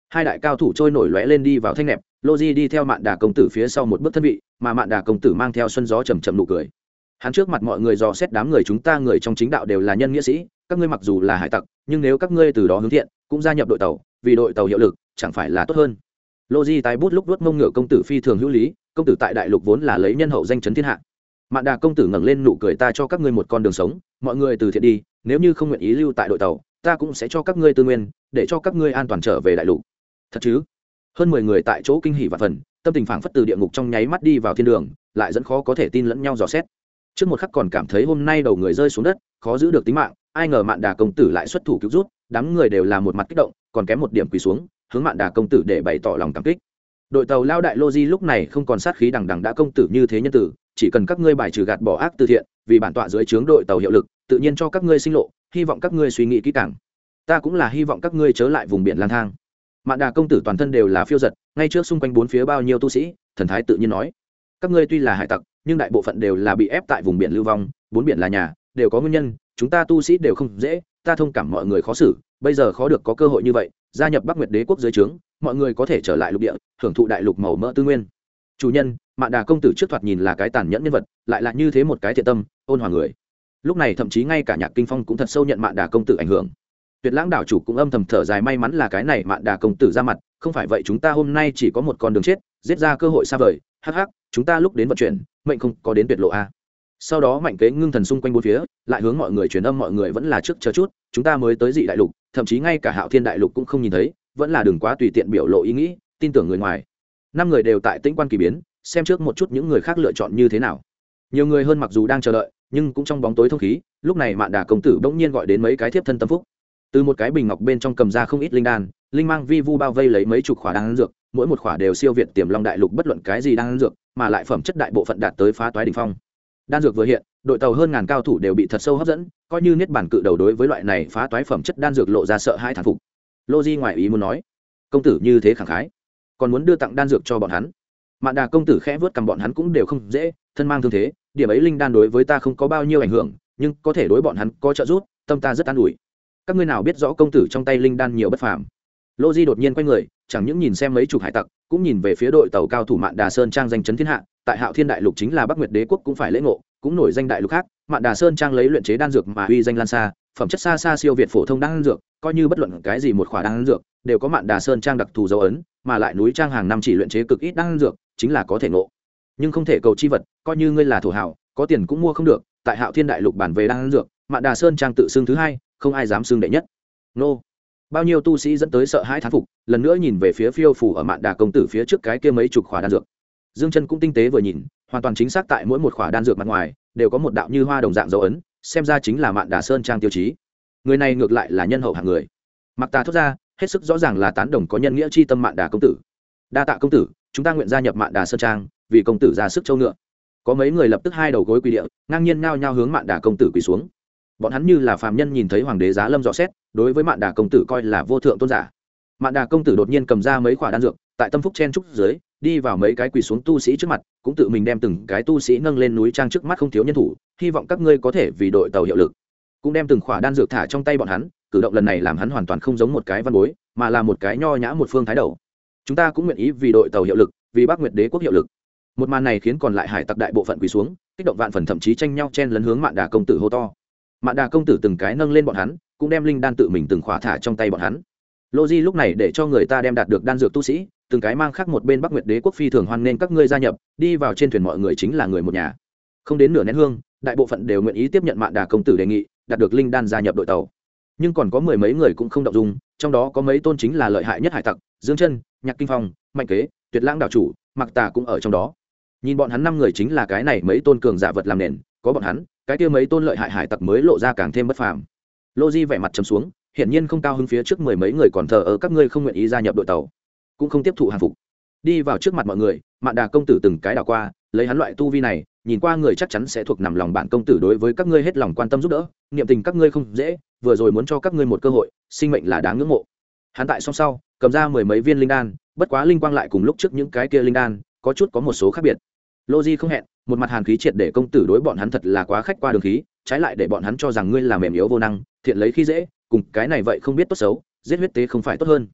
hai đại cao thủ trôi nổi lóe lên đi vào thanh nẹp. Logi đi theo Mạn Đà công tử phía sau một bước thân vị, mà Mạn Đà công tử mang theo xuân gió chầm chậm nụ cười. Hắn trước mặt mọi người dò xét đám người chúng ta người trong chính đạo đều là nhân nghĩa sĩ, các ngươi mặc dù là hải tặc, nhưng nếu các ngươi từ đó hướng thiện, cũng gia nhập đội tàu, vì đội tàu hiệu lực, chẳng phải là tốt hơn. Logi tái bút lúc vuốt mông ngựa công tử phi thường hữu lý, công tử tại đại lục vốn là lấy nhân hậu danh chấn thiên hạ. Mạn Đà công tử ngẩng lên nụ cười, ta cho các ngươi một con đường sống, mọi người từ thiện đi, nếu như không nguyện ý lưu tại đội tàu, ta cũng sẽ cho các ngươi tư nguyên, để cho các ngươi an toàn trở về đại lục. Thật chứ? Hơn 10 người tại chỗ kinh hỉ vạn phần, tâm tình phảng phất từ địa ngục trong nháy mắt đi vào thiên đường, lại dẫn khó có thể tin lẫn nhau dò xét. Trước một khắc còn cảm thấy hôm nay đầu người rơi xuống đất, khó giữ được tính mạng, ai ngờ Mạn Đà công tử lại xuất thủ cứu rút, đám người đều là một mặt kích động, còn kém một điểm quỳ xuống, hướng Mạn Đà công tử để bày tỏ lòng cảm kích. Đội tàu lao đại Logi lúc này không còn sát khí đằng đằng, đã công tử như thế nhân tử, chỉ cần các ngươi bài trừ gạt bỏ ác từ thiện, vì bản tọa dưới trướng đội tàu hiệu lực, tự nhiên cho các ngươi sinh lộ, hy vọng các ngươi suy nghĩ kỹ càng. Ta cũng là hy vọng các ngươi chớ lại vùng biển lang thang. Mạn Đà công tử toàn thân đều là phiêu giật, ngay trước xung quanh bốn phía bao nhiêu tu sĩ, thần thái tự nhiên nói: các ngươi tuy là hải tặc, nhưng đại bộ phận đều là bị ép tại vùng biển lưu vong, bốn biển là nhà, đều có nguyên nhân, chúng ta tu sĩ đều không dễ, ta thông cảm mọi người khó xử, bây giờ khó được có cơ hội như vậy, gia nhập Bắc Nguyệt Đế quốc dưới trướng, mọi người có thể trở lại lục địa, hưởng thụ đại lục màu mỡ tư nguyên. Chủ nhân, Mạn Đà công tử trước thoạt nhìn là cái tàn nhẫn nhân vật, lại là như thế một cái thiện tâm, ôn hòa người. Lúc này thậm chí ngay cả Nhạc Kinh Phong cũng thật sâu nhận Mạn Đà công tử ảnh hưởng. Tuyệt Lãng đảo chủ cũng âm thầm thở dài, may mắn là cái này Mạn Đà công tử ra mặt, không phải vậy chúng ta hôm nay chỉ có một con đường chết, giết ra cơ hội xa vời. Hắc hắc, chúng ta lúc đến vận chuyển, mệnh không có đến tuyệt lộ a. Sau đó Mạnh Kế ngưng thần xung quanh bốn phía, lại hướng mọi người truyền âm, mọi người vẫn là trước chờ chút, chúng ta mới tới dị đại lục, thậm chí ngay cả Hạo Thiên đại lục cũng không nhìn thấy, vẫn là đừng quá tùy tiện biểu lộ ý nghĩ, tin tưởng người ngoài. 5 người đều tại Tĩnh Quan kỳ biến, xem trước một chút những người khác lựa chọn như thế nào. Nhiều người hơn mặc dù đang chờ đợi, nhưng cũng trong bóng tối thông khí. Lúc này Mạn Đà công tử bỗng nhiên gọi đến mấy cái thiếp thân tâm phúc, từ một cái bình ngọc bên trong cầm ra không ít linh đan, linh mang vi vu bao vây lấy mấy chục khỏa đan dược, mỗi một khỏa đều siêu việt Tiềm Long đại lục bất luận cái gì đan dược, mà lại phẩm chất đại bộ phận đạt tới phá toái đỉnh phong. Đan dược vừa hiện, đội tàu hơn ngàn cao thủ đều bị thật sâu hấp dẫn, coi như niết bản cự đầu đối với loại này phá toái phẩm chất đan dược lộ ra sợ hãi thán phục. Logi ngoài ý muốn nói: công tử như thế khẳng khái, còn muốn đưa tặng đan dược cho bọn hắn. Mạn Đà công tử khẽ vớt cầm, bọn hắn cũng đều không dễ, thân mang thương thế, điểm ấy linh đan đối với ta không có bao nhiêu ảnh hưởng, nhưng có thể đối bọn hắn có trợ giúp, tâm ta rất an ủi. Các ngươi nào biết rõ công tử trong tay linh đan nhiều bất phàm. Logi đột nhiên quay người, chẳng những nhìn xem mấy chục hải tặc, cũng nhìn về phía đội tàu cao thủ Mạn Đà Sơn Trang danh chấn thiên hạ, tại Hạo Thiên đại lục chính là Bắc Nguyệt Đế quốc cũng phải lễ ngộ, cũng nổi danh đại lục khác. Mạn Đà Sơn Trang lấy luyện chế đan dược mà uy danh lan xa, phẩm chất xa xa siêu việt phổ thông đan dược, coi như bất luận cái gì một khỏa đan dược đều có Mạn Đà Sơn Trang đặc thù dấu ấn, mà lại núi trang hàng năm chỉ luyện chế cực ít đan dược, chính là có thể ngộ, nhưng không thể cầu chi vật, coi như ngươi là thổ hảo, có tiền cũng mua không được. Tại Hạo Thiên đại lục bản về đan dược, Mạn Đà Sơn Trang tự xưng thứ hai, không ai dám xưng đệ nhất. Nô, bao nhiêu tu sĩ dẫn tới sợ hãi thán phục, lần nữa nhìn về phía phiêu phủ ở Mạn Đà công tử phía trước cái kia mấy chục khỏa đan dược. Dương Chân cũng tinh tế vừa nhìn, hoàn toàn chính xác tại mỗi một khỏa đan dược mặt ngoài đều có một đạo như hoa đồng dạng dấu ấn, xem ra chính là Mạn Đà Sơn Trang tiêu chí. Người này ngược lại là nhân hậu hạng người. Mặc Tà thốt ra, hết sức rõ ràng là tán đồng có nhân nghĩa chi tâm Mạn Đà công tử. Đa tạ công tử, chúng ta nguyện gia nhập Mạn Đà Sơn Trang, vì công tử ra sức châu ngựa. Có mấy người lập tức hai đầu gối quỳ địa, ngang nhiên nhao nhao hướng Mạn Đà công tử quỳ xuống. Bọn hắn như là phàm nhân nhìn thấy hoàng đế giá lâm dò xét, đối với Mạn Đà công tử coi là vô thượng tôn giả. Mạn Đà công tử đột nhiên cầm ra mấy quả đan dược, tại tâm phúc chen trúc dưới, đi vào mấy cái quỳ xuống tu sĩ trước mặt, cũng tự mình đem từng cái tu sĩ nâng lên núi trang trước mắt không thiếu nhân thủ, hy vọng các ngươi có thể vì đội tàu hiệu lực. Cũng đem từng quả đan dược thả trong tay bọn hắn, cử động lần này làm hắn hoàn toàn không giống một cái văn bối, mà là một cái nho nhã một phương thái đầu. Chúng ta cũng nguyện ý vì đội tàu hiệu lực, vì Bắc Nguyệt Đế quốc hiệu lực. Một màn này khiến còn lại hải tặc đại bộ phận quỳ xuống, kích động vạn phần, thậm chí tranh nhau chen lấn hướng Mạn Đà công tử hô to. Mạn Đà công tử từng cái nâng lên bọn hắn, cũng đem linh đan tự mình từng khỏa thả trong tay bọn hắn. Logi lúc này để cho người ta đem đạt được đan dược tu sĩ, từng cái mang khác một bên Bắc Nguyệt Đế quốc phi thường hoan nghênh các ngươi gia nhập, đi vào trên thuyền mọi người chính là người một nhà. Không đến nửa nén hương, đại bộ phận đều nguyện ý tiếp nhận Mạn Đà công tử đề nghị, đạt được linh đan gia nhập đội tàu. Nhưng còn có mười mấy người cũng không động dung, trong đó có mấy tôn chính là lợi hại nhất hải tặc, Dương Chân, Nhạc Kinh Phong, Mạnh Kế, Tuyệt Lãng đảo chủ, Mặc Tà cũng ở trong đó. Nhìn bọn hắn 5 người chính là cái này mấy tôn cường giả vật làm nền, có bọn hắn, cái kia mấy tôn lợi hại hải tặc mới lộ ra càng thêm bất phàm. Logi vẻ mặt trầm xuống, hiển nhiên không cao hứng, phía trước mười mấy người còn thờ ơ, các ngươi không nguyện ý gia nhập đội tàu, cũng không tiếp thụ hàng phục. Đi vào trước mặt mọi người, Mạn Đà công tử từng cái đảo qua, lấy hắn loại tu vi này, nhìn qua người chắc chắn sẽ thuộc nằm lòng bản công tử đối với các ngươi hết lòng quan tâm giúp đỡ, niệm tình các ngươi không dễ, vừa rồi muốn cho các ngươi một cơ hội, sinh mệnh là đáng ngưỡng mộ. Hắn tại song sau, cầm ra mười mấy viên linh đan, bất quá linh quang lại cùng lúc trước những cái kia linh đan có một số khác biệt. Logi không hẹn, một mặt hàn khí triệt để công tử đối bọn hắn thật là quá khách qua đường khí, trái lại để bọn hắn cho rằng ngươi là mềm yếu vô năng, thiện lấy khi dễ, cùng cái này vậy không biết tốt xấu, giết huyết tế không phải tốt hơn.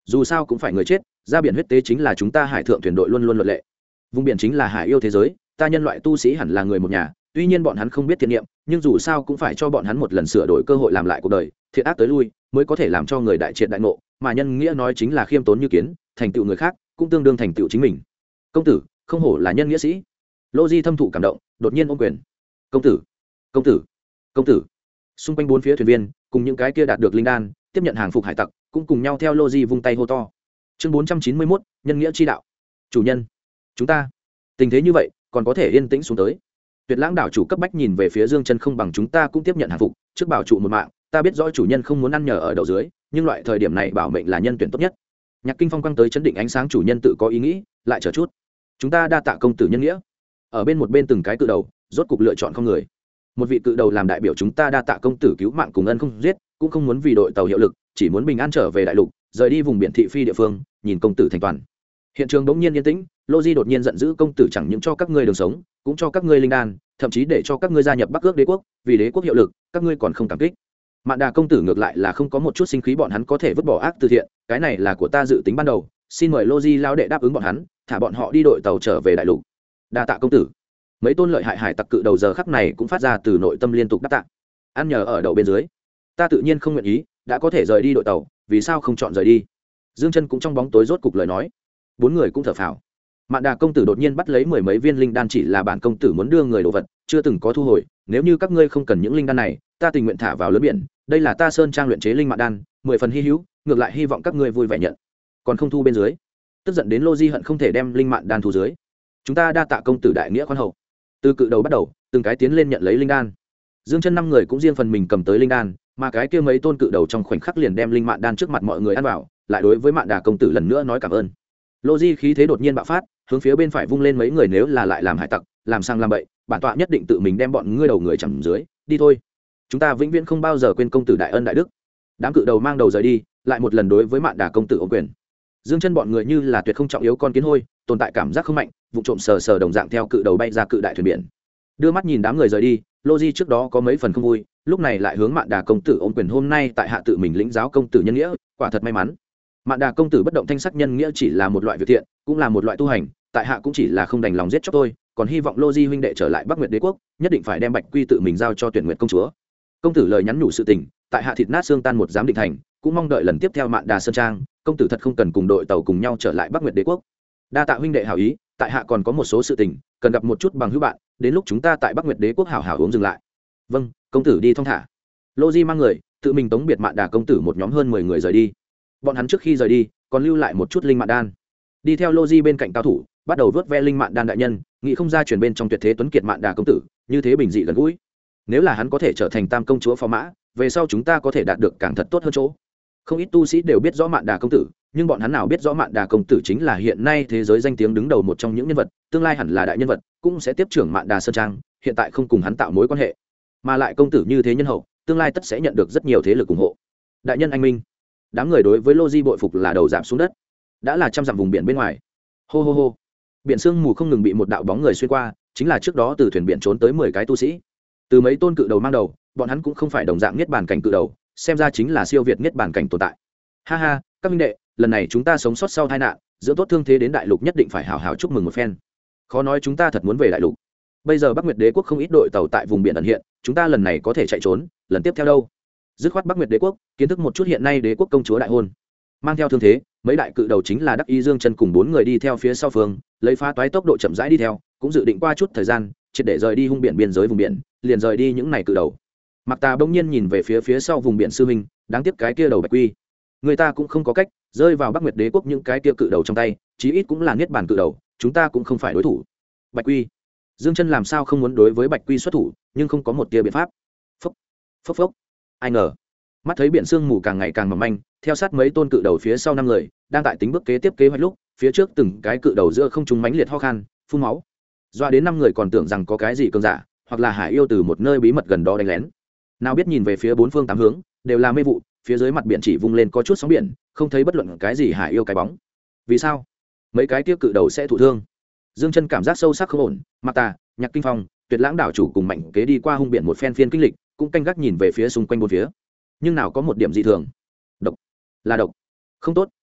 dù sao cũng phải người chết, ra biển huyết tế chính là chúng ta hải thượng thuyền đội luôn luôn luật lệ. Vùng biển chính là hải yêu thế giới, ta nhân loại tu sĩ hẳn là người một nhà, tuy nhiên bọn hắn không biết thiện niệm, nhưng dù sao cũng phải cho bọn hắn một lần sửa đổi cơ hội làm lại cuộc đời, thiện ác tới lui mới có thể làm cho người đại triệt đại ngộ, mà nhân nghĩa nói chính là khiêm tốn như kiến, thành tựu người khác cũng tương đương thành tựu chính mình. Công tử không hổ là nhân nghĩa sĩ. Lô Di thâm thụ cảm động, đột nhiên ôm quyền. Công tử, công tử, công tử. Xung quanh bốn phía thuyền viên cùng những cái kia đạt được linh đan tiếp nhận hàng phục hải tặc cũng cùng nhau theo Lô Di vung tay hô to. Chương 491, nhân nghĩa chi đạo. Chủ nhân, chúng ta tình thế như vậy còn có thể yên tĩnh xuống tới. Tuyệt Lãng đảo chủ cấp bách nhìn về phía Dương Chân, không bằng chúng ta cũng tiếp nhận hàng phục, trước bảo trụ một mạng. Ta biết rõ chủ nhân không muốn ăn nhờ ở đậu dưới, nhưng loại thời điểm này bảo mệnh là nhân tuyển tốt nhất. Nhạc Kinh Phong quang tới chấn định ánh sáng, chủ nhân tự có ý nghĩ, lại chờ chút. Chúng ta đa tạ công tử nhân nghĩa. Ở bên một bên từng cái cự đầu rốt cục lựa chọn không người. Một vị cự đầu làm đại biểu, chúng ta đa tạ công tử cứu mạng cùng ân không giết, cũng không muốn vì đội tàu hiệu lực, chỉ muốn bình an trở về đại lục, rời đi vùng biển thị phi địa phương, nhìn công tử thành toàn. Hiện trường bỗng nhiên yên tĩnh. Lô Di đột nhiên giận dữ, công tử chẳng những cho các ngươi đường sống, cũng cho các ngươi linh đan, thậm chí để cho các ngươi gia nhập Bắc Ước Đế quốc, vì đế quốc hiệu lực, các ngươi còn không cảm kích. Mạn Đà công tử ngược lại là không có một chút sinh khí, bọn hắn có thể vứt bỏ ác từ thiện, cái này là của ta dự tính ban đầu, xin mời Lô Di lão đệ đáp ứng bọn hắn, thả bọn họ đi đội tàu trở về đại lục. Đa tạ công tử. Mấy tôn lợi hại hải tặc cự đầu giờ khắc này cũng phát ra từ nội tâm liên tục đáp tạ. Ăn nhờ ở đậu bên dưới, ta tự nhiên không nguyện ý, đã có thể rời đi đội tàu, vì sao không chọn rời đi? Dương Chân cũng trong bóng tối rốt cục lời nói. Bốn người cũng thở phào. Mạn Đà công tử đột nhiên bắt lấy mười mấy viên linh đan, chỉ là bản công tử muốn đưa người đồ vật, chưa từng có thu hồi, nếu như các ngươi không cần những linh đan này, ta tình nguyện thả vào lớn biển, đây là ta sơn trang luyện chế linh mạn đan, 10 phần hi hữu, ngược lại hy vọng các ngươi vui vẻ nhận. Còn không thu bên dưới. Tức giận đến Lô Di hận không thể đem linh mạn đan thu dưới. Chúng ta đa tạ công tử đại nghĩa khoan hậu. Từ cự đầu bắt đầu, từng cái tiến lên nhận lấy linh đan. Dương Chân năm người cũng riêng phần mình cầm tới linh đan, mà cái kia mấy tôn cự đầu trong khoảnh khắc liền đem linh mạn đan trước mặt mọi người ăn vào, lại đối với Mạn Đà công tử lần nữa nói cảm ơn. Lô Di khí thế đột nhiên bạo phát, hướng phía bên phải vung lên mấy người, nếu là lại làm hải tặc, làm sang làm bậy, bản tọa nhất định tự mình đem bọn ngươi đầu người chầm dưới, đi thôi. Chúng ta vĩnh viễn không bao giờ quên công tử đại ân đại đức. Đám cự đầu mang đầu rời đi, lại một lần đối với Mạn Đà công tử ôm quyền. Dương Chân bọn người như là tuyệt không trọng yếu con kiến hôi, tồn tại cảm giác không mạnh, vụ trộm sờ sờ đồng dạng theo cự đầu bay ra cự đại thuyền biển. Đưa mắt nhìn đám người rời đi, Lô Di trước đó có mấy phần không vui, lúc này lại hướng Mạn Đà công tử ôm quyền, hôm nay tại hạ tự mình lĩnh giáo công tử nhân nghĩa, quả thật may mắn. Mạn Đà công tử bất động thanh sắc, nhân nghĩa chỉ là một loại việc thiện, cũng là một loại tu hành, tại hạ cũng chỉ là không đành lòng giết chóc tôi, còn hy vọng Lô Di huynh đệ trở lại Bắc Nguyệt Đế quốc, nhất định phải đem Bạch Quy tự mình giao cho Tuyển Nguyệt công chúa. Công tử lời nhắn nhủ sự tình, tại hạ thịt nát xương tan một dám định thành, cũng mong đợi lần tiếp theo Mạn Đà sơn trang, công tử thật không cần cùng đội tàu cùng nhau trở lại Bắc Nguyệt Đế quốc. Đa tạ huynh đệ hảo ý, tại hạ còn có một số sự tình cần gặp một chút bằng hữu bạn, đến lúc chúng ta tại Bắc Nguyệt Đế quốc hảo hảo uống dừng lại. Vâng, công tử đi thong thả. Lô Di mang người tự mình tống biệt Mạn Đà công tử một nhóm hơn 10 người rời đi. Bọn hắn trước khi rời đi còn lưu lại một chút linh mạn đan, đi theo Lô Di bên cạnh cao thủ bắt đầu vớt ve linh mạn đan. đại nhân nghĩ không ra chuyển bên trong tuyệt thế tuấn kiệt Mạn Đà công tử như thế bình dị gần gũi, nếu là hắn có thể trở thành tam công chúa phò mã, về sau chúng ta có thể đạt được càng thật tốt hơn chỗ. Không ít tu sĩ đều biết rõ Mạn Đà công tử, nhưng bọn hắn nào biết rõ Mạn Đà công tử chính là hiện nay thế giới danh tiếng đứng đầu một trong những nhân vật, tương lai hẳn là đại nhân vật, cũng sẽ tiếp trưởng Mạn Đà sơn trang, hiện tại không cùng hắn tạo mối quan hệ, mà lại công tử như thế nhân hậu, tương lai tất sẽ nhận được rất nhiều thế lực ủng hộ. Đại nhân anh minh. Đám người đối với Lô Di bội phục là đầu giảm xuống đất. Đã là trăm dặm vùng biển bên ngoài, hô hô hô, biển sương mù không ngừng bị một đạo bóng người xuyên qua, chính là trước đó từ thuyền biển trốn tới 10 cái tu sĩ. Từ mấy tôn cự đầu mang đầu, bọn hắn cũng không phải đồng dạng niết bàn cảnh cự đầu, xem ra chính là siêu việt niết bàn cảnh tồn tại. Ha ha, các minh đệ, lần này chúng ta sống sót sau tai nạn, dưỡng tốt thương thế đến đại lục nhất định phải hào hào chúc mừng một phen. Khó nói chúng ta thật muốn về đại lục. Bây giờ Bắc Nguyệt Đế quốc không ít đội tàu tại vùng biển ẩn hiện, chúng ta lần này có thể chạy trốn, lần tiếp theo đâu? Dứt khoát Bắc Nguyệt Đế quốc, kiến thức một chút hiện nay đế quốc công chúa đại hôn. Mang theo thương thế, mấy đại cự đầu chính là Đắc Y Dương Chân cùng 4 người đi theo phía sau phương, lấy phá toái tốc độ chậm rãi đi theo, cũng dự định qua chút thời gian, triệt để rời đi hung biển biên giới vùng biển, liền rời đi những này cự đầu. Mặc Tà bỗng nhiên nhìn về phía sau vùng biển sư huynh, đáng tiếc cái kia đầu Bạch Quy, người ta cũng không có cách, rơi vào Bắc Nguyệt Đế quốc những cái kia cự đầu trong tay, chí ít cũng là niết bàn cự đầu, chúng ta cũng không phải đối thủ. Bạch Quy, Dương Chân làm sao không muốn đối với Bạch Quy xuất thủ, nhưng không có một tia biện pháp. Phốc, phốc phốc. Ai ngờ, mắt thấy biển sương mù càng ngày càng mỏng manh, theo sát mấy tôn cự đầu phía sau 5 người, đang tại tính bước kế tiếp kế hoạch lúc, phía trước từng cái cự đầu giữa không trung mãnh liệt ho khan, phun máu. Doa đến 5 người còn tưởng rằng có cái gì cường giả, hoặc là hải yêu từ một nơi bí mật gần đó đánh lén. Nào biết nhìn về phía bốn phương tám hướng, đều là mê vụ, phía dưới mặt biển chỉ vung lên có chút sóng biển, không thấy bất luận cái gì hải yêu cái bóng. Vì sao? Mấy cái kia cự đầu sẽ thụ thương. Dương Chân cảm giác sâu sắc không ổn, Mạc Tà, Nhạc Kinh Phong, Tuyệt Lãng đảo chủ cùng Mạnh Kế đi qua hung biển một phen phiên kinh lịch, cũng canh gác nhìn về phía xung quanh bốn phía. Nhưng nào có một điểm dị thường. Độc, là độc. Không tốt,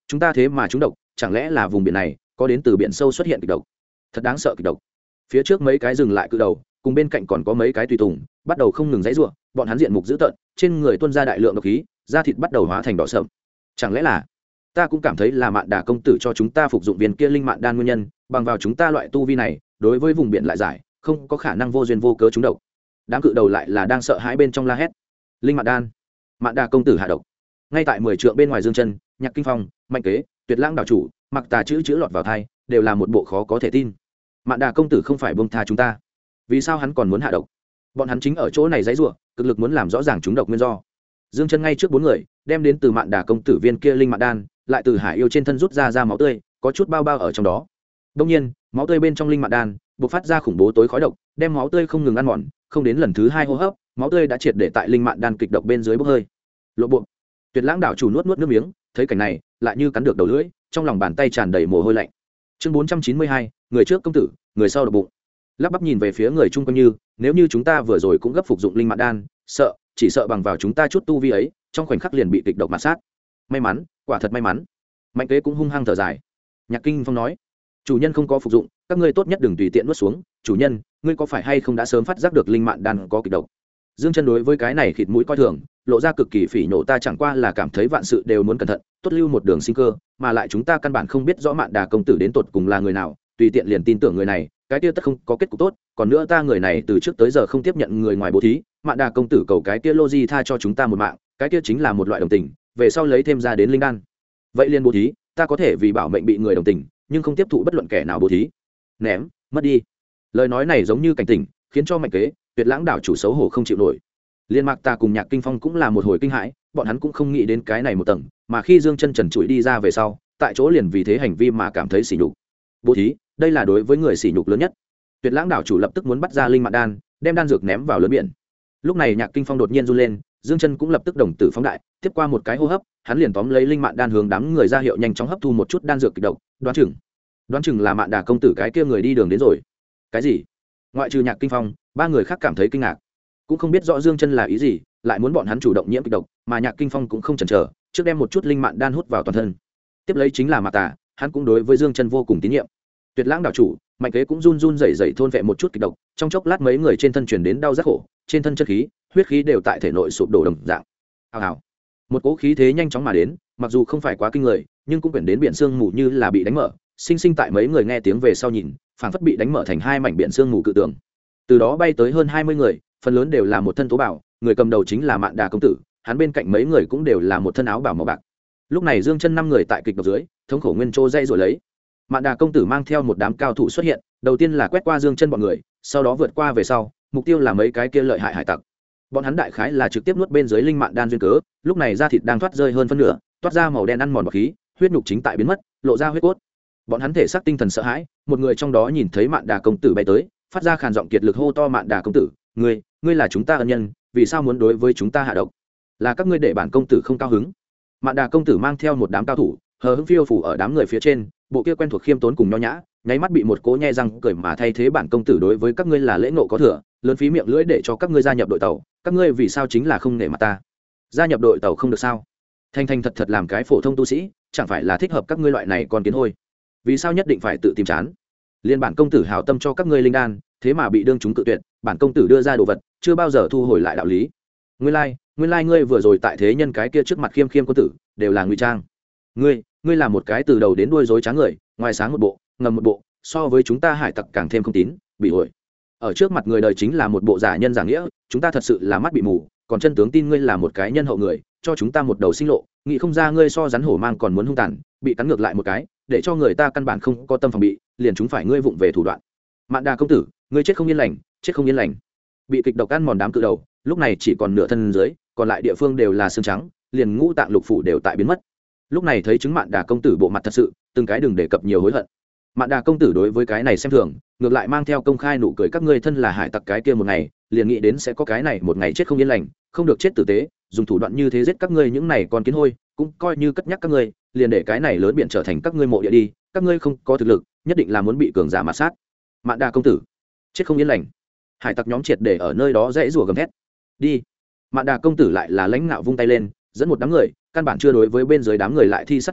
chúng ta thế mà trúng độc, chẳng lẽ là vùng biển này có đến từ biển sâu xuất hiện kịch độc? Thật đáng sợ kịch độc. Phía trước mấy cái dừng lại cự đầu, cùng bên cạnh còn có mấy cái tùy tùng, bắt đầu không ngừng giãy giụa, bọn hắn diện mục dữ tợn, trên người tuôn ra đại lượng độc khí, da thịt bắt đầu hóa thành đỏ sậm. Chẳng lẽ là, ta cũng cảm thấy là Mạn Đà công tử cho chúng ta phục dụng viên kia linh mạn đan nguyên nhân, bằng vào chúng ta loại tu vi này, đối với vùng biển lại giải, không có khả năng vô duyên vô cớ trúng độc. Đám cự đầu lại là đang sợ hãi bên trong la hét. Linh mạn đan, Mạn Đà công tử hạ độc. Ngay tại 10 trượng bên ngoài Dương Chân, Nhạc Kinh Phong, Mạnh Kế, Tuyệt Lãng đảo chủ, Mặc Tà chữ lọt vào tai, đều là một bộ khó có thể tin. Mạn Đà công tử không phải buông tha chúng ta, vì sao hắn còn muốn hạ độc? Bọn hắn chính ở chỗ này giãy giụa, cực lực muốn làm rõ ràng chúng độc nguyên do. Dương Chân ngay trước 4 người, đem đến từ Mạn Đà công tử viên kia linh mạn đan, lại từ Hải Yêu trên thân rút ra máu tươi, có chút bao ở trong đó. Đương nhiên, máu tươi bên trong linh mạn đan bộc phát ra khủng bố tối khói độc, đem máu tươi không ngừng ăn mòn, không đến lần thứ 2 hô hấp, máu tươi đã triệt để tại linh mạn đan kịch độc bên dưới bốc hơi. Lộ bộ. Tuyệt Lãng đảo chủ nuốt nước miếng, thấy cảnh này, lại như cắn được đầu lưỡi, trong lòng bàn tay tràn đầy mồ hôi lạnh. Chương 492, người trước công tử, người sau độc bụng. Lắp bắp nhìn về phía người chung quanh như, nếu như chúng ta vừa rồi cũng gấp phục dụng linh mạn đan, chỉ sợ bằng vào chúng ta chút tu vi ấy, trong khoảnh khắc liền bị kịch độc mạt sát. May mắn, quả thật may mắn. Mạnh Kế cũng hung hăng thở dài. Nhạc Kinh Phong nói, chủ nhân không có phục dụng, các ngươi tốt nhất đừng tùy tiện nuốt xuống. Chủ nhân, ngươi có phải hay không đã sớm phát giác được linh mạn đan có kịch độc? Dương Chân đối với cái này khịt mũi coi thường, lộ ra cực kỳ phỉ nhổ, ta chẳng qua là cảm thấy vạn sự đều muốn cẩn thận, tốt lưu một đường sinh cơ, mà lại chúng ta căn bản không biết rõ Mạn Đà công tử đến tột cùng là người nào, tùy tiện liền tin tưởng người này, cái kia tất không có kết cục tốt. Còn nữa ta người này từ trước tới giờ không tiếp nhận người ngoài bố thí, Mạn Đà công tử cầu cái kia lô di tha cho chúng ta một mạng, cái kia chính là một loại đồng tình, về sau lấy thêm ra đến linh đan. Vậy liền bố thí, ta có thể vì bảo mệnh bị người đồng tình, nhưng không tiếp thụ bất luận kẻ nào bố thí. Ném, mất đi. Lời nói này giống như cảnh tỉnh, khiến cho Mạnh Kế, Tuyệt Lãng đảo chủ xấu hổ không chịu nổi. Liên Mạc ta cùng Nhạc Kinh Phong cũng là một hồi kinh hãi, bọn hắn cũng không nghĩ đến cái này một tầng, mà khi Dương Chân trần trụi đi ra về sau, tại chỗ liền vì thế hành vi mà cảm thấy sỉ nhục. Bố thí, đây là đối với người sỉ nhục lớn nhất. Tuyệt Lãng đảo chủ lập tức muốn bắt ra linh mạn đan, đem đan dược ném vào lớn biển. Lúc này Nhạc Kinh Phong đột nhiên run lên, Dương Chân cũng lập tức đồng tử phóng đại, tiếp qua một cái hô hấp, hắn liền tóm lấy linh mạn đan hướng đám người ra hiệu nhanh chóng hấp thu một chút đan dược kịch độc, đoán chừng là Mạn Đà công tử cái kia người đi đường đến rồi. Cái gì? Ngoại trừ Nhạc Kinh Phong, 3 người khác cảm thấy kinh ngạc, cũng không biết rõ Dương Chân là ý gì, lại muốn bọn hắn chủ động nhiễm kịch độc, mà Nhạc Kinh Phong cũng không chần chờ, trước đem một chút linh mạn đan hút vào toàn thân. Tiếp lấy chính là Mạc Tà, hắn cũng đối với Dương Chân vô cùng tín nhiệm. Tuyệt Lãng đảo chủ, Mạnh Kế cũng run run rẩy rẩy thôn vệ một chút kịch độc, trong chốc lát mấy người trên thân truyền đến đau rát khổ, trên thân chất khí, huyết khí đều tại thể nội sụp đổ đồng dạng. Hào hào. Một cỗ khí thế nhanh chóng mà đến, mặc dù không phải quá kinh người, nhưng cũng quyển đến biển sương mù như là bị đánh mở, sinh sinh tại mấy người nghe tiếng về sau nhìn, phảng phất bị đánh mở thành 2 mảnh biển sương mù cự tường. Từ đó bay tới hơn 20 người, phần lớn đều là một thân tố bảo, người cầm đầu chính là Mạn Đà công tử, hắn bên cạnh mấy người cũng đều là một thân áo bào màu bạc. Lúc này Dương Chân 5 người tại kịch độc dưới, thống khổ nguyên trô dây rồi lấy. Mạn Đà công tử mang theo một đám cao thủ xuất hiện, đầu tiên là quét qua Dương Chân bọn người, sau đó vượt qua về sau, mục tiêu là mấy cái kia lợi hại hải tặc. Bọn hắn đại khái là trực tiếp nuốt bên dưới linh mạn đan duyên cớ, lúc này da thịt đang thoát rơi hơn phân nửa, toát ra màu đen ăn mòn bọt khí, huyết nhục chính tại biến mất, lộ ra huyết cốt. Bọn hắn thể xác tinh thần sợ hãi, một người trong đó nhìn thấy Mạn Đà công tử bay tới, phát ra khàn giọng kiệt lực hô to, Mạn Đà công tử, ngươi là chúng ta ân nhân, vì sao muốn đối với chúng ta hạ độc? Là các ngươi để bản công tử không cao hứng? Mạn Đà công tử mang theo một đám cao thủ, hờ hững phiêu phủ ở đám người phía trên, bộ kia quen thuộc khiêm tốn cùng nho nhã, nháy mắt bị một cỗ nhe răng cười mà thay thế, bản công tử đối với các ngươi là lễ ngộ có thừa, lớn phí miệng lưỡi để cho các ngươi gia nhập đội tàu, các ngươi vì sao chính là không nể mặt ta? Gia nhập đội tàu không được sao? Thành thật làm cái phổ thông tu sĩ, chẳng phải là thích hợp các ngươi loại này còn kiến hôi? Vì sao nhất định phải tự tìm chán? Liên bản công tử hảo tâm cho các ngươi linh đan, thế mà bị đương chúng cự tuyệt, bản công tử đưa ra đồ vật, chưa bao giờ thu hồi lại đạo lý. Nguyên lai ngươi vừa rồi tại thế nhân cái kia trước mặt khiêm quân tử, đều là ngụy trang. Ngươi là một cái từ đầu đến đuôi dối trá người, ngoài sáng một bộ, ngầm một bộ, so với chúng ta hải tặc càng thêm không tín, bị ổi. Ở trước mặt người đời chính là một bộ giả nhân giả nghĩa, chúng ta thật sự là mắt bị mù, còn chân tướng tin ngươi là một cái nhân hậu người, cho chúng ta một đầu sinh lộ, nghĩ không ra ngươi so rắn hổ mang còn muốn hung tàn, bị cắn ngược lại một cái, để cho người ta căn bản không có tâm phòng bị, liền chúng phải ngươi vụng về thủ đoạn. Mạn Đà công tử, ngươi chết không yên lành, chết không yên lành. Bị kịch độc ăn mòn đám cự đầu, lúc này chỉ còn nửa thân dưới, còn lại địa phương đều là xương trắng, liền ngũ tạng lục phủ đều tại biến mất. Lúc này thấy chứng Mạn Đà công tử bộ mặt thật sự, từng cái đừng đề cập nhiều hối hận. Mạn Đà công tử đối với cái này xem thường, ngược lại mang theo công khai nụ cười, các ngươi thân là hải tặc cái kia một ngày, liền nghĩ đến sẽ có cái này một ngày chết không yên lành, không được chết tử tế, dùng thủ đoạn như thế giết các ngươi những này còn kiến hôi, cũng coi như cất nhắc các ngươi, liền để cái này lớn biển trở thành các ngươi mộ địa đi, các ngươi không có thực lực, nhất định là muốn bị cường giả mà sát. Mạn Đà công tử, chết không yên lành. Hải tặc nhóm triệt để ở nơi đó dãy rủa gầm thét. Đi. Mạn Đà công tử lại là lãnh ngạo vung tay lên, dẫn một đám người, căn bản chưa đối với bên dưới đám người lại thi sát thủ,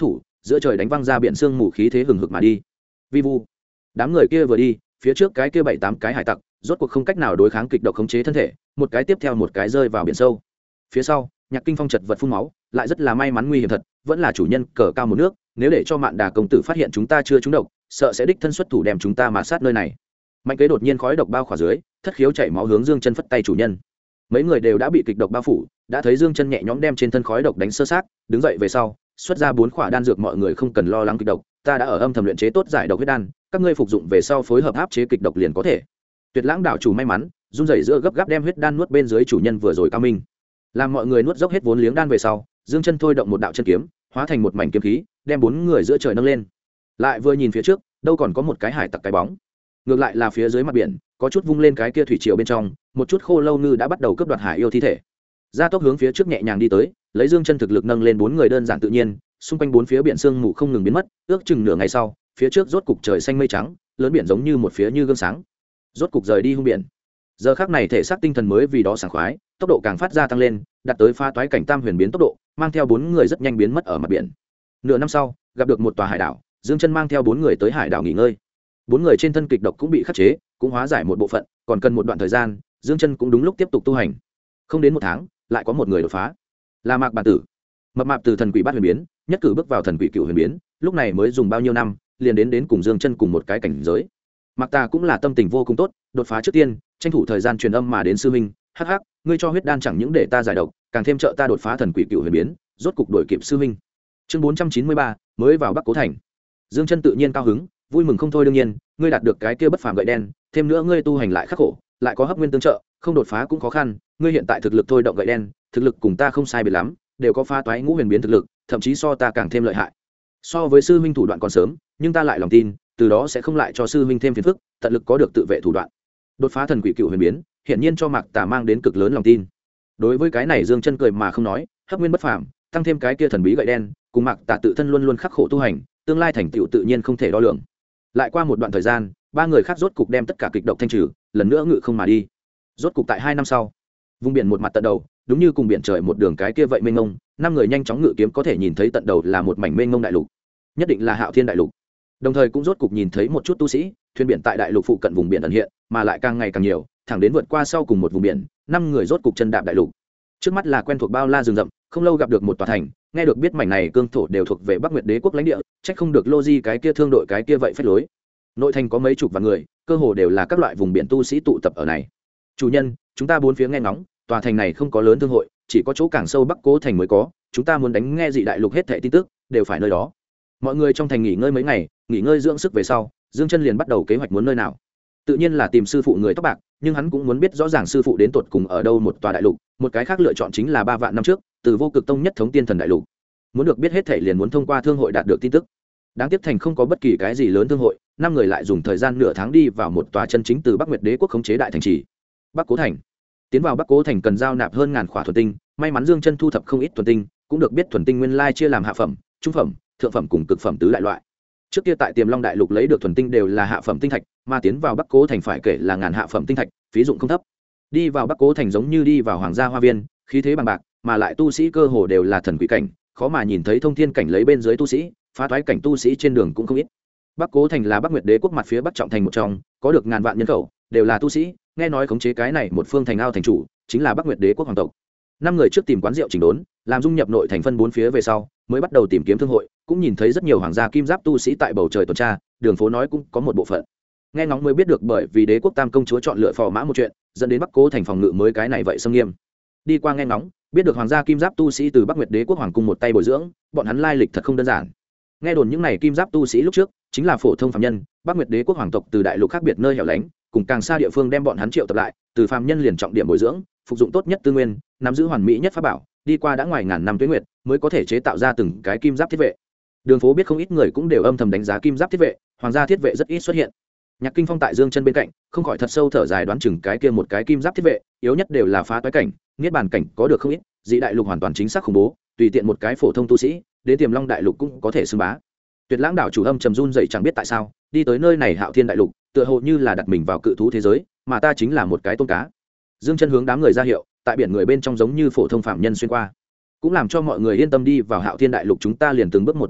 giữa trời đánh văng ra biển sương mù khí thế hừng hực mà đi. Vi vu, đám người kia vừa đi, phía trước cái kia 7-8 cái hải tặc rốt cuộc không cách nào đối kháng kịch độc khống chế thân thể, một cái tiếp theo một cái rơi vào biển sâu. Phía sau Nhạc Kinh Phong chật vật phun máu, lại rất là may mắn nguy hiểm thật, vẫn là chủ nhân cờ cao một nước, nếu để cho Mạn Đà công tử phát hiện chúng ta chưa trúng độc, sợ sẽ đích thân xuất thủ đem chúng ta mà sát nơi này. Mạnh Kế đột nhiên khói độc bao khỏa dưới, thất khiếu chảy máu hướng Dương Chân phất tay chủ nhân. Mấy người đều đã bị kịch độc bao phủ, đã thấy Dương Chân nhẹ nhõm đem trên thân khói độc đánh sơ xác, đứng dậy về sau, xuất ra 4 khỏa đan dược, mọi người không cần lo lắng kịch độc, ta đã ở âm thầm luyện chế tốt giải độc huyết đan, các ngươi phục dụng về sau phối hợp áp chế kịch độc liền có thể. Tuyệt Lãng đảo chủ may mắn, run rẩy giữa gấp gáp đem huyết đan nuốt bên dưới chủ nhân vừa rồi cao minh. Làm mọi người nuốt dốc hết vốn liếng đan về sau, Dương Chân thôi động một đạo chân kiếm, hóa thành một mảnh kiếm khí, đem 4 người giữa trời nâng lên. Lại vừa nhìn phía trước, đâu còn có một cái hải tặc cái bóng. Ngược lại là phía dưới mặt biển, có chút vung lên cái kia thủy triều bên trong, một chút khô lâu ngư đã bắt đầu cướp đoạt hải yêu thi thể. Gia tốc hướng phía trước nhẹ nhàng đi tới, lấy Dương Chân thực lực nâng lên 4 người đơn giản tự nhiên, xung quanh 4 phía biển sương mù không ngừng biến mất, ước chừng nửa ngày sau, phía trước rốt cục trời xanh mây trắng, lớn biển giống như một phía như gương sáng. Rốt cục rời đi hung biển. Giờ khắc này thể xác tinh thần mới vì đó sảng khoái, tốc độ càng phát ra tăng lên, đạt tới pha toái cảnh tam huyền biến tốc độ, mang theo 4 người rất nhanh biến mất ở mặt biển. Nửa năm sau, gặp được một tòa hải đảo, Dương Chân mang theo 4 người tới hải đảo nghỉ ngơi. 4 người trên thân kịch độc cũng bị khắc chế, cũng hóa giải một bộ phận, còn cần một đoạn thời gian, Dương Chân cũng đúng lúc tiếp tục tu hành. Không đến 1 tháng, lại có một người đột phá, là Mạc Bản Tử. Mập mạp từ thần quỷ bát huyền biến, nhất cử bước vào thần quỷ cửu huyền biến, lúc này mới dùng bao nhiêu năm, liền đến cùng Dương Chân cùng một cái cảnh giới. Mạc Ta cũng là tâm tình vô cùng tốt, đột phá trước tiên, tranh thủ thời gian truyền âm mà đến sư minh, hắc hắc, ngươi cho huyết đan chẳng những để ta giải độc, càng thêm trợ ta đột phá thần quỷ cửu huyền biến, rốt cục đuổi kịp sư minh. Chương 493, mới vào Bắc Cố thành. Dương Chân tự nhiên cao hứng, vui mừng không thôi, đương nhiên, ngươi đạt được cái kia bất phàm gậy đen, thêm nữa ngươi tu hành lại khắc khổ, lại có hấp nguyên tương trợ, không đột phá cũng khó khăn, ngươi hiện tại thực lực thôi động gậy đen, thực lực cùng ta không sai biệt lắm, đều có phá toái ngũ huyền biến thực lực, thậm chí so ta càng thêm lợi hại. So với sư huynh thủ đoạn còn sớm, nhưng ta lại lòng tin, từ đó sẽ không lại cho sư huynh thêm phiền phức, tận lực có được tự vệ thủ đoạn. Đột phá thần quỷ cựu huyền biến, hiển nhiên cho Mạc Tà mang đến cực lớn lòng tin. Đối với cái này Dương Chân cười mà không nói, hấp nguyên bất phàm, tăng thêm cái kia thần bí gậy đen, cùng Mạc Tà tự thân luôn luôn khắc khổ tu hành, tương lai thành tựu tự nhiên không thể đo lường. Lại qua một đoạn thời gian, 3 người khác rốt cục đem tất cả kịch độc thanh trừ, lần nữa ngự không mà đi. Rốt cục tại 2 năm sau, vùng biển một mặt tận đầu, đúng như cùng biển trời một đường cái kia vậy mênh mông, 5 người nhanh chóng ngự kiếm có thể nhìn thấy tận đầu là một mảnh mênh mông đại lục, nhất định là Hạo Thiên đại lục. Đồng thời cũng rốt cục nhìn thấy một chút tu sĩ, thuyền biển tại đại lục phụ cận vùng biển ẩn hiện, mà lại càng ngày càng nhiều, thẳng đến vượt qua sau cùng một vùng biển, 5 người rốt cục chân đạp đại lục. Trước mắt là quen thuộc bao la rừng rậm, không lâu gặp được một tòa thành, nghe được biết mảnh này cương thổ đều thuộc về Bắc Nguyệt Đế quốc lãnh địa, trách không được Logi cái kia thương đội cái kia vậy phách lối. Nội thành có mấy chục vạn người, cơ hồ đều là các loại vùng biển tu sĩ tụ tập ở này. Chủ nhân, chúng ta bốn phía nghe ngóng, tòa thành này không có lớn thương hội, chỉ có chỗ càng sâu Bắc Cố thành mới có, chúng ta muốn đánh nghe dị đại lục hết thảy tin tức, đều phải nơi đó. Mọi người trong thành nghỉ ngơi mấy ngày, nghỉ ngơi dưỡng sức về sau, Dương Chân liền bắt đầu kế hoạch muốn nơi nào. Tự nhiên là tìm sư phụ người tóc bạc, nhưng hắn cũng muốn biết rõ ràng sư phụ đến tột cùng ở đâu một tòa đại lục, một cái khác lựa chọn chính là 3 vạn năm trước, từ Vô Cực Tông nhất thống tiên thần đại lục. Muốn được biết hết thảy liền muốn thông qua thương hội đạt được tin tức. Đáng tiếc thành không có bất kỳ cái gì lớn thương hội, 5 người lại dùng thời gian nửa tháng đi vào một tòa chân chính từ Bắc Nguyệt Đế quốc khống chế đại thành trì, Bắc Cố thành. Tiến vào Bắc Cố thành cần giao nạp hơn ngàn khỏa thuần tinh, may mắn Dương Chân thu thập không ít thuần tinh, cũng được biết thuần tinh nguyên lai chia làm hạ phẩm, trung phẩm, thượng phẩm cùng cực phẩm tứ đại loại. Trước kia tại Tiềm Long đại lục lấy được thuần tinh đều là hạ phẩm tinh thạch, mà tiến vào Bắc Cố thành phải kể là ngàn hạ phẩm tinh thạch, phí dụng không thấp. Đi vào Bắc Cố thành giống như đi vào hoàng gia hoa viên, khí thế bằng bạc, mà lại tu sĩ cơ hồ đều là thần quỷ cảnh, khó mà nhìn thấy thông thiên cảnh lấy bên dưới tu sĩ, phá toái cảnh tu sĩ trên đường cũng không ít. Bắc Cố thành là Bắc Nguyệt Đế quốc mặt phía Bắc trọng thành một trong, có được ngàn vạn nhân khẩu, đều là tu sĩ, nghe nói khống chế cái này một phương thành ao thành chủ, chính là Bắc Nguyệt Đế quốc hoàng tộc. 5 người trước tìm quán rượu chỉnh đốn, làm dung nhập nội thành phân 4 phía về sau, mới bắt đầu tìm kiếm thương hội, cũng nhìn thấy rất nhiều hoàng gia kim giáp tu sĩ tại bầu trời tuần tra, đường phố nói cũng có một bộ phận. Nghe ngóng mới biết được bởi vì Đế quốc Tam công chúa chọn lựa phò mã một chuyện, dẫn đến Bắc Cố thành phòng ngự mới cái này vậy xâm nghiêm. Đi qua nghe ngóng, biết được hoàng gia kim giáp tu sĩ từ Bắc Nguyệt Đế quốc hoàng cung một tay bồi dưỡng, bọn hắn lai lịch thật không đơn giản. Nghe đồn những này kim giáp tu sĩ lúc trước chính là phổ thông phàm nhân, Bắc Nguyệt Đế quốc hoàng tộc từ đại lục khác biệt nơi hẻo lánh, cùng càng xa địa phương đem bọn hắn triệu tập lại, từ phàm nhân liền trọng điểm bồi dưỡng, phục dụng tốt nhất tư nguyên, nắm giữ hoàn mỹ nhất pháp bảo, đi qua đã ngoài ngàn năm tuế nguyệt, mới có thể chế tạo ra từng cái kim giáp thiết vệ. Đường phố biết không ít người cũng đều âm thầm đánh giá kim giáp thiết vệ, hoàng gia thiết vệ rất ít xuất hiện. Nhạc Kinh Phong tại Dương Chân bên cạnh, không khỏi thật sâu thở dài, đoán chừng cái kia một cái kim giáp thiết vệ, yếu nhất đều là phá toái cảnh, niết bàn cảnh có được không ít, dị đại lục hoàn toàn chính xác khủng bố, tùy tiện một cái phổ thông tu sĩ, đến Tiềm Long đại lục cũng có thể xưng bá. Tuyệt Lãng đảo chủ âm trầm run dậy chẳng biết tại sao, đi tới nơi này Hạo Thiên đại lục, tựa hồ như là đặt mình vào cự thú thế giới, mà ta chính là một cái tôm cá. Dương Chân hướng đám người ra hiệu, tại biển người bên trong giống như phổ thông phạm nhân xuyên qua, cũng làm cho mọi người yên tâm. Đi vào Hạo Thiên đại lục chúng ta liền từng bước một bắt đầu,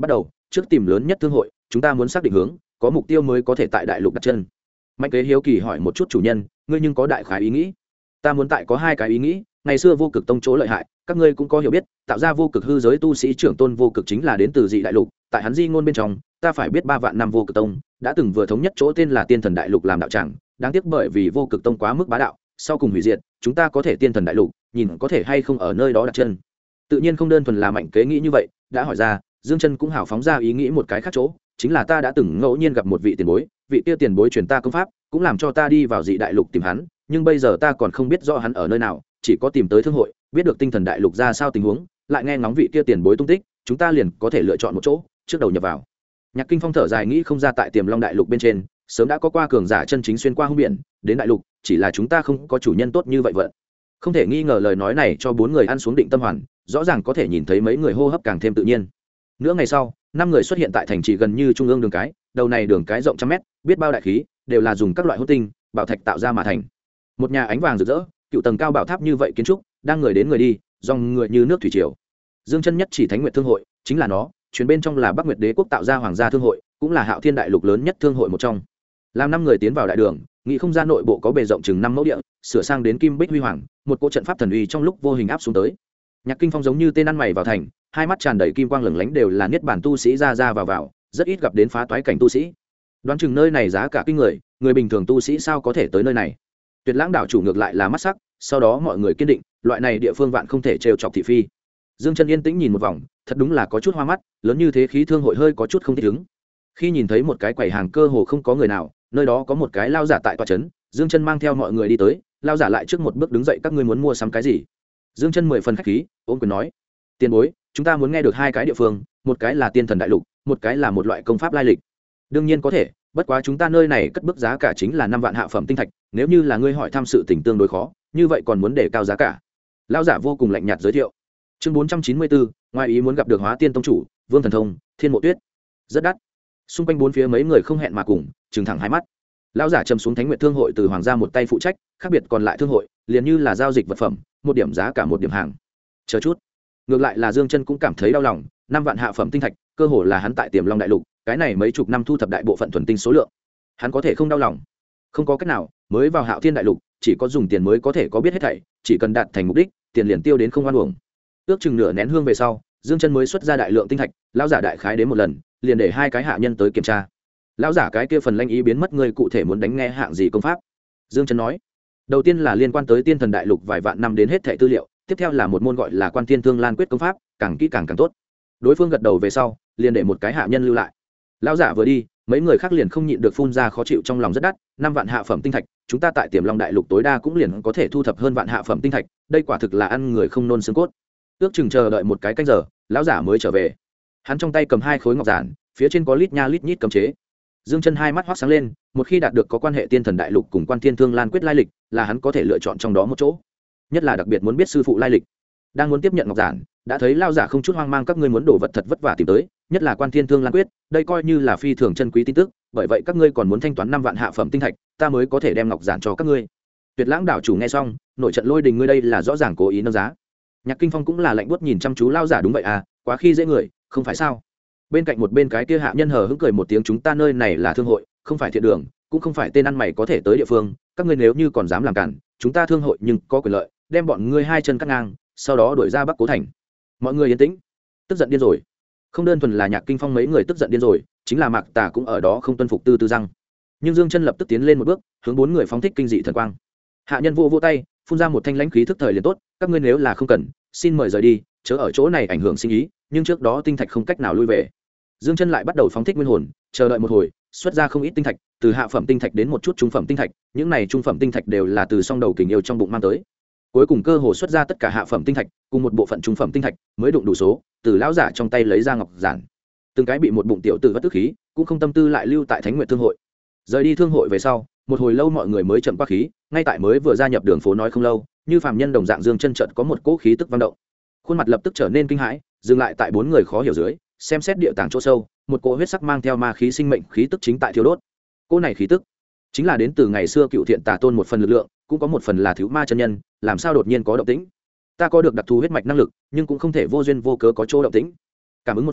trước tìm lớn nhất thương hội, chúng ta muốn xác định hướng, có mục tiêu mới có thể tại đại lục đặt chân. Mạnh Kế hiếu kỳ hỏi một chút chủ nhân, ngươi nhưng có đại khái ý nghĩ? Ta muốn tại có hai cái ý nghĩ. Ngày xưa vô cực tông chỗ lợi hại, các ngươi cũng có hiểu biết, tạo ra vô cực hư giới tu sĩ trưởng tôn vô cực chính là đến từ dị đại lục. Tại hắn di ngôn bên trong, ta phải biết 3 vạn năm vô cực tông đã từng vừa thống nhất chỗ tên là Tiên Thần Đại Lục làm đạo tràng, đáng tiếc bởi vì vô cực tông quá mức bá đạo, sau cùng hủy diệt. Chúng ta có thể Tiên Thần Đại Lục, nhìn có thể hay không ở nơi đó đặt chân. Tự nhiên không đơn thuần là Mạnh Kế nghĩ như vậy, đã hỏi ra, Dương Chân cũng hào phóng ra ý nghĩ một cái khác chỗ, chính là ta đã từng ngẫu nhiên gặp một vị tiền bối, vị kia tiền bối truyền ta công pháp, cũng làm cho ta đi vào dị đại lục tìm hắn, nhưng bây giờ ta còn không biết rõ hắn ở nơi nào, chỉ có tìm tới thương hội, biết được tinh thần đại lục ra sao tình huống, lại nghe ngóng vị kia tiền bối tung tích, chúng ta liền có thể lựa chọn một chỗ, trước đầu nhập vào. Nhạc Kinh Phong thở dài nghĩ không ra tại Tiềm Long đại lục bên trên, sớm đã có qua cường giả chân chính xuyên qua hung biển, đến đại lục, chỉ là chúng ta không có chủ nhân tốt như vậy vậy. Không thể nghi ngờ lời nói này cho 4 người ăn xuống định tâm hoàn, rõ ràng có thể nhìn thấy mấy người hô hấp càng thêm tự nhiên. Nửa ngày sau, 5 người xuất hiện tại thành trì gần như trung ương đường cái, đầu này đường cái rộng trăm mét, biết bao đại khí, đều là dùng các loại hút tinh, bảo thạch tạo ra mà thành. Một nhà ánh vàng rực rỡ, cựu tầng cao bảo tháp như vậy kiến trúc, đang người đến người đi, dòng người như nước thủy triều. Dương Chân nhất chỉ Thánh Nguyệt Thương hội, chính là nó, chuyến bên trong là Bắc Nguyệt Đế quốc tạo ra hoàng gia thương hội, cũng là Hạo Thiên đại lục lớn nhất thương hội một trong. Làm 5 người tiến vào đại đường, nghĩ không gian nội bộ có bề rộng chừng 5 mẫu địa, sửa sang đến kim bích huy hoàng, một cỗ trận pháp thần uy trong lúc vô hình áp xuống tới. Nhạc Kinh Phong giống như tên ăn mày vào thành, hai mắt tràn đầy kim quang lửng lánh, đều là niết bàn tu sĩ ra ra vào, rất ít gặp đến phá toái cảnh tu sĩ. Đoán chừng nơi này giá cả kinh người, người bình thường tu sĩ sao có thể tới nơi này. Tuyệt Lãng đảo chủ ngược lại là mắt sắc, sau đó mọi người kiên định, loại này địa phương vạn không thể trêu chọc thị phi. Dương Chân yên tĩnh nhìn một vòng, thật đúng là có chút hoa mắt, lớn như thế khí thương hội hơi có chút không thích ứng. Khi nhìn thấy một cái quầy hàng cơ hồ không có người nào, nơi đó có một cái lao giả tại tòa trấn, Dương Chân mang theo mọi người đi tới, lao giả lại trước một bước đứng dậy, các ngươi muốn mua sắm cái gì? Dương Chân 10 phần khách khí, ôm quyền nói, tiền bối, chúng ta muốn nghe được 2 cái địa phương, một cái là Tiên Thần đại lục, một cái là một loại công pháp lai lịch. Đương nhiên có thể, bất quá chúng ta nơi này cất bước giá cả chính là 5 vạn hạ phẩm tinh thạch, nếu như là ngươi hỏi thăm sự tình tương đối khó, như vậy còn muốn để cao giá cả. Lão giả vô cùng lạnh nhạt giới thiệu. Chương 494, ngoài ý muốn gặp được Hóa Tiên tông chủ, Vương Thần Thông, Thiên Mộ Tuyết. Rất đắt. Xung quanh bốn phía mấy người không hẹn mà cùng, trừng thẳng hai mắt. Lão giả trầm xuống Thánh Nguyệt thương hội từ hoàng gia một tay phụ trách, khác biệt còn lại thương hội, liền như là giao dịch vật phẩm, một điểm giá cả một điểm hàng. Chờ chút. Ngược lại là Dương Chân cũng cảm thấy đau lòng, 5 vạn hạ phẩm tinh thạch, cơ hồ là hắn tại Tiềm Long đại lục, cái này mấy chục năm thu thập đại bộ phận thuần tinh số lượng. Hắn có thể không đau lòng. Không có cách nào, mới vào Hạo Thiên đại lục, chỉ có dùng tiền mới có thể có biết hết thảy, chỉ cần đạt thành mục đích, tiền liền tiêu đến không oan uổng. Ước chừng nửa nén hương về sau, Dương Chân mới xuất ra đại lượng tinh thạch, lão giả đại khái đến một lần, liền để 2 cái hạ nhân tới kiểm tra. Lão giả cái kia phần lanh ý biến mất, người cụ thể muốn đánh nghe hạng gì công pháp? Dương Chân nói. Đầu tiên là liên quan tới Tiên Thần đại lục vài vạn năm đến hết thảy tư liệu, tiếp theo là một môn gọi là Quan Thiên Thương Lan Quyết công pháp, càng kỹ càng tốt. Đối phương gật đầu về sau, liền để một cái hạ nhân lưu lại. Lão giả vừa đi, mấy người khác liền không nhịn được phun ra khó chịu trong lòng, rất đắt, 5 vạn hạ phẩm tinh thạch, chúng ta tại Tiềm Long đại lục tối đa cũng liền có thể thu thập hơn vạn hạ phẩm tinh thạch, đây quả thực là ăn người không nôn xương cốt. Ước chừng chờ đợi một cái canh giờ, lão giả mới trở về. Hắn trong tay cầm 2 khối ngọc giản, phía trên có lít nha lít nhít cấm chế. Dương Chân hai mắt hoắc sáng lên, một khi đạt được có quan hệ Tiên Thần đại lục cùng Quan Thiên Thương Lan Quyết lai lịch, là hắn có thể lựa chọn trong đó một chỗ. Nhất là đặc biệt muốn biết sư phụ lai lịch. Đang muốn tiếp nhận ngọc giản, đã thấy lão giả không chút hoang mang, các ngươi muốn đồ vật thật vất vả tìm tới, nhất là Quan Thiên Thương Lan Quyết, đây coi như là phi thường chân quý tin tức, bởi vậy các ngươi còn muốn thanh toán 5 vạn hạ phẩm tinh thạch, ta mới có thể đem ngọc giản cho các ngươi. Tuyệt Lãng đảo chủ nghe xong, nội trận lôi đình, ngươi đây là rõ ràng cố ý nâng giá. Nhạc Kinh Phong cũng là lạnh buốt nhìn chăm chú lão giả, đúng vậy à, quá khi dễ người, không phải sao? Bên cạnh một bên cái kia hạ nhân hờ hững cười một tiếng, chúng ta nơi này là thương hội, không phải thiện đường, cũng không phải tên ăn mày có thể tới địa phương, các ngươi nếu như còn dám làm cản, chúng ta thương hội nhưng có quyền lợi đem bọn ngươi 2 chân cắt ngang, sau đó đuổi ra Bắc Cố thành. Mọi người yên tĩnh. Tức giận điên rồi. Không đơn thuần là Nhạc Kinh Phong mấy người tức giận điên rồi, chính là Mạc Tà cũng ở đó không tuân phục tư răng. Nhưng Dương Chân lập tức tiến lên một bước, hướng 4 người phóng thích kinh dị thần quang. Hạ nhân vỗ tay, phun ra một thanh lãnh khí thức thời liền tốt, các ngươi nếu là không cần, xin mời rời đi, chớ ở chỗ này ảnh hưởng sinh ý, nhưng trước đó tinh thạch không cách nào lui về. Dương Chân lại bắt đầu phóng thích nguyên hồn, chờ đợi một hồi, xuất ra không ít tinh thạch, từ hạ phẩm tinh thạch đến một chút trung phẩm tinh thạch, những này trung phẩm tinh thạch đều là từ song đầu kình yêu trong bụng mang tới. Cuối cùng cơ hồ xuất ra tất cả hạ phẩm tinh thạch, cùng một bộ phận trung phẩm tinh thạch, mới đụng đủ số, từ lão giả trong tay lấy ra ngọc giản. Từng cái bị một bụng tiểu tử vất tức khí, cũng không tâm tư lại lưu tại Thánh Nguyệt thương hội. Rời đi thương hội về sau, một hồi lâu mọi người mới chậm qua khí, ngay tại mới vừa gia nhập đường phố nói không lâu, như phàm nhân đồng dạng Dương Chân chợt có một cỗ khí tức vang động. Khuôn mặt lập tức trở nên kinh hãi, dừng lại tại 4 người khó hiểu dưới, xem xét địa tàng chỗ sâu, một cỗ huyết sắc mang theo ma khí sinh mệnh khí tức chính tại thiêu đốt. Cỗ này khí tức chính là đến từ ngày xưa Cựu Thiện Tà Tôn một phần lực lượng, cũng có một phần là thiếu ma chân nhân, làm sao đột nhiên có động tĩnh? Ta có được đặc thù huyết mạch năng lực, nhưng cũng không thể vô duyên vô cớ có chỗ động tĩnh. Cảm ứng một phen,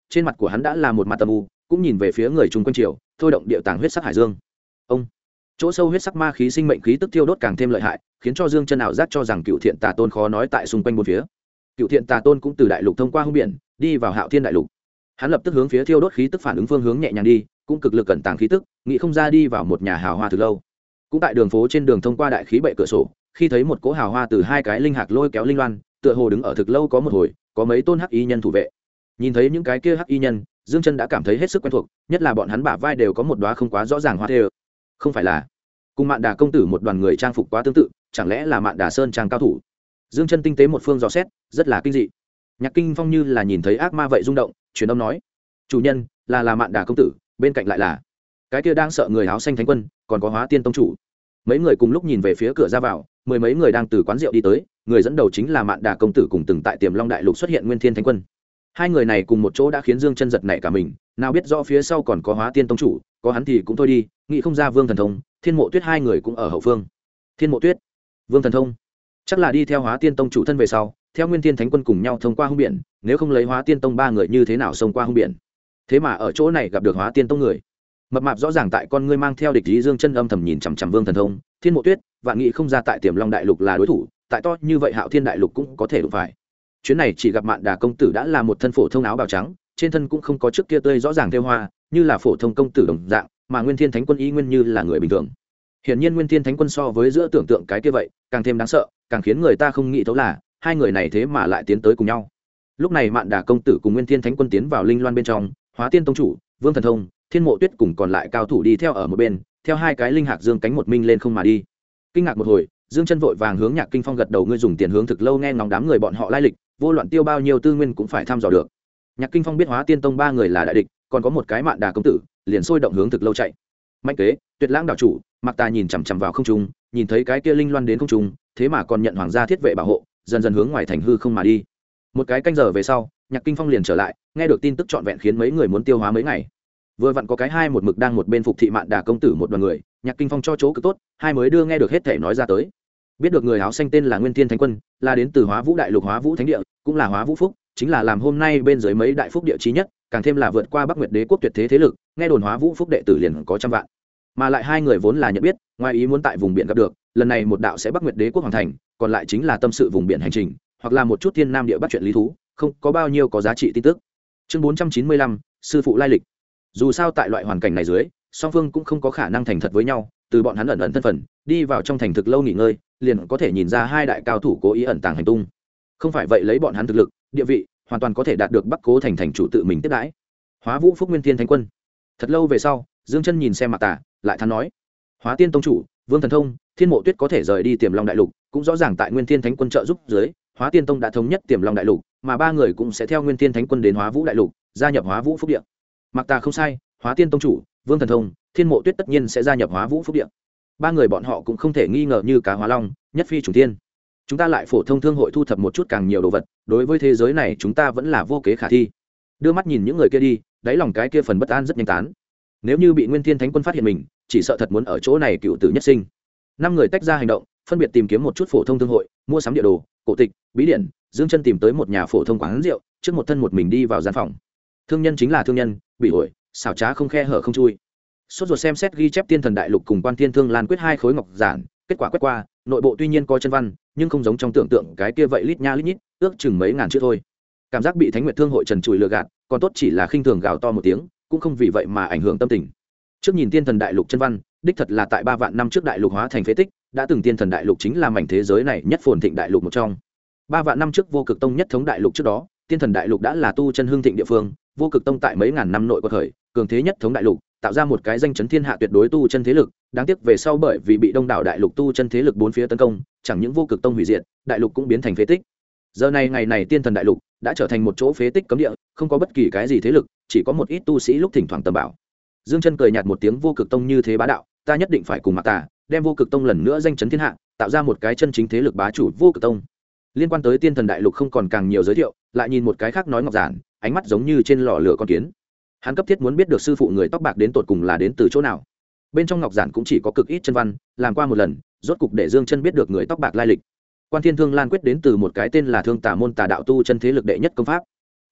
trên mặt của hắn đã là một mặt tầm u, cũng nhìn về phía người chung quanh triều, thôi động địa tàng huyết sắc hải dương. Ông chỗ sâu huyết sắc ma khí sinh mệnh khí tức tiêu đốt càng thêm lợi hại, khiến cho Dương Chân ảo giác cho rằng Cựu Thiện Tà Tôn khó nói tại xung quanh bốn phía. Cựu Thiện Tà Tôn cũng từ đại lục thông qua hung biển, đi vào Hạo Thiên đại lục. Hắn lập tức hướng phía thiêu đốt khí tức phản ứng phương hướng nhẹ nhàng đi, cũng cực lực cẩn tàng khí tức, nghĩ không ra đi vào một nhà hào hoa từ lâu. Cũng tại đường phố trên đường thông qua đại khí bệ cửa sổ, khi thấy một cỗ hào hoa từ hai cái linh hạc lôi kéo linh loan, tựa hồ đứng ở thực lâu có một hồi, có mấy tôn hắc y nhân thủ vệ. Nhìn thấy những cái kia hắc y nhân, Dương Chân đã cảm thấy hết sức quen thuộc, nhất là bọn hắn bả vai đều có một đóa không quá rõ ràng hoa thê. Không phải là cùng Mạn Đà công tử một đoàn người trang phục quá tương tự, chẳng lẽ là Mạn Đà Sơn trang cao thủ? Dương Chân tinh tế một phương dò xét, rất là kinh dị. Nhạc Kinh Phong như là nhìn thấy ác ma vậy rung động, truyền âm nói: "Chủ nhân, là Mạn Đà công tử, bên cạnh lại là cái kia đang sợ người áo xanh thánh quân, còn có Hóa Tiên tông chủ." Mấy người cùng lúc nhìn về phía cửa ra vào, mười mấy người đang từ quán rượu đi tới, người dẫn đầu chính là Mạn Đà công tử cùng từng tại Tiềm Long đại lục xuất hiện Nguyên Thiên thánh quân. Hai người này cùng một chỗ đã khiến Dương Chân giật nảy cả mình, nào biết rõ phía sau còn có Hóa Tiên tông chủ, có hắn thì cũng thôi đi, nghĩ không ra Vương Thần Thông, Thiên Mộ Tuyết hai người cũng ở hậu phương. Thiên Mộ Tuyết, Vương Thần Thông, chắc là đi theo Hóa Tiên tông chủ thân về sau, theo Nguyên Thiên thánh quân cùng nhau thông qua hung biển, nếu không lấy Hóa Tiên tông ba người như thế nào xông qua hung biển. Thế mà ở chỗ này gặp được Hóa Tiên tông người. Mập mạp rõ ràng tại con ngươi mang theo địch ý, Dương Chân âm thầm nhìn chằm chằm Vương Thần Thông, Thiên Mộ Tuyết, vạn nghị không ra tại Tiềm Long đại lục là đối thủ, tại to như vậy Hạo Thiên đại lục cũng có thể đụng phải. Chuyến này chỉ gặp Mạn Đà công tử đã là một thân phổ thông áo bào trắng, trên thân cũng không có trước kia tươi rõ ràng thêu hoa, như là phổ thông công tử đồng dạng, mà Nguyên Thiên thánh quân y nguyên như là người bình thường. Hiển nhiên Nguyên Thiên thánh quân so với giữa tưởng tượng cái kia vậy, càng thêm đáng sợ, càng khiến người ta không nghĩ thấu là hai người này thế mà lại tiến tới cùng nhau. Lúc này Mạn Đà công tử cùng Nguyên Thiên thánh quân tiến vào linh loan bên trong, Hóa Tiên tông chủ, Vương Thần Thông, Thiên Mộ Tuyết cùng còn lại cao thủ đi theo ở một bên, theo hai cái linh hạc dương cánh một minh lên không mà đi. Kinh ngạc một hồi, Dương Chân vội vàng hướng Nhạc Kinh Phong gật đầu, ngươi dùng tiền hướng thực lâu nghe ngóng đám người bọn họ lai lịch, vô loạn tiêu bao nhiêu tư nguyên cũng phải thăm dò được. Nhạc Kinh Phong biết Hóa Tiên tông ba người là đại địch, còn có một cái Mạn Đà công tử, liền sôi động hướng thực lâu chạy. Mạnh kế, Tuyệt Lãng đạo chủ, Mạc Tà nhìn chằm chằm vào không trung, nhìn thấy cái kia linh loan đến không trung, thế mà còn nhận hoàng gia thiết vệ bảo hộ, dần dần hướng ngoài thành hư không mà đi. Một cái canh giờ về sau, Nhạc Kinh Phong liền trở lại, nghe được tin tức trọn vẹn khiến mấy người muốn tiêu hóa mấy ngày. Vừa vặn có cái hai một mực đang một bên phục thị Mạn Đà công tử một đoàn người, Nhạc Kinh Phong cho chỗ cực tốt, hai mới đưa nghe được hết thể nói ra tới. Biết được người áo xanh tên là Nguyên Thiên thánh quân, là đến từ Hóa Vũ đại lục Hóa Vũ thánh địa, cũng là Hóa Vũ phúc, chính là làm hôm nay bên dưới mấy đại phúc địa chí nhất, càng thêm là vượt qua Bắc Nguyệt Đế quốc tuyệt thế thế lực, nghe đồn Hóa Vũ phúc đệ tử liền có trăm vạn. Mà lại hai người vốn là nhận biết, ngoài ý muốn tại vùng biển gặp được, lần này một đạo sẽ Bắc Nguyệt Đế quốc hoàn thành, còn lại chính là tâm sự vùng biển hành trình, hoặc là một chút thiên nam địa bắc chuyện lý thú, không có bao nhiêu có giá trị tin tức. Chương 495, sư phụ lai lịch. Dù sao tại loại hoàn cảnh này dưới, song phương cũng không có khả năng thành thật với nhau, từ bọn hắn ẩn ẩn thân phận, đi vào trong thành thực lâu nghỉ ngơi, liền có thể nhìn ra hai đại cao thủ cố ý ẩn tàng hành tung. Không phải vậy lấy bọn hắn thực lực, địa vị, hoàn toàn có thể đạt được Bắc Cố thành thành chủ tự mình tiếp đãi. Hóa Vũ phúc Nguyên Thiên thánh quân. Thật lâu về sau, Dương Chân nhìn xem Mạc Tà, lại thắn nói: Hóa Tiên tông chủ, Vương Thần Thông, Thiên Mộ Tuyết có thể rời đi Tiềm Long đại lục, cũng rõ ràng tại Nguyên Thiên thánh quân trợ giúp dưới, Hóa Tiên tông đã thống nhất Tiềm Long đại lục, mà ba người cũng sẽ theo Nguyên Thiên thánh quân đến Hóa Vũ đại lục, gia nhập Hóa Vũ phúc địa. Mạc Tà không sai, Hóa Tiên tông chủ, Vương Thần Thông, Thiên Mộ Tuyết tất nhiên sẽ gia nhập Hóa Vũ phúc địa. Ba người bọn họ cũng không thể nghi ngờ như cá hóa long, nhất phi trùng thiên. Chúng ta lại phổ thông thương hội thu thập một chút càng nhiều đồ vật, đối với thế giới này chúng ta vẫn là vô kế khả thi. Đưa mắt nhìn những người kia đi, đáy lòng cái kia phần bất an rất nhanh tán. Nếu như bị Nguyên Thiên thánh quân phát hiện mình, chỉ sợ thật muốn ở chỗ này cựu tử nhất sinh. Năm người tách ra hành động, phân biệt tìm kiếm một chút phổ thông thương hội, mua sắm địa đồ, cổ tịch, bí điển. Dương Chân tìm tới một nhà phổ thông quán rượu, trước một thân một mình đi vào gian phòng. Thương nhân chính là thương nhân, bị ổi, xảo trá không khe hở không chui. Sốt ruột xem xét ghi chép Tiên Thần Đại Lục cùng Quan Thiên Thương Lan quyết hai khối ngọc giản, kết quả quét qua, nội bộ tuy nhiên có chân văn, nhưng không giống trong tưởng tượng cái kia vậy lít nha lít nhít, ước chừng mấy ngàn chữ thôi. Cảm giác bị Thánh Nguyệt Thương hội trần trụi lừa gạt, còn tốt chỉ là khinh thường gào to một tiếng, cũng không vì vậy mà ảnh hưởng tâm tình. Trước nhìn Tiên Thần Đại Lục chân văn, đích thật là tại 3 vạn năm trước đại lục hóa thành phế tích, đã từng Tiên Thần Đại Lục chính là mảnh thế giới này nhất phồn thịnh đại lục một trong. 3 vạn năm trước Vô Cực Tông nhất thống đại lục trước đó, Tiên Thần Đại Lục đã là tu chân hưng thịnh địa phương, Vô Cực Tông tại mấy ngàn năm nội quật khởi, cường thế nhất thống đại lục, tạo ra một cái danh chấn thiên hạ tuyệt đối tu chân thế lực. Đáng tiếc về sau bởi vì bị đông đảo đại lục tu chân thế lực bốn phía tấn công, chẳng những Vô Cực Tông hủy diệt, đại lục cũng biến thành phế tích. Giờ này ngày này Tiên Thần Đại Lục đã trở thành một chỗ phế tích cấm địa, không có bất kỳ cái gì thế lực, chỉ có một ít tu sĩ lúc thỉnh thoảng tầm bảo. Dương Chân cười nhạt một tiếng, Vô Cực Tông như thế bá đạo, ta nhất định phải cùng Mạc Tà đem Vô Cực Tông lần nữa danh chấn thiên hạ, tạo ra một cái chân chính thế lực bá chủ Vô Cực Tông. Liên quan tới Tiên Thần Đại Lục không còn càng nhiều giới thiệu, lại nhìn một cái khác nói ngọc giản, ánh mắt giống như trên lò lửa con kiến. Hắn cấp thiết muốn biết được sư phụ người tóc bạc đến tột cùng là đến từ chỗ nào. Bên trong ngọc giản cũng chỉ có cực ít chân văn, làm qua một lần, rốt cục để Dương Chân biết được người tóc bạc lai lịch. Quan Thiên Thương Lan quyết đến từ một cái tên là Thương Tà môn tà đạo tu chân thế lực đệ nhất công pháp.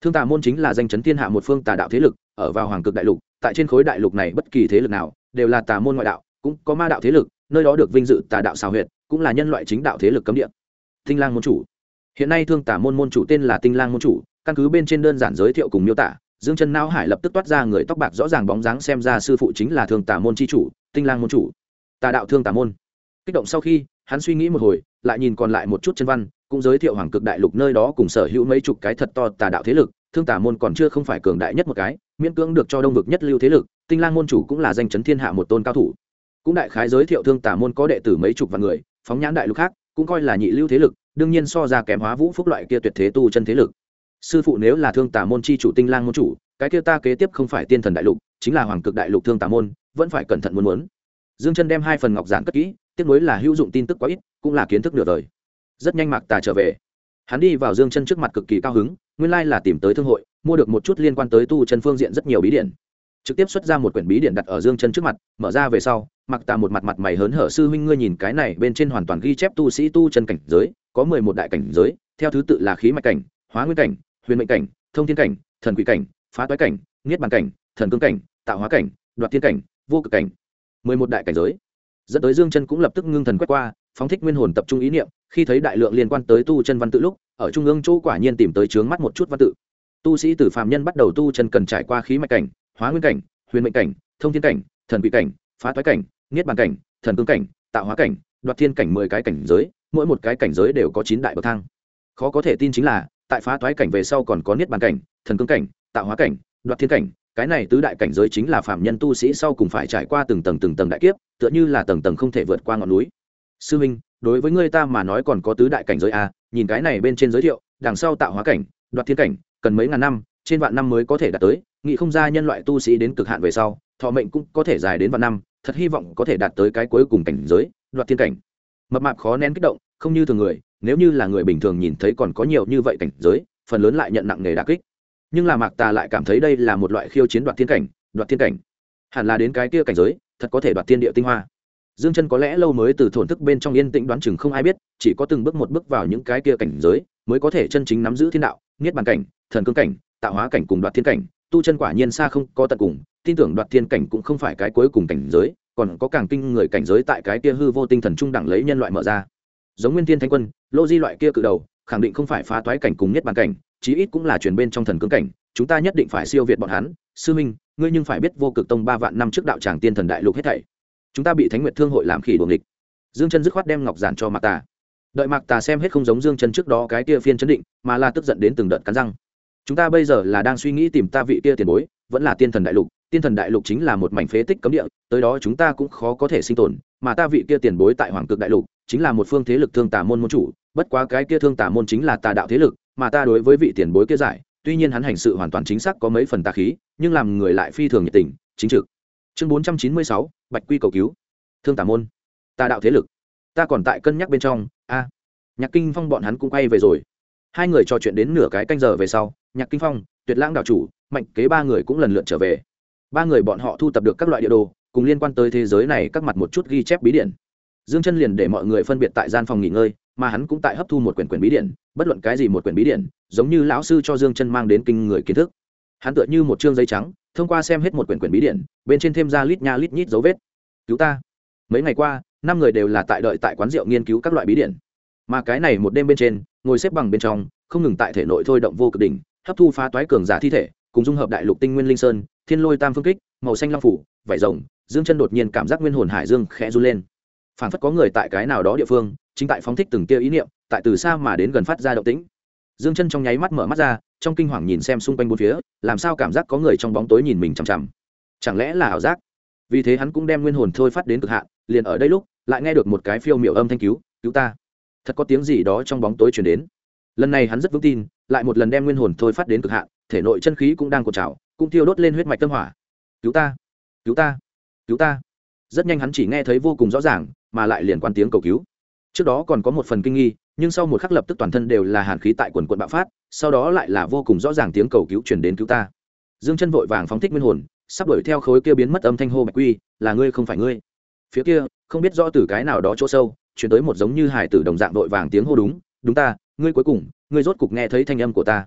Thương Tà môn chính là danh chấn thiên hạ một phương tà đạo thế lực, ở vào Hoàng Cực đại lục, tại trên khối đại lục này bất kỳ thế lực nào đều là tà môn ngoại đạo, cũng có ma đạo thế lực, nơi đó được vinh dự tà đạo xào huyệt, cũng là nhân loại chính đạo thế lực cấm địa. Tinh Lang môn chủ. Hiện nay Thương Tà môn môn chủ tên là Tinh Lang môn chủ, căn cứ bên trên đơn giản giới thiệu cùng miêu tả, Dương Chân não hải lập tức toát ra người tóc bạc rõ ràng bóng dáng, xem ra sư phụ chính là Thương Tà môn chi chủ, Tinh Lang môn chủ. Tà đạo Thương Tà môn. Kích động sau khi, hắn suy nghĩ một hồi, lại nhìn còn lại một chút chân văn, cũng giới thiệu Hoàng Cực đại lục nơi đó cùng sở hữu mấy chục cái thật to tà đạo thế lực, Thương Tà môn còn chưa không phải cường đại nhất một cái, miễn cưỡng được cho đông vực nhất lưu thế lực, Tinh Lang môn chủ cũng là danh chấn thiên hạ một tôn cao thủ. Cũng đại khái giới thiệu Thương Tà môn có đệ tử mấy chục vạn người, phóng nhãn đại lục khác, cũng coi là nhị lưu thế lực, đương nhiên so ra kém Hóa Vũ Phúc loại kia tuyệt thế tu chân thế lực. Sư phụ nếu là Thương Tà môn chi chủ Tinh Lang môn chủ, cái kia ta kế tiếp không phải Tiên Thần đại lục, chính là Hoàng Cực đại lục Thương Tà môn, vẫn phải cẩn thận muốn. Dương Chân đem hai phần ngọc giản cất kỹ, tiếc nuối là hữu dụng tin tức quá ít, cũng là kiến thức nửa đời. Rất nhanh Mạc Tà trở về, hắn đi vào Dương Chân trước mặt cực kỳ cao hứng, nguyên lai là tìm tới thương hội, mua được một chút liên quan tới tu chân phương diện rất nhiều bí điển, trực tiếp xuất ra một quyển bí điển đặt ở Dương Chân trước mặt, mở ra về sau, Mạc Tà một mặt mày hớn hở, sư huynh ngươi nhìn cái này, bên trên hoàn toàn ghi chép tu sĩ tu chân cảnh giới, có 11 đại cảnh giới, theo thứ tự là khí mạch cảnh, hóa nguyên cảnh, huyền mệnh cảnh, thông thiên cảnh, thần quỷ cảnh, phá toái cảnh, niết bàn cảnh, thần cương cảnh, tạo hóa cảnh, đoạt thiên cảnh, vô cực cảnh. 11 đại cảnh giới. Dẫn tới Dương Chân cũng lập tức ngưng thần quét qua, phóng thích nguyên hồn tập trung ý niệm, khi thấy đại lượng liên quan tới tu chân văn tự lúc, ở trung ương chỗ quả nhiên tìm tới chướng mắt một chút văn tự. Tu sĩ từ phàm nhân bắt đầu tu chân cần trải qua khí mạch cảnh, hóa nguyên cảnh, huyền mệnh cảnh, thông thiên cảnh, thần quỷ cảnh, phá toái cảnh, niết bàn cảnh, thần cương cảnh, tạo hóa cảnh, đoạt thiên cảnh, 10 cái cảnh giới, mỗi một cái cảnh giới đều có 9 đại bậc thang. Khó có thể tin chính là, tại phá toái cảnh về sau còn có niết bàn cảnh, thần cương cảnh, tạo hóa cảnh, đoạt thiên cảnh, cái này tứ đại cảnh giới chính là phàm nhân tu sĩ sau cùng phải trải qua từng tầng đại kiếp, tựa như là tầng tầng không thể vượt qua ngọn núi. Sư huynh, đối với ngươi ta mà nói còn có tứ đại cảnh giới a, nhìn cái này bên trên giới thiệu, đằng sau tạo hóa cảnh, đoạt thiên cảnh, cần mấy ngàn năm, trên vạn năm mới có thể đạt tới, nghĩ không ra nhân loại tu sĩ đến cực hạn về sau, thọ mệnh cũng có thể dài đến vạn năm, thật hy vọng có thể đạt tới cái cuối cùng cảnh giới, đoạt thiên cảnh. Mập mạp khó nén kích động, không như thường người, nếu như là người bình thường nhìn thấy còn có nhiều như vậy cảnh giới, phần lớn lại nhận nặng nề đả kích. Nhưng là Mạc Tà lại cảm thấy đây là một loại khiêu chiến đoạt thiên cảnh, hẳn là đến cái kia cảnh giới, thật có thể đoạt thiên địa tinh hoa. Dương Chân có lẽ lâu mới từ thổn thức bên trong yên tĩnh đoán chừng không ai biết, chỉ có từng bước một bước vào những cái kia cảnh giới, mới có thể chân chính nắm giữ thiên đạo, niết bàn cảnh, thần cương cảnh, tạo hóa cảnh cùng đoạt thiên cảnh, tu chân quả nhiên xa không có tận cùng, tin tưởng đoạt thiên cảnh cũng không phải cái cuối cùng cảnh giới, còn có càng kinh người cảnh giới tại cái kia hư vô tinh thần trung đẳng lấy nhân loại mở ra. Giống Nguyên Thiên Thánh Quân, Lô Di loại kia cự đầu, khẳng định không phải phá toái cảnh cùng niết bàn cảnh, chí ít cũng là truyền bên trong thần cương cảnh, chúng ta nhất định phải siêu việt bọn hắn. Sư minh, ngươi nhưng phải biết Vô Cực Tông 3 vạn năm trước đạo tràng Tiên Thần đại lục hết thảy, chúng ta bị Thánh Nguyệt Thương hội làm khỉ đuồng địch. Dương Chân dứt khoát đem ngọc giản cho Mạc Tà. Đợi Mạc Tà xem hết không giống Dương Chân trước đó cái kia phiên chấn định, mà là tức giận đến từng đợt cắn răng. Chúng ta bây giờ là đang suy nghĩ tìm ta vị kia tiền bối, vẫn là Tiên Thần đại lục. Tiên Thần đại lục chính là một mảnh phế tích cấm địa, tới đó chúng ta cũng khó có thể sinh tồn, mà ta vị kia tiền bối tại Hoàng Cực đại lục, chính là một phương thế lực Thương Tà môn môn chủ, bất quá cái kia Thương Tà môn chính là tà đạo thế lực, mà ta đối với vị tiền bối kia giải, tuy nhiên hắn hành sự hoàn toàn chính xác có mấy phần tà khí, nhưng làm người lại phi thường nhiệt tình, chính trực. Chương 496, Bạch Quy cầu cứu. Thương Tà môn, tà đạo thế lực. Ta còn tại cân nhắc bên trong, Nhạc Kinh Phong bọn hắn cũng quay về rồi. Hai người trò chuyện đến nửa cái canh giờ về sau, Nhạc Kinh Phong, Tuyệt Lãng đạo chủ, Mạnh Kế ba người cũng lần lượt trở về. Ba người bọn họ thu tập được các loại địa đồ, cùng liên quan tới thế giới này các mặt một chút ghi chép bí điển. Dương Chân liền để mọi người phân biệt tại gian phòng nghỉ ngơi, mà hắn cũng tại hấp thu một quyển bí điển, bất luận cái gì một quyển bí điển, giống như lão sư cho Dương Chân mang đến kinh người kiến thức. Hắn tựa như một trương giấy trắng, thông qua xem hết một quyển bí điển, bên trên thêm ra lít nha lít nhít dấu vết. Cứu ta. Mấy ngày qua, 5 người đều là tại đợi tại quán rượu nghiên cứu các loại bí điển. Mà cái này một đêm bên trên, ngồi xếp bằng bên trong, không ngừng tại thể nội thôi động vô cực đỉnh, hấp thu phá toái cường giả thi thể, cùng dung hợp đại lục tinh nguyên linh sơn, thiên lôi tam phương kích, màu xanh long phủ, vảy rồng. Dương Chân đột nhiên cảm giác nguyên hồn hải dương khẽ run lên, phảng phất có người tại cái nào đó địa phương chính tại phóng thích từng tia ý niệm, tại từ xa mà đến gần phát ra động tĩnh. Dương Chân trong nháy mắt mở mắt ra, trong kinh hoàng nhìn xem xung quanh bốn phía, làm sao cảm giác có người trong bóng tối nhìn mình chằm chằm, chẳng lẽ là ảo giác? Vì thế hắn cũng đem nguyên hồn thôi phát đến cực hạn, liền ở đây lúc lại nghe được một cái phiêu miểu âm thanh cứu ta. Thật có tiếng gì đó trong bóng tối truyền đến. Lần này hắn rất vững tin, lại một lần đem nguyên hồn thôi phát đến cực hạn, thể nội chân khí cũng đang cuộn trào, cũng thiêu đốt lên huyết mạch tâm hỏa. Cứu ta, cứu ta, cứu ta. Rất nhanh hắn chỉ nghe thấy vô cùng rõ ràng, mà lại liền quan tiếng cầu cứu. Trước đó còn có một phần kinh nghi, nhưng sau một khắc lập tức toàn thân đều là hàn khí tại quần quần bạo phát, sau đó lại là vô cùng rõ ràng tiếng cầu cứu truyền đến cứu ta. Dương Chân vội vàng phóng thích nguyên hồn, sắp đuổi theo khối kia biến mất âm thanh hô Bạch Quy, là ngươi không phải ngươi. Phía kia, không biết rõ từ cái nào đó chỗ sâu, truyền tới một giống như hải tử đồng dạng vội vàng tiếng hô đúng ta, ngươi cuối cùng, ngươi rốt cục nghe thấy thanh âm của ta.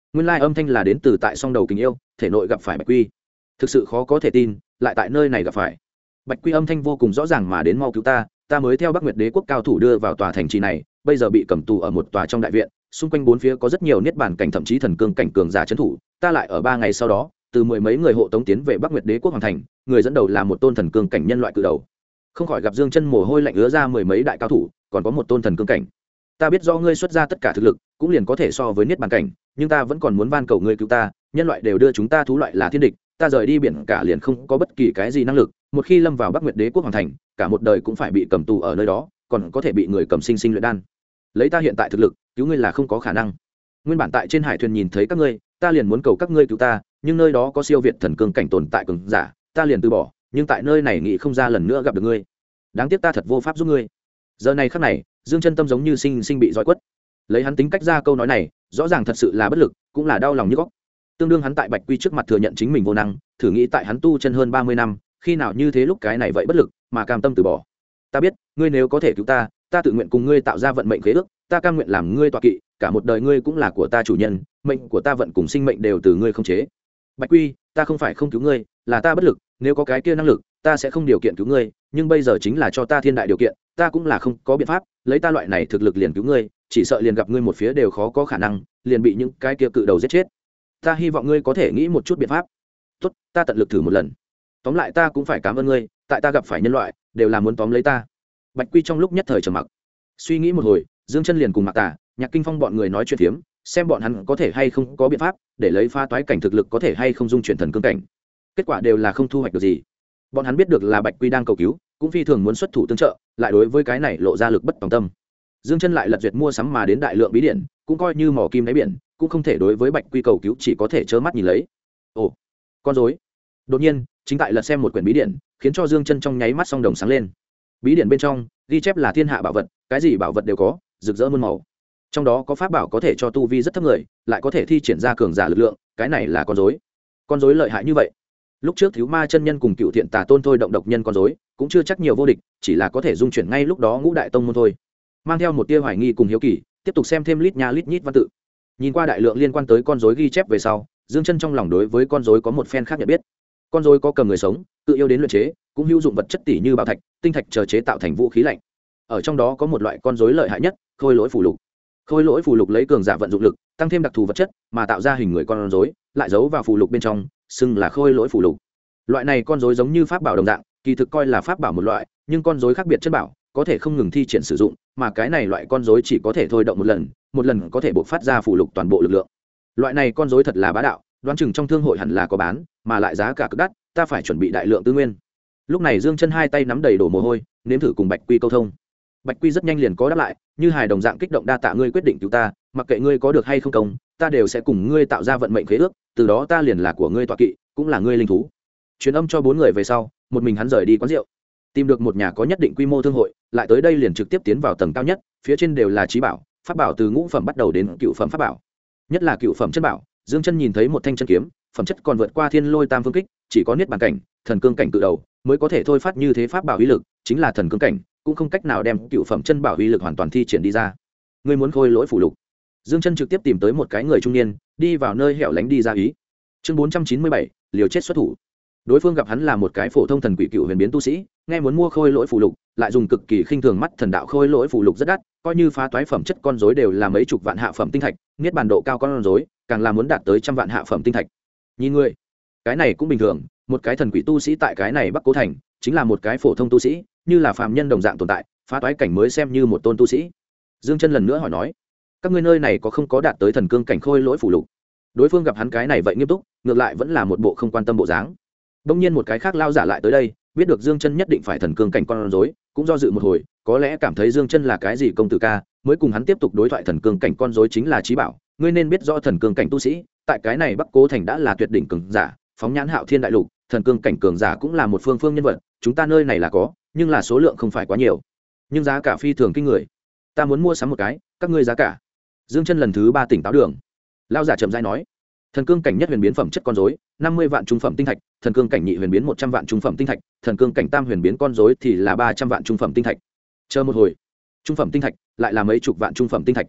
nguyên lai âm thanh là đến từ tại song đầu kính yêu thể nội gặp phải Bạch Quy. Thực sự khó có thể tin, lại tại nơi này gặp phải. Bạch Quy âm thanh vô cùng rõ ràng mà đến, mau cứu ta mới theo Bắc Nguyệt Đế quốc cao thủ đưa vào tòa thành trì này, bây giờ bị cầm tù ở một tòa trong đại viện, xung quanh bốn phía có rất nhiều niết bàn cảnh thậm chí thần cương cảnh cường giả trấn thủ, ta lại ở 3 ngày sau đó, từ 10 mấy người hộ tống tiến về Bắc Nguyệt Đế quốc hoàng thành, người dẫn đầu là một tôn thần cương cảnh nhân loại cự đầu. Không khỏi gặp Dương Chân mồ hôi lạnh ứa ra, 10 mấy đại cao thủ, còn có một tôn thần cương cảnh. Ta biết do ngươi xuất ra tất cả thực lực, cũng liền có thể so với niết bàn cảnh, nhưng ta vẫn còn muốn van cầu ngươi cứu ta, nhân loại đều đưa chúng ta thú loại là thiên địch, ta rời đi biển cả liền không có bất kỳ cái gì năng lực, một khi lâm vào Bắc Nguyệt Đế quốc hoàng thành, cả một đời cũng phải bị cầm tù ở nơi đó, còn có thể bị người cầm sinh sinh luyện đan. Lấy ta hiện tại thực lực, cứu ngươi là không có khả năng. Nguyên bản tại trên hải thuyền nhìn thấy các ngươi, ta liền muốn cầu các ngươi cứu ta, nhưng nơi đó có siêu việt thần cương cảnh tồn tại cường giả, ta liền từ bỏ, nhưng tại nơi này nghĩ không ra lần nữa gặp được ngươi. Đáng tiếc ta thật vô pháp giúp ngươi. Giờ này khắc này, Dương Chân tâm giống như sinh sinh bị roi quất. Lấy hắn tính cách ra câu nói này, rõ ràng thật sự là bất lực, cũng là đau lòng như góc. Tương đương hắn tại Bạch Quy trước mặt thừa nhận chính mình vô năng, thử nghĩ tại hắn tu chân hơn 30 năm, khi nào như thế lúc cái này vậy bất lực, mà cam tâm từ bỏ. Ta biết, ngươi nếu có thể cứu ta, ta tự nguyện cùng ngươi tạo ra vận mệnh khế ước, ta cam nguyện làm ngươi tọa kỵ, cả một đời ngươi cũng là của ta chủ nhân, mệnh của ta vận cùng sinh mệnh đều từ ngươi khống chế. Bạch Quy, ta không phải không cứu ngươi, là ta bất lực, nếu có cái kia năng lực, ta sẽ không điều kiện cứu ngươi, nhưng bây giờ chính là cho ta thiên đại điều kiện, ta cũng là không có biện pháp, lấy ta loại này thực lực liền cứu ngươi, chỉ sợ liền gặp ngươi một phía đều khó có khả năng, liền bị những cái kia cự đầu giết chết. Ta hy vọng ngươi có thể nghĩ một chút biện pháp. Tốt, ta tận lực thử một lần. Tóm lại ta cũng phải cảm ơn ngươi, tại ta gặp phải nhân loại, đều là muốn tóm lấy ta. Bạch Quy trong lúc nhất thời trầm mặc. Suy nghĩ một hồi, Dương Chân liền cùng Mạc Tà, Nhạc Kinh Phong bọn người nói chuyện phiếm, xem bọn hắn có thể hay không có biện pháp để lấy pha toái cảnh thực lực có thể hay không dung chuyển thần cương cảnh. Kết quả đều là không thu hoạch được gì. Bọn hắn biết được là Bạch Quy đang cầu cứu, cũng phi thường muốn xuất thủ tương trợ, lại đối với cái này lộ ra lực bất tòng tâm. Dương Chân lại lật duyệt mua sắm mà đến đại lượng bí điển, cũng coi như mỏ kim đáy biển, cũng không thể đối với Bạch Quy cầu cứu chỉ có thể trơ mắt nhìn lấy. Ồ, con rối. Đột nhiên, chính tại lật xem một quyển bí điển, khiến cho Dương Chân trong nháy mắt song đồng sáng lên. Bí điển bên trong ghi chép là thiên hạ bảo vật, cái gì bảo vật đều có, rực rỡ muôn màu. Trong đó có pháp bảo có thể cho tu vi rất thấp người, lại có thể thi triển ra cường giả lực lượng, cái này là con rối. Con rối lợi hại như vậy. Lúc trước Thiếu Ma chân nhân cùng Cựu Thiện Tà Tôn thôi động độc nhân con rối, cũng chưa chắc nhiều vô địch, chỉ là có thể dung chuyển ngay lúc đó ngũ đại tông môn thôi. Mang theo một tia hoài nghi cùng hiếu kỳ, tiếp tục xem thêm lít nha lít nhít văn tự. Nhìn qua đại lượng liên quan tới con rối ghi chép về sau, Dương Chân trong lòng đối với con rối có một phen khác nhận biết. Con rối có cầm người sống, tự yêu đến luyện chế, cũng hữu dụng vật chất tỷ như bảo thạch, tinh thạch chờ chế tạo thành vũ khí lạnh. Ở trong đó có một loại con rối lợi hại nhất, Khôi Lỗi phù lục. Khôi Lỗi phù lục lấy cường giả vận dụng lực, tăng thêm đặc thù vật chất, mà tạo ra hình người con rối, lại giấu vào phù lục bên trong, xưng là Khôi Lỗi phù lục. Loại này con rối giống như pháp bảo đồng dạng, kỳ thực coi là pháp bảo một loại, nhưng con rối khác biệt chân bảo, có thể không ngừng thi triển sử dụng, mà cái này loại con rối chỉ có thể thôi động một lần có thể bộc phát ra phù lục toàn bộ lực lượng. Loại này con rối thật là bá đạo, đoán chừng trong thương hội hẳn là có bán, mà lại giá cả cực đắt, ta phải chuẩn bị đại lượng tư nguyên. Lúc này Dương Chân hai tay nắm đầy đổ mồ hôi, nếm thử cùng Bạch Quy câu thông. Bạch Quy rất nhanh liền có đáp lại, như hài đồng dạng kích động, đa tạ ngươi quyết định cứu ta, mặc kệ ngươi có được hay không công, ta đều sẽ cùng ngươi tạo ra vận mệnh khế ước, từ đó ta liền là của ngươi tọa kỵ, cũng là ngươi linh thú. Truyền âm cho 4 người về sau, một mình hắn rời đi quán rượu, tìm được một nhà có nhất định quy mô thương hội, lại tới đây liền trực tiếp tiến vào tầng cao nhất, phía trên đều là trí bảo, pháp bảo từ ngũ phẩm bắt đầu đến cựu phẩm pháp bảo. Nhất là cựu phẩm chân bảo, Dương Chân nhìn thấy một thanh chân kiếm, phẩm chất còn vượt qua Thiên Lôi Tam Phương Kích, chỉ có niết bàn cảnh, thần cương cảnh cự đầu mới có thể thôi phát như thế pháp bảo uy lực, chính là thần cương cảnh cũng không cách nào đem cựu phẩm chân bảo uy lực hoàn toàn thi triển đi ra. Ngươi muốn Khôi Lỗi phù lục? Dương Chân trực tiếp tìm tới một cái người trung niên, đi vào nơi hẻo lánh đi ra ý. Chương 497, liều chết xuất thủ. Đối phương gặp hắn là một cái phổ thông thần quỷ cựu huyền biến tu sĩ, nghe muốn mua Khôi Lỗi phù lục, lại dùng cực kỳ khinh thường mắt thần đạo Khôi Lỗi phù lục rất đắt, coi như phá toái phẩm chất con rối đều là mấy chục vạn hạ phẩm tinh thạch, niết bàn độ cao con rối, càng là muốn đạt tới trăm vạn hạ phẩm tinh thạch. Nhìn ngươi, cái này cũng bình thường, một cái thần quỷ tu sĩ tại cái này Bắc Cố thành, chính là một cái phổ thông tu sĩ, như là phàm nhân đồng dạng tồn tại, phá toái cảnh mới xem như một tôn tu sĩ. Dương Chân lần nữa hỏi nói, các ngươi nơi này có không có đạt tới thần cương cảnh Khôi Lỗi phù lục? Đối phương gặp hắn cái này vậy nghiêm túc, ngược lại vẫn là một bộ không quan tâm bộ dáng. Đông nhiên một cái khác lao giả lại tới đây, biết được Dương Chân nhất định phải thần cương cảnh con rối, cũng do dự một hồi, có lẽ cảm thấy Dương Chân là cái gì công tử ca, mới cùng hắn tiếp tục đối thoại. Thần cương cảnh con rối chính là trí bảo, ngươi nên biết rõ thần cương cảnh tu sĩ, tại cái này Bắc Cố thành đã là tuyệt đỉnh cường giả, phóng nhãn Hạo Thiên đại lục, thần cương cảnh cường giả cũng là một phương phương nhân vật, chúng ta nơi này là có, nhưng là số lượng không phải quá nhiều, nhưng giá cả phi thường kinh người. Ta muốn mua sắm một cái, các ngươi giá cả? Dương Chân lần thứ 3 tỉnh táo đường. Lao giả chậm rãi nói, thần cương cảnh nhất huyền biến phẩm chất con rối 50 vạn trung phẩm tinh thạch, thần cương cảnh nhị huyền biến 100 vạn trung phẩm tinh thạch, thần cương cảnh tam huyền biến con rối thì là 300 vạn trung phẩm tinh thạch. Chờ một hồi, trung phẩm tinh thạch lại là mấy chục vạn trung phẩm tinh thạch.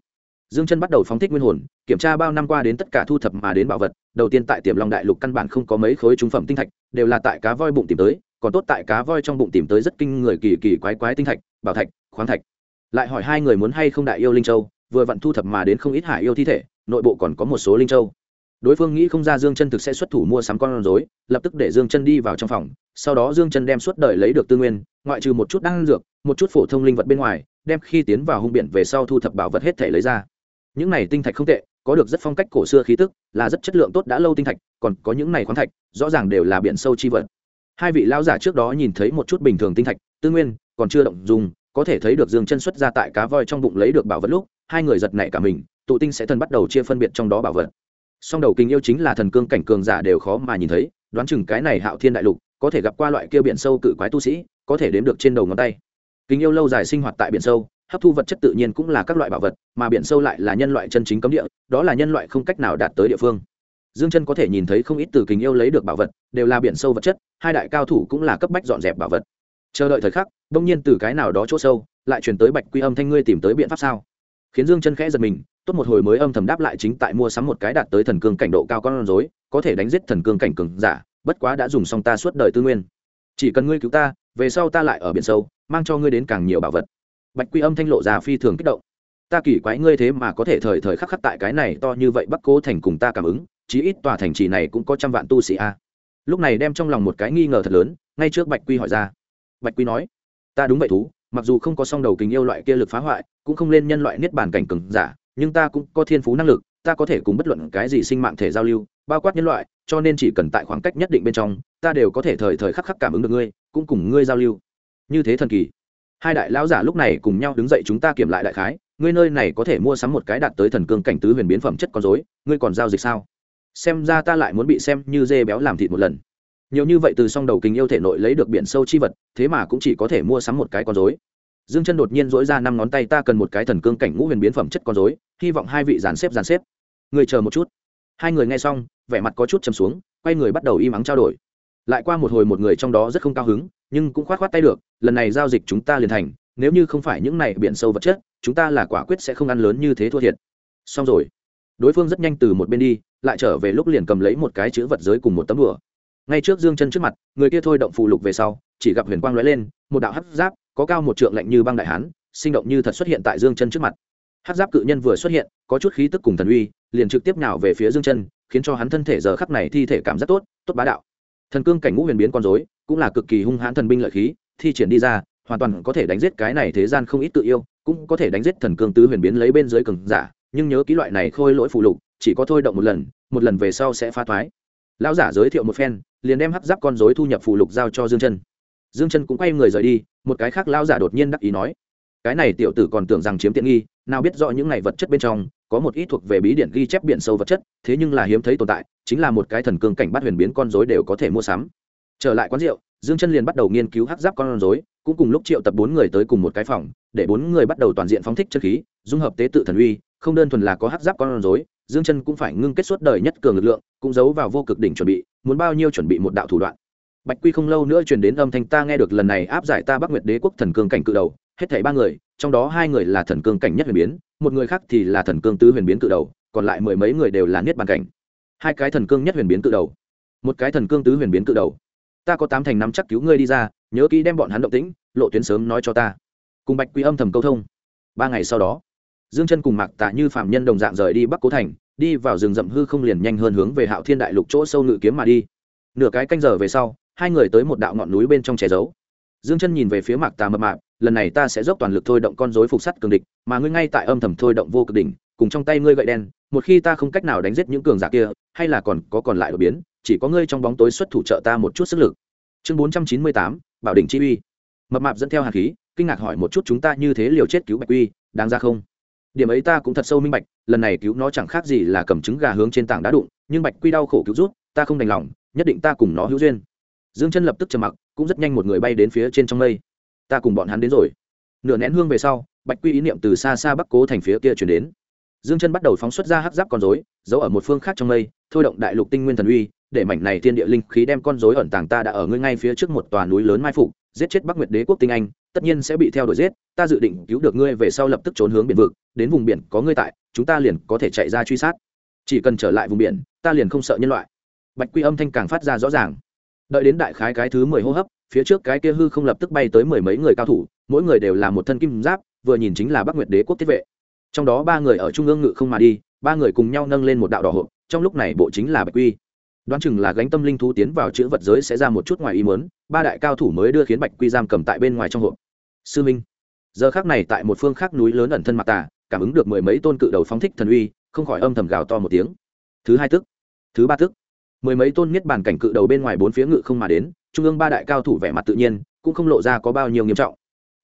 Dương Chân bắt đầu phóng thích nguyên hồn, kiểm tra bao năm qua đến tất cả thu thập mà đến bảo vật. Đầu tiên tại Tiềm Long đại lục căn bản không có mấy khối trung phẩm tinh thạch, đều là tại cá voi bụng tìm tới, còn tốt tại cá voi trong bụng tìm tới rất kinh người kỳ kỳ quái quái tinh thạch, bảo thạch, khoáng thạch. Lại hỏi hai người muốn hay không đại yêu linh châu, vừa vặn thu thập mà đến không ít hải yêu thi thể, nội bộ còn có một số linh châu. Đối phương nghĩ không ra Dương Chân thực sẽ xuất thủ mua sắm con rối, lập tức để Dương Chân đi vào trong phòng, sau đó Dương Chân đem suốt đời lấy được tư nguyên, ngoại trừ một chút đan dược, một chút phổ thông linh vật bên ngoài, đem khi tiến vào hung biển về sau thu thập bảo vật hết thể lấy ra. Những này tinh thạch không tệ, có được rất phong cách cổ xưa khí tức, là rất chất lượng tốt đã lâu tinh thạch, còn có những này khoáng thạch, rõ ràng đều là biển sâu chi vật. Hai vị lão giả trước đó nhìn thấy một chút bình thường tinh thạch, tư nguyên, còn chưa động dùng, có thể thấy được Dương Chân xuất ra tại cá voi trong bụng lấy được bảo vật lúc, hai người giật nảy cả mình, tụ tinh sẽ thần bắt đầu chia phân biệt trong đó bảo vật. Song đầu kình yêu chính là thần cương cảnh cường giả đều khó mà nhìn thấy, đoán chừng cái này Hạo Thiên đại lục, có thể gặp qua loại kia biển sâu cự quái tu sĩ, có thể đếm được trên đầu ngón tay. Kình yêu lâu dài sinh hoạt tại biển sâu, hấp thu vật chất tự nhiên cũng là các loại bảo vật, mà biển sâu lại là nhân loại chân chính cấm địa, đó là nhân loại không cách nào đạt tới địa phương. Dương Chân có thể nhìn thấy không ít từ kình yêu lấy được bảo vật, đều là biển sâu vật chất, hai đại cao thủ cũng là cấp bách dọn dẹp bảo vật. Chờ đợi thời khắc, đột nhiên từ cái nào đó chỗ sâu, lại truyền tới Bạch Quy âm thanh, ngươi tìm tới biện pháp sao? Khiến Dương Chân khẽ giật mình, tốt một hồi mới âm thầm đáp lại, chính tại mua sắm một cái đạt tới thần cương cảnh độ cao con rối, có thể đánh giết thần cương cảnh cường giả, bất quá đã dùng xong ta suốt đời tư nguyên. Chỉ cần ngươi cứu ta, về sau ta lại ở biển sâu, mang cho ngươi đến càng nhiều bảo vật. Bạch Quy âm thanh lộ ra phi thường kích động. Ta kỳ quái ngươi thế mà có thể thời thời khắc khắc tại cái này to như vậy Bắc Cố thành cùng ta cảm ứng, chí ít tòa thành trì này cũng có trăm vạn tu sĩ a. Lúc này đem trong lòng một cái nghi ngờ thật lớn, ngay trước Bạch Quy hỏi ra. Bạch Quy nói, ta đúng vậy thú, mặc dù không có song đầu kình yêu loại kia lực phá hoại, cũng không lên nhân loại niết bàn cảnh cường giả, nhưng ta cũng có thiên phú năng lực, ta có thể cùng bất luận cái gì sinh mạng thể giao lưu, bao quát nhân loại, cho nên chỉ cần tại khoảng cách nhất định bên trong, ta đều có thể thời thời khắc khắc cảm ứng được ngươi, cũng cùng ngươi giao lưu. Như thế thần kỳ. Hai đại lão giả lúc này cùng nhau đứng dậy, chúng ta kiểm lại đại khái, ngươi nơi này có thể mua sắm một cái đạt tới thần cương cảnh tứ huyền biến phẩm chất con rối, ngươi còn giao dịch sao? Xem ra ta lại muốn bị xem như dê béo làm thịt một lần. Nhiều như vậy từ song đầu kình yêu thể nội lấy được biển sâu chi vật, thế mà cũng chỉ có thể mua sắm một cái con rối. Dương Chân đột nhiên duỗi ra năm ngón tay, ta cần một cái thần cương cảnh ngũ huyền biến phẩm chất con rối, hy vọng hai vị dàn xếp. Người chờ một chút. Hai người nghe xong, vẻ mặt có chút trầm xuống, quay người bắt đầu im ắng trao đổi. Lại qua một hồi, một người trong đó rất không cao hứng, nhưng cũng khoát tay được, lần này giao dịch chúng ta liền thành, nếu như không phải những này biển sâu vật chất, chúng ta là quả quyết sẽ không ăn lớn như thế thua thiệt. Xong rồi. Đối phương rất nhanh từ một bên đi, lại trở về lúc liền cầm lấy một cái chữ vật giới cùng một tấm đùa. Ngay trước Dương Chân trước mặt, người kia thôi động phù lục về sau, chỉ gặp huyền quang lóe lên, một đạo hắc giáp, có cao một trượng lạnh như băng đại hán, sinh động như thật xuất hiện tại Dương Chân trước mặt. Hắc giáp cự nhân vừa xuất hiện, có chút khí tức cùng thần uy, liền trực tiếp nhào về phía Dương Chân, khiến cho hắn thân thể giờ khắc này thi thể cảm giác tốt, tốt bá đạo. Thần cương cảnh ngũ huyền biến con rối, cũng là cực kỳ hung hãn thần binh lợi khí, thi triển đi ra, hoàn toàn có thể đánh giết cái này thế gian không ít tự yêu, cũng có thể đánh giết thần cương tứ huyền biến lấy bên dưới cường giả, nhưng nhớ kỹ loại này khôi lỗi phù lục, chỉ có thôi động một lần về sau sẽ phá toái. Lão giả giới thiệu một phen, liền đem hắc giáp con rối thu nhập phù lục giao cho Dương Chân. Dương Chân cũng quay người rời đi, một cái khác lão giả đột nhiên đắc ý nói: "Cái này tiểu tử còn tưởng rằng chiếm tiện nghi, nào biết rõ những này vật chất bên trong có một ít thuộc về bí điển ghi chép biển sâu vật chất, thế nhưng là hiếm thấy tồn tại, chính là một cái thần cương cảnh bát huyền biến con rối đều có thể mua sắm." Trở lại quán rượu, Dương Chân liền bắt đầu nghiên cứu hắc giáp con rối, cũng cùng lúc triệu tập 4 người tới cùng một cái phòng, để 4 người bắt đầu toàn diện phóng thích chân khí, dung hợp tế tự thần uy, không đơn thuần là có hắc giáp con rối, Dương Chân cũng phải ngưng kết suốt đời nhất cường lực lượng, cũng giấu vào vô cực đỉnh chuẩn bị, muốn bao nhiêu chuẩn bị một đạo thủ đoạn. Bạch Quy không lâu nữa truyền đến âm thanh, ta nghe được lần này áp giải ta Bắc Nguyệt Đế quốc thần cương cảnh cự đầu, hết thảy 3 người, trong đó 2 người là thần cương cảnh nhất huyền biến, một người khác thì là thần cương tứ huyền biến cự đầu, còn lại mười mấy người đều là niết bàn cảnh. 2 cái thần cương nhất huyền biến cự đầu, một cái thần cương tứ huyền biến cự đầu. Ta có 8 thành năm chắc cứu ngươi đi ra, nhớ kỹ đem bọn hắn động tĩnh, lộ tuyến sớm nói cho ta. Cùng Bạch Quy âm thầm câu thông. 3 ngày sau đó, Dương Chân cùng Mạc Tạ như phàm nhân đồng dạng rời đi Bắc Cố thành, đi vào rừng rậm hư không, liền nhanh hơn hướng về Hạo Thiên đại lục chỗ sâu ngự kiếm mà đi. Nửa cái canh giờ về sau, 2 người tới một đạo ngọn núi bên trong che giấu. Dương Chân nhìn về phía Mạc Tà mập mạp, lần này ta sẽ dốc toàn lực thôi động con rối phục sắt cường địch, mà ngươi ngay tại âm thầm thôi động vô cực đỉnh, cùng trong tay ngươi gậy đen, một khi ta không cách nào đánh giết những cường giả kia, hay là còn lại đột biến, chỉ có ngươi trong bóng tối xuất thủ trợ ta một chút sức lực. Chương 498, Bảo đỉnh chi uy. Mập mạp dẫn theo hàn khí, kinh ngạc hỏi một chút, chúng ta như thế liều chết cứu Bạch Quy, đáng ra không? Điểm ấy ta cũng thật sâu minh bạch, lần này cứu nó chẳng khác gì là cầm trứng gà hướng trên tảng đá đụng, nhưng Bạch Quy đau khổ cứu rút, ta không đành lòng, nhất định ta cùng nó hữu duyên. Dương Chân lập tức trầm mặc, cũng rất nhanh một người bay đến phía trên trong mây. Ta cùng bọn hắn đến rồi. Nửa nén hương về sau, Bạch Quy ý niệm từ xa xa Bắc Cố thành phía kia truyền đến. Dương Chân bắt đầu phóng xuất ra hắc giáp con rối, giấu ở một phương khác trong mây, thôi động đại lục tinh nguyên thần uy, để mảnh này thiên địa linh khí đem con rối ẩn tàng, ta đã ở ngươi ngay phía trước một tòa núi lớn mai phục, giết chết Bắc Nguyệt Đế quốc tinh anh, tất nhiên sẽ bị theo đuổi giết, ta dự định cứu được ngươi về sau lập tức trốn hướng biển vực, đến vùng biển có ngươi tại, chúng ta liền có thể chạy ra truy sát. Chỉ cần trở lại vùng biển, ta liền không sợ nhân loại. Bạch Quy âm thanh càng phát ra rõ ràng. Đợi đến đại khái cái thứ 10 hô hấp, phía trước cái kia hư không lập tức bay tới mười mấy người cao thủ, mỗi người đều là một thân kim giáp, vừa nhìn chính là Bắc Nguyệt Đế quốc thiết vệ. Trong đó 3 người ở trung ương ngự không mà đi, 3 người cùng nhau nâng lên một đạo đỏ hộp, trong lúc này bộ chính là Bạch Quy. Đoán chừng là gánh tâm linh thú tiến vào chữ vật giới sẽ ra một chút ngoài ý muốn, 3 đại cao thủ mới đưa khiến Bạch Quy giam cầm tại bên ngoài trong hộp. Sư Minh, giờ khắc này tại một phương khác núi lớn ẩn thân Mạc Tà, cảm ứng được mười mấy tôn cự đầu phóng thích thần uy, không khỏi âm thầm gào to một tiếng. Thứ 2 tức, thứ 3 tức, mười mấy tôn niết bàn cảnh cự đầu bên ngoài bốn phía ngự không mà đến, trung ương 3 đại cao thủ vẻ mặt tự nhiên, cũng không lộ ra có bao nhiêu nghiêm trọng.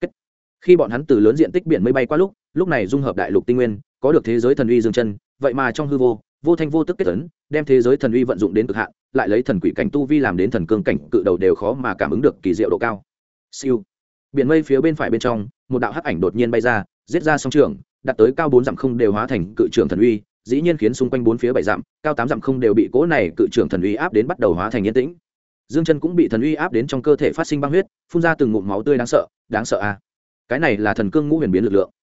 Khi bọn hắn từ lớn diện tích biển mây bay qua lúc này dung hợp đại lục tinh nguyên, có được thế giới thần uy dương chân, vậy mà trong hư vô thanh vô tức kết ấn, đem thế giới thần uy vận dụng đến cực hạn, lại lấy thần quỷ cảnh tu vi làm đến thần cương cảnh cự đầu đều khó mà cảm ứng được kỳ diệu độ cao. Siêu. Biển mây phía bên phải bên trong, một đạo hắc ảnh đột nhiên bay ra, giết ra song trường, đạt tới cao 4 dặm không đều hóa thành cự trường thần uy, dĩ nhiên khiến xung quanh bốn phía 7 dặm, cao 8 dặm không đều bị cỗ này cự trường thần uy áp đến bắt đầu hóa thành yên tĩnh. Dương chân cũng bị thần uy áp đến trong cơ thể phát sinh băng huyết, phun ra từng ngụm máu tươi đáng sợ a. Cái này là thần cương ngũ huyền biến lực lượng.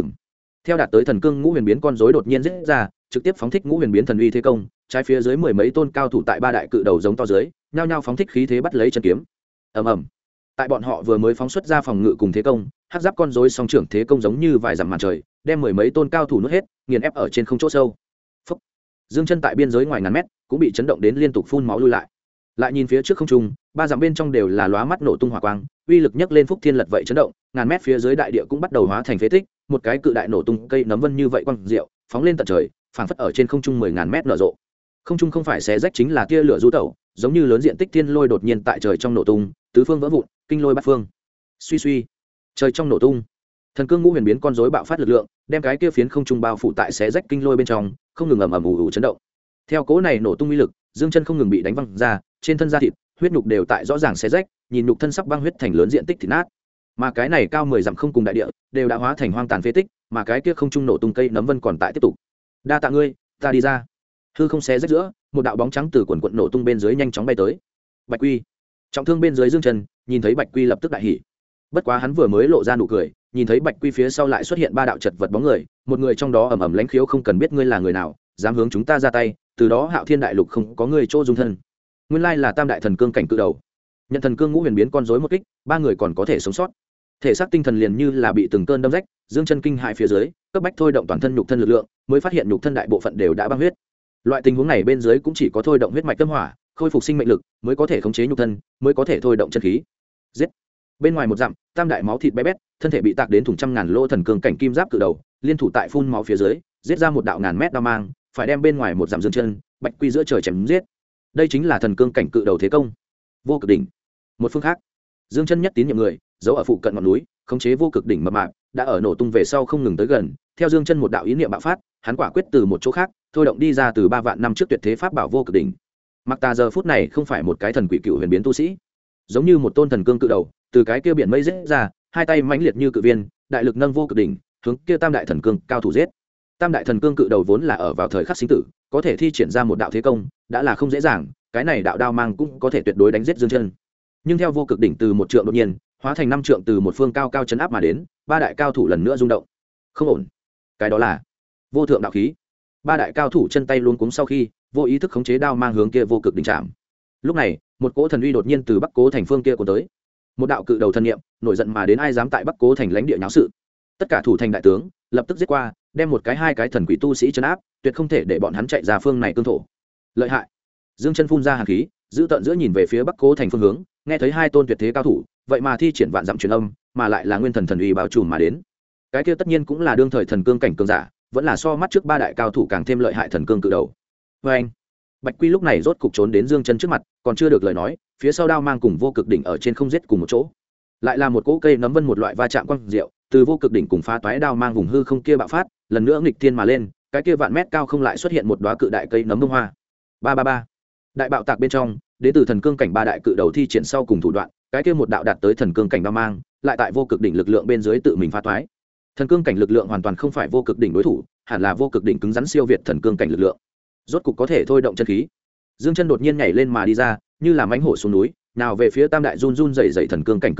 Theo đạt tới thần cương ngũ huyền biến con rối đột nhiên giết ra, trực tiếp phóng thích ngũ huyền biến thần uy thế công, trái phía dưới mười mấy tôn cao thủ tại 3 đại cự đầu giống to dưới, nhao nhao phóng thích khí thế bắt lấy chân kiếm. Ầm ầm. Tại bọn họ vừa mới phóng xuất ra phòng ngự cùng thế công, hắc giáp con rối song trưởng thế công giống như vài dặm màn trời, đem mười mấy tôn cao thủ nuốt hết, nghiền ép ở trên không chỗ sâu. Phúc. Dương chân tại biên giới ngoài ngàn mét, cũng bị chấn động đến liên tục phun máu lui lại. Lại nhìn phía trước không trung, 3 dặm bên trong đều là lóa mắt nổ tung hỏa quang, uy lực nhấc lên phúc thiên lật vậy chấn động, ngàn mét phía dưới đại địa cũng bắt đầu hóa thành phế tích, một cái cự đại nổ tung cây nấm vân như vậy quang diệu, phóng lên tận trời, phảng phất ở trên không trung 10.000 mét nở rộ. Không trung không phải xé rách chính là tia lửa du tẩu, giống như lớn diện tích thiên lôi đột nhiên tại trời trong nổ tung, tứ phương vỡ vụn, kinh lôi bát phương. Suy suy, trời trong nổ tung. Thần cương ngũ huyền biến con rối bạo phát lực lượng, đem cái kia phiến không trung bao phủ tại xé rách kinh lôi bên trong, không ngừng ầm ầm ù ù chấn động. Theo cỗ này nổ tung uy lực, Dương chân không ngừng bị đánh văng ra, trên thân da thịt, huyết nhục đều tại rõ ràng xé rách, nhìn nhục thân sắp băng huyết thành lớn diện tích thịt nát. Mà cái này cao 10 dặm không cùng đại địa, đều đã hóa thành hoang tàn phế tích, mà cái kia không trung nổ tung cây nấm vân còn tại tiếp tục. Đa tạ ngươi, ta đi ra. Hư không xé rách giữa, một đạo bóng trắng từ quần quần nổ tung bên dưới nhanh chóng bay tới. Bạch Quy, trọng thương bên dưới Dương chân, nhìn thấy Bạch Quy lập tức đại hỉ. Bất quá hắn vừa mới lộ ra nụ cười, nhìn thấy Bạch Quy phía sau lại xuất hiện 3 đạo chật vật bóng người, một người trong đó ầm ầm lãnh khiếu không cần biết ngươi là người nào, dám hướng chúng ta ra tay, từ đó Hạo Thiên đại lục không có ngươi chỗ dung thân. Nguyên lai là tam đại thần cương cảnh cự đầu. Nhận thần cương ngũ huyền biến con rối một kích, 3 người còn có thể sống sót. Thể xác tinh thần liền như là bị từng cơn đâm rách, Dương chân kinh hại phía dưới, cấp bách thôi động toàn thân nhục thân lực lượng, mới phát hiện nhục thân đại bộ phận đều đã băng huyết. Loại tình huống này bên dưới cũng chỉ có thôi động huyết mạch tâm hỏa, khôi phục sinh mệnh lực, mới có thể khống chế nhục thân, mới có thể thôi động chân khí. Giết. Bên ngoài một dặm, tam đại máu thịt bé bét, thân thể bị tạc đến thủng trăm ngàn lỗ thần cương cảnh kim giáp cự đầu, liên thủ tại phun máu phía dưới, giết ra một đạo ngàn mét đao mang, phải đem bên ngoài một dặm Dương chân, Bạch Quy giữa trời chém giết. Đây chính là thần cương cảnh cự đầu thế công. Vô cực đỉnh. Một phương khác, Dương chân nhất tín nhiệm người, giấu ở phụ cận ngọn núi, khống chế vô cực đỉnh mập mạp, đã ở nổ tung về sau không ngừng tới gần, theo Dương chân một đạo ý niệm bạo phát, hắn quả quyết từ một chỗ khác, thôi động đi ra từ 3 vạn năm trước tuyệt thế pháp bảo vô cực đỉnh. Mặc ta giờ phút này không phải một cái thần quỷ cựu huyền biến tu sĩ, giống như một tôn thần cương cự đầu, từ cái kia biển mây giết ra, hai tay mãnh liệt như cự viên, đại lực nâng vô cực đỉnh, hướng kia tam đại thần cương cao thủ giết. Tam đại thần cương cự đầu vốn là ở vào thời khắc sinh tử, có thể thi triển ra một đạo thế công, đã là không dễ dàng, cái này đạo đao mang cũng có thể tuyệt đối đánh giết Dương chân. Nhưng theo vô cực đỉnh từ một trượng đột nhiên hóa thành 5 trượng từ một phương cao cao chấn áp mà đến, 3 đại cao thủ lần nữa rung động. Không ổn. Cái đó là vô thượng đạo khí. 3 đại cao thủ chân tay luống cuống sau khi, vô ý thức khống chế đao mang hướng kia vô cực đỉnh chạm. Lúc này, một cỗ thần uy đột nhiên từ Bắc Cố thành phương kia cuốn tới. Một đạo cự đầu thần niệm, nổi giận mà đến ai dám tại Bắc Cố thành lãnh địa nháo sự. Tất cả thủ thành đại tướng, lập tức giết qua, đem một cái hai cái thần quỷ tu sĩ trấn áp, tuyệt không thể để bọn hắn chạy ra phương này cương thổ. Lợi hại. Dương chân phun ra hàn khí, giữ tận giữa nhìn về phía Bắc Cố thành phương hướng, nghe thấy 2 tôn tuyệt thế cao thủ, vậy mà thi triển vạn dặm truyền âm, mà lại là nguyên thần thần uy bao trùm mà đến. Cái kia tất nhiên cũng là đương thời thần cương cảnh cường giả, vẫn là so mắt trước 3 đại cao thủ càng thêm lợi hại thần cương cự đầu. Và anh, Bạch Quy lúc này rốt cục trốn đến Dương chân trước mặt, còn chưa được lời nói, phía sau đao mang cùng vô cực đỉnh ở trên không giết cùng một chỗ. Lại là một cỗ cây nấm vân một loại va chạm quang diệu, từ vô cực đỉnh cùng phá toái đao mang vùng hư không kia bạo phát, lần nữa nghịch thiên mà lên, cái kia vạn mét cao không lại xuất hiện một đóa cự đại cây nấm bông hoa. 333. Đại bạo tạc bên trong, đến từ thần cương cảnh 3 đại cự đầu thi triển sau cùng thủ đoạn, cái kia một đạo đạt tới thần cương cảnh đao mang, lại tại vô cực đỉnh lực lượng bên dưới tự mình phá toái. Thần cương cảnh lực lượng hoàn toàn không phải vô cực đỉnh đối thủ, hẳn là vô cực đỉnh cứng rắn siêu việt thần cương cảnh lực lượng. Rốt cục có thể thôi động chân khí. Dương chân đột nhiên nhảy lên mà đi ra, như là mãnh hổ xuống núi, nào về phía tam đại run run rẩy rẩy thần cương cảnh cự đầu,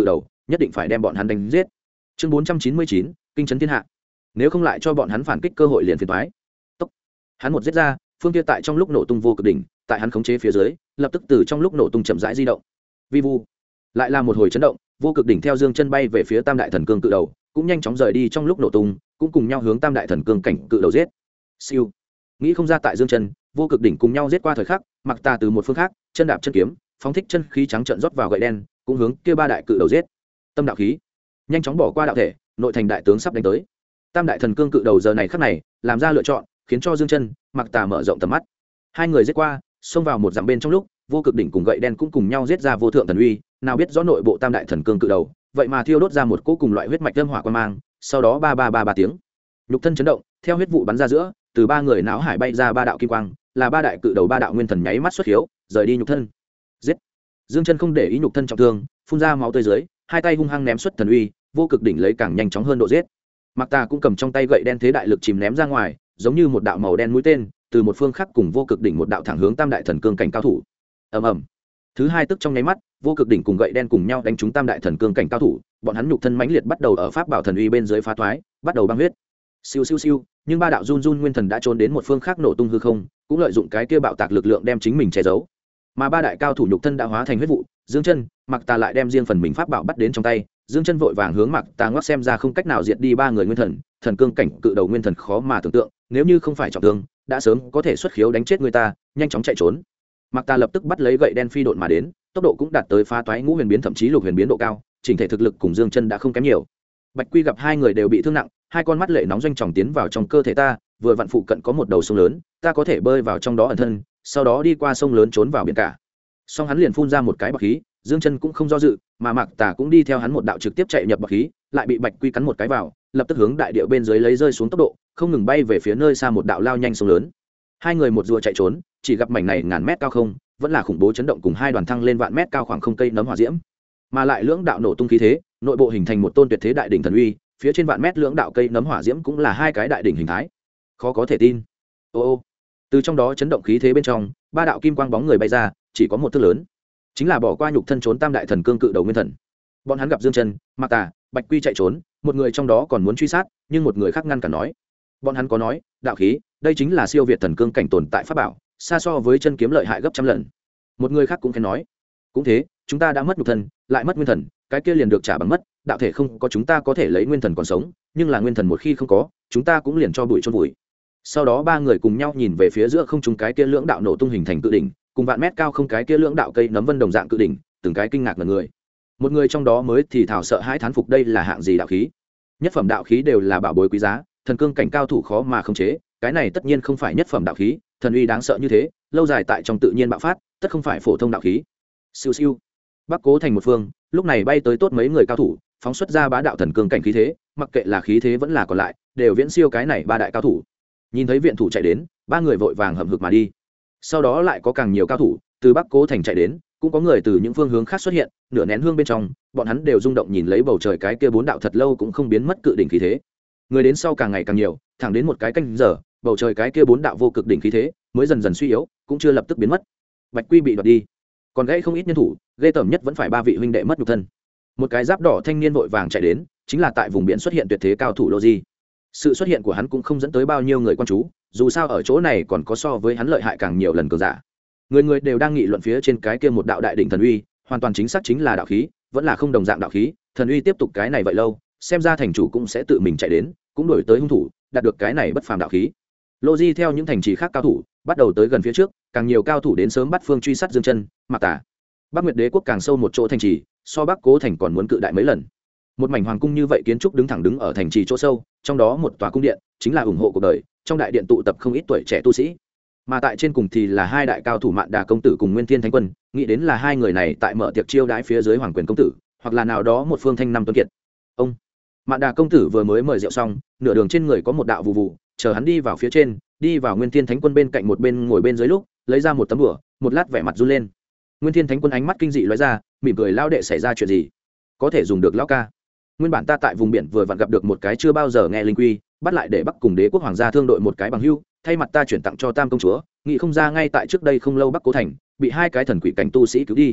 nhất định phải đem bọn hắn đánh giết. Chương 499, kinh chấn thiên hạ. Nếu không lại cho bọn hắn phản kích cơ hội liền phiền toái. Tốc. Hắn một giết ra, phương kia tại trong lúc nổ tung vô cực đỉnh, tại hắn khống chế phía dưới, lập tức từ trong lúc nổ tung chậm rãi di động. Vi vu. Lại là một hồi chấn động, vô cực đỉnh theo dương chân bay về phía Tam đại thần cương cự đầu, cũng nhanh chóng rời đi trong lúc nổ tung, cũng cùng nhau hướng Tam đại thần cương cảnh cự đầu giết. Siêu. Nghĩ không ra tại dương chân, vô cực đỉnh cùng nhau giết qua thời khắc, Mặc Tà từ một phương khác, chân đạp chân kiếm, phóng thích chân khí trắng trợn rót vào gậy đen, cũng hướng kia ba đại cự đầu giết. Tâm đạo khí, nhanh chóng bỏ qua đạo thể, nội thành đại tướng sắp đánh tới. Tam đại thần cương cự đầu giờ này khắc này, làm ra lựa chọn, khiến cho dương chân, Mặc Tà mở rộng tầm mắt. Hai người giết qua, xông vào một dặm bên trong lúc, vô cực đỉnh cùng gậy đen cũng cùng nhau giết ra vô thượng thần uy, nào biết rõ nội bộ Tam đại thần cương cự đầu, vậy mà thiêu đốt ra một cỗ cùng loại huyết mạch âm hỏa quan mang, sau đó ba tiếng, nhục thân chấn động, theo huyết vụ bắn ra giữa, từ ba người não hải bay ra ba đạo kim quang, là ba đại cự đầu ba đạo nguyên thần nháy mắt xuất hiếu, rời đi nhục thân. Giết. Dương chân không để ý nhục thân trọng thương, phun ra máu tươi dưới, hai tay hung hăng ném xuất thần uy, vô cực đỉnh lấy càng nhanh chóng hơn độ giết. Mặc Tà cũng cầm trong tay gậy đen thế đại lực chìm ném ra ngoài, giống như một đạo màu đen mũi tên, từ một phương khác cùng vô cực đỉnh một đạo thẳng hướng Tam đại thần cương cảnh cao thủ. Ầm ầm. Thứ hai tức trong nháy mắt, vô cực đỉnh cùng gậy đen cùng nhau đánh trúng Tam đại thần cương cảnh cao thủ, bọn hắn nhục thân mãnh liệt bắt đầu ở pháp bảo thần uy bên dưới phá toái, bắt đầu băng huyết. Siêu siêu siêu, nhưng ba đạo run run nguyên thần đã trốn đến một phương khác nổ tung hư không, cũng lợi dụng cái kia bạo tạc lực lượng đem chính mình che giấu. Mà ba đại cao thủ nhục thân đã hóa thành huyết vụ, Dương Chân, Mặc Tà lại đem riêng phần mình pháp bảo bắt đến trong tay, Dương Chân vội vàng hướng Mặc Tà ngoắc xem ra không cách nào diệt đi ba người nguyên thần, thần cương cảnh cự đầu nguyên thần khó mà tưởng tượng, nếu như không phải trọng thương, đã sớm có thể xuất khiếu đánh chết người ta, nhanh chóng chạy trốn. Mặc Tà lập tức bắt lấy gậy đen phi độn mà đến, tốc độ cũng đạt tới phá toái ngũ huyền biến thậm chí lục huyền biến độ cao, chỉnh thể thực lực cùng Dương Chân đã không kém nhiều. Bạch Quy gặp hai người đều bị thương nặng, hai con mắt lệ nóng doanh tròng tiến vào trong cơ thể ta, vừa vặn phụ cận có một đầu sông lớn, ta có thể bơi vào trong đó ẩn thân, sau đó đi qua sông lớn trốn vào biển cả. Song hắn liền phun ra một cái bạc khí, Dương Chân cũng không do dự, mà Mặc Tà cũng đi theo hắn một đạo trực tiếp chạy nhập bạc khí, lại bị Bạch Quy cắn một cái vào, lập tức hướng đại địa bên dưới lấy rơi xuống tốc độ, không ngừng bay về phía nơi xa một đạo lao nhanh sông lớn. Hai người một rùa chạy trốn, chỉ gặp mảnh này ngàn mét cao không, vẫn là khủng bố chấn động cùng hai đoàn thăng lên vạn mét cao khoảng không cây nấm hỏa diễm, mà lại lưỡng đạo nổ tung khí thế, nội bộ hình thành một tôn tuyệt thế đại đỉnh thần uy, phía trên vạn mét lưỡng đạo cây nấm hỏa diễm cũng là hai cái đại đỉnh hình thái, khó có thể tin. Ô, từ trong đó chấn động khí thế bên trong, ba đạo kim quang bóng người bay ra, chỉ có một thước lớn, chính là bỏ qua nhục thân trốn Tam đại thần cương cự đầu nguyên thần. Bọn hắn gặp Dương Chân, Mặc Tà, Bạch Quy chạy trốn, một người trong đó còn muốn truy sát, nhưng một người khác ngăn cản nói. Bọn hắn có nói, đạo khí, đây chính là siêu việt thần cương cảnh tồn tại pháp bảo, xa so với chân kiếm lợi hại gấp trăm lần. Một người khác cũng khen nói, cũng thế, chúng ta đã mất nhục thân, lại mất nguyên thần, cái kia liền được trả bằng mất, đạo thể không có chúng ta có thể lấy nguyên thần còn sống, nhưng là nguyên thần một khi không có, chúng ta cũng liền cho bụi chôn bụi. Sau đó ba người cùng nhau nhìn về phía giữa không trung cái kia lưỡng đạo nổ tung hình thành cự đỉnh, cùng vạn mét cao không cái kia lưỡng đạo cây nấm vân đồng dạng cự đỉnh, từng cái kinh ngạc ngẩn người. Một người trong đó mới thì thảo sợ hãi thán phục đây là hạng gì đạo khí? Nhất phẩm đạo khí đều là bảo bối quý giá, thần cương cảnh cao thủ khó mà khống chế, cái này tất nhiên không phải nhất phẩm đạo khí, thần uy đáng sợ như thế, lâu dài tại trong tự nhiên bạo phát, tất không phải phổ thông đạo khí. Siêu siêu. Bắc Cố thành một phương, lúc này bay tới tốt mấy người cao thủ, phóng xuất ra bá đạo thần cương cảnh khí thế, mặc kệ là khí thế vẫn là còn lại, đều viễn siêu cái này ba đại cao thủ. Nhìn thấy viện thủ chạy đến, ba người vội vàng hậm hực mà đi. Sau đó lại có càng nhiều cao thủ từ Bắc Cố thành chạy đến, cũng có người từ những phương hướng khác xuất hiện, nửa nén hương bên trong, bọn hắn đều rung động nhìn lấy bầu trời cái kia bốn đạo thật lâu cũng không biến mất cự đỉnh khí thế. Người đến sau càng ngày càng nhiều, thẳng đến một cái canh giờ, bầu trời cái kia bốn đạo vô cực đỉnh khí thế mới dần dần suy yếu, cũng chưa lập tức biến mất. Bạch Quy bị đoạt đi, còn gãy không ít nhân thủ, ghê tởm nhất vẫn phải ba vị huynh đệ mất nhục thân. Một cái giáp đỏ thanh niên vội vàng chạy đến, chính là tại vùng biển xuất hiện tuyệt thế cao thủ Lô Di. Sự xuất hiện của hắn cũng không dẫn tới bao nhiêu người quan chú, dù sao ở chỗ này còn có so với hắn lợi hại càng nhiều lần cường giả. Người người đều đang nghị luận phía trên cái kia một đạo đại đỉnh thần uy, hoàn toàn chính xác chính là đạo khí, vẫn là không đồng dạng đạo khí, thần uy tiếp tục cái này vậy lâu, xem ra thành chủ cũng sẽ tự mình chạy đến, cũng đổi tới hung thủ, đạt được cái này bất phàm đạo khí. Lô Di theo những thành trì khác cao thủ, bắt đầu tới gần phía trước, càng nhiều cao thủ đến sớm bắt phương truy sát Dương Chân, Mặc Tà. Bắc Nguyệt Đế quốc càng sâu một chỗ thành trì, so Bắc Cố thành còn muốn cự đại mấy lần. Một mảnh hoàng cung như vậy kiến trúc đứng thẳng đứng ở thành trì chỗ sâu, trong đó một tòa cung điện chính là ủng hộ cuộc đời, trong đại điện tụ tập không ít tuổi trẻ tu sĩ. Mà tại trên cùng thì là hai đại cao thủ Mạn Đà công tử cùng Nguyên Thiên Thánh quân, nghĩ đến là hai người này tại mở tiệc chiêu đãi phía dưới hoàng quyền công tử, hoặc là nào đó một phương thanh năm tuấn kiệt. Ông Mạn Đà công tử vừa mới mời rượu xong, nửa đường trên người có một đạo vụ vụ, chờ hắn đi vào phía trên, đi vào Nguyên Thiên Thánh quân bên cạnh một bên ngồi bên dưới lúc, lấy ra một tấm bùa, một lát vẻ mặt run lên. Nguyên Thiên Thánh quân ánh mắt kinh dị lóe ra, mỉm cười, lao đệ xảy ra chuyện gì? Có thể dùng được lão ca. Nguyên bản ta tại vùng biển vừa vặn gặp được một cái chưa bao giờ nghe linh quy, bắt lại để Bắc cùng Đế quốc hoàng gia thương đội một cái bằng hưu, thay mặt ta chuyển tặng cho Tam công chúa, nghĩ không ra ngay tại trước đây không lâu Bắc Cố thành bị hai cái thần quỷ cảnh tu sĩ cứu đi.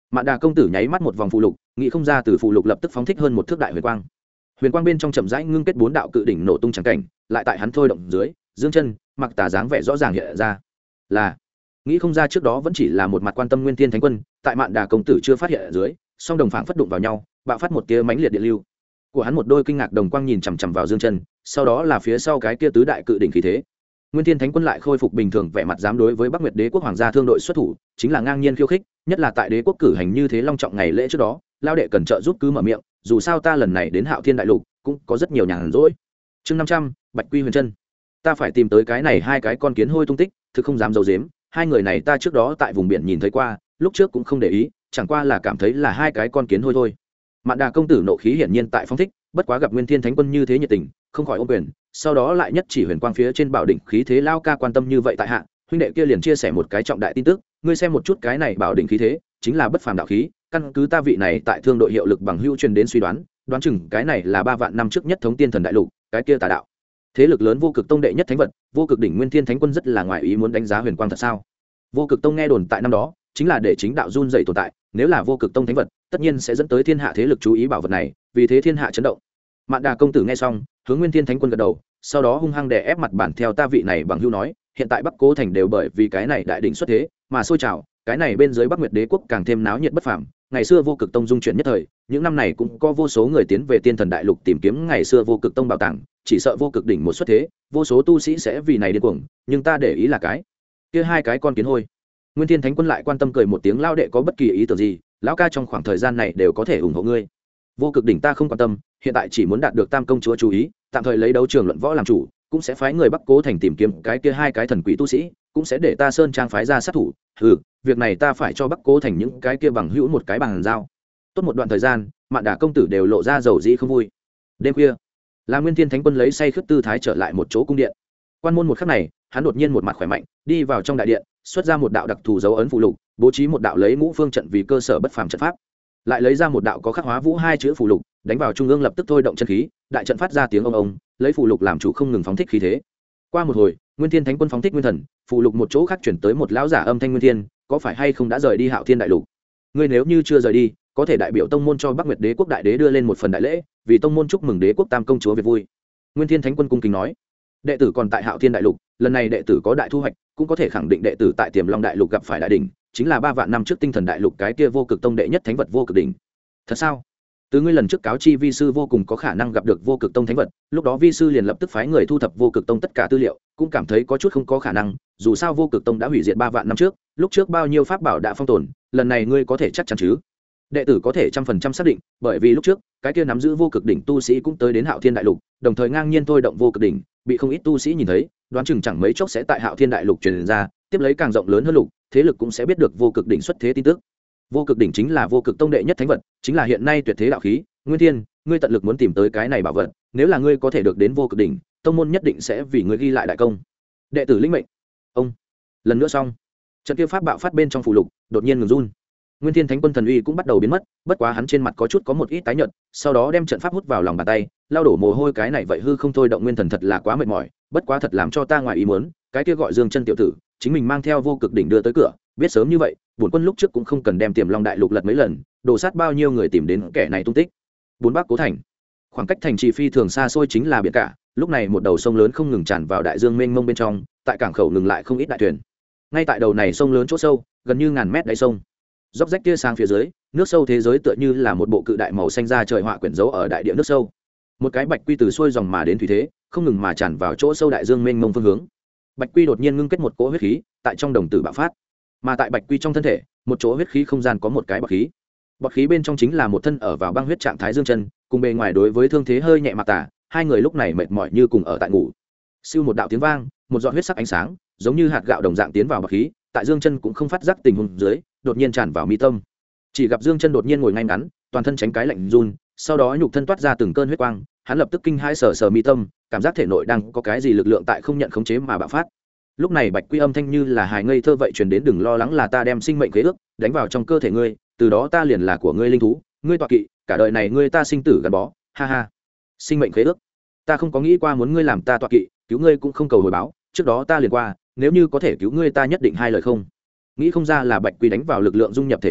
Mạn Đà công tử nháy mắt một vòng phụ lục, nghĩ không ra từ phụ lục lập tức phóng thích hơn một thước đại huyền quang. Huyền quang bên trong chậm rãi ngưng kết 4 đạo cự đỉnh nổ tung chẳng cảnh, lại tại hắn thôi động dưới, dương chân, mặc tà dáng vẻ rõ ràng hiện ra. Là nghĩ không ra trước đó vẫn chỉ là một mặt quan tâm Nguyên Thiên Thánh Quân, tại Mạn Đà công tử chưa phát hiện ở dưới, song đồng phảng phất đụng vào nhau, bạo phát một tia mãnh liệt điện lưu. Của hắn một đôi kinh ngạc đồng quang nhìn chằm chằm vào dương chân, sau đó là phía sau cái kia tứ đại cự đỉnh khí thế. Nguyên Thiên Thánh Quân lại khôi phục bình thường vẻ mặt dám đối với Bắc Nguyệt Đế quốc hoàng gia thương đội xuất thủ, chính là ngang nhiên khiêu khích, nhất là tại đế quốc cử hành như thế long trọng ngày lễ trước đó, lao đệ cần trợ giúp cứ mở miệng, dù sao ta lần này đến Hạo Thiên đại lục, cũng có rất nhiều nhàn rỗi. Chương 500, Bạch Quy Huyền Chân. Ta phải tìm tới cái này hai cái con kiến hôi tung tích, thực không dám giấu giếm, hai người này ta trước đó tại vùng biển nhìn thấy qua, lúc trước cũng không để ý, chẳng qua là cảm thấy là hai cái con kiến hôi thôi. Mạn Đà công tử nộ khí hiển nhiên tại phong thích, bất quá gặp Nguyên Thiên Thánh Quân như thế nhiệt tình, không khỏi ôm quyền, sau đó lại nhất chỉ huyền quang phía trên bảo đỉnh khí thế lao ca quan tâm như vậy tại hạ, huynh đệ kia liền chia sẻ một cái trọng đại tin tức, ngươi xem một chút cái này bảo đỉnh khí thế, chính là bất phàm đạo khí, căn cứ ta vị này tại thương đội hiệu lực bằng hữu truyền đến suy đoán, đoán chừng cái này là 3 vạn năm trước nhất thống tiên thần đại lục, cái kia tà đạo thế lực lớn vô cực tông đệ nhất thánh vật, vô cực đỉnh Nguyên Thiên Thánh Quân rất là ngoài ý muốn đánh giá huyền quang thật sao? Vô cực tông nghe đồn tại năm đó chính là để chính đạo run dậy tồn tại, nếu là vô cực tông thánh vật, tất nhiên sẽ dẫn tới thiên hạ thế lực chú ý bảo vật này, vì thế thiên hạ chấn động. Mạn Đà công tử nghe xong, hướng Nguyên Thiên Thánh Quân gật đầu, sau đó hung hăng đè ép mặt bản theo ta vị này bằng hữu nói, hiện tại Bắc Cố thành đều bởi vì cái này đại đỉnh xuất thế mà sôi trào, cái này bên dưới Bắc Nguyệt Đế quốc càng thêm náo nhiệt bất phàm. Ngày xưa vô cực tông dung chuyển nhất thời, những năm này cũng có vô số người tiến về tiên thần đại lục tìm kiếm ngày xưa vô cực tông bảo tàng, chỉ sợ vô cực đỉnh một xuất thế, vô số tu sĩ sẽ vì này điên cuồng, nhưng ta để ý là cái kia hai cái con kiến hôi. Nguyên Thiên Thánh Quân lại quan tâm cười một tiếng, lao đệ có bất kỳ ý tưởng gì, lão ca trong khoảng thời gian này đều có thể ủng hộ ngươi. Vô cực đỉnh ta không quan tâm, hiện tại chỉ muốn đạt được Tam công chúa chú ý, tạm thời lấy đấu trường luận võ làm chủ, cũng sẽ phái người Bắc Cố thành tìm kiếm cái kia hai cái thần quỷ tu sĩ, cũng sẽ để ta Sơn Trang phái ra sát thủ. Việc này ta phải cho Bắc Cố thành những cái kia bằng hữu một cái bàn giao. Tốt một đoạn thời gian, Mạn Đà công tử đều lộ ra dầu dĩ không vui. Đêm khuya, là Nguyên Thiên Thánh Quân lấy say khướt tư thái trở lại một chỗ cung điện. Quan môn một khắc này, hắn đột nhiên một mặt khỏe mạnh, đi vào trong đại điện, xuất ra một đạo đặc thù dấu ấn phù lục, bố trí một đạo lấy ngũ phương trận vì cơ sở bất phàm trận pháp, lại lấy ra một đạo có khắc hóa vũ hai chữ phù lục, đánh vào trung ương lập tức thôi động chân khí, đại trận phát ra tiếng ông ông, lấy phù lục làm chủ không ngừng phóng thích khí thế. Qua một hồi, Nguyên Thiên Thánh Quân phóng thích nguyên thần, phù lục một chỗ khác chuyển tới một lão giả âm thanh, Nguyên Thiên, có phải hay không đã rời đi Hạo Thiên đại lục? Ngươi nếu như chưa rời đi, có thể đại biểu tông môn cho Bắc Nguyệt Đế quốc đại đế đưa lên một phần đại lễ, vì tông môn chúc mừng đế quốc tam công chúa việc vui. Nguyên Thiên Thánh Quân cung kính nói, đệ tử còn tại Hạo Thiên đại lục, lần này đệ tử có đại thu hoạch, cũng có thể khẳng định đệ tử tại Tiềm Long đại lục gặp phải đại đỉnh, chính là 3 vạn năm trước tinh thần đại lục cái kia vô cực tông đệ nhất thánh vật vô cực đỉnh. Thật sao? Từ ngươi lần trước cáo chi vi sư vô cùng có khả năng gặp được vô cực tông thánh vật, lúc đó vi sư liền lập tức phái người thu thập vô cực tông tất cả tư liệu, cũng cảm thấy có chút không có khả năng, dù sao vô cực tông đã hủy diệt 3 vạn năm trước, lúc trước bao nhiêu pháp bảo đã phong tồn, lần này ngươi có thể chắc chắn chứ? Đệ tử có thể 100% xác định, bởi vì lúc trước cái kia nắm giữ vô cực đỉnh tu sĩ cũng tới đến Hạo Thiên đại lục, đồng thời ngang nhiên thôi động vô cực đỉnh, bị không ít tu sĩ nhìn thấy, đoán chừng chẳng mấy chốc sẽ tại Hạo Thiên đại lục truyền ra, tiếp lấy càng rộng lớn hơn lục, thế lực cũng sẽ biết được vô cực đỉnh xuất thế tin tức. Vô cực đỉnh chính là vô cực tông đệ nhất thánh vật, chính là hiện nay tuyệt thế đạo khí. Nguyên Thiên, ngươi tận lực muốn tìm tới cái này bảo vật, nếu là ngươi có thể được đến vô cực đỉnh, tông môn nhất định sẽ vì ngươi ghi lại đại công. Đệ tử lĩnh mệnh. Ông. Lần nữa xong, trận kia pháp bạo phát bên trong phù lục đột nhiên ngừng run. Nguyên Thiên Thánh Quân thần uy cũng bắt đầu biến mất, bất quá hắn trên mặt có một ít tái nhợt, sau đó đem trận pháp hút vào lòng bàn tay, lao đổ mồ hôi, cái này vậy hư không thôi động nguyên thần thật là quá mệt mỏi, bất quá thật làm cho ta ngoài ý muốn, cái kia gọi Dương Chân tiểu tử, chính mình mang theo vô cực đỉnh đưa tới cửa, biết sớm như vậy, bổn quân lúc trước cũng không cần đem Tiềm Long đại lục lật mấy lần, đổ sát bao nhiêu người tìm đến kẻ này tung tích. Bốn Bắc Cố thành, khoảng cách thành trì phi thường xa xôi chính là biển cả, lúc này một đầu sông lớn không ngừng tràn vào đại dương mênh mông bên trong, tại cảng khẩu ngừng lại không ít đại thuyền. Ngay tại đầu này sông lớn chỗ sâu, gần như ngàn mét đáy sông, róc rách tia sáng phía dưới, nước sâu thế giới tựa như là một bộ cự đại màu xanh da trời họa quyển dấu ở đại địa nước sâu. Một cái bạch quy từ xuôi dòng mà đến thủy thế, không ngừng mà tràn vào chỗ sâu đại dương mênh mông phương hướng. Bạch quy đột nhiên ngưng kết một cỗ huyết khí, tại trong đồng tử bạo phát. Mà tại bạch quy trong thân thể, một chỗ huyết khí không gian có một cái bọt khí. Bọt khí bên trong chính là một thân ở vào băng huyết trạng thái Dương Chân, cùng bề ngoài đối với thương thế hơi nhẹ Mạc Tà, hai người lúc này mệt mỏi như cùng ở tại ngủ. Siêu một đạo tiếng vang, một giọt huyết sắc ánh sáng, giống như hạt gạo đồng dạng tiến vào bọt khí, tại Dương Chân cũng không phát giác tình huống dưới, đột nhiên tràn vào mi tâm. Chỉ gặp Dương Chân đột nhiên ngồi ngay ngắn, toàn thân tránh cái lạnh run, sau đó nhục thân toát ra từng cơn huyết quang, hắn lập tức kinh hãi sờ sờ mi tâm, cảm giác thể nội đang có cái gì lực lượng tại không nhận khống chế mà bạo phát. Lúc này bạch quy âm thanh như là hài ngây thơ vậy truyền đến, đừng lo lắng, là ta đem sinh mệnh khế ước đánh vào trong cơ thể ngươi, từ đó ta liền là của ngươi linh thú, ngươi tọa kỵ, cả đời này ngươi ta sinh tử gắn bó, ha ha. Sinh mệnh khế ước, ta không có nghĩ qua muốn ngươi làm ta tọa kỵ, cứu ngươi cũng không cầu hồi báo, trước đó ta liền qua, nếu như có thể cứu ngươi ta nhất định hai lời không. Nghĩ không ra là bạch quy đánh vào lực lượng dung nhập thể nội,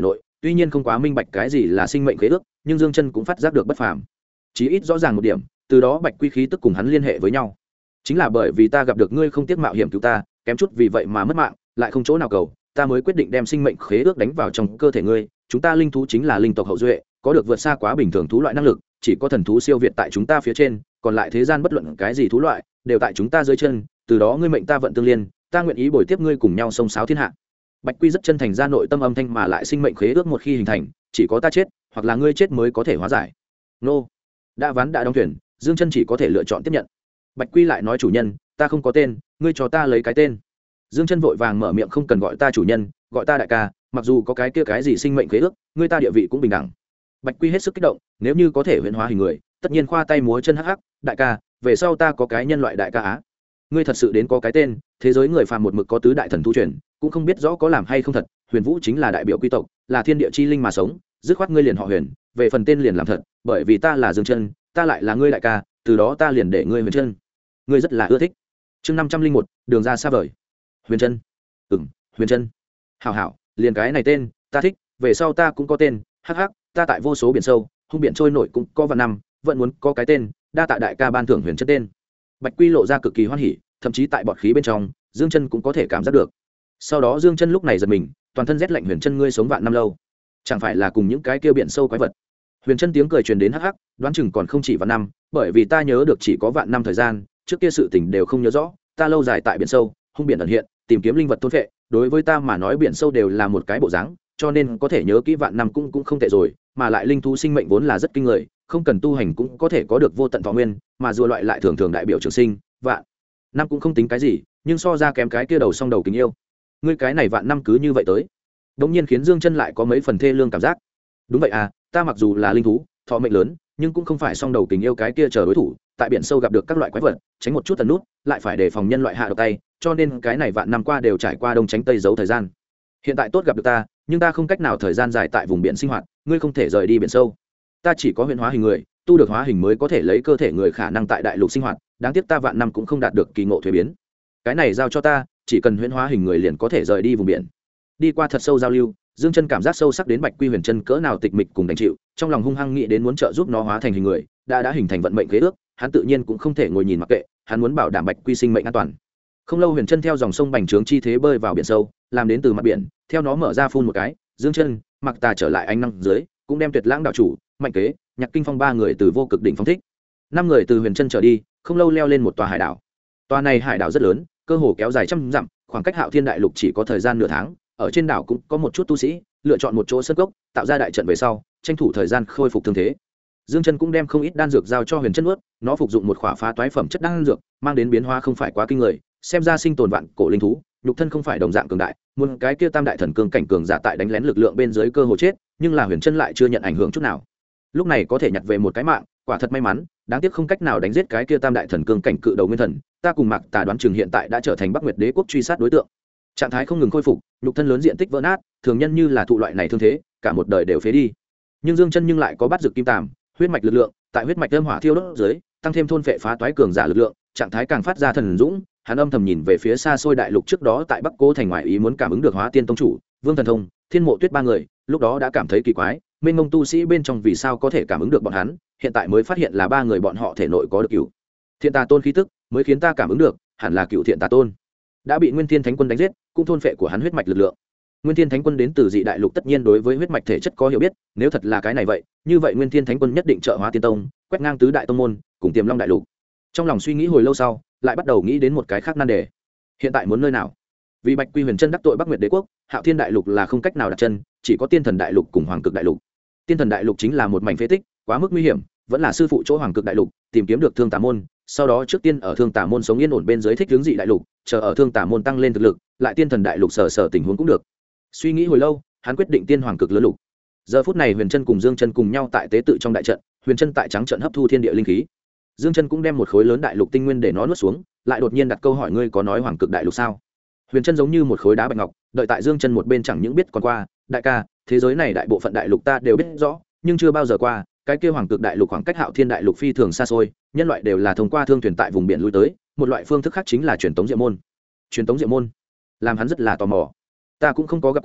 tuy nhiên không quá minh bạch cái gì là sinh mệnh khế ước, nhưng Dương Chân cũng phát giác được bất phàm. Chí ít rõ ràng một điểm, từ đó Bạch Quy khí tức cùng hắn liên hệ với nhau. Chính là bởi vì ta gặp được ngươi không tiếc mạo hiểm cứu ta, kém chút vì vậy mà mất mạng, lại không chỗ nào cầu, ta mới quyết định đem sinh mệnh khế ước đánh vào trong cơ thể ngươi. Chúng ta linh thú chính là linh tộc hậu duệ, có được vượt xa quá bình thường thú loại năng lực, chỉ có thần thú siêu việt tại chúng ta phía trên, còn lại thế gian bất luận cái gì thú loại đều tại chúng ta dưới chân. Từ đó ngươi mệnh ta vận tương liên, ta nguyện ý bồi tiếp ngươi cùng nhau xông xáo thiên hạ. Bạch Quy rất chân thành ra nội tâm âm thanh, mà lại sinh mệnh khế ước một khi hình thành, chỉ có ta chết hoặc là ngươi chết mới có thể hóa giải. Nô, đã ván đã đóng thuyền, Dương Chân chỉ có thể lựa chọn tiếp nhận. Bạch Quy lại nói chủ nhân, ta không có tên, ngươi cho ta lấy cái tên. Dương Chân vội vàng mở miệng, không cần gọi ta chủ nhân, gọi ta đại ca, mặc dù có cái kia cái gì sinh mệnh khế ước, ngươi ta địa vị cũng bình đẳng. Bạch Quy hết sức kích động, nếu như có thể huyễn hóa hình người, tất nhiên khoa tay múa chân hắc hắc, đại ca, về sau ta có cái nhân loại đại ca á. Ngươi thật sự đến có cái tên, thế giới người phàm một mực có tứ đại thần thú truyền, cũng không biết rõ có làm hay không thật. Huyền Vũ chính là đại biểu quy tộc, là thiên địa chi linh mà sống, dứt khoát ngươi liền họ Huyền, về phần tên liền làm thật, bởi vì ta là Dương Chân, ta lại là ngươi đại ca, từ đó ta liền để ngươi Huyền Chân. Ngươi rất là ưa thích. Chương 501, đường ra xa vời. Huyền Chân. Huyền Chân. Hảo hảo, liền cái này tên, ta thích, về sau ta cũng có tên, hắc hắc, ta tại vô số biển sâu, hung biển trôi nổi cũng có vạn năm, vẫn muốn có cái tên, đa tạ đại ca ban thưởng Huyền Chân tên. Bạch Quy lộ ra cực kỳ hoan hỉ, thậm chí tại bọt khí bên trong, Dương Chân cũng có thể cảm giác được. Sau đó Dương Chân lúc này giật mình, toàn thân rét lạnh, Huyền Chân ngươi sống vạn năm lâu, chẳng phải là cùng những cái kia biển sâu quái vật. Huyền Chân tiếng cười truyền đến hắc hắc, đoán chừng còn không chỉ vạn năm, bởi vì ta nhớ được chỉ có vạn năm thời gian, trước kia sự tình đều không nhớ rõ, ta lâu dài tại biển sâu, hung biển ẩn hiện, tìm kiếm linh vật thôn phệ, đối với ta mà nói biển sâu đều là một cái bộ dáng, cho nên có thể nhớ kỹ vạn năm cũng không tệ rồi, mà lại linh thú sinh mệnh vốn là rất kinh người, không cần tu hành cũng có thể có được vô tận thọ nguyên, mà rùa loại lại thường thường đại biểu trường sinh, vạn năm cũng không tính cái gì, nhưng so ra kém cái kia đầu song đầu kính yêu. Ngươi cái này vạn năm cứ như vậy tới, đống nhiên khiến Dương Chân lại có mấy phần thê lương cảm giác. Đúng vậy à, ta mặc dù là linh thú, thọ mệnh lớn, nhưng cũng không phải song đầu kính yêu cái kia chờ đối thủ, tại biển sâu gặp được các loại quái vật, tránh một chút tần nút, lại phải đề phòng nhân loại hạ độc tay, cho nên cái này vạn năm qua đều trải qua đông tránh tây giấu thời gian. Hiện tại tốt gặp được ta, nhưng ta không cách nào thời gian dài tại vùng biển sinh hoạt, ngươi không thể rời đi biển sâu. Ta chỉ có huyễn hóa hình người, tu được hóa hình mới có thể lấy cơ thể người khả năng tại đại lục sinh hoạt, đáng tiếc ta vạn năm cũng không đạt được kỳ ngộ thuế biến. Cái này giao cho ta, chỉ cần huyễn hóa hình người liền có thể rời đi vùng biển. Đi qua thật sâu giao lưu, Dương Chân cảm giác sâu sắc đến Bạch Quy Huyền Chân cỡ nào tịch mịch cùng đành chịu, trong lòng hung hăng nghĩ đến muốn trợ giúp nó hóa thành hình người, đã hình thành vận mệnh khế ước, hắn tự nhiên cũng không thể ngồi nhìn mặc kệ, hắn muốn bảo đảm Bạch Quy sinh mệnh an toàn. Không lâu Huyền Chân theo dòng sông bành trướng chi thế bơi vào biển sâu, làm đến từ mặt biển, theo nó mở ra phun một cái, Dương Chân, Mặc Tà trở lại ánh năng dưới, cũng đem Tuyệt Lãng đạo chủ, Mạnh Kế, Nhạc Kinh Phong ba người từ vô cực đỉnh phóng thích. Năm người từ Huyền Chân trở đi, không lâu leo lên một tòa hải đảo. Tòa này hải đảo rất lớn, cơ hồ kéo dài trăm dặm, khoảng cách Hạo Thiên đại lục chỉ có thời gian nửa tháng. Ở trên đảo cũng có một chút tu sĩ lựa chọn một chỗ sân gốc, tạo ra đại trận về sau, tranh thủ thời gian khôi phục thương thế. Dương Chân cũng đem không ít đan dược giao cho Huyền Chân nuốt, nó phục dụng một khỏa phá toái phẩm chất đan dược, mang đến biến hóa không phải quá kinh người, xem ra sinh tồn vạn cổ linh thú, nhục thân không phải đồng dạng cường đại, muốn cái kia tam đại thần cương cảnh cường giả tại đánh lén lực lượng bên dưới cơ hồ chết, nhưng là Huyền Chân lại chưa nhận ảnh hưởng chút nào. Lúc này có thể nhặt về một cái mạng, quả thật may mắn, đáng tiếc không cách nào đánh giết cái kia tam đại thần cương cảnh cự đầu nguyên thần, ta cùng Mạc Tà đoán chừng hiện tại đã trở thành Bắc Nguyệt Đế quốc truy sát đối tượng. Trạng thái không ngừng khôi phục, nhục thân lớn diện tích vỡ nát, thường nhân như là thụ loại này thương thế, cả một đời đều phế đi. Nhưng Dương Chân nhưng lại có bắt dược kim tàm, huyết mạch lực lượng, tại huyết mạch âm hỏa thiêu đốt dưới, tăng thêm thôn phệ phá toái cường giả lực lượng, trạng thái càng phát ra thần dũng. Hắn âm thầm nhìn về phía xa xôi đại lục, trước đó tại Bắc Cố thành ngoại ý muốn cảm ứng được Hóa Tiên tông chủ, Vương Thần Thông, Thiên Mộ Tuyết ba người, lúc đó đã cảm thấy kỳ quái, mênh mông tu sĩ bên trong vì sao có thể cảm ứng được bọn hắn, hiện tại mới phát hiện là ba người bọn họ thể nội có được cửu Thiện Tà Tôn khí tức, mới khiến ta cảm ứng được, hẳn là cửu Thiện Tà Tôn đã bị Nguyên Thiên Thánh Quân đánh giết, cũng thôn phệ của hắn huyết mạch lực lượng. Nguyên Thiên Thánh Quân đến từ dị đại lục, tất nhiên đối với huyết mạch thể chất có hiểu biết, nếu thật là cái này vậy, như vậy Nguyên Thiên Thánh Quân nhất định trợ Hóa Tiên tông, quét ngang tứ đại tông môn, cùng Tiềm Long đại lục. Trong lòng suy nghĩ hồi lâu sau, lại bắt đầu nghĩ đến một cái khác nan đề. Hiện tại muốn nơi nào? Vì Bạch Quy Huyền Chân đắc tội Bắc Nguyệt Đế quốc, Hạo Thiên đại lục là không cách nào đặt chân, chỉ có Tiên Thần đại lục cùng Hoàng Cực đại lục. Tiên Thần đại lục chính là một mảnh phế tích, quá mức nguy hiểm, vẫn là sư phụ chỗ Hoàng Cực đại lục, tìm kiếm được Thương Tà môn, sau đó trước tiên ở Thương Tà môn sống yên ổn bên dưới thích hướng dị đại lục, chờ ở Thương Tà môn tăng lên thực lực, lại Tiên Thần đại lục sở tình huống cũng được. Suy nghĩ hồi lâu, hắn quyết định Tiên Hoàng Cực lớn lục. Giờ phút này Huyền Chân cùng Dương Chân cùng nhau tại tế tự trong đại trận, Huyền Chân tại trắng trận hấp thu thiên địa linh khí. Dương Chân cũng đem một khối lớn đại lục tinh nguyên để nó nuốt xuống, lại đột nhiên đặt câu hỏi, ngươi có nói Hoàng Cực đại lục sao? Huyền Chân giống như một khối đá bạch ngọc, đợi tại Dương Chân một bên chẳng những biết còn qua, đại ca, thế giới này đại bộ phận đại lục ta đều biết rõ, nhưng chưa bao giờ qua, cái kia Hoàng Cực đại lục khoảng cách Hạo Thiên đại lục phi thường xa xôi, nhân loại đều là thông qua thương thuyền tại vùng biển lui tới, một loại phương thức khác chính là truyền tống diệu môn. Truyền tống diệu môn, làm hắn rất là tò mò. Ta cũng không có gặp qua,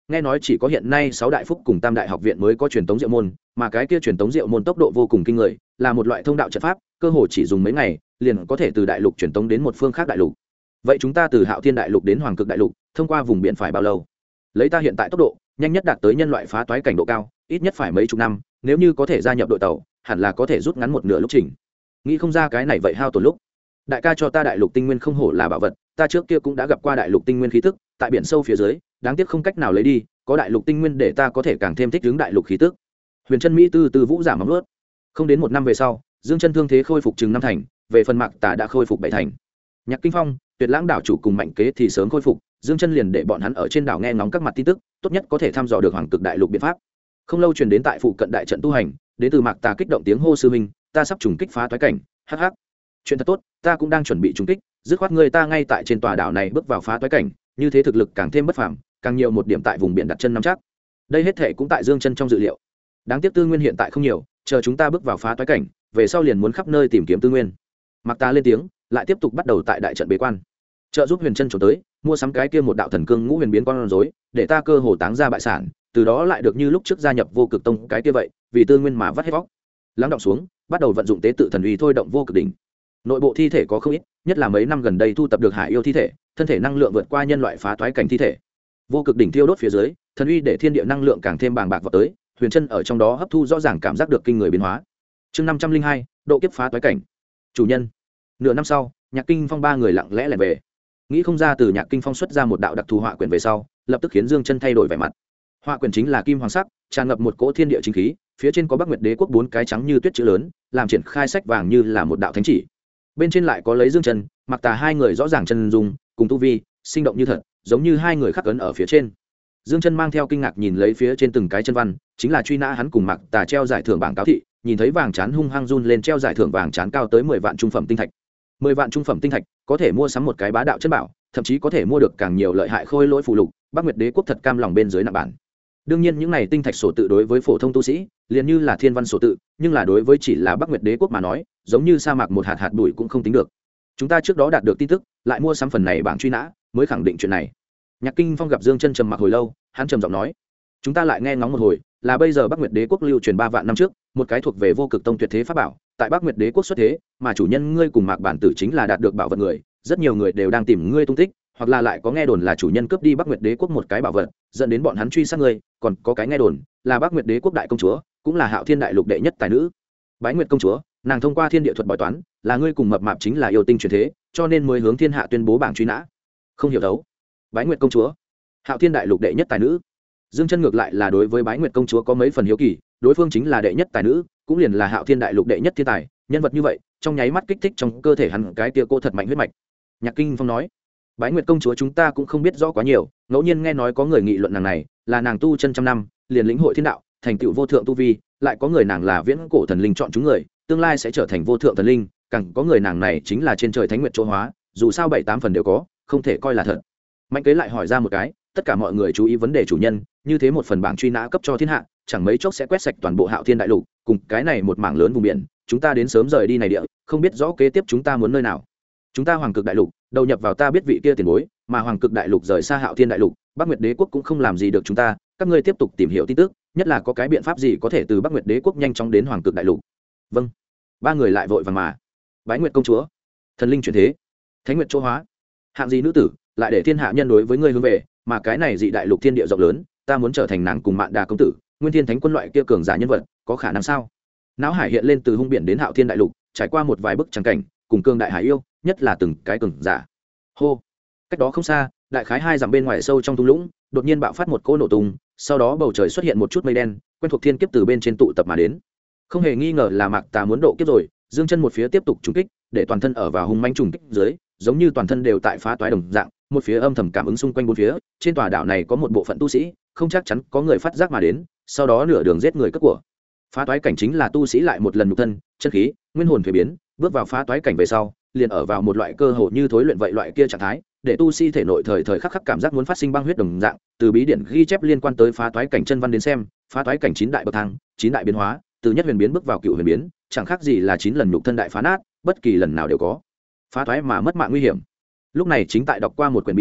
nghe nói chỉ có hiện nay 6 đại phúc cùng Tam đại học viện mới có truyền tống diệu môn, mà cái kia truyền tống diệu môn tốc độ vô cùng kinh người, là một loại thông đạo trận pháp, cơ hồ chỉ dùng mấy ngày, liền có thể từ đại lục truyền tống đến một phương khác đại lục. Vậy chúng ta từ Hạo Thiên đại lục đến Hoàng Cực đại lục, thông qua vùng biển phải bao lâu? Lấy ta hiện tại tốc độ, nhanh nhất đạt tới nhân loại phá toái cảnh độ cao, ít nhất phải mấy chục năm, nếu như có thể gia nhập đội tàu, hẳn là có thể rút ngắn một nửa lúc trình. Nghĩ không ra cái này vậy hao tổn lúc. Đại ca cho ta đại lục tinh nguyên không hổ là bảo vật, ta trước kia cũng đã gặp qua đại lục tinh nguyên khí tức, tại biển sâu phía dưới, đáng tiếc không cách nào lấy đi, có đại lục tinh nguyên để ta có thể càng thêm thích ứng đại lục khí tức. Huyền Chân Mỹ từ vũ giảm móng nuốt. Không đến một năm về sau, Dương Chân thương thế khôi phục chừng năm thành, về phần Mạc Tà đã khôi phục bảy thành. Nhạc Kinh Phong, Tuyệt Lãng đảo chủ cùng Mạnh Kế thì sớm khôi phục, Dương Chân liền để bọn hắn ở trên đảo nghe ngóng các mặt tin tức, tốt nhất có thể thăm dò được Hoàng Cực đại lục biện pháp. Không lâu truyền đến tại phụ cận đại trận tu hành, đến từ Mạc Tà kích động tiếng hô sư minh, ta sắp trùng kích phá toái cảnh, hắc hắc. Chuyện thật tốt, ta cũng đang chuẩn bị trùng kích, dứt khoát người ta ngay tại trên tòa đảo này bước vào phá toái cảnh, như thế thực lực càng thêm bất phàm, càng nhiều một điểm tại vùng biển đặt chân nắm chắc. Đây hết thể cũng tại Dương Chân trong dự liệu. Đáng tiếc tư nguyên hiện tại không nhiều, chờ chúng ta bước vào phá toái cảnh, về sau liền muốn khắp nơi tìm kiếm tư nguyên. Mạc Tà lên tiếng, lại tiếp tục bắt đầu tại đại trận bế quan, trợ giúp Huyền Chân trốn tới, mua sắm cái kia một đạo thần cương ngũ huyền biến con rối, để ta cơ hồ táng ra bại sản, từ đó lại được như lúc trước gia nhập vô cực tông cái kia vậy, vì tư nguyên mà vắt hết vóc. Lắng động xuống, bắt đầu vận dụng tế tự thần uy thôi động vô cực đỉnh. Nội bộ thi thể có không ít, nhất là mấy năm gần đây thu tập được hải yêu thi thể, thân thể năng lượng vượt qua nhân loại phá toái cảnh thi thể. Vô cực đỉnh thiêu đốt phía dưới, thần uy để thiên địa năng lượng càng thêm bàng bạc vào tới, Huyền Chân ở trong đó hấp thu rõ ràng cảm giác được kinh người biến hóa. Chương 502, độ kiếp phá toái cảnh. Chủ nhân. Nửa năm sau, Nhạc Kinh Phong ba người lặng lẽ lẻn về. Nghĩ không ra từ Nhạc Kinh Phong xuất ra một đạo đặc thù họa quyển về sau, lập tức khiến Dương Chân thay đổi vẻ mặt. Họa quyển chính là kim hoàng sắc, tràn ngập một cỗ thiên địa chính khí, phía trên có Bắc Nguyệt Đế quốc 4 cái trắng như tuyết chữ lớn, làm triển khai sách vàng như là một đạo thánh chỉ. Bên trên lại có lấy Dương Chân, Mạc Tà hai người rõ ràng chân dung, cùng tu vi, sinh động như thật, giống như hai người khắc ấn ở phía trên. Dương Chân mang theo kinh ngạc nhìn lấy phía trên từng cái chân văn, chính là truy nã hắn cùng Mạc Tà treo giải thưởng bảng cáo thị, nhìn thấy vàng chán hung hăng run lên treo giải thưởng vàng chán cao tới 10 vạn trung phẩm tinh thạch. 10 vạn trung phẩm tinh thạch có thể mua sắm một cái bá đạo chân bảo, thậm chí có thể mua được càng nhiều lợi hại khôi lỗi phù lục, Bắc Nguyệt Đế quốc thật cam lòng bên dưới nặng bản. Đương nhiên những này tinh thạch sổ tự đối với phổ thông tu sĩ, liền như là thiên văn sổ tự, nhưng là đối với chỉ là Bắc Nguyệt Đế quốc mà nói, giống như sa mạc một hạt hạt bụi cũng không tính được. Chúng ta trước đó đạt được tin tức, lại mua sắm phần này bảng truy nã, mới khẳng định chuyện này. Nhạc Kinh Phong gặp Dương Chân trầm mặc hồi lâu, hắn trầm giọng nói: "Chúng ta lại nghe ngóng một hồi, là bây giờ Bắc Nguyệt Đế quốc lưu truyền 3 vạn năm trước, một cái thuộc về Vô Cực Tông tuyệt thế pháp bảo, tại Bắc Nguyệt Đế quốc xuất thế, mà chủ nhân ngươi cùng Mạc bản tử chính là đạt được bảo vật người, rất nhiều người đều đang tìm ngươi tung tích, hoặc là lại có nghe đồn là chủ nhân cướp đi Bắc Nguyệt Đế quốc một cái bảo vật, dẫn đến bọn hắn truy sát ngươi, còn có cái nghe đồn là Bắc Nguyệt Đế quốc đại công chúa, cũng là Hạo Thiên đại lục đệ nhất tài nữ, Bái Nguyệt công chúa, nàng thông qua thiên địa thuật bói toán, là ngươi cùng mập mạp chính là yêu tinh truyền thế, cho nên mới hướng thiên hạ tuyên bố bảng truy nã." Không hiểu đấu. Bái Nguyệt công chúa, Hạo Thiên đại lục đệ nhất tài nữ. Dương Chân ngược lại là đối với Bái Nguyệt công chúa có mấy phần hiếu kỳ, đối phương chính là đệ nhất tài nữ, cũng liền là Hạo Thiên đại lục đệ nhất thiên tài, nhân vật như vậy, trong nháy mắt kích thích trong cơ thể hắn cái tia cô thật mạnh huyết mạch. Nhạc Kinh Phong nói: "Bái Nguyệt công chúa chúng ta cũng không biết rõ quá nhiều, ngẫu nhiên nghe nói có người nghị luận nàng này, là nàng tu chân trăm năm, liền lĩnh hội thiên đạo, thành tựu vô thượng tu vi, lại có người nàng là viễn cổ thần linh chọn chúng người, tương lai sẽ trở thành vô thượng thần linh, càng có người nàng này chính là trên trời thánh nguyệt chỗ hóa, dù sao 7-8 phần đều có, không thể coi là thật." Mạnh Kế lại hỏi ra một cái, tất cả mọi người chú ý vấn đề chủ nhân, như thế một phần bảng truy nã cấp cho thiên hạ, chẳng mấy chốc sẽ quét sạch toàn bộ Hạo Thiên đại lục, cùng cái này một mảng lớn vùng biển, chúng ta đến sớm rời đi này địa, không biết rõ kế tiếp chúng ta muốn nơi nào. Chúng ta Hoàng Cực đại lục, đầu nhập vào ta biết vị kia tiền bối, mà Hoàng Cực đại lục rời xa Hạo Thiên đại lục, Bắc Nguyệt Đế quốc cũng không làm gì được chúng ta, các ngươi tiếp tục tìm hiểu tin tức, nhất là có cái biện pháp gì có thể từ Bắc Nguyệt Đế quốc nhanh chóng đến Hoàng Cực đại lục. Vâng. Ba người lại vội vàng mà. Bái Nguyệt công chúa, thần linh chuyển thế, Thánh Nguyệt chỗ hóa, hạng gì nữ tử, lại để thiên hạ nhân đối với ngươi hướng về, mà cái này dị đại lục thiên địa rộng lớn, ta muốn trở thành nàng cùng Mạn Đà công tử, Nguyên Thiên Thánh quân loại kia cường giả nhân vật, có khả năng sao? Náo hải hiện lên từ hung biển đến Hạo Thiên đại lục, trải qua một vài bức tràng cảnh, cùng cương đại hải yêu, nhất là từng cái cường giả. Hô. Cách đó không xa, đại khái 2 dặm bên ngoài sâu trong thung lũng, đột nhiên bạo phát một cỗ nổ tung, sau đó bầu trời xuất hiện một chút mây đen, quen thuộc thiên kiếp từ bên trên tụ tập mà đến. Không hề nghi ngờ là Mạc Tà muốn độ kiếp rồi, Dương Chân một phía tiếp tục trùng kích, để toàn thân ở vào hung manh trùng kích dưới, giống như toàn thân đều tại phá toái đồng dạng, một phía âm thầm cảm ứng xung quanh bốn phía, trên tòa đảo này có một bộ phận tu sĩ, không chắc chắn có người phát giác mà đến, sau đó nửa đường giết người cướp của. Phá toái cảnh chính là tu sĩ lại một lần nhục thân, chân khí, nguyên hồn thay biến, bước vào phá toái cảnh về sau, liền ở vào một loại cơ hồ như thối luyện vậy loại kia trạng thái, để tu sĩ thể nội thời thời khắc khắc cảm giác muốn phát sinh băng huyết đồng dạng. Từ bí điển ghi chép liên quan tới phá toái cảnh chân văn đến xem, phá toái cảnh 9 đại bậc thang, 9 đại biến hóa, từ nhất huyền biến bước vào cựu huyền biến, chẳng khác gì là 9 lần nhục thân đại phá nát, bất kỳ lần nào đều có phá toái mà mất mạng nguy hiểm. Lúc này chính tại đọc qua một quyển bí điển,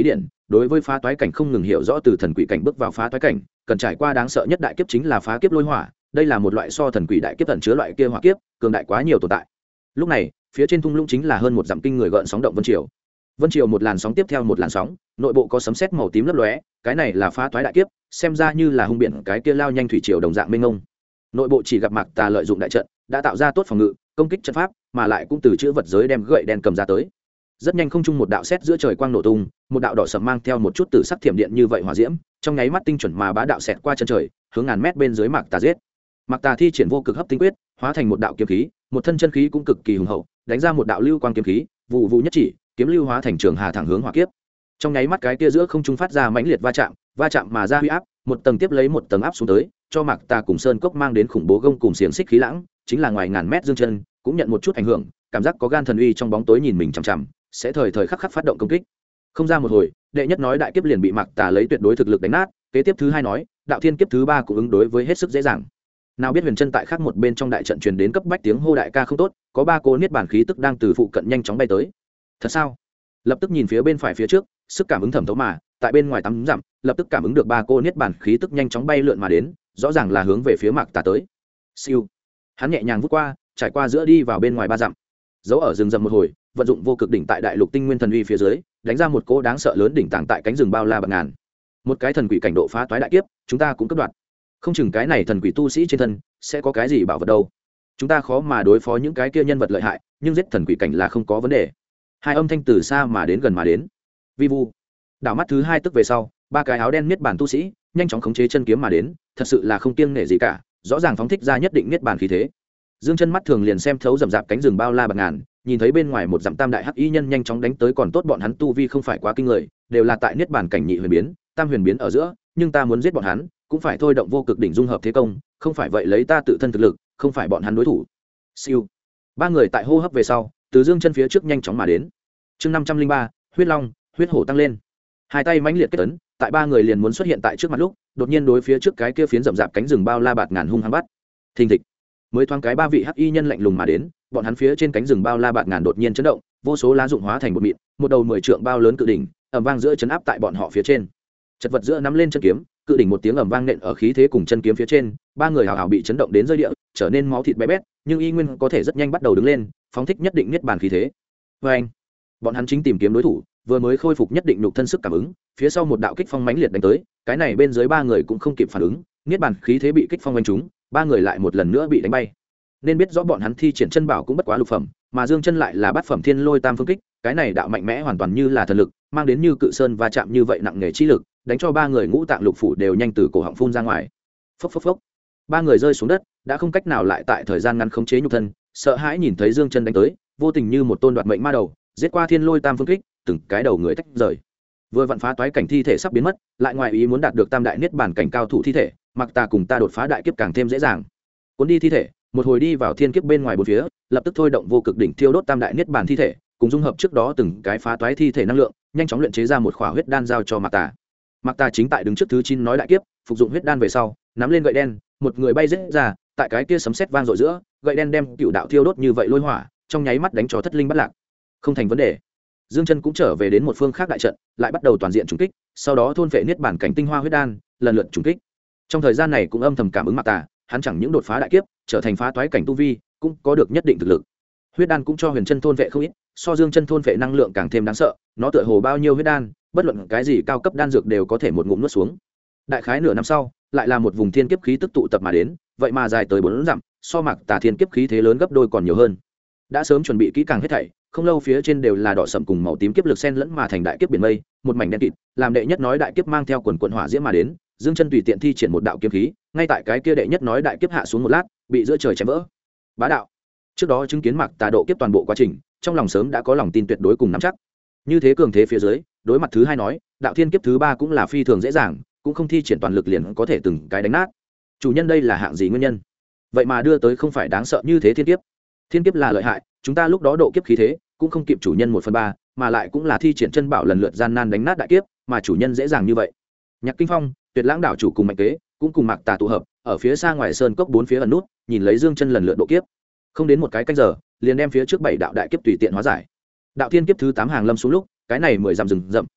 đối với phá toái cảnh không ngừng hiểu rõ, từ thần quỷ cảnh bước vào phá toái cảnh cần trải qua đáng sợ nhất đại kiếp chính là phá kiếp lôi hỏa. Đây là một loại so thần quỷ đại kiếp ẩn chứa loại kia hỏa kiếp cường đại quá nhiều tồn tại. Lúc này phía trên thung lũng chính là hơn một dặm kinh người gợn sóng động vân triều. Vân triều một làn sóng tiếp theo một làn sóng, nội bộ có sấm sét màu tím lấp lóe, cái này là phá toái đại kiếp, xem ra như là hung biển cái kia lao nhanh thủy triều đồng dạng mênh mông. Nội bộ chỉ gặp Mạc Tà lợi dụng đại trận đã tạo ra tốt phòng ngự công kích trận pháp, mà lại cũng từ chữ vật giới đem gậy đen cầm ra tới. Rất nhanh không trung một đạo sét giữa trời quang nổ tung, một đạo đỏ sẫm mang theo một chút tử sắc thiểm điện như vậy hỏa diễm, trong nháy mắt tinh chuẩn mà bá đạo xẹt qua chân trời, hướng ngàn mét bên dưới Mạc Tà giết. Mạc Tà thi triển vô cực hấp tinh quyết, hóa thành một đạo kiếm khí, một thân chân khí cũng cực kỳ hùng hậu, đánh ra một đạo lưu quang kiếm khí, vụ vụ nhất chỉ, kiếm lưu hóa thành trường hà thẳng hướng hỏa kiếp. Trong nháy mắt cái kia giữa không trung phát ra mãnh liệt va chạm mà ra huy áp, một tầng tiếp lấy một tầng áp xuống tới, cho Mạc Tà cùng Sơn Cốc mang đến khủng bố gông cùng xiềng xích khí lãng, chính là ngoài ngàn mét Dương Chân cũng nhận một chút ảnh hưởng, cảm giác có gan thần uy trong bóng tối nhìn mình chằm chằm, sẽ thời thời khắc khắc phát động công kích. Không ra một hồi, đệ nhất nói đại kiếp liền bị Mạc Tà lấy tuyệt đối thực lực đánh nát, kế tiếp thứ hai nói, đạo thiên kiếp thứ ba cũng ứng đối với hết sức dễ dàng. Nào biết Huyền Chân tại khác một bên trong đại trận truyền đến cấp bách tiếng hô đại ca không tốt, có ba cô niết bản khí tức đang từ phụ cận nhanh chóng bay tới. Thật sao? Lập tức nhìn phía bên phải phía trước, sức cảm ứng thẩm thấu mà, tại bên ngoài tắm dặm, lập tức cảm ứng được ba cô niết bản khí tức nhanh chóng bay lượn mà đến, rõ ràng là hướng về phía Mạc Tà tới. Siêu. Hắn nhẹ nhàng vút qua, trải qua giữa đi vào bên ngoài ba dặm. Giấu ở rừng rậm một hồi, vận dụng vô cực đỉnh tại đại lục tinh nguyên thần uy phía dưới, đánh ra một cỗ đáng sợ lớn đỉnh tàng tại cánh rừng bao la bạc ngàn. Một cái thần quỷ cảnh độ phá toái đại kiếp, chúng ta cũng cấp đoạt. Không chừng cái này thần quỷ tu sĩ trên thân sẽ có cái gì bảo vật đâu. Chúng ta khó mà đối phó những cái kia nhân vật lợi hại, nhưng giết thần quỷ cảnh là không có vấn đề. Hai âm thanh từ xa mà đến gần mà đến. Vi vu. Đảo mắt thứ hai tức về sau, ba cái áo đen niết bàn tu sĩ nhanh chóng khống chế chân kiếm mà đến, thật sự là không kiêng nể gì cả, rõ ràng phóng thích ra nhất định niết bàn khí thế. Dương Chân mắt thường liền xem thấu rậm rạp cánh rừng bao la bạc ngàn, nhìn thấy bên ngoài một dặm tam đại hắc y nhân nhanh chóng đánh tới, còn tốt bọn hắn tu vi không phải quá kinh người, đều là tại niết bàn cảnh nhị huyền biến, tam huyền biến ở giữa, nhưng ta muốn giết bọn hắn, cũng phải thôi động vô cực đỉnh dung hợp thế công, không phải vậy lấy ta tự thân thực lực, không phải bọn hắn đối thủ. Siêu. Ba người tại hô hấp về sau, từ Dương Chân phía trước nhanh chóng mà đến. Chương 503, huyết long, huyết hổ tăng lên. Hai tay mãnh liệt kết ấn, tại ba người liền muốn xuất hiện tại trước mặt lúc, đột nhiên đối phía trước cái kia phiến rậm rạp cánh rừng bao la bạt ngàn hung hăng bắt. Thình thịch. Mới thoáng cái ba vị hắc y nhân lạnh lùng mà đến, bọn hắn phía trên cánh rừng bao la bạt ngàn đột nhiên chấn động, vô số lá dụng hóa thành một mịn, một đầu 10 trượng bao lớn cự đỉnh, ầm vang giữa chấn áp tại bọn họ phía trên. Chật vật giữa nắm lên chân kiếm, cự đỉnh một tiếng ầm vang nện ở khí thế cùng chân kiếm phía trên, ba người hào hào bị chấn động đến rơi địa, trở nên máu thịt bé bét, nhưng y nguyên có thể rất nhanh bắt đầu đứng lên, phóng thích nhất định niết bàn khí thế. Và anh, bọn hắn chính tìm kiếm đối thủ, vừa mới khôi phục nhất định nhục thân sức cảm ứng, phía sau một đạo kích phong mãnh liệt đánh tới, cái này bên dưới ba người cũng không kịp phản ứng, niết bàn khí thế bị kích phong đánh trúng, ba người lại một lần nữa bị đánh bay. Nên biết rõ bọn hắn thi triển chân bảo cũng bất quá lục phẩm, mà Dương Chân lại là bát phẩm thiên lôi tam phương kích, cái này đạo mạnh mẽ hoàn toàn như là thần lực, mang đến như cự sơn va chạm như vậy nặng nề chi lực, đánh cho ba người ngũ tạng lục phủ đều nhanh từ cổ họng phun ra ngoài. Phốc phốc phốc. Ba người rơi xuống đất, đã không cách nào lại tại thời gian ngắn khống chế nhục thân, sợ hãi nhìn thấy Dương Chân đánh tới, vô tình như một tôn đoạt mệnh ma đầu, giết qua thiên lôi tam phương kích, từng cái đầu người tách rời. Vừa vặn phá toái cảnh thi thể sắp biến mất, lại ngoài ý muốn đạt được tam đại niết bàn cảnh cao thủ thi thể, Mặc Ta cùng ta đột phá đại kiếp càng thêm dễ dàng. Cuốn đi thi thể, một hồi đi vào thiên kiếp bên ngoài bốn phía, lập tức thôi động vô cực đỉnh thiêu đốt tam đại niết bàn thi thể, cùng dung hợp trước đó từng cái phá toái thi thể năng lượng, nhanh chóng luyện chế ra một khỏa huyết đan giao cho Mặc Ta. Mặc Ta chính tại đứng trước thứ 9 nói đại kiếp, phục dụng huyết đan về sau, nắm lên gậy đen, một người bay giết ra, tại cái kia sấm sét vang dội giữa, gậy đen đem cựu đạo thiêu đốt như vậy lôi hỏa, trong nháy mắt đánh cho thất linh bất lạc. Không thành vấn đề. Dương Chân cũng trở về đến một phương khác đại trận, lại bắt đầu toàn diện trùng kích, sau đó thôn phệ niết bản cảnh tinh hoa huyết đan, lần lượt trùng kích. Trong thời gian này cũng âm thầm cảm ứng Mặc Tà, hắn chẳng những đột phá đại kiếp, trở thành phá toái cảnh tu vi, cũng có được nhất định thực lực. Huyết đan cũng cho Huyền Chân thôn phệ không ít, so Dương Chân thôn phệ năng lượng càng thêm đáng sợ, nó tựa hồ bao nhiêu huyết đan, bất luận cái gì cao cấp đan dược đều có thể một ngụm nuốt xuống. Đại khái nửa năm sau, lại là một vùng thiên kiếp khí tức tụ tập mà đến, vậy mà dài tới 4 dặm, so Mặc Tà thiên kiếp khí thế lớn gấp đôi còn nhiều hơn. Đã sớm chuẩn bị kỹ càng hết thảy, không lâu phía trên đều là đỏ sẫm cùng màu tím kiếp lực xen lẫn mà thành đại kiếp biển mây, một mảnh đen kịt, làm đệ nhất nói đại kiếp mang theo quần hỏa diễm mà đến, Dương Chân tùy tiện thi triển một đạo kiếm khí, ngay tại cái kia đệ nhất nói đại kiếp hạ xuống một lát, bị giữa trời chém vỡ. Bá đạo. Trước đó chứng kiến Mặc Tà độ kiếp toàn bộ quá trình, trong lòng sớm đã có lòng tin tuyệt đối cùng nắm chắc. Như thế cường thế phía dưới, đối mặt thứ hai nói, đạo thiên kiếp thứ ba cũng là phi thường dễ dàng, cũng không thi triển toàn lực liền có thể từng cái đánh nát. Chủ nhân đây là hạng gì nguyên nhân? Vậy mà đưa tới không phải đáng sợ như thế thiên kiếp. Thiên kiếp là lợi hại, chúng ta lúc đó độ kiếp khí thế cũng không kịp chủ nhân 1/3, mà lại cũng là thi triển chân bảo lần lượt gian nan đánh nát đại kiếp, mà chủ nhân dễ dàng như vậy. Nhạc Kinh Phong, Tuyệt Lãng đảo chủ cùng Mạnh Kế cũng cùng Mạc Tà tụ hợp, ở phía xa ngoài sơn cốc bốn phía ẩn nút, nhìn lấy Dương Chân lần lượt độ kiếp. Không đến một cái canh giờ, liền đem phía trước 7 đạo đại kiếp tùy tiện hóa giải. Đạo thiên kiếp thứ 8 hàng lâm xuống lúc, cái này 10 dặm rừng rậm,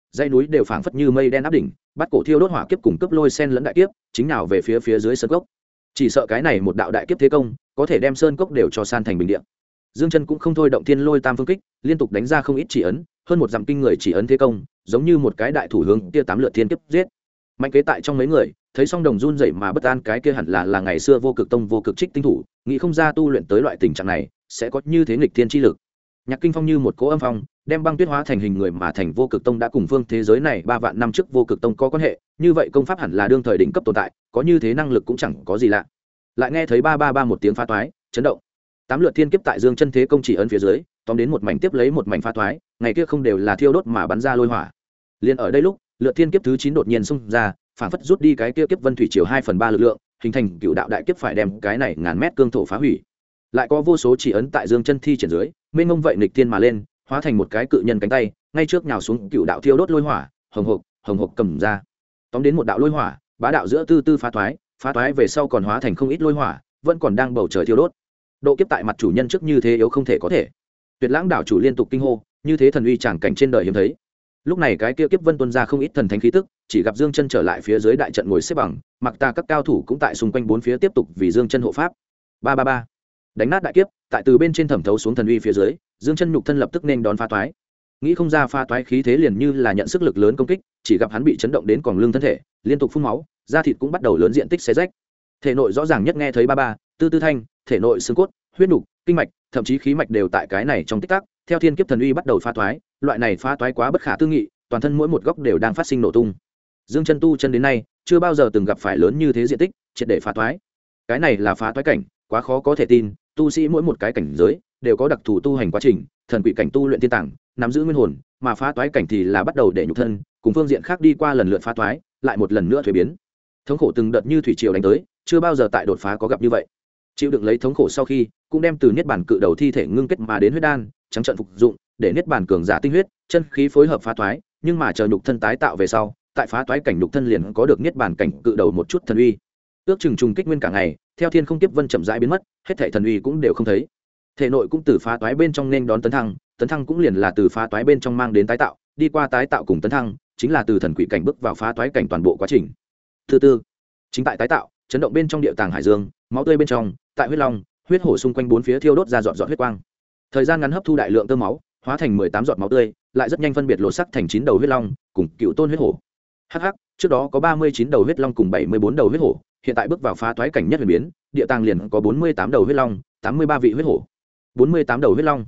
dãy núi đều phảng phất như mây đen áp đỉnh, bắt cổ thiêu đốt hỏa kiếp cùng cấp lôi sen lẫn đại kiếp chính nào về phía dưới sơn cốc. Chỉ sợ cái này một đạo đại kiếp thế công có thể đem sơn cốc đều cho san thành bình địa. Dương Chân cũng không thôi động thiên lôi tam phương kích, liên tục đánh ra không ít chỉ ấn, hơn một dặm kinh người chỉ ấn thế công, giống như một cái đại thủ hướng kia 8 lượt thiên kiếp giết. Mạnh kế tại trong mấy người, thấy song đồng run rẩy mà bất an, cái kia hẳn là ngày xưa vô cực tông vô cực trích tinh thủ, nghĩ không ra tu luyện tới loại tình trạng này sẽ có như thế nghịch thiên chi lực. Nhạc Kinh Phong như một cỗ âm phong, đem băng tuyết hóa thành hình người mà thành vô cực tông đã cùng phương thế giới này 3 vạn năm trước vô cực tông có quan hệ, như vậy công pháp hẳn là đương thời đỉnh cấp tồn tại, có như thế năng lực cũng chẳng có gì lạ. Lại nghe thấy ba ba ba một tiếng phá toái, chấn động. 8 lượt thiên kiếp tại Dương Chân thế công chỉ ấn phía dưới, tóm đến một mảnh tiếp lấy một mảnh phá toái, ngày kia không đều là thiêu đốt mà bắn ra lôi hỏa. Liên ở đây lúc, lượt thiên kiếp thứ 9 đột nhiên xung ra, phản phất rút đi cái kia kiếp vân thủy triều 2/3 lực lượng, hình thành cựu đạo đại kiếp phải đem cái này ngàn mét cương thổ phá hủy. Lại có vô số chỉ ấn tại Dương Chân thi triển dưới, mênh mông vậy nghịch thiên mà lên, hóa thành một cái cự nhân cánh tay, ngay trước nhào xuống cựu đạo thiêu đốt lôi hỏa, hồng hộc cầm ra. Tóm đến một đạo lôi hỏa, bá đạo giữa tư tư phá toái về sau còn hóa thành không ít lôi hỏa, vẫn còn đang bầu trời thiêu đốt. Độ kiếp tại mặt chủ nhân trước như thế yếu không thể có thể. Tuyệt Lãng đảo chủ liên tục kinh hô, như thế thần uy chẳng cảnh trên đời hiếm thấy. Lúc này cái kia kiếp vân tuôn ra không ít thần thánh khí tức, chỉ gặp Dương Chân trở lại phía dưới đại trận ngồi xếp bằng, mặc ta các cao thủ cũng tại xung quanh bốn phía tiếp tục vì Dương Chân hộ pháp. Ba ba ba, đánh nát đại kiếp, tại từ bên trên thẩm thấu xuống thần uy phía dưới, Dương Chân nhục thân lập tức nên đón phá toái. Nghĩ không ra phá toái khí thế liền như là nhận sức lực lớn công kích, chỉ gặp hắn bị chấn động đến còng lưng thân thể, liên tục phun máu, da thịt cũng bắt đầu lớn diện tích xé rách. Thể nội rõ ràng nhất nghe thấy ba ba, tư tư thanh, thể nội xương cốt, huyết nục, kinh mạch, thậm chí khí mạch đều tại cái này trong tích tắc, theo thiên kiếp thần uy bắt đầu phá toái, loại này phá toái quá bất khả tư nghị, toàn thân mỗi một góc đều đang phát sinh nổ tung. Dương Chân tu chân đến nay, chưa bao giờ từng gặp phải lớn như thế diện tích, triệt để phá toái. Cái này là phá toái cảnh, quá khó có thể tin, tu sĩ mỗi một cái cảnh giới đều có đặc thù tu hành quá trình, thần quỷ cảnh tu luyện thiên tàng, nắm giữ nguyên hồn, mà phá toái cảnh thì là bắt đầu để nhục thân, cùng phương diện khác đi qua lần lượt phá toái, lại một lần nữa thuế biến. Thống khổ từng đợt như thủy triều đánh tới, chưa bao giờ tại đột phá có gặp như vậy. Chịu đựng lấy thống khổ sau khi, cũng đem từ niết bàn cự đầu thi thể ngưng kết mà đến huyết đan, trắng trận phục dụng, để niết bàn cường giả tinh huyết, chân khí phối hợp phá toái, nhưng mà chờ nhục thân tái tạo về sau, tại phá toái cảnh nhục thân liền có được niết bàn cảnh cự đầu một chút thần uy. Ước chừng trùng kích nguyên cả ngày, theo thiên không tiếp vân chậm rãi biến mất, hết thảy thần uy cũng đều không thấy. Thể nội cũng từ phá toái bên trong nên đón tấn thăng cũng liền là từ phá toái bên trong mang đến tái tạo, đi qua tái tạo cùng tấn thăng, chính là từ thần quỷ cảnh bước vào phá toái cảnh toàn bộ quá trình. Thứ tư, chính tại tái tạo, chấn động bên trong địa tàng hải dương, máu tươi bên trong, tại huyết long, huyết hổ xung quanh bốn phía thiêu đốt ra giọt giọt huyết quang. Thời gian ngắn hấp thu đại lượng tơ máu, hóa thành 18 giọt máu tươi, lại rất nhanh phân biệt lộ sắc thành 9 đầu huyết long, cùng cựu tôn huyết hổ. Hắc, trước đó có 39 đầu huyết long cùng 74 đầu huyết hổ, hiện tại bước vào phá toái cảnh nhất huyền biến, địa tàng liền có 48 đầu huyết long, 83 vị huyết hổ. 48 đầu huyết long,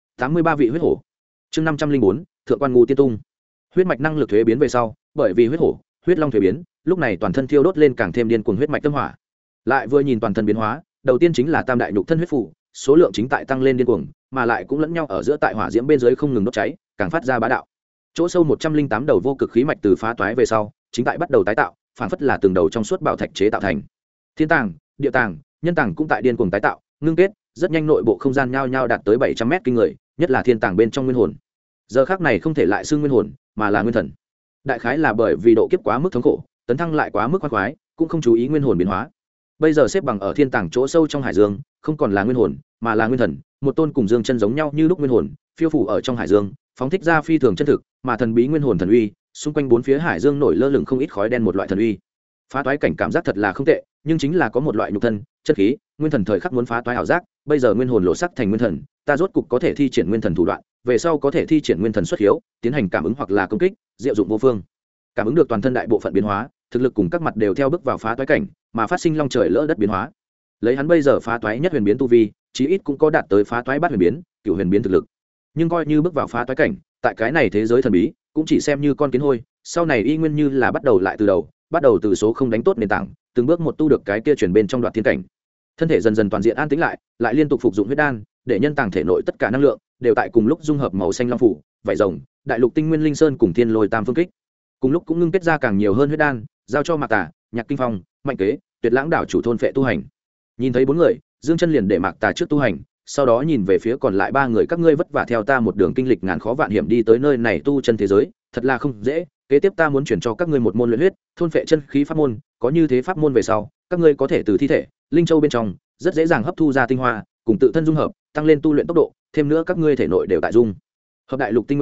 83 vị huyết hổ. Chương 504, Thượng quan Ngũ Tiên Tung. Huyết mạch năng lực thuế biến về sau, bởi vì huyết hổ, huyết long thuế biến, lúc này toàn thân thiêu đốt lên càng thêm điên cuồng huyết mạch tâm hỏa. Lại vừa nhìn toàn thân biến hóa, đầu tiên chính là tam đại nhục thân huyết phủ, số lượng chính tại tăng lên điên cuồng, mà lại cũng lẫn nhau ở giữa tại hỏa diễm bên dưới không ngừng đốt cháy, càng phát ra bá đạo. Chỗ sâu 108 đầu vô cực khí mạch từ phá toái về sau, chính tại bắt đầu tái tạo, phản phất là từng đầu trong suốt bảo thạch chế tạo thành. Thiên tàng, địa tàng, nhân tàng cũng tại điên cuồng tái tạo, ngưng kết, rất nhanh nội bộ không gian nhao nhao đạt tới 700 mét kinh người, nhất là thiên tàng bên trong nguyên hồn. Giờ khắc này không thể lại xưng nguyên hồn, mà là nguyên thần. Đại khái là bởi vì độ kiếp quá mức thống khổ, tấn thăng lại quá mức khoái khoái, cũng không chú ý nguyên hồn biến hóa. Bây giờ xếp bằng ở thiên tàng chỗ sâu trong hải dương, không còn là nguyên hồn, mà là nguyên thần, một tôn cùng Dương Chân giống nhau như lúc nguyên hồn, phiêu phù ở trong hải dương, phóng thích ra phi thường chân thực, mà thần bí nguyên hồn thần uy, xung quanh bốn phía hải dương nổi lơ lửng không ít khói đen một loại thần uy. Phá toái cảnh cảm giác thật là không tệ, nhưng chính là có một loại nhục thân, chất khí, nguyên thần thời khắc muốn phá toái ảo giác, bây giờ nguyên hồn lộ sắc thành nguyên thần, ta rốt cục có thể thi triển nguyên thần thủ đoạn, về sau có thể thi triển nguyên thần xuất hiếu, tiến hành cảm ứng hoặc là công kích, diệu dụng vô phương. Cảm ứng được toàn thân đại bộ phận biến hóa, thực lực cùng các mặt đều theo bước vào phá toái cảnh, mà phát sinh long trời lỡ đất biến hóa. Lấy hắn bây giờ phá toái nhất huyền biến tu vi, chí ít cũng có đạt tới phá toái bát huyền biến, cửu huyền biến thực lực. Nhưng coi như bước vào phá toái cảnh, tại cái này thế giới thần bí, cũng chỉ xem như con kiến hôi, sau này y nguyên như là bắt đầu lại từ đầu, bắt đầu từ số không đánh tốt nền tảng, từng bước một tu được cái kia chuyển bên trong đoạn thiên cảnh. Thân thể dần dần toàn diện an tĩnh lại liên tục phục dụng huyết đan, để nhân tàng thể nội tất cả năng lượng đều tại cùng lúc dung hợp màu xanh long phủ, vảy rồng, đại lục tinh nguyên linh sơn cùng thiên lôi tam phương kích. Cùng lúc cũng ngưng kết ra càng nhiều hơn huyết đan, giao cho Mạc Tà, Nhạc Kinh Phong, Mạnh Kế, Tuyệt Lãng đảo chủ thôn phệ tu hành. Nhìn thấy bốn người, Dương Chân liền để Mạc Tà trước tu hành, sau đó nhìn về phía còn lại ba người, các ngươi vất vả theo ta một đường kinh lịch ngàn khó vạn hiểm đi tới nơi này tu chân thế giới, thật là không dễ. Kế tiếp ta muốn chuyển cho các ngươi một môn luyện huyết, thôn phệ chân khí pháp môn, có như thế pháp môn về sau, các ngươi có thể từ thi thể, linh châu bên trong rất dễ dàng hấp thu ra tinh hoa, cùng tự thân dung hợp, tăng lên tu luyện tốc độ, thêm nữa các ngươi thể nội đều tại dung hợp đại lục tinh nguyên,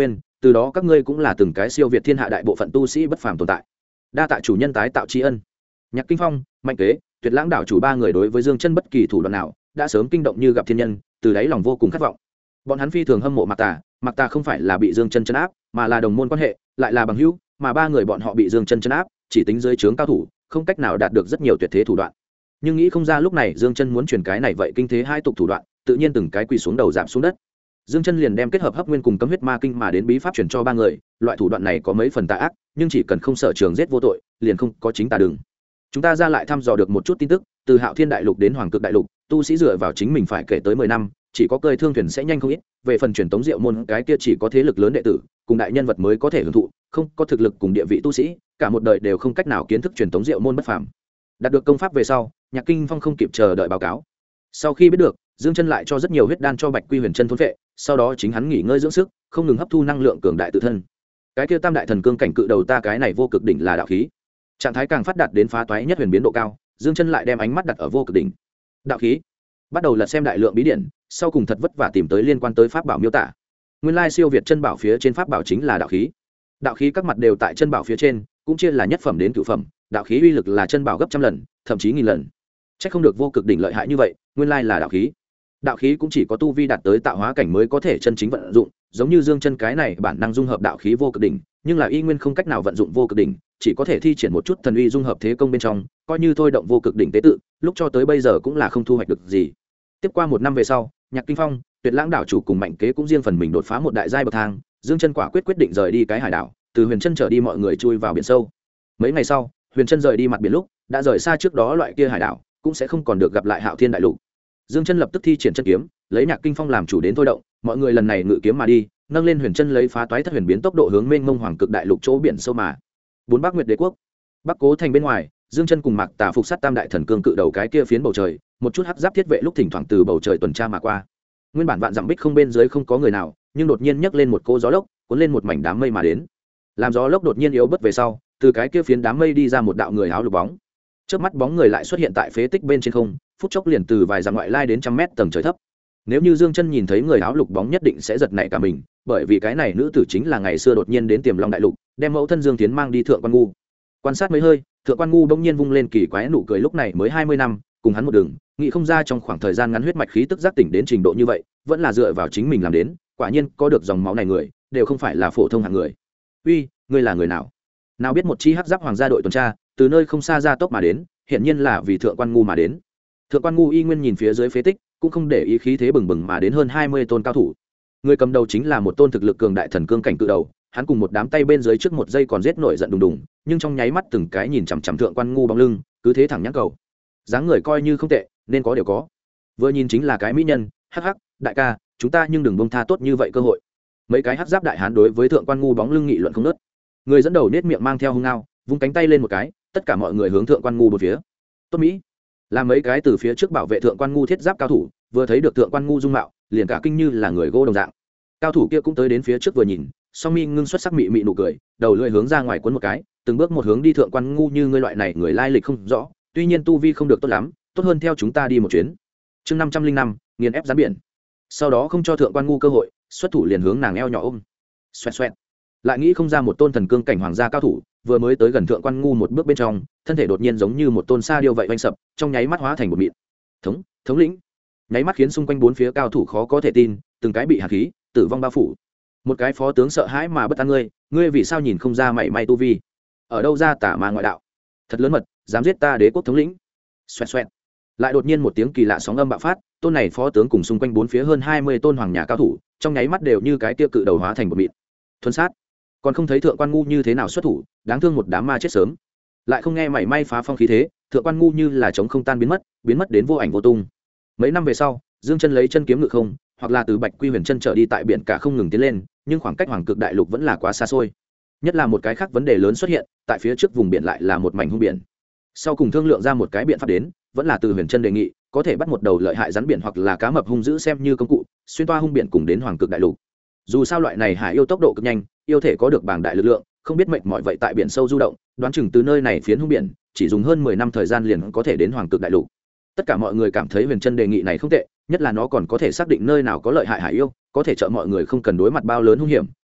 từ đó các ngươi cũng là từng cái siêu việt thiên hạ đại bộ phận tu sĩ bất phàm tồn tại. Đa tạ chủ nhân tái tạo tri ân. Nhạc Kinh Phong, Mạnh Kế, Tuyệt Lãng đảo chủ ba người đối với Dương Chân bất kỳ thủ đoạn nào đã sớm kinh động như gặp thiên nhân, từ đáy lòng vô cùng khát vọng. Bọn hắn phi thường hâm mộ Mạc Tà không phải là bị Dương Chân trấn áp, mà là đồng môn quan hệ, lại là bằng hữu, mà ba người bọn họ bị Dương Chân trấn áp, chỉ tính dưới trướng cao thủ, không cách nào đạt được rất nhiều tuyệt thế thủ đoạn. Nhưng nghĩ không ra lúc này Dương Chân muốn truyền cái này vậy kinh thế hai tục thủ đoạn, tự nhiên từng cái quỳ xuống đầu giảm xuống đất. Dương Chân liền đem kết hợp hấp nguyên cùng cấm huyết ma kinh mà đến bí pháp truyền cho ba người, loại thủ đoạn này có mấy phần tà ác, nhưng chỉ cần không sở trường giết vô tội, liền không có chính tà đường. Chúng ta ra lại thăm dò được một chút tin tức, từ Hạo Thiên đại lục đến Hoàng Cực đại lục, tu sĩ dựa vào chính mình phải kể tới 10 năm, chỉ có cơi thương thuyền sẽ nhanh không ít, về phần truyền tống diệu môn cái kia chỉ có thế lực lớn đệ tử, cùng đại nhân vật mới có thể hưởng thụ, không có thực lực cùng địa vị tu sĩ, cả một đời đều không cách nào kiến thức truyền tống diệu môn bất phàm. Đạt được công pháp về sau, Nhạc Kinh Phong không kịp chờ đợi báo cáo. Sau khi biết được, Dương Chân lại cho rất nhiều huyết đan cho Bạch Quy Huyền Chân thôn phệ, sau đó chính hắn nghỉ ngơi dưỡng sức, không ngừng hấp thu năng lượng cường đại tự thân. Cái kia tam đại thần cương cảnh cự đầu ta cái này vô cực đỉnh là đạo khí. Trạng thái càng phát đạt đến phá toái nhất huyền biến độ cao, Dương Chân lại đem ánh mắt đặt ở vô cực đỉnh. Đạo khí. Bắt đầu lật xem đại lượng bí điển, sau cùng thật vất vả tìm tới liên quan tới pháp bảo miêu tả. Nguyên lai siêu việt chân bảo phía trên pháp bảo chính là đạo khí. Đạo khí các mặt đều tại chân bảo phía trên, cũng chia là nhất phẩm đến cửu phẩm, đạo khí uy lực là chân bảo gấp trăm lần, thậm chí nghìn lần. Chắc không được vô cực đỉnh lợi hại như vậy, nguyên lai là đạo khí. Đạo khí cũng chỉ có tu vi đạt tới tạo hóa cảnh mới có thể chân chính vận dụng, giống như Dương Chân cái này bản năng dung hợp đạo khí vô cực đỉnh, nhưng là y nguyên không cách nào vận dụng vô cực đỉnh, chỉ có thể thi triển một chút thần uy dung hợp thế công bên trong, coi như thôi động vô cực đỉnh tế tự, lúc cho tới bây giờ cũng là không thu hoạch được gì. Tiếp qua 1 năm về sau, Nhạc Kinh Phong, Tuyệt Lãng đảo chủ cùng Mạnh Kế cũng riêng phần mình đột phá một đại giai bậc thang, Dương Chân quả quyết định rời đi cái hải đảo, từ Huyền Chân trở đi mọi người chui vào biển sâu. Mấy ngày sau, Huyền Chân rời đi mặt biển lúc, đã rời xa trước đó loại kia hải đảo, cũng sẽ không còn được gặp lại Hạo Thiên đại lục. Dương Chân lập tức thi triển chân kiếm, lấy Nhạc Kinh Phong làm chủ đến thôi động, mọi người lần này ngự kiếm mà đi, nâng lên Huyền Chân lấy phá toái thất huyền biến tốc độ hướng mênh mông Hoàng Cực đại lục chỗ biển sâu mà. Bốn Bắc Nguyệt đế quốc, Bắc Cố thành bên ngoài, Dương Chân cùng Mạc Tà phục sát tam đại thần cương cự đầu cái kia phiến bầu trời, một chút hắc giáp thiết vệ lúc thỉnh thoảng từ bầu trời tuần tra mà qua. Nguyên bản vạn dặm bích không bên dưới không có người nào, nhưng đột nhiên nhấc lên một cô gió lốc, cuốn lên một mảnh đám mây mà đến. Làm gió lốc đột nhiên yếu bớt về sau, từ cái kia phiến đám mây đi ra một đạo người áo lục bóng. Trước mắt bóng người lại xuất hiện tại phế tích bên trên không, phút chốc liền từ vài dặm ngoại lai đến trăm mét tầng trời thấp. Nếu như Dương Chân nhìn thấy người áo lục bóng nhất định sẽ giật nảy cả mình, bởi vì cái này nữ tử chính là ngày xưa đột nhiên đến Tiềm Long đại lục, đem mẫu thân Dương Tiến mang đi Thượng Quan Ngu. Quan sát mấy hơi, Thượng Quan Ngu bỗng nhiên vung lên kỳ quái nụ cười, lúc này mới 20 năm, cùng hắn một đường, nghĩ không ra trong khoảng thời gian ngắn huyết mạch khí tức giác tỉnh đến trình độ như vậy, vẫn là dựa vào chính mình làm đến, quả nhiên có được dòng máu này người, đều không phải là phổ thông hạng người. Uy, ngươi là người nào? Nào biết một chi hắc giáp hoàng gia đội tuần tra, từ nơi không xa ra tốc mà đến, hiện nhiên là vì Thượng Quan Ngu mà đến. Thượng Quan Ngu y nguyên nhìn phía dưới phế tích, cũng không để ý khí thế bừng bừng mà đến hơn 20 tôn cao thủ. Người cầm đầu chính là một tôn thực lực cường đại thần cương cảnh cự đầu, hắn cùng một đám tay bên dưới trước một giây còn giết nổi giận đùng đùng, nhưng trong nháy mắt từng cái nhìn chằm chằm Thượng Quan Ngu bóng lưng, cứ thế thẳng nhãn cầu. Dáng người coi như không tệ, nên có điều có. Vừa nhìn chính là cái mỹ nhân, hắc hắc, đại ca, chúng ta nhưng đừng buông tha tốt như vậy cơ hội. Mấy cái hắc giáp đại hán đối với Thượng Quan Ngu bóng lưng nghị luận không ngớt. Người dẫn đầu nết miệng mang theo hung ngao, vung cánh tay lên một cái, tất cả mọi người hướng Thượng Quan Ngu một phía. Tốt mỹ. Là mấy cái từ phía trước bảo vệ Thượng Quan Ngu thiết giáp cao thủ, vừa thấy được Thượng Quan Ngu dung mạo, liền cả kinh như là người gỗ đồng dạng. Cao thủ kia cũng tới đến phía trước vừa nhìn, song mi ngưng xuất sắc mị mị nụ cười, đầu lưỡi hướng ra ngoài cuốn một cái, từng bước một hướng đi Thượng Quan Ngu, như ngươi loại này người lai lịch không rõ, tuy nhiên tu vi không được tốt lắm, tốt hơn theo chúng ta đi một chuyến. Chương 505, nghiền ép gián biển. Sau đó không cho Thượng Quan Ngu cơ hội, xuất thủ liền hướng nàng eo nhỏ ôm. Xoẹt xoẹt. Lại nghĩ không ra một tôn thần cương cảnh hoàng gia cao thủ, vừa mới tới gần Thượng Quan Ngu một bước bên trong, thân thể đột nhiên giống như một tôn sa điêu vậy vanh sập, trong nháy mắt hóa thành một mịn. Thống lĩnh. Nháy mắt khiến xung quanh bốn phía cao thủ khó có thể tin, từng cái bị hàn khí, tử vong bao phủ. Một cái phó tướng sợ hãi mà bất an, ngươi vì sao nhìn không ra mảy may tu vi? Ở đâu ra tả ma ngoại đạo? Thật lớn mật, dám giết ta đế quốc thống lĩnh. Xoẹt xoẹt. Lại đột nhiên một tiếng kỳ lạ sóng âm bạo phát, tôn này phó tướng cùng xung quanh bốn phía hơn 20 tôn hoàng nhà cao thủ, trong nháy mắt đều như cái kia cự đầu hóa thành một mịn. Thuần sát. Còn không thấy Thượng Quan Ngu như thế nào xuất thủ, đáng thương một đám ma chết sớm. Lại không nghe mảy may phá phong khí thế, Thượng Quan Ngu như là trống không tan biến mất đến vô ảnh vô tung. Mấy năm về sau, Dương Chân lấy chân kiếm ngự không, hoặc là từ Bạch Quy Huyền Chân trở đi tại biển cả không ngừng tiến lên, nhưng khoảng cách Hoàng Cực đại lục vẫn là quá xa xôi. Nhất là một cái khác vấn đề lớn xuất hiện, tại phía trước vùng biển lại là một mảnh hung biển. Sau cùng thương lượng ra một cái biện pháp đến, vẫn là từ Huyền Chân đề nghị, có thể bắt một đầu lợi hại rắn biển hoặc là cá mập hung dữ xem như công cụ, xuyên toa hung biển cùng đến Hoàng Cực đại lục. Dù sao loại này hải yêu tốc độ cực nhanh, yêu thể có được bảng đại lực lượng, không biết mệt mỏi vậy tại biển sâu du động, đoán chừng từ nơi này phiến hung biển, chỉ dùng hơn 10 năm thời gian liền có thể đến Hoàng Cực đại lục. Tất cả mọi người cảm thấy Huyền Chân đề nghị này không tệ, nhất là nó còn có thể xác định nơi nào có lợi hại hải yêu, có thể trợ mọi người không cần đối mặt bao lớn hung hiểm,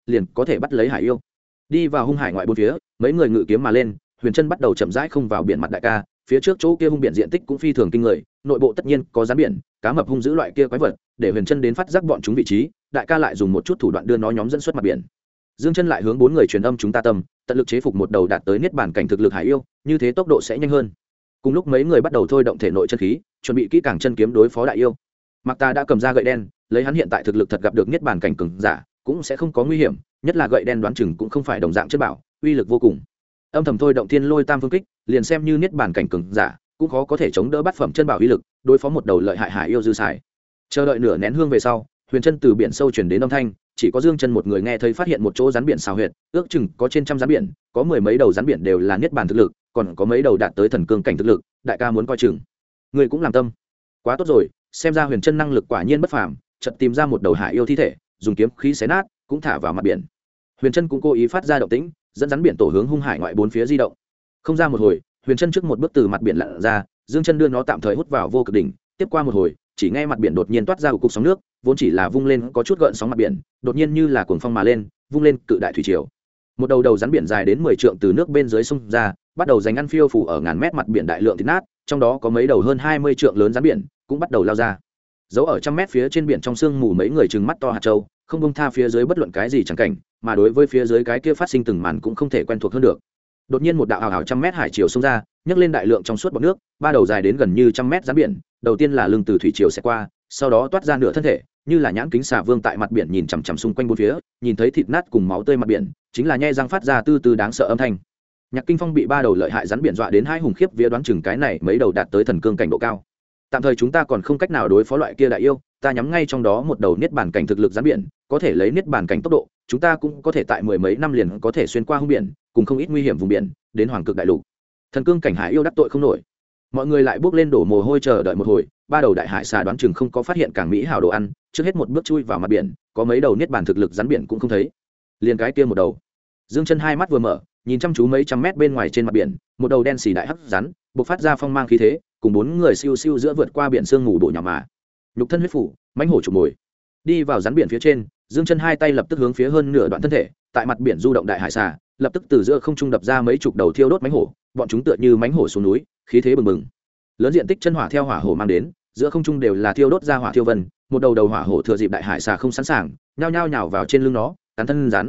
liền có thể bắt lấy hải yêu. Đi vào hung hải ngoại bốn phía, mấy người ngự kiếm mà lên, Huyền Trân bắt đầu chậm rãi không vào biển mặt đại ca, phía trước chỗ kia hung biển diện tích cũng phi thường kinh người, nội bộ tất nhiên có rắn biển, cá mập hung dữ loại kia quái vật, để Huyền Trân đến phát giác bọn chúng vị trí, đại ca lại dùng một chút thủ đoạn đưa nó nhóm dẫn xuất mặt biển. Dương Chân lại hướng bốn người truyền âm chúng ta tâm, tận lực chế phục một đầu đạt tới niết bàn cảnh thực lực hải yêu, như thế tốc độ sẽ nhanh hơn. Cùng lúc mấy người bắt đầu thôi động thể nội chân khí, chuẩn bị kỹ càng chân kiếm đối phó đại yêu. Mạc Ta đã cầm ra gậy đen, lấy hắn hiện tại thực lực thật gặp được niết bàn cảnh cường giả, cũng sẽ không có nguy hiểm, nhất là gậy đen đoán chừng cũng không phải đồng dạng chất bảo, uy lực vô cùng. Âm thầm thôi động thiên lôi tam phương kích, liền xem như niết bàn cảnh cường giả, cũng khó có thể chống đỡ bát phẩm chân bảo uy lực, đối phó một đầu lợi hại hải yêu dư xài. Chờ đợi nửa nén hương về sau, Huyền Trân từ biển sâu truyền đến âm thanh, chỉ có Dương Chân một người nghe thấy phát hiện một chỗ rắn biển xào huyệt, ước chừng có trên trăm rắn biển, có mười mấy đầu rắn biển đều là niết bàn thực lực, còn có mấy đầu đạt tới thần cương cảnh thực lực, đại ca muốn coi chừng. Người cũng làm tâm. Quá tốt rồi, xem ra Huyền Trân năng lực quả nhiên bất phàm, chợt tìm ra một đầu hải yêu thi thể, dùng kiếm khí xé nát, cũng thả vào mặt biển. Huyền Trân cũng cố ý phát ra động tĩnh, dẫn rắn biển tổ hướng hung hải ngoại bốn phía di động. Không ra một hồi, Huyền Trân trước một bước từ mặt biển lặn ra, Dương Chân đưa nó tạm thời hút vào vô cực đỉnh, tiếp qua một hồi, chỉ nghe mặt biển đột nhiên toát ra một cục sóng nước, vốn chỉ là vung lên có chút gợn sóng mặt biển, đột nhiên như là cuồng phong mà lên, vung lên cự đại thủy triều. Một đầu rắn biển dài đến 10 trượng từ nước bên dưới xông ra, bắt đầu giành ăn phiêu phủ ở ngàn mét mặt biển đại lượng thịt nát, trong đó có mấy đầu hơn 20 trượng lớn rắn biển, cũng bắt đầu lao ra. Giấu ở trăm mét phía trên biển trong sương mù mấy người trừng mắt to hạt châu, không buông tha phía dưới bất luận cái gì chẳng cảnh, mà đối với phía dưới cái kia phát sinh từng màn cũng không thể quen thuộc hơn được. Đột nhiên một đạo ảo ảo trăm mét hải triều xông ra, nhấc lên đại lượng trong suốt bọt nước, ba đầu dài đến gần như trăm mét rắn biển, đầu tiên là lưng từ thủy triều sẽ qua, sau đó toát ra nửa thân thể, như là nhãn kính xà vương tại mặt biển nhìn chằm chằm xung quanh bốn phía, nhìn thấy thịt nát cùng máu tươi mặt biển, chính là nhe răng phát ra tư tư đáng sợ âm thanh. Nhạc Kinh Phong bị ba đầu lợi hại rắn biển dọa đến hai hùng khiếp vía, đoán chừng cái này mấy đầu đạt tới thần cương cảnh độ cao. Tạm thời chúng ta còn không cách nào đối phó loại kia đại yêu, ta nhắm ngay trong đó một đầu niết bàn cảnh thực lực rắn biển, có thể lấy niết bàn cảnh tốc độ, chúng ta cũng có thể tại mười mấy năm liền có thể xuyên qua hung biển, cùng không ít nguy hiểm vùng biển, đến hoàng cực đại lục. Thần cương cảnh hải yêu đắc tội không nổi. Mọi người lại bước lên đổ mồ hôi chờ đợi một hồi, ba đầu đại hải xà đoán chừng không có phát hiện càng mỹ hảo đồ ăn, trước hết một bước chui vào mặt biển, có mấy đầu niết bàn thực lực rắn biển cũng không thấy. Liền cái kia một đầu. Dương Chân hai mắt vừa mở, nhìn chăm chú mấy trăm mét bên ngoài trên mặt biển, một đầu đen xì đại hắc rắn, bộc phát ra phong mang khí thế, cùng bốn người siêu siêu giữa vượt qua biển sương mù bộ nhỏ mà. Nhục thân huyết phủ, mãnh hổ chụp mồi. Đi vào rắn biển phía trên, Dương Chân hai tay lập tức hướng phía hơn nửa đoạn thân thể, tại mặt biển du động đại hải xà, lập tức từ giữa không trung đập ra mấy chục đầu thiêu đốt mãnh hổ, bọn chúng tựa như mãnh hổ xuống núi, khí thế bừng bừng. Lớn diện tích chân hỏa theo hỏa hổ mang đến, giữa không trung đều là thiêu đốt ra hỏa thiêu vân, một đầu hỏa hổ thừa dịp đại hải xà không sẵn sàng, nhao nhao nhào vào trên lưng nó, cắn thân rắn.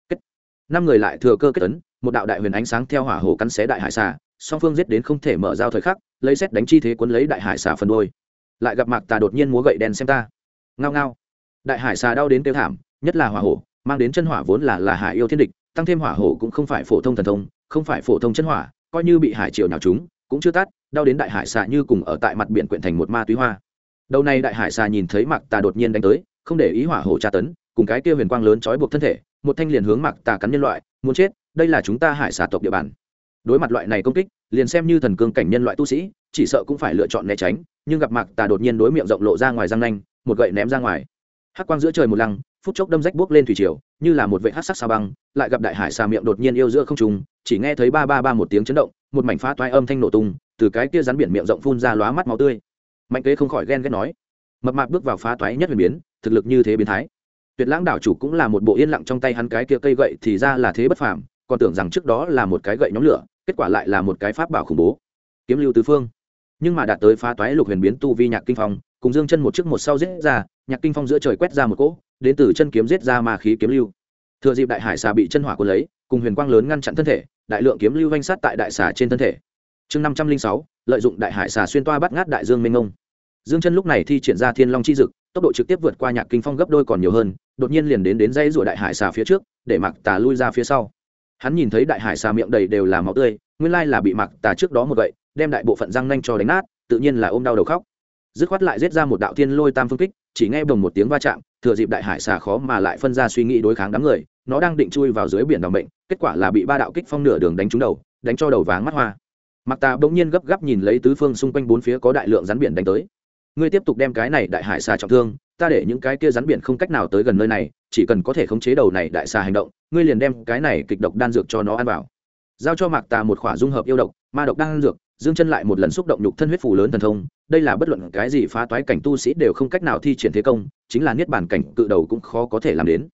Năm người lại thừa cơ kết ấn, một đạo đại huyền ánh sáng theo hỏa hổ cắn xé đại hải xà, song phương giết đến không thể mở giao thời khắc, lấy xét đánh chi thế cuốn lấy đại hải xà phần đuôi. Lại gặp Mạc Tà đột nhiên múa gậy đen xem ta. Ngao ngao. Đại hải xà đau đến kêu thảm, nhất là hỏa hổ, mang đến chân hỏa vốn là hải yêu thiên địch, tăng thêm hỏa hổ cũng không phải phổ thông thần thông, không phải phổ thông chân hỏa, coi như bị hải triều nhào chúng, cũng chưa tát, đau đến đại hải xà như cùng ở tại mặt biển quyện thành một ma túy hoa. Đầu này đại hải xà nhìn thấy Mạc Tà đột nhiên đánh tới, không để ý hỏa hổ tra tấn, cùng cái kia huyền quang lớn trói buộc thân thể, một thanh liền hướng Mạc Tà cắn nhân loại, muốn chết, đây là chúng ta hải xà tộc địa bàn. Đối mặt loại này công kích, liền xem như thần cương cảnh nhân loại tu sĩ, chỉ sợ cũng phải lựa chọn né tránh, nhưng gặp Mạc Tà đột nhiên đối miệng rộng lộ ra ngoài răng nanh, một gậy ném ra ngoài. Hắc quang giữa trời một lăng, phút chốc đâm rách bước lên thủy triều, như là một vệt hắc sắc sao băng, lại gặp đại hải xà miệng đột nhiên yêu giữa không trung, chỉ nghe thấy ba ba ba một tiếng chấn động, một mảnh phá toái âm thanh nổ tung, từ cái kia rắn biển miệng rộng phun ra lóa mắt máu tươi. Mạnh Kế không khỏi ghen ghét nói, mập mạp bước vào phá toái nhất huyền biến, thực lực như thế biến thái. Tuyệt Lãng đảo chủ cũng là một bộ yên lặng, trong tay hắn cái kia cây gậy thì ra là thế bất phàm, còn tưởng rằng trước đó là một cái gậy nhóm lửa, kết quả lại là một cái pháp bảo khủng bố. Kiếm lưu tứ phương. Nhưng mà đạt tới phá toái lục huyền biến tu vi Nhạc Kinh Phong, cùng Dương Chân một trước một sau giết ra, Nhạc Kinh Phong giữa trời quét ra một cỗ, đến từ chân kiếm giết ra ma khí kiếm lưu. Thừa dịp đại hải xà bị chân hỏa cuốn lấy, cùng huyền quang lớn ngăn chặn thân thể, đại lượng kiếm lưu vanh sát tại đại xà trên thân thể. Chương 506, lợi dụng đại hải xà xuyên toa bắt ngát đại dương mênh mông. Dương Chân lúc này thi triển ra Thiên Long chi dực, tốc độ trực tiếp vượt qua Nhạc Kinh Phong gấp đôi còn nhiều hơn, đột nhiên liền đến dây rủa đại hải xà phía trước, để Mạc Tà lui ra phía sau. Hắn nhìn thấy đại hải xà miệng đầy đều là máu tươi, nguyên lai là bị Mạc Tà trước đó một gậy, đem đại bộ phận răng nanh cho đánh nát, tự nhiên là ôm đau đầu khóc. Dứt khoát lại giết ra một đạo thiên lôi tam phương kích, chỉ nghe bồng một tiếng va chạm, thừa dịp đại hải xà khó mà lại phân ra suy nghĩ đối kháng đám người, nó đang định chui vào dưới biển đào mệnh, kết quả là bị ba đạo kích phong nửa đường đánh trúng đầu, đánh cho đầu váng mắt hoa. Mạc Tà bỗng nhiên gấp gáp nhìn lấy tứ phương xung quanh bốn phía có đại lượng rắn biển đánh tới. Ngươi tiếp tục đem cái này đại hải xà trọng thương, ta để những cái kia rắn biển không cách nào tới gần nơi này, chỉ cần có thể khống chế đầu này đại xà hành động, ngươi liền đem cái này kịch độc đan dược cho nó ăn vào. Giao cho Mạc Tà một khỏa dung hợp yêu độc, ma độc đan dược, Dương Chân lại một lần xúc động nhục thân huyết phủ lớn thần thông, đây là bất luận cái gì phá toái cảnh tu sĩ đều không cách nào thi triển thế công, chính là niết bàn cảnh cự đầu cũng khó có thể làm đến.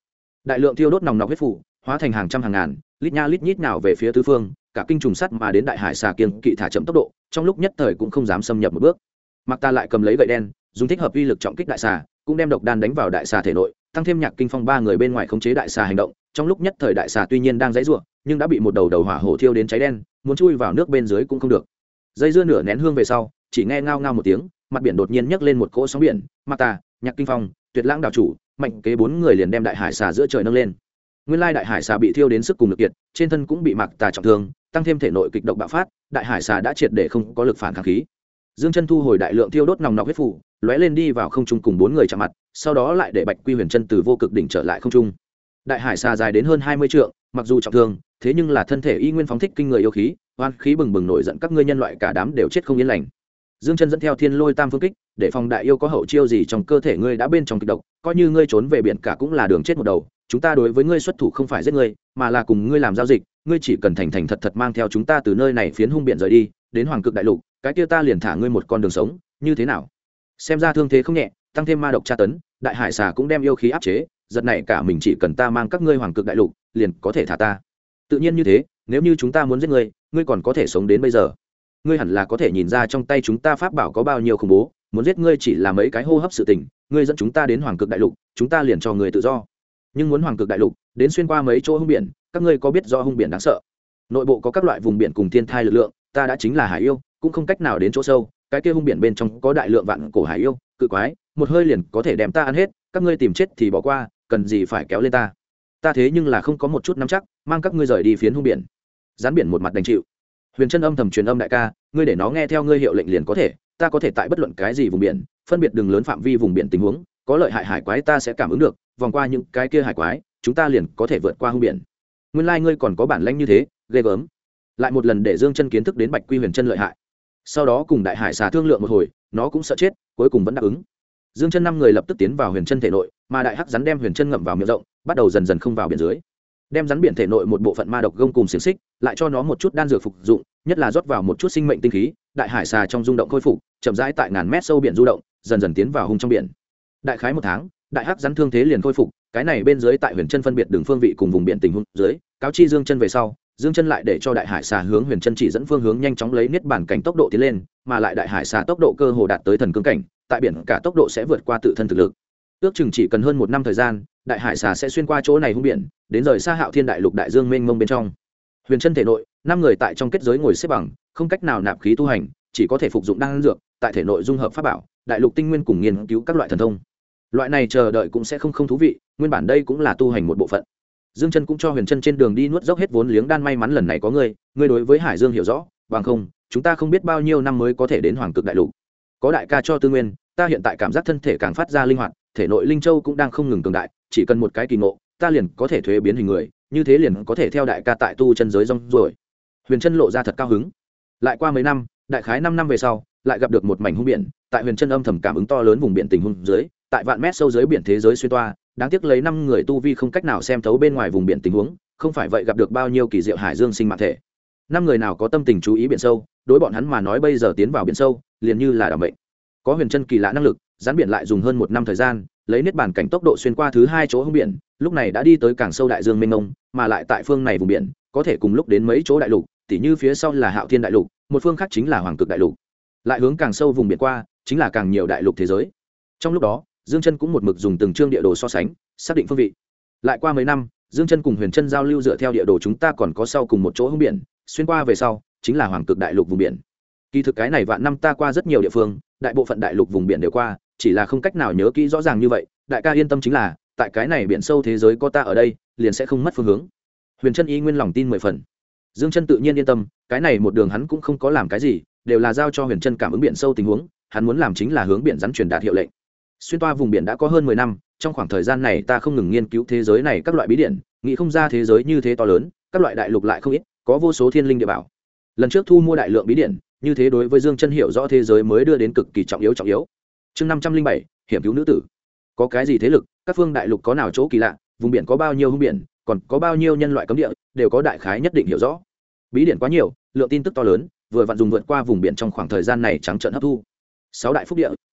đại lượng thiêu đốt nòng nọc huyết phủ hóa thành hàng trăm hàng ngàn lít nha lít nhít nào về phía tứ phương, cả kinh trùng sắt mà đến đại hải xà kiên kỵ thả chậm tốc độ, trong lúc nhất thời cũng không dám xâm nhập một bước. Mặc Ta lại cầm lấy gậy đen, dùng thích hợp uy lực trọng kích đại xà, cũng đem độc đan đánh vào đại xà thể nội, tăng thêm Nhạc Kinh Phong ba người bên ngoài khống chế đại xà hành động, trong lúc nhất thời đại xà tuy nhiên đang giãy giụa, nhưng đã bị một đầu hỏa hổ thiêu đến cháy đen, muốn chui vào nước bên dưới cũng không được. Dây dưa nửa nén hương về sau, chỉ nghe ngao ngao một tiếng, mặt biển đột nhiên nhấc lên một cỗ sóng biển, Mặc Ta, Nhạc Kinh Phong, Tuyệt Lãng đảo chủ, Mạnh Kế bốn người liền đem đại hải xà giữa trời nâng lên. Nguyên lai đại hải xà bị thiêu đến sức cùng lực kiệt, trên thân cũng bị Mặc Ta trọng thương, tăng thêm thể nội kịch độc bạo phát, đại hải xà đã triệt để không có lực phản kháng khí. Dương Chân thu hồi đại lượng thiêu đốt nòng nọc huyết phủ, lóe lên đi vào không trung cùng bốn người chạm mặt, sau đó lại để Bạch Quy Huyền Chân từ vô cực đỉnh trở lại không trung. Đại hải xà dài đến hơn 20 trượng, mặc dù trọng thương, thế nhưng là thân thể y nguyên phóng thích kinh người yêu khí, oan khí bừng bừng nổi giận các ngươi nhân loại cả đám đều chết không yên lành. Dương Chân dẫn theo Thiên Lôi Tam Phương Kích, để phòng đại yêu có hậu chiêu gì trong cơ thể ngươi đã bên trong kịch độc, coi như ngươi trốn về biển cả cũng là đường chết một đầu, chúng ta đối với ngươi xuất thủ không phải giết ngươi, mà là cùng ngươi làm giao dịch, ngươi chỉ cần thành thành thật thật mang theo chúng ta từ nơi này phiến hung biển rời đi, đến Hoàng Cực Đại Lục, cái kia ta liền thả ngươi một con đường sống, như thế nào? Xem ra thương thế không nhẹ, tăng thêm ma độc tra tấn, đại hải xà cũng đem yêu khí áp chế, giật này cả mình chỉ cần ta mang các ngươi Hoàng Cực Đại Lục, liền có thể thả ta. Tự nhiên như thế, nếu như chúng ta muốn giết ngươi, ngươi còn có thể sống đến bây giờ. Ngươi hẳn là có thể nhìn ra trong tay chúng ta pháp bảo có bao nhiêu khủng bố, muốn giết ngươi chỉ là mấy cái hô hấp sự tình, ngươi dẫn chúng ta đến Hoàng Cực Đại Lục, chúng ta liền cho ngươi tự do. Nhưng muốn Hoàng Cực Đại Lục, đến xuyên qua mấy chỗ hung biển, các ngươi có biết do hung biển đáng sợ? Nội bộ có các loại vùng biển cùng thiên thai lực lượng, ta đã chính là hải yêu, cũng không cách nào đến chỗ sâu, cái kia hung biển bên trong có đại lượng vạn cổ hải yêu, cự quái, một hơi liền có thể đem ta ăn hết, các ngươi tìm chết thì bỏ qua, cần gì phải kéo lên ta? Ta thế nhưng là không có một chút nắm chắc, mang các ngươi rời đi phiến hung biển. Gián biển một mặt đành chịu. Huyền Chân âm thầm truyền âm đại ca, ngươi để nó nghe theo ngươi hiệu lệnh liền có thể, ta có thể tại bất luận cái gì vùng biển, phân biệt đường lớn phạm vi vùng biển tình huống, có lợi hại hải quái ta sẽ cảm ứng được, vòng qua những cái kia hải quái, chúng ta liền có thể vượt qua hung biển. Nguyên lai ngươi còn có bản lĩnh như thế, ghê gớm. Lại một lần để Dương Chân kiến thức đến Bạch Quy Huyền Chân lợi hại. Sau đó cùng đại hải xà thương lượng một hồi, nó cũng sợ chết, cuối cùng vẫn đáp ứng. Dương Chân năm người lập tức tiến vào Huyền Chân thể nội, mà đại hắc rắn đem Huyền Chân ngậm vào miệng rộng, bắt đầu dần dần không vào biển dưới. Đem rắn biển thể nội một bộ phận ma độc gông cùng xiềng xích, lại cho nó một chút đan dược phục dụng, nhất là rót vào một chút sinh mệnh tinh khí, đại hải xà trong rung động khôi phục, chậm rãi tại ngàn mét sâu biển du động, dần dần tiến vào hung trong biển. Đại khái một tháng, đại hắc rắn thương thế liền khôi phục, cái này bên dưới tại Huyền Chân phân biệt đường phương vị cùng vùng biển tình huống dưới, cáo chi Dương Chân về sau, Dương Chân lại để cho đại hải xà hướng Huyền Chân chỉ dẫn phương hướng nhanh chóng lấy niết bản cảnh tốc độ tiến lên, mà lại đại hải xà tốc độ cơ hồ đạt tới thần cương cảnh, tại biển cả tốc độ sẽ vượt qua tự thân thực lực. Ước chừng chỉ cần hơn 1 năm thời gian, đại hải xà sẽ xuyên qua chỗ này hung biển, đến rời xa Hạo Thiên Đại Lục đại dương mênh mông bên trong. Huyền Chân thể nội, 5 người tại trong kết giới ngồi xếp bằng, không cách nào nạp khí tu hành, chỉ có thể phục dụng đan dược, tại thể nội dung hợp pháp bảo, đại lục tinh nguyên cùng nghiên cứu các loại thần thông. Loại này chờ đợi cũng sẽ không thú vị, nguyên bản đây cũng là tu hành một bộ phận. Dương Chân cũng cho Huyền Chân trên đường đi nuốt dốc hết vốn liếng đan, may mắn lần này có ngươi đối với Hải Dương hiểu rõ, bằng không, chúng ta không biết bao nhiêu năm mới có thể đến Hoàng Cực Đại Lục. Có đại ca cho tư nguyên, ta hiện tại cảm giác thân thể càng phát ra linh hoạt, thể nội linh châu cũng đang không ngừng cường đại, chỉ cần một cái kỳ ngộ, ta liền có thể thuế biến hình người, như thế liền có thể theo đại ca tại tu chân giới rong rồi. Huyền Chân lộ ra thật cao hứng. Lại qua mấy năm, đại khái 5 năm về sau, lại gặp được một mảnh hung biển, tại Huyền Chân âm thầm cảm ứng to lớn vùng biển tình huống dưới, tại vạn mét sâu dưới biển thế giới xuyên toa, đáng tiếc lấy 5 người tu vi không cách nào xem thấu bên ngoài vùng biển tình huống, không phải vậy gặp được bao nhiêu kỳ diệu hải dương sinh mạng thể. 5 người nào có tâm tình chú ý biển sâu, đối bọn hắn mà nói bây giờ tiến vào biển sâu, liền như là đảm mệnh. Có Huyền Chân kỳ lạ năng lực, gián biển lại dùng hơn 1 năm thời gian, lấy niết bàn cảnh tốc độ xuyên qua thứ 2 chỗ hung biển, lúc này đã đi tới càng sâu đại dương mênh mông, mà lại tại phương này vùng biển, có thể cùng lúc đến mấy chỗ đại lục, tỉ như phía sau là Hạo Thiên Đại Lục, một phương khác chính là Hoàng Cực Đại Lục. Lại hướng càng sâu vùng biển qua, chính là càng nhiều đại lục thế giới. Trong lúc đó, Dương Chân cũng một mực dùng từng chương địa đồ so sánh, xác định phương vị. Lại qua mấy năm, Dương Chân cùng Huyền Chân giao lưu dựa theo địa đồ chúng ta còn có sau cùng một chỗ hung biển, xuyên qua về sau, chính là Hoàng Cực Đại Lục vùng biển. Kỳ thực cái này vạn năm ta qua rất nhiều địa phương, đại bộ phận đại lục vùng biển đều qua, chỉ là không cách nào nhớ kỹ rõ ràng như vậy, đại ca yên tâm chính là, tại cái này biển sâu thế giới có ta ở đây, liền sẽ không mất phương hướng. Huyền Chân ý nguyên lòng tin 10 phần. Dương Chân tự nhiên yên tâm, cái này một đường hắn cũng không có làm cái gì, đều là giao cho Huyền Chân cảm ứng biển sâu tình huống, hắn muốn làm chính là hướng biển rắn truyền đạt hiệu lệnh. Xuyên toa vùng biển đã có hơn 10 năm, trong khoảng thời gian này ta không ngừng nghiên cứu thế giới này các loại bí điển, nghĩ không ra thế giới như thế to lớn, các loại đại lục lại không ít, có vô số thiên linh địa bảo. Lần trước thu mua đại lượng bí điển, như thế đối với Dương Chân hiểu rõ thế giới mới đưa đến cực kỳ trọng yếu. Chương 507, hiểm cứu nữ tử. Có cái gì thế lực, các phương đại lục có nào chỗ kỳ lạ, vùng biển có bao nhiêu hung biển, còn có bao nhiêu nhân loại cấm địa, đều có đại khái nhất định hiểu rõ. Bí điển quá nhiều, lượng tin tức to lớn, vừa vặn dùng vượt qua vùng biển trong khoảng thời gian này trắng trợn hấp thu. 6 đại phúc địa,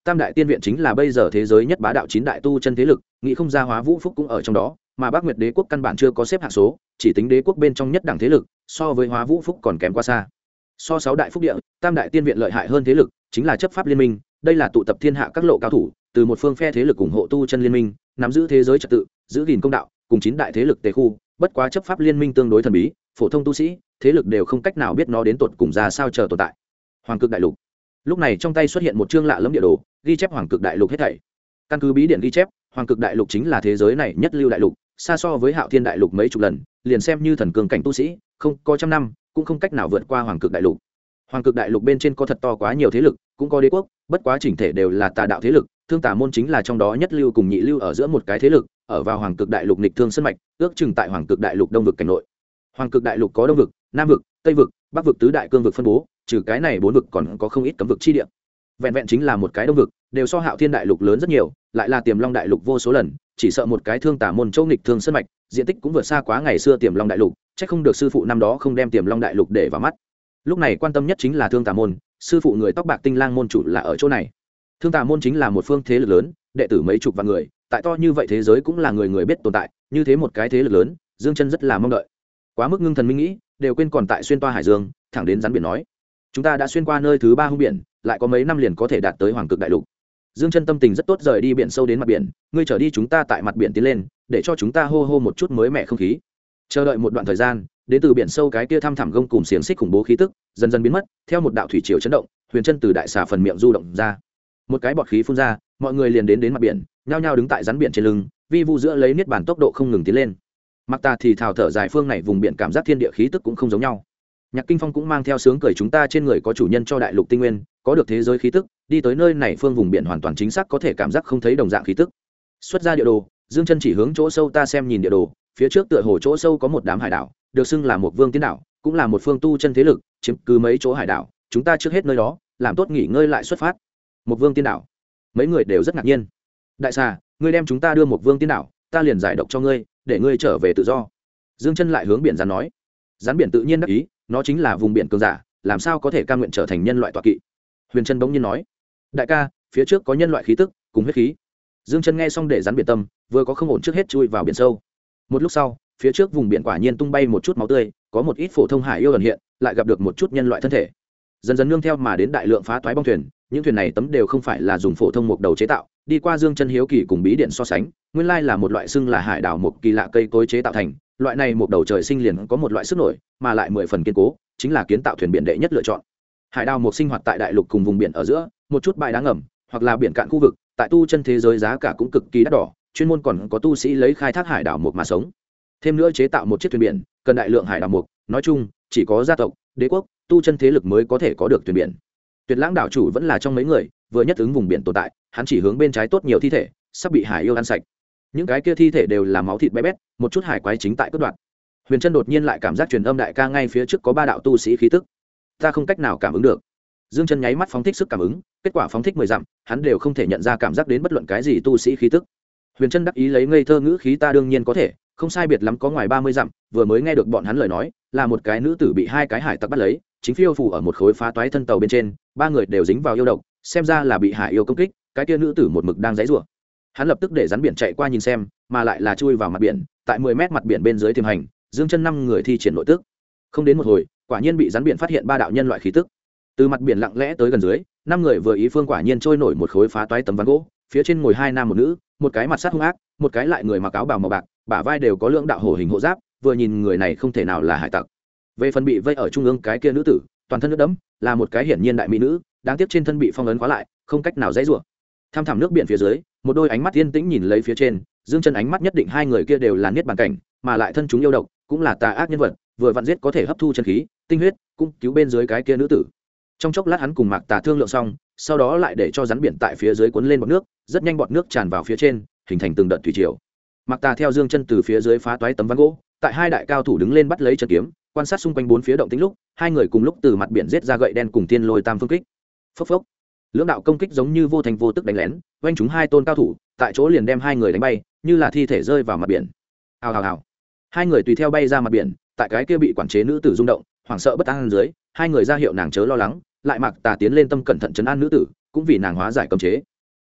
tam đại tiên viện chính là bây giờ thế giới nhất bá đạo 9 đại tu chân thế lực, nghĩ không ra Hóa Vũ Phúc cũng ở trong đó, mà Bắc Nguyệt Đế quốc căn bản chưa có xếp hạng số, chỉ tính đế quốc bên trong nhất đẳng thế lực, so với Hóa Vũ Phúc còn kém quá xa. So 6 đại phúc địa, tam đại tiên viện lợi hại hơn thế lực, chính là chấp pháp liên minh, đây là tụ tập thiên hạ các lộ cao thủ, từ một phương phe thế lực ủng hộ tu chân liên minh, nắm giữ thế giới trật tự, giữ gìn công đạo, cùng 9 đại thế lực tề khu, bất quá chấp pháp liên minh tương đối thần bí, phổ thông tu sĩ, thế lực đều không cách nào biết nó đến tột cùng ra sao chờ tồn tại. Hoàng Cực Đại Lục. Lúc này trong tay xuất hiện một chương lạ lẫm địa đồ, ghi chép Hoàng Cực Đại Lục hết thảy. Căn cứ bí điển ghi chép, Hoàng Cực Đại Lục chính là thế giới này nhất lưu đại lục, xa so với Hạo Thiên Đại Lục mấy chục lần, liền xem như thần cường cảnh tu sĩ, không có trăm năm, cũng không cách nào vượt qua Hoàng Cực Đại Lục. Hoàng Cực Đại Lục bên trên có thật to quá nhiều thế lực, cũng có đế quốc, bất quá chỉnh thể đều là tà đạo thế lực, Thương Tà môn chính là trong đó nhất lưu cùng nhị lưu ở giữa một cái thế lực, ở vào Hoàng Cực Đại Lục nghịch thương sân mạch, ước chừng tại Hoàng Cực Đại Lục đông vực cảnh nội. Hoàng Cực Đại Lục có đông vực, nam vực, tây vực, bắc vực tứ đại cương vực phân bố, trừ cái này bốn vực còn có không ít cấm vực chi địa. Vẹn vẹn chính là một cái đông vực, đều so Hạo Thiên Đại Lục lớn rất nhiều, lại là Tiềm Long Đại Lục vô số lần, chỉ sợ một cái Thương Tà môn châu nghịch thương sân mạch, diện tích cũng vượt xa quá ngày xưa Tiềm Long Đại Lục, chắc không được sư phụ năm đó không đem Tiềm Long Đại Lục để vào mắt. Lúc này quan tâm nhất chính là Thương Tà môn, sư phụ người tóc bạc Tinh Lang môn chủ là ở chỗ này. Thương Tà môn chính là một phương thế lực lớn, đệ tử mấy chục vạn người, tại to như vậy thế giới cũng là người người biết tồn tại, như thế một cái thế lực lớn, Dương Chân rất là mong đợi. Quá mức ngưng thần minh nghĩ, đều quên còn tại xuyên toa hải dương, thẳng đến rắn biển nói: "Chúng ta đã xuyên qua nơi thứ 3 hung biển, lại có mấy năm liền có thể đạt tới Hoàng Cực Đại Lục." Dương Chân tâm tình rất tốt, rời đi biển sâu đến mặt biển, ngươi trở đi chúng ta tại mặt biển tiến lên, để cho chúng ta hô hô một chút mới mẻ không khí. Chờ đợi một đoạn thời gian, đến từ biển sâu cái kia thăm thẳm gông cùm xiềng xích khủng bố khí tức dần dần biến mất, theo một đạo thủy triều chấn động, Huyền Chân từ đại xà phần miệng du động ra, một cái bọt khí phun ra, mọi người liền đến mặt biển, nhao nhao đứng tại rắn biển trên lưng, vi vu giữa lấy niết bàn tốc độ không ngừng tiến lên. Mặc Ta thì thào thở dài, phương này vùng biển cảm giác thiên địa khí tức cũng không giống nhau. Nhạc Kinh Phong cũng mang theo sướng cười, chúng ta trên người có chủ nhân cho đại lục tinh nguyên, có được thế giới khí tức, đi tới nơi này phương vùng biển hoàn toàn chính xác có thể cảm giác không thấy đồng dạng khí tức. Xuất ra địa đồ, Dương Chân chỉ hướng chỗ sâu ta xem nhìn địa đồ, phía trước tựa hồ chỗ sâu có một đám hải đảo, được xưng là một vương tiên đảo, cũng là một phương tu chân thế lực, chiếm cứ mấy chỗ hải đảo, chúng ta trước hết nơi đó, làm tốt nghỉ ngơi lại xuất phát. Một vương tiên đảo, mấy người đều rất ngạc nhiên. Đại xà, ngươi đem chúng ta đưa một vương tiên đảo, ta liền giải độc cho ngươi, để ngươi trở về tự do. Dương Chân lại hướng biển rắn nói. Rắn biển tự nhiên đáp ý, nó chính là vùng biển cường giả, làm sao có thể cam nguyện trở thành nhân loại tọa kỵ. Huyền Chân bỗng nhiên nói, đại ca, phía trước có nhân loại khí tức cùng huyết khí. Dương Chân nghe xong để rắn biển tâm vừa có không ổn, trước hết chui vào biển sâu. Một lúc sau, phía trước vùng biển quả nhiên tung bay một chút máu tươi, có một ít phổ thông hải yêu ẩn hiện, lại gặp được một chút nhân loại thân thể. Dần dần nương theo mà đến đại lượng phá toái bong thuyền, những thuyền này tấm đều không phải là dùng phổ thông mục đầu chế tạo, đi qua Dương Chân hiếu kỳ cùng bí điện so sánh, nguyên lai là một loại xưng là hải đảo mục kỳ lạ cây cối chế tạo thành, loại này mục đầu trời sinh liền có một loại sức nổi, mà lại 10 phần kiên cố, chính là kiến tạo thuyền biển đệ nhất lựa chọn. Hải đảo mục sinh hoạt tại đại lục cùng vùng biển ở giữa, một chút bãi đá ngầm, hoặc là biển cạn khu vực, tại tu chân thế giới giá cả cũng cực kỳ đắt đỏ, chuyên môn còn có tu sĩ lấy khai thác hải đảo mục mà sống. Thêm nữa chế tạo một chiếc thuyền biển, cần đại lượng hải đảo mục, nói chung, chỉ có gia tộc, đế quốc, tu chân thế lực mới có thể có được thuyền biển. Tuyệt Lãng đảo chủ vẫn là trong mấy người, vừa nhất ứng vùng biển tồn tại, hắn chỉ hướng bên trái tốt nhiều thi thể, sắp bị hải yêu ăn sạch. Những cái kia thi thể đều là máu thịt bé bét, một chút hải quái chính tại cướp đoạt. Huyền Chân đột nhiên lại cảm giác truyền âm, đại ca ngay phía trước có 3 đạo tu sĩ khí tức, ta không cách nào cảm ứng được. Dương Chân nháy mắt phóng thích sức cảm ứng, kết quả phóng thích 10 dặm, hắn đều không thể nhận ra cảm giác đến bất luận cái gì tu sĩ khí tức. Huyền Chân đắc ý lấy ngây thơ ngữ khí, ta đương nhiên có thể, không sai biệt lắm có ngoài 30 dặm, vừa mới nghe được bọn hắn lời nói, là một cái nữ tử bị 2 cái hải tặc bắt lấy, chính phiêu phù ở một khối phá toái thân tàu bên trên, 3 người đều dính vào yêu độc, xem ra là bị hải yêu công kích, cái kia nữ tử một mực đang giãy giụa. Hắn lập tức để rắn biển chạy qua nhìn xem, mà lại là chui vào mặt biển, tại 10 mét mặt biển bên dưới tiềm hành, Dương Chân 5 người thi triển nội tức. Không đến một hồi, quả nhiên bị rắn biển phát hiện 3 đạo nhân loại khí tức. Từ mặt biển lặng lẽ tới gần dưới, 5 người vừa ý phương quả nhiên trôi nổi một khối phá toái tấm ván gỗ, phía trên ngồi 2 nam một nữ, một cái mặt sát hung ác, một cái lại người mặc áo bào màu bạc, bả vai đều có lưỡng đạo hổ hình hộ giáp, vừa nhìn người này không thể nào là hải tặc. Về phần bị vây ở trung ương cái kia nữ tử, toàn thân nước đẫm, là một cái hiển nhiên đại mỹ nữ, đáng tiếc trên thân bị phong ấn khóa lại, không cách nào giãy giụa. Tham thẳm nước biển phía dưới, một đôi ánh mắt yên tĩnh nhìn lấy phía trên, Dương Chân ánh mắt nhất định 2 người kia đều là niết bàn cảnh, mà lại thân chúng yêu độc, cũng là tà ác nhân vật, vừa vặn giết có thể hấp thu chân khí, tinh huyết, cũng cứu bên dưới cái kia nữ tử. Trong chốc lát hắn cùng Mạc Tà thương lượng xong, sau đó lại để cho rắn biển tại phía dưới cuốn lên bọt nước, rất nhanh bọt nước tràn vào phía trên, hình thành từng đợt thủy triều. Mạc Tà theo Dương Chân từ phía dưới phá toái tấm ván gỗ, tại 2 đại cao thủ đứng lên bắt lấy chân kiếm, quan sát xung quanh 4 phía động tĩnh lúc, 2 người cùng lúc từ mặt biển giết ra gậy đen cùng tiên lôi tam phương kích. Phốc phốc. Lưỡng đạo công kích giống như vô thành vô tức đánh lén, oanh chúng 2 tôn cao thủ, tại chỗ liền đem 2 người đánh bay, như là thi thể rơi vào mặt biển. Hào hào hào. 2 người tùy theo bay ra mặt biển, tại cái kia bị quản chế nữ tử rung động, hoảng sợ bất an dưới, 2 người ra hiệu nàng chớ lo lắng, lại Mạc Tà tiến lên tâm cẩn thận trấn an nữ tử, cũng vì nàng hóa giải cấm chế,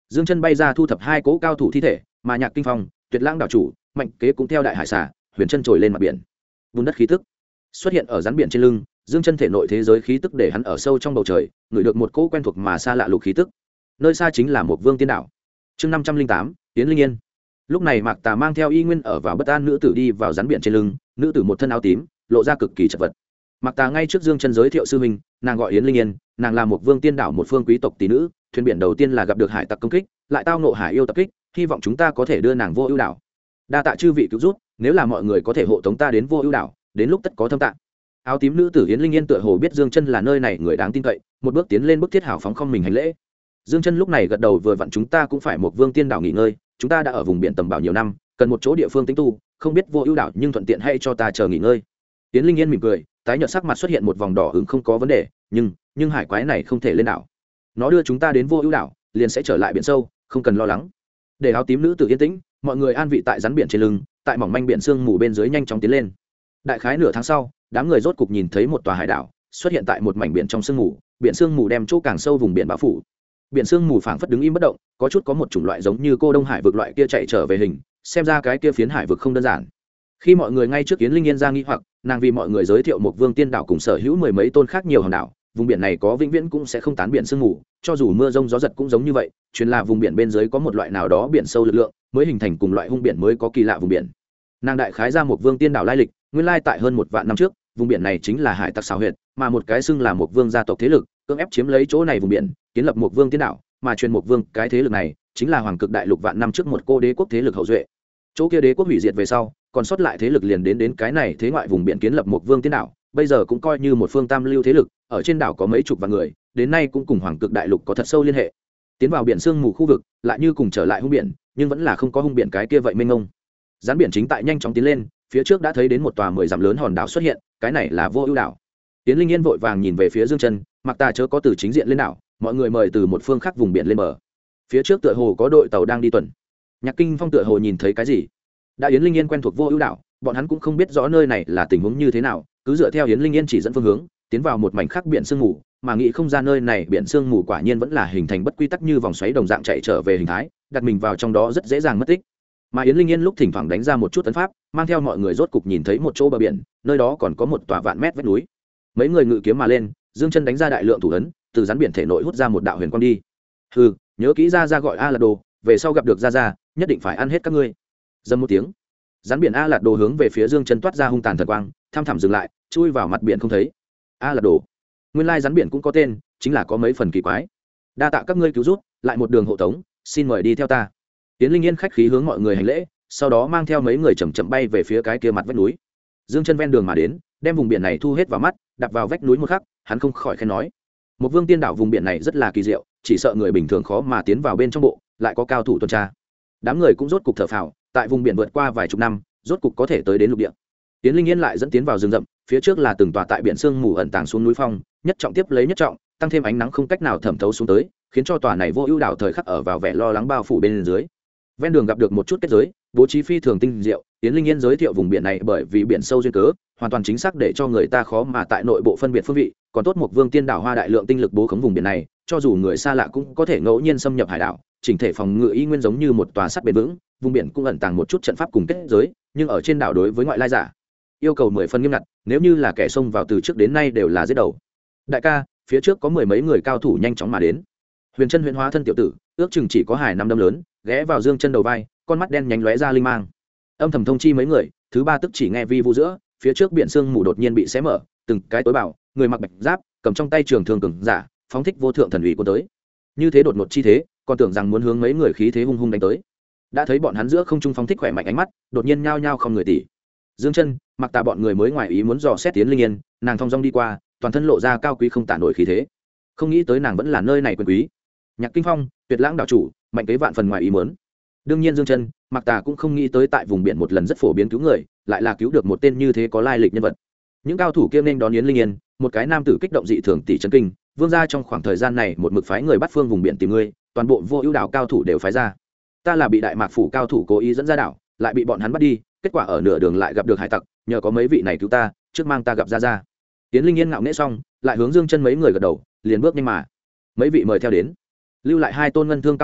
Dương Chân bay ra thu thập hai cỗ cao thủ thi thể, mà Nhạc Kinh Phong, Tuyệt Lãng đảo chủ, Mạnh Kế cũng theo đại hải xà, huyền chân trồi lên mặt biển. Bùn đất khí tức xuất hiện ở rắn biển trên lưng, Dương Chân thể nội thế giới khí tức để hắn ở sâu trong bầu trời, ngửi được một cỗ quen thuộc mà xa lạ lục khí tức. Nơi xa chính là một Vương Tiên đảo. Chương 508, Tiến Linh Yên. Lúc này Mạc Tà mang theo Y Nguyên ở vào bất an nữ tử đi vào rắn biển trên lưng, nữ tử một thân áo tím, lộ ra cực kỳ chật vật. Mạc Tà ngay trước Dương Chân giới thiệu sư huynh, nàng gọi Yến Linh Yên, nàng là một Vương Tiên đảo một phương quý tộc tỷ nữ, thuyền biển đầu tiên là gặp được hải tặc công kích, lại tao ngộ hải yêu tập kích, hy vọng chúng ta có thể đưa nàng Vô Ưu đảo. Đa tạ chư vị cứu giúp, nếu là mọi người có thể hộ tống ta đến Vô Ưu đảo, đến lúc tất có thâm tạng. Áo tím nữ tử Yến Linh Yên tựa hồ biết Dương Chân là nơi này người đáng tin cậy, một bước tiến lên bức thiết hảo phóng không mình hành lễ. Dương Chân lúc này gật đầu, vừa vặn chúng ta cũng phải một Vương Tiên đảo nghỉ ngơi, chúng ta đã ở vùng biển tầm bảo nhiều năm, cần một chỗ địa phương tĩnh tu, không biết Vô Ưu đảo nhưng thuận tiện hay cho ta chờ nghỉ ngơi. Yến Linh Yên mỉm cười, tái nhợt sắc mặt xuất hiện một vòng đỏ ửng, không có vấn đề, nhưng hải quái này không thể lên đảo. Nó đưa chúng ta đến Vô Ưu đảo, liền sẽ trở lại biển sâu, không cần lo lắng. Để áo tím nữ tử yên tĩnh, mọi người an vị tại rắn biển trên lưng, tại mỏng manh biển sương mù bên dưới nhanh chóng tiến lên. Đại khái nửa tháng sau, đám người rốt cục nhìn thấy một tòa hải đảo xuất hiện tại một mảnh biển trong sương mù, biển sương mù đem chỗ càng sâu vùng biển bao phủ. Biển sương mù phảng phất đứng im bất động, có một chủng loại giống như cô Đông Hải vực loại kia chạy trở về hình, xem ra cái kia phiến hải vực không đơn giản. Khi mọi người ngay trước Yến Linh Yên ra nghi hoặc, nàng vì mọi người giới thiệu một Vương Tiên đảo cùng sở hữu mười mấy tôn khác nhiều hòn đảo, vùng biển này có vĩnh viễn cũng sẽ không tán biển sương mù, cho dù mưa rông gió giật cũng giống như vậy, truyền là vùng biển bên dưới có một loại nào đó biển sâu lực lượng, mới hình thành cùng loại hung biển mới có kỳ lạ vùng biển. Nàng đại khái ra một Vương Tiên đảo lai lịch, nguyên lai tại hơn 1 vạn năm trước, vùng biển này chính là hải tặc xào huyệt, mà một cái xưng là một vương gia tộc thế lực, cưỡng ép chiếm lấy chỗ này vùng biển, kiến lập một Vương Tiên đảo, mà truyền một vương cái thế lực này chính là hoàng cực đại lục vạn năm trước một cô đế quốc thế lực hậu duệ. Chỗ kia đế quốc hủy diệt về sau, còn sót lại thế lực liền đến cái này thế ngoại vùng biển kiến lập một Vương Tiên đảo, bây giờ cũng coi như một phương tam lưu thế lực, ở trên đảo có mấy chục vạn người, đến nay cũng cùng hoàng cực đại lục có thật sâu liên hệ. Tiến vào biển sương mù khu vực, lại như cùng trở lại hung biển, nhưng vẫn là không có hung biển cái kia vậy mênh mông. Rắn biển chính tại nhanh chóng tiến lên, phía trước đã thấy đến một tòa 10 dặm lớn hòn đảo xuất hiện, cái này là Vô Ưu đảo. Tiến Linh Yên vội vàng nhìn về phía Dương Chân, Mạc Tà chớ có từ chính diện lên đảo, mọi người mời từ một phương khác vùng biển lên bờ. Phía trước tựa hồ có đội tàu đang đi tuần. Nhạc Kinh Phong tựa hồ nhìn thấy cái gì. Đã Yến Linh Yên quen thuộc Vô Ưu đảo, bọn hắn cũng không biết rõ nơi này là tình huống như thế nào, cứ dựa theo Yến Linh Yên chỉ dẫn phương hướng, tiến vào một mảnh khác biển sương mù, mà nghĩ không ra nơi này biển sương mù quả nhiên vẫn là hình thành bất quy tắc như vòng xoáy đồng dạng chạy trở về hình thái, đặt mình vào trong đó rất dễ dàng mất tích. Mà Yến Linh Yên lúc thỉnh thoảng đánh ra một chút tấn pháp, mang theo mọi người rốt cục nhìn thấy một chỗ bờ biển, nơi đó còn có một tòa vạn mét vách núi. Mấy người ngự kiếm mà lên, Dương Chân đánh ra đại lượng thủ ấn, từ rắn biển thể nội hút ra một đạo huyền quang đi. Hừ, nhớ kỹ ra gọi A Lạt Đồ, về sau gặp được ra, nhất định phải ăn hết các ngươi. Dầm một tiếng, rắn biển A Lạt Đồ hướng về phía Dương Chân toát ra hung tàn thần quang, tham thẳm dừng lại, chui vào mặt biển không thấy. A Lạt Đồ, nguyên lai rắn biển cũng có tên, chính là có mấy phần kỳ quái. Đa tạ các ngươi cứu giúp, lại một đường hộ tống, xin mời đi theo ta. Tiến Linh Yên khách khí hướng mọi người hành lễ, sau đó mang theo mấy người chậm chậm bay về phía cái kia mặt vách núi. Dương Chân ven đường mà đến, đem vùng biển này thu hết vào mắt, đạp vào vách núi một khắc, hắn không khỏi khen nói: một Vương Tiên đảo vùng biển này rất là kỳ diệu, chỉ sợ người bình thường khó mà tiến vào bên trong bộ, lại có cao thủ tuần tra. Đám người cũng rốt cục thở phào, tại vùng biển vượt qua vài chục năm, rốt cục có thể tới đến lục địa. Tiến Linh Yên lại dẫn tiến vào rừng rậm, phía trước là từng tòa tại biển sương mù ẩn tàng xuống núi phong, nhất trọng tiếp lấy nhất trọng, tăng thêm ánh nắng không cách nào thẩm thấu xuống tới, khiến cho tòa này Vô Ưu đảo thời khắc ở vào vẻ lo lắng bao phủ bên dưới. Ven đường gặp được một chút kết giới, bố trí phi thường tinh diệu, Tiến Linh Yên giới thiệu vùng biển này bởi vì biển sâu duyên cớ, hoàn toàn chính xác để cho người ta khó mà tại nội bộ phân biệt phương vị, còn tốt một Vương Tiên đảo hoa đại lượng tinh lực bố khống vùng biển này, cho dù người xa lạ cũng có thể ngẫu nhiên xâm nhập hải đảo, chỉnh thể phòng ngự y nguyên giống như một tòa sắt bền vững, vùng biển cũng ẩn tàng một chút trận pháp cùng kết giới, nhưng ở trên đảo đối với ngoại lai giả, yêu cầu 10 phần nghiêm ngặt, nếu như là kẻ xông vào từ trước đến nay đều là giết đầu. Đại ca, phía trước có mười mấy người cao thủ nhanh chóng mà đến. Huyền Chân huyễn hóa thân tiểu tử, ước chừng chỉ có hài năm đâm lớn, ghé vào Dương Chân đầu vai, con mắt đen nhánh lóe ra linh mang. Âm thầm thông chi mấy người, thứ ba tức chỉ nghe vi vu giữa, phía trước biển sương mù đột nhiên bị xé mở, từng cái tối bảo, người mặc bạch giáp, cầm trong tay trường thương cường giả, phóng thích vô thượng thần uy của tới. Như thế đột ngột chi thế, còn tưởng rằng muốn hướng mấy người khí thế hung hung đánh tới. Đã thấy bọn hắn giữa không trung phóng thích khỏe mạnh ánh mắt, đột nhiên nhao nhao không người tỷ. Dương Chân, Mặc Tà bọn người mới ngoài ý muốn dò xét Tiến Linh Yên, nàng thong dong đi qua, toàn thân lộ ra cao quý không tả nổi khí thế. Không nghĩ tới nàng vẫn là nơi này quyền quý. Nhạc Kinh Phong, Tuyệt Lãng đảo chủ, Mạnh Kế vạn phần ngoài ý muốn. Đương nhiên Dương Chân, Mặc Tà cũng không nghĩ tới tại vùng biển một lần rất phổ biến cứu người, lại là cứu được một tên như thế có lai lịch nhân vật. Những cao thủ kia nên đón Yến Linh Yên, một cái nam tử kích động dị thường tỷ chấn kinh, vương gia trong khoảng thời gian này một mực phái người bắt phương vùng biển tìm ngươi, toàn bộ Vô Ưu đảo cao thủ đều phái ra. Ta là bị Đại Mạc phủ cao thủ cố ý dẫn ra đảo, lại bị bọn hắn bắt đi, kết quả ở nửa đường lại gặp được hải tặc, nhờ có mấy vị này cứu ta, trước mang ta gặp ra. Yến Linh Yên ngạo nghễ xong, lại hướng Dương Chân mấy người gật đầu, liền bước nhanh mà. Mấy vị mời theo đến. Lưu lại hai tôn ngân thương cao thủ,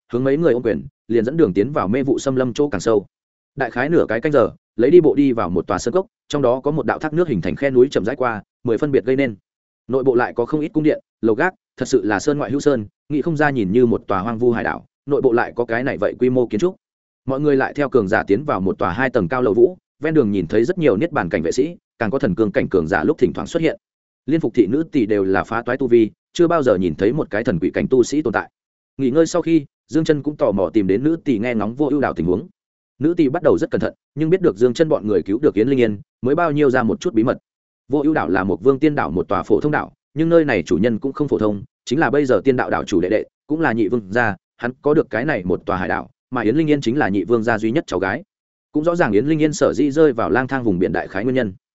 hướng mấy người ôm quyền liền dẫn đường tiến vào mê vụ xâm lâm chỗ càng sâu. Đại khái nửa cái canh giờ lấy đi bộ đi vào một tòa sơn cốc, trong đó có một đạo thác nước hình thành khe núi chậm rãi qua, 10 phân biệt gây nên. Nội bộ lại có không ít cung điện lầu gác, thật sự là sơn ngoại hữu sơn, nghĩ không ra nhìn như một tòa hoang vu hải đảo, nội bộ lại có cái này vậy quy mô kiến trúc. Mọi người lại theo cường giả tiến vào một tòa 2 tầng cao lầu vũ, ven đường nhìn thấy rất nhiều niết bàn cảnh vệ sĩ, càng có thần cường cảnh cường giả lúc thỉnh thoảng xuất hiện. Liên phục thị nữ tỷ đều là phá toái tu vi, chưa bao giờ nhìn thấy một cái thần quỷ cảnh tu sĩ tồn tại. Nghỉ ngơi sau khi, Dương Chân cũng tò mò tìm đến nữ tỷ nghe ngóng Vô Ưu đảo tình huống. Nữ tỷ bắt đầu rất cẩn thận, nhưng biết được Dương Chân bọn người cứu được Yến Linh Yên, mới bao nhiêu ra một chút bí mật. Vô Ưu đảo là một vương tiên đảo, một tòa phổ thông đảo, nhưng nơi này chủ nhân cũng không phổ thông, chính là bây giờ tiên đạo đảo chủ đệ đệ, cũng là nhị vương gia, hắn có được cái này một tòa hải đảo, mà Yến Linh Yên chính là nhị vương gia duy nhất cháu gái. Cũng rõ ràng Yến Linh Yên sở dĩ rơi vào lang thang vùng biển đại khái nguyên nhân.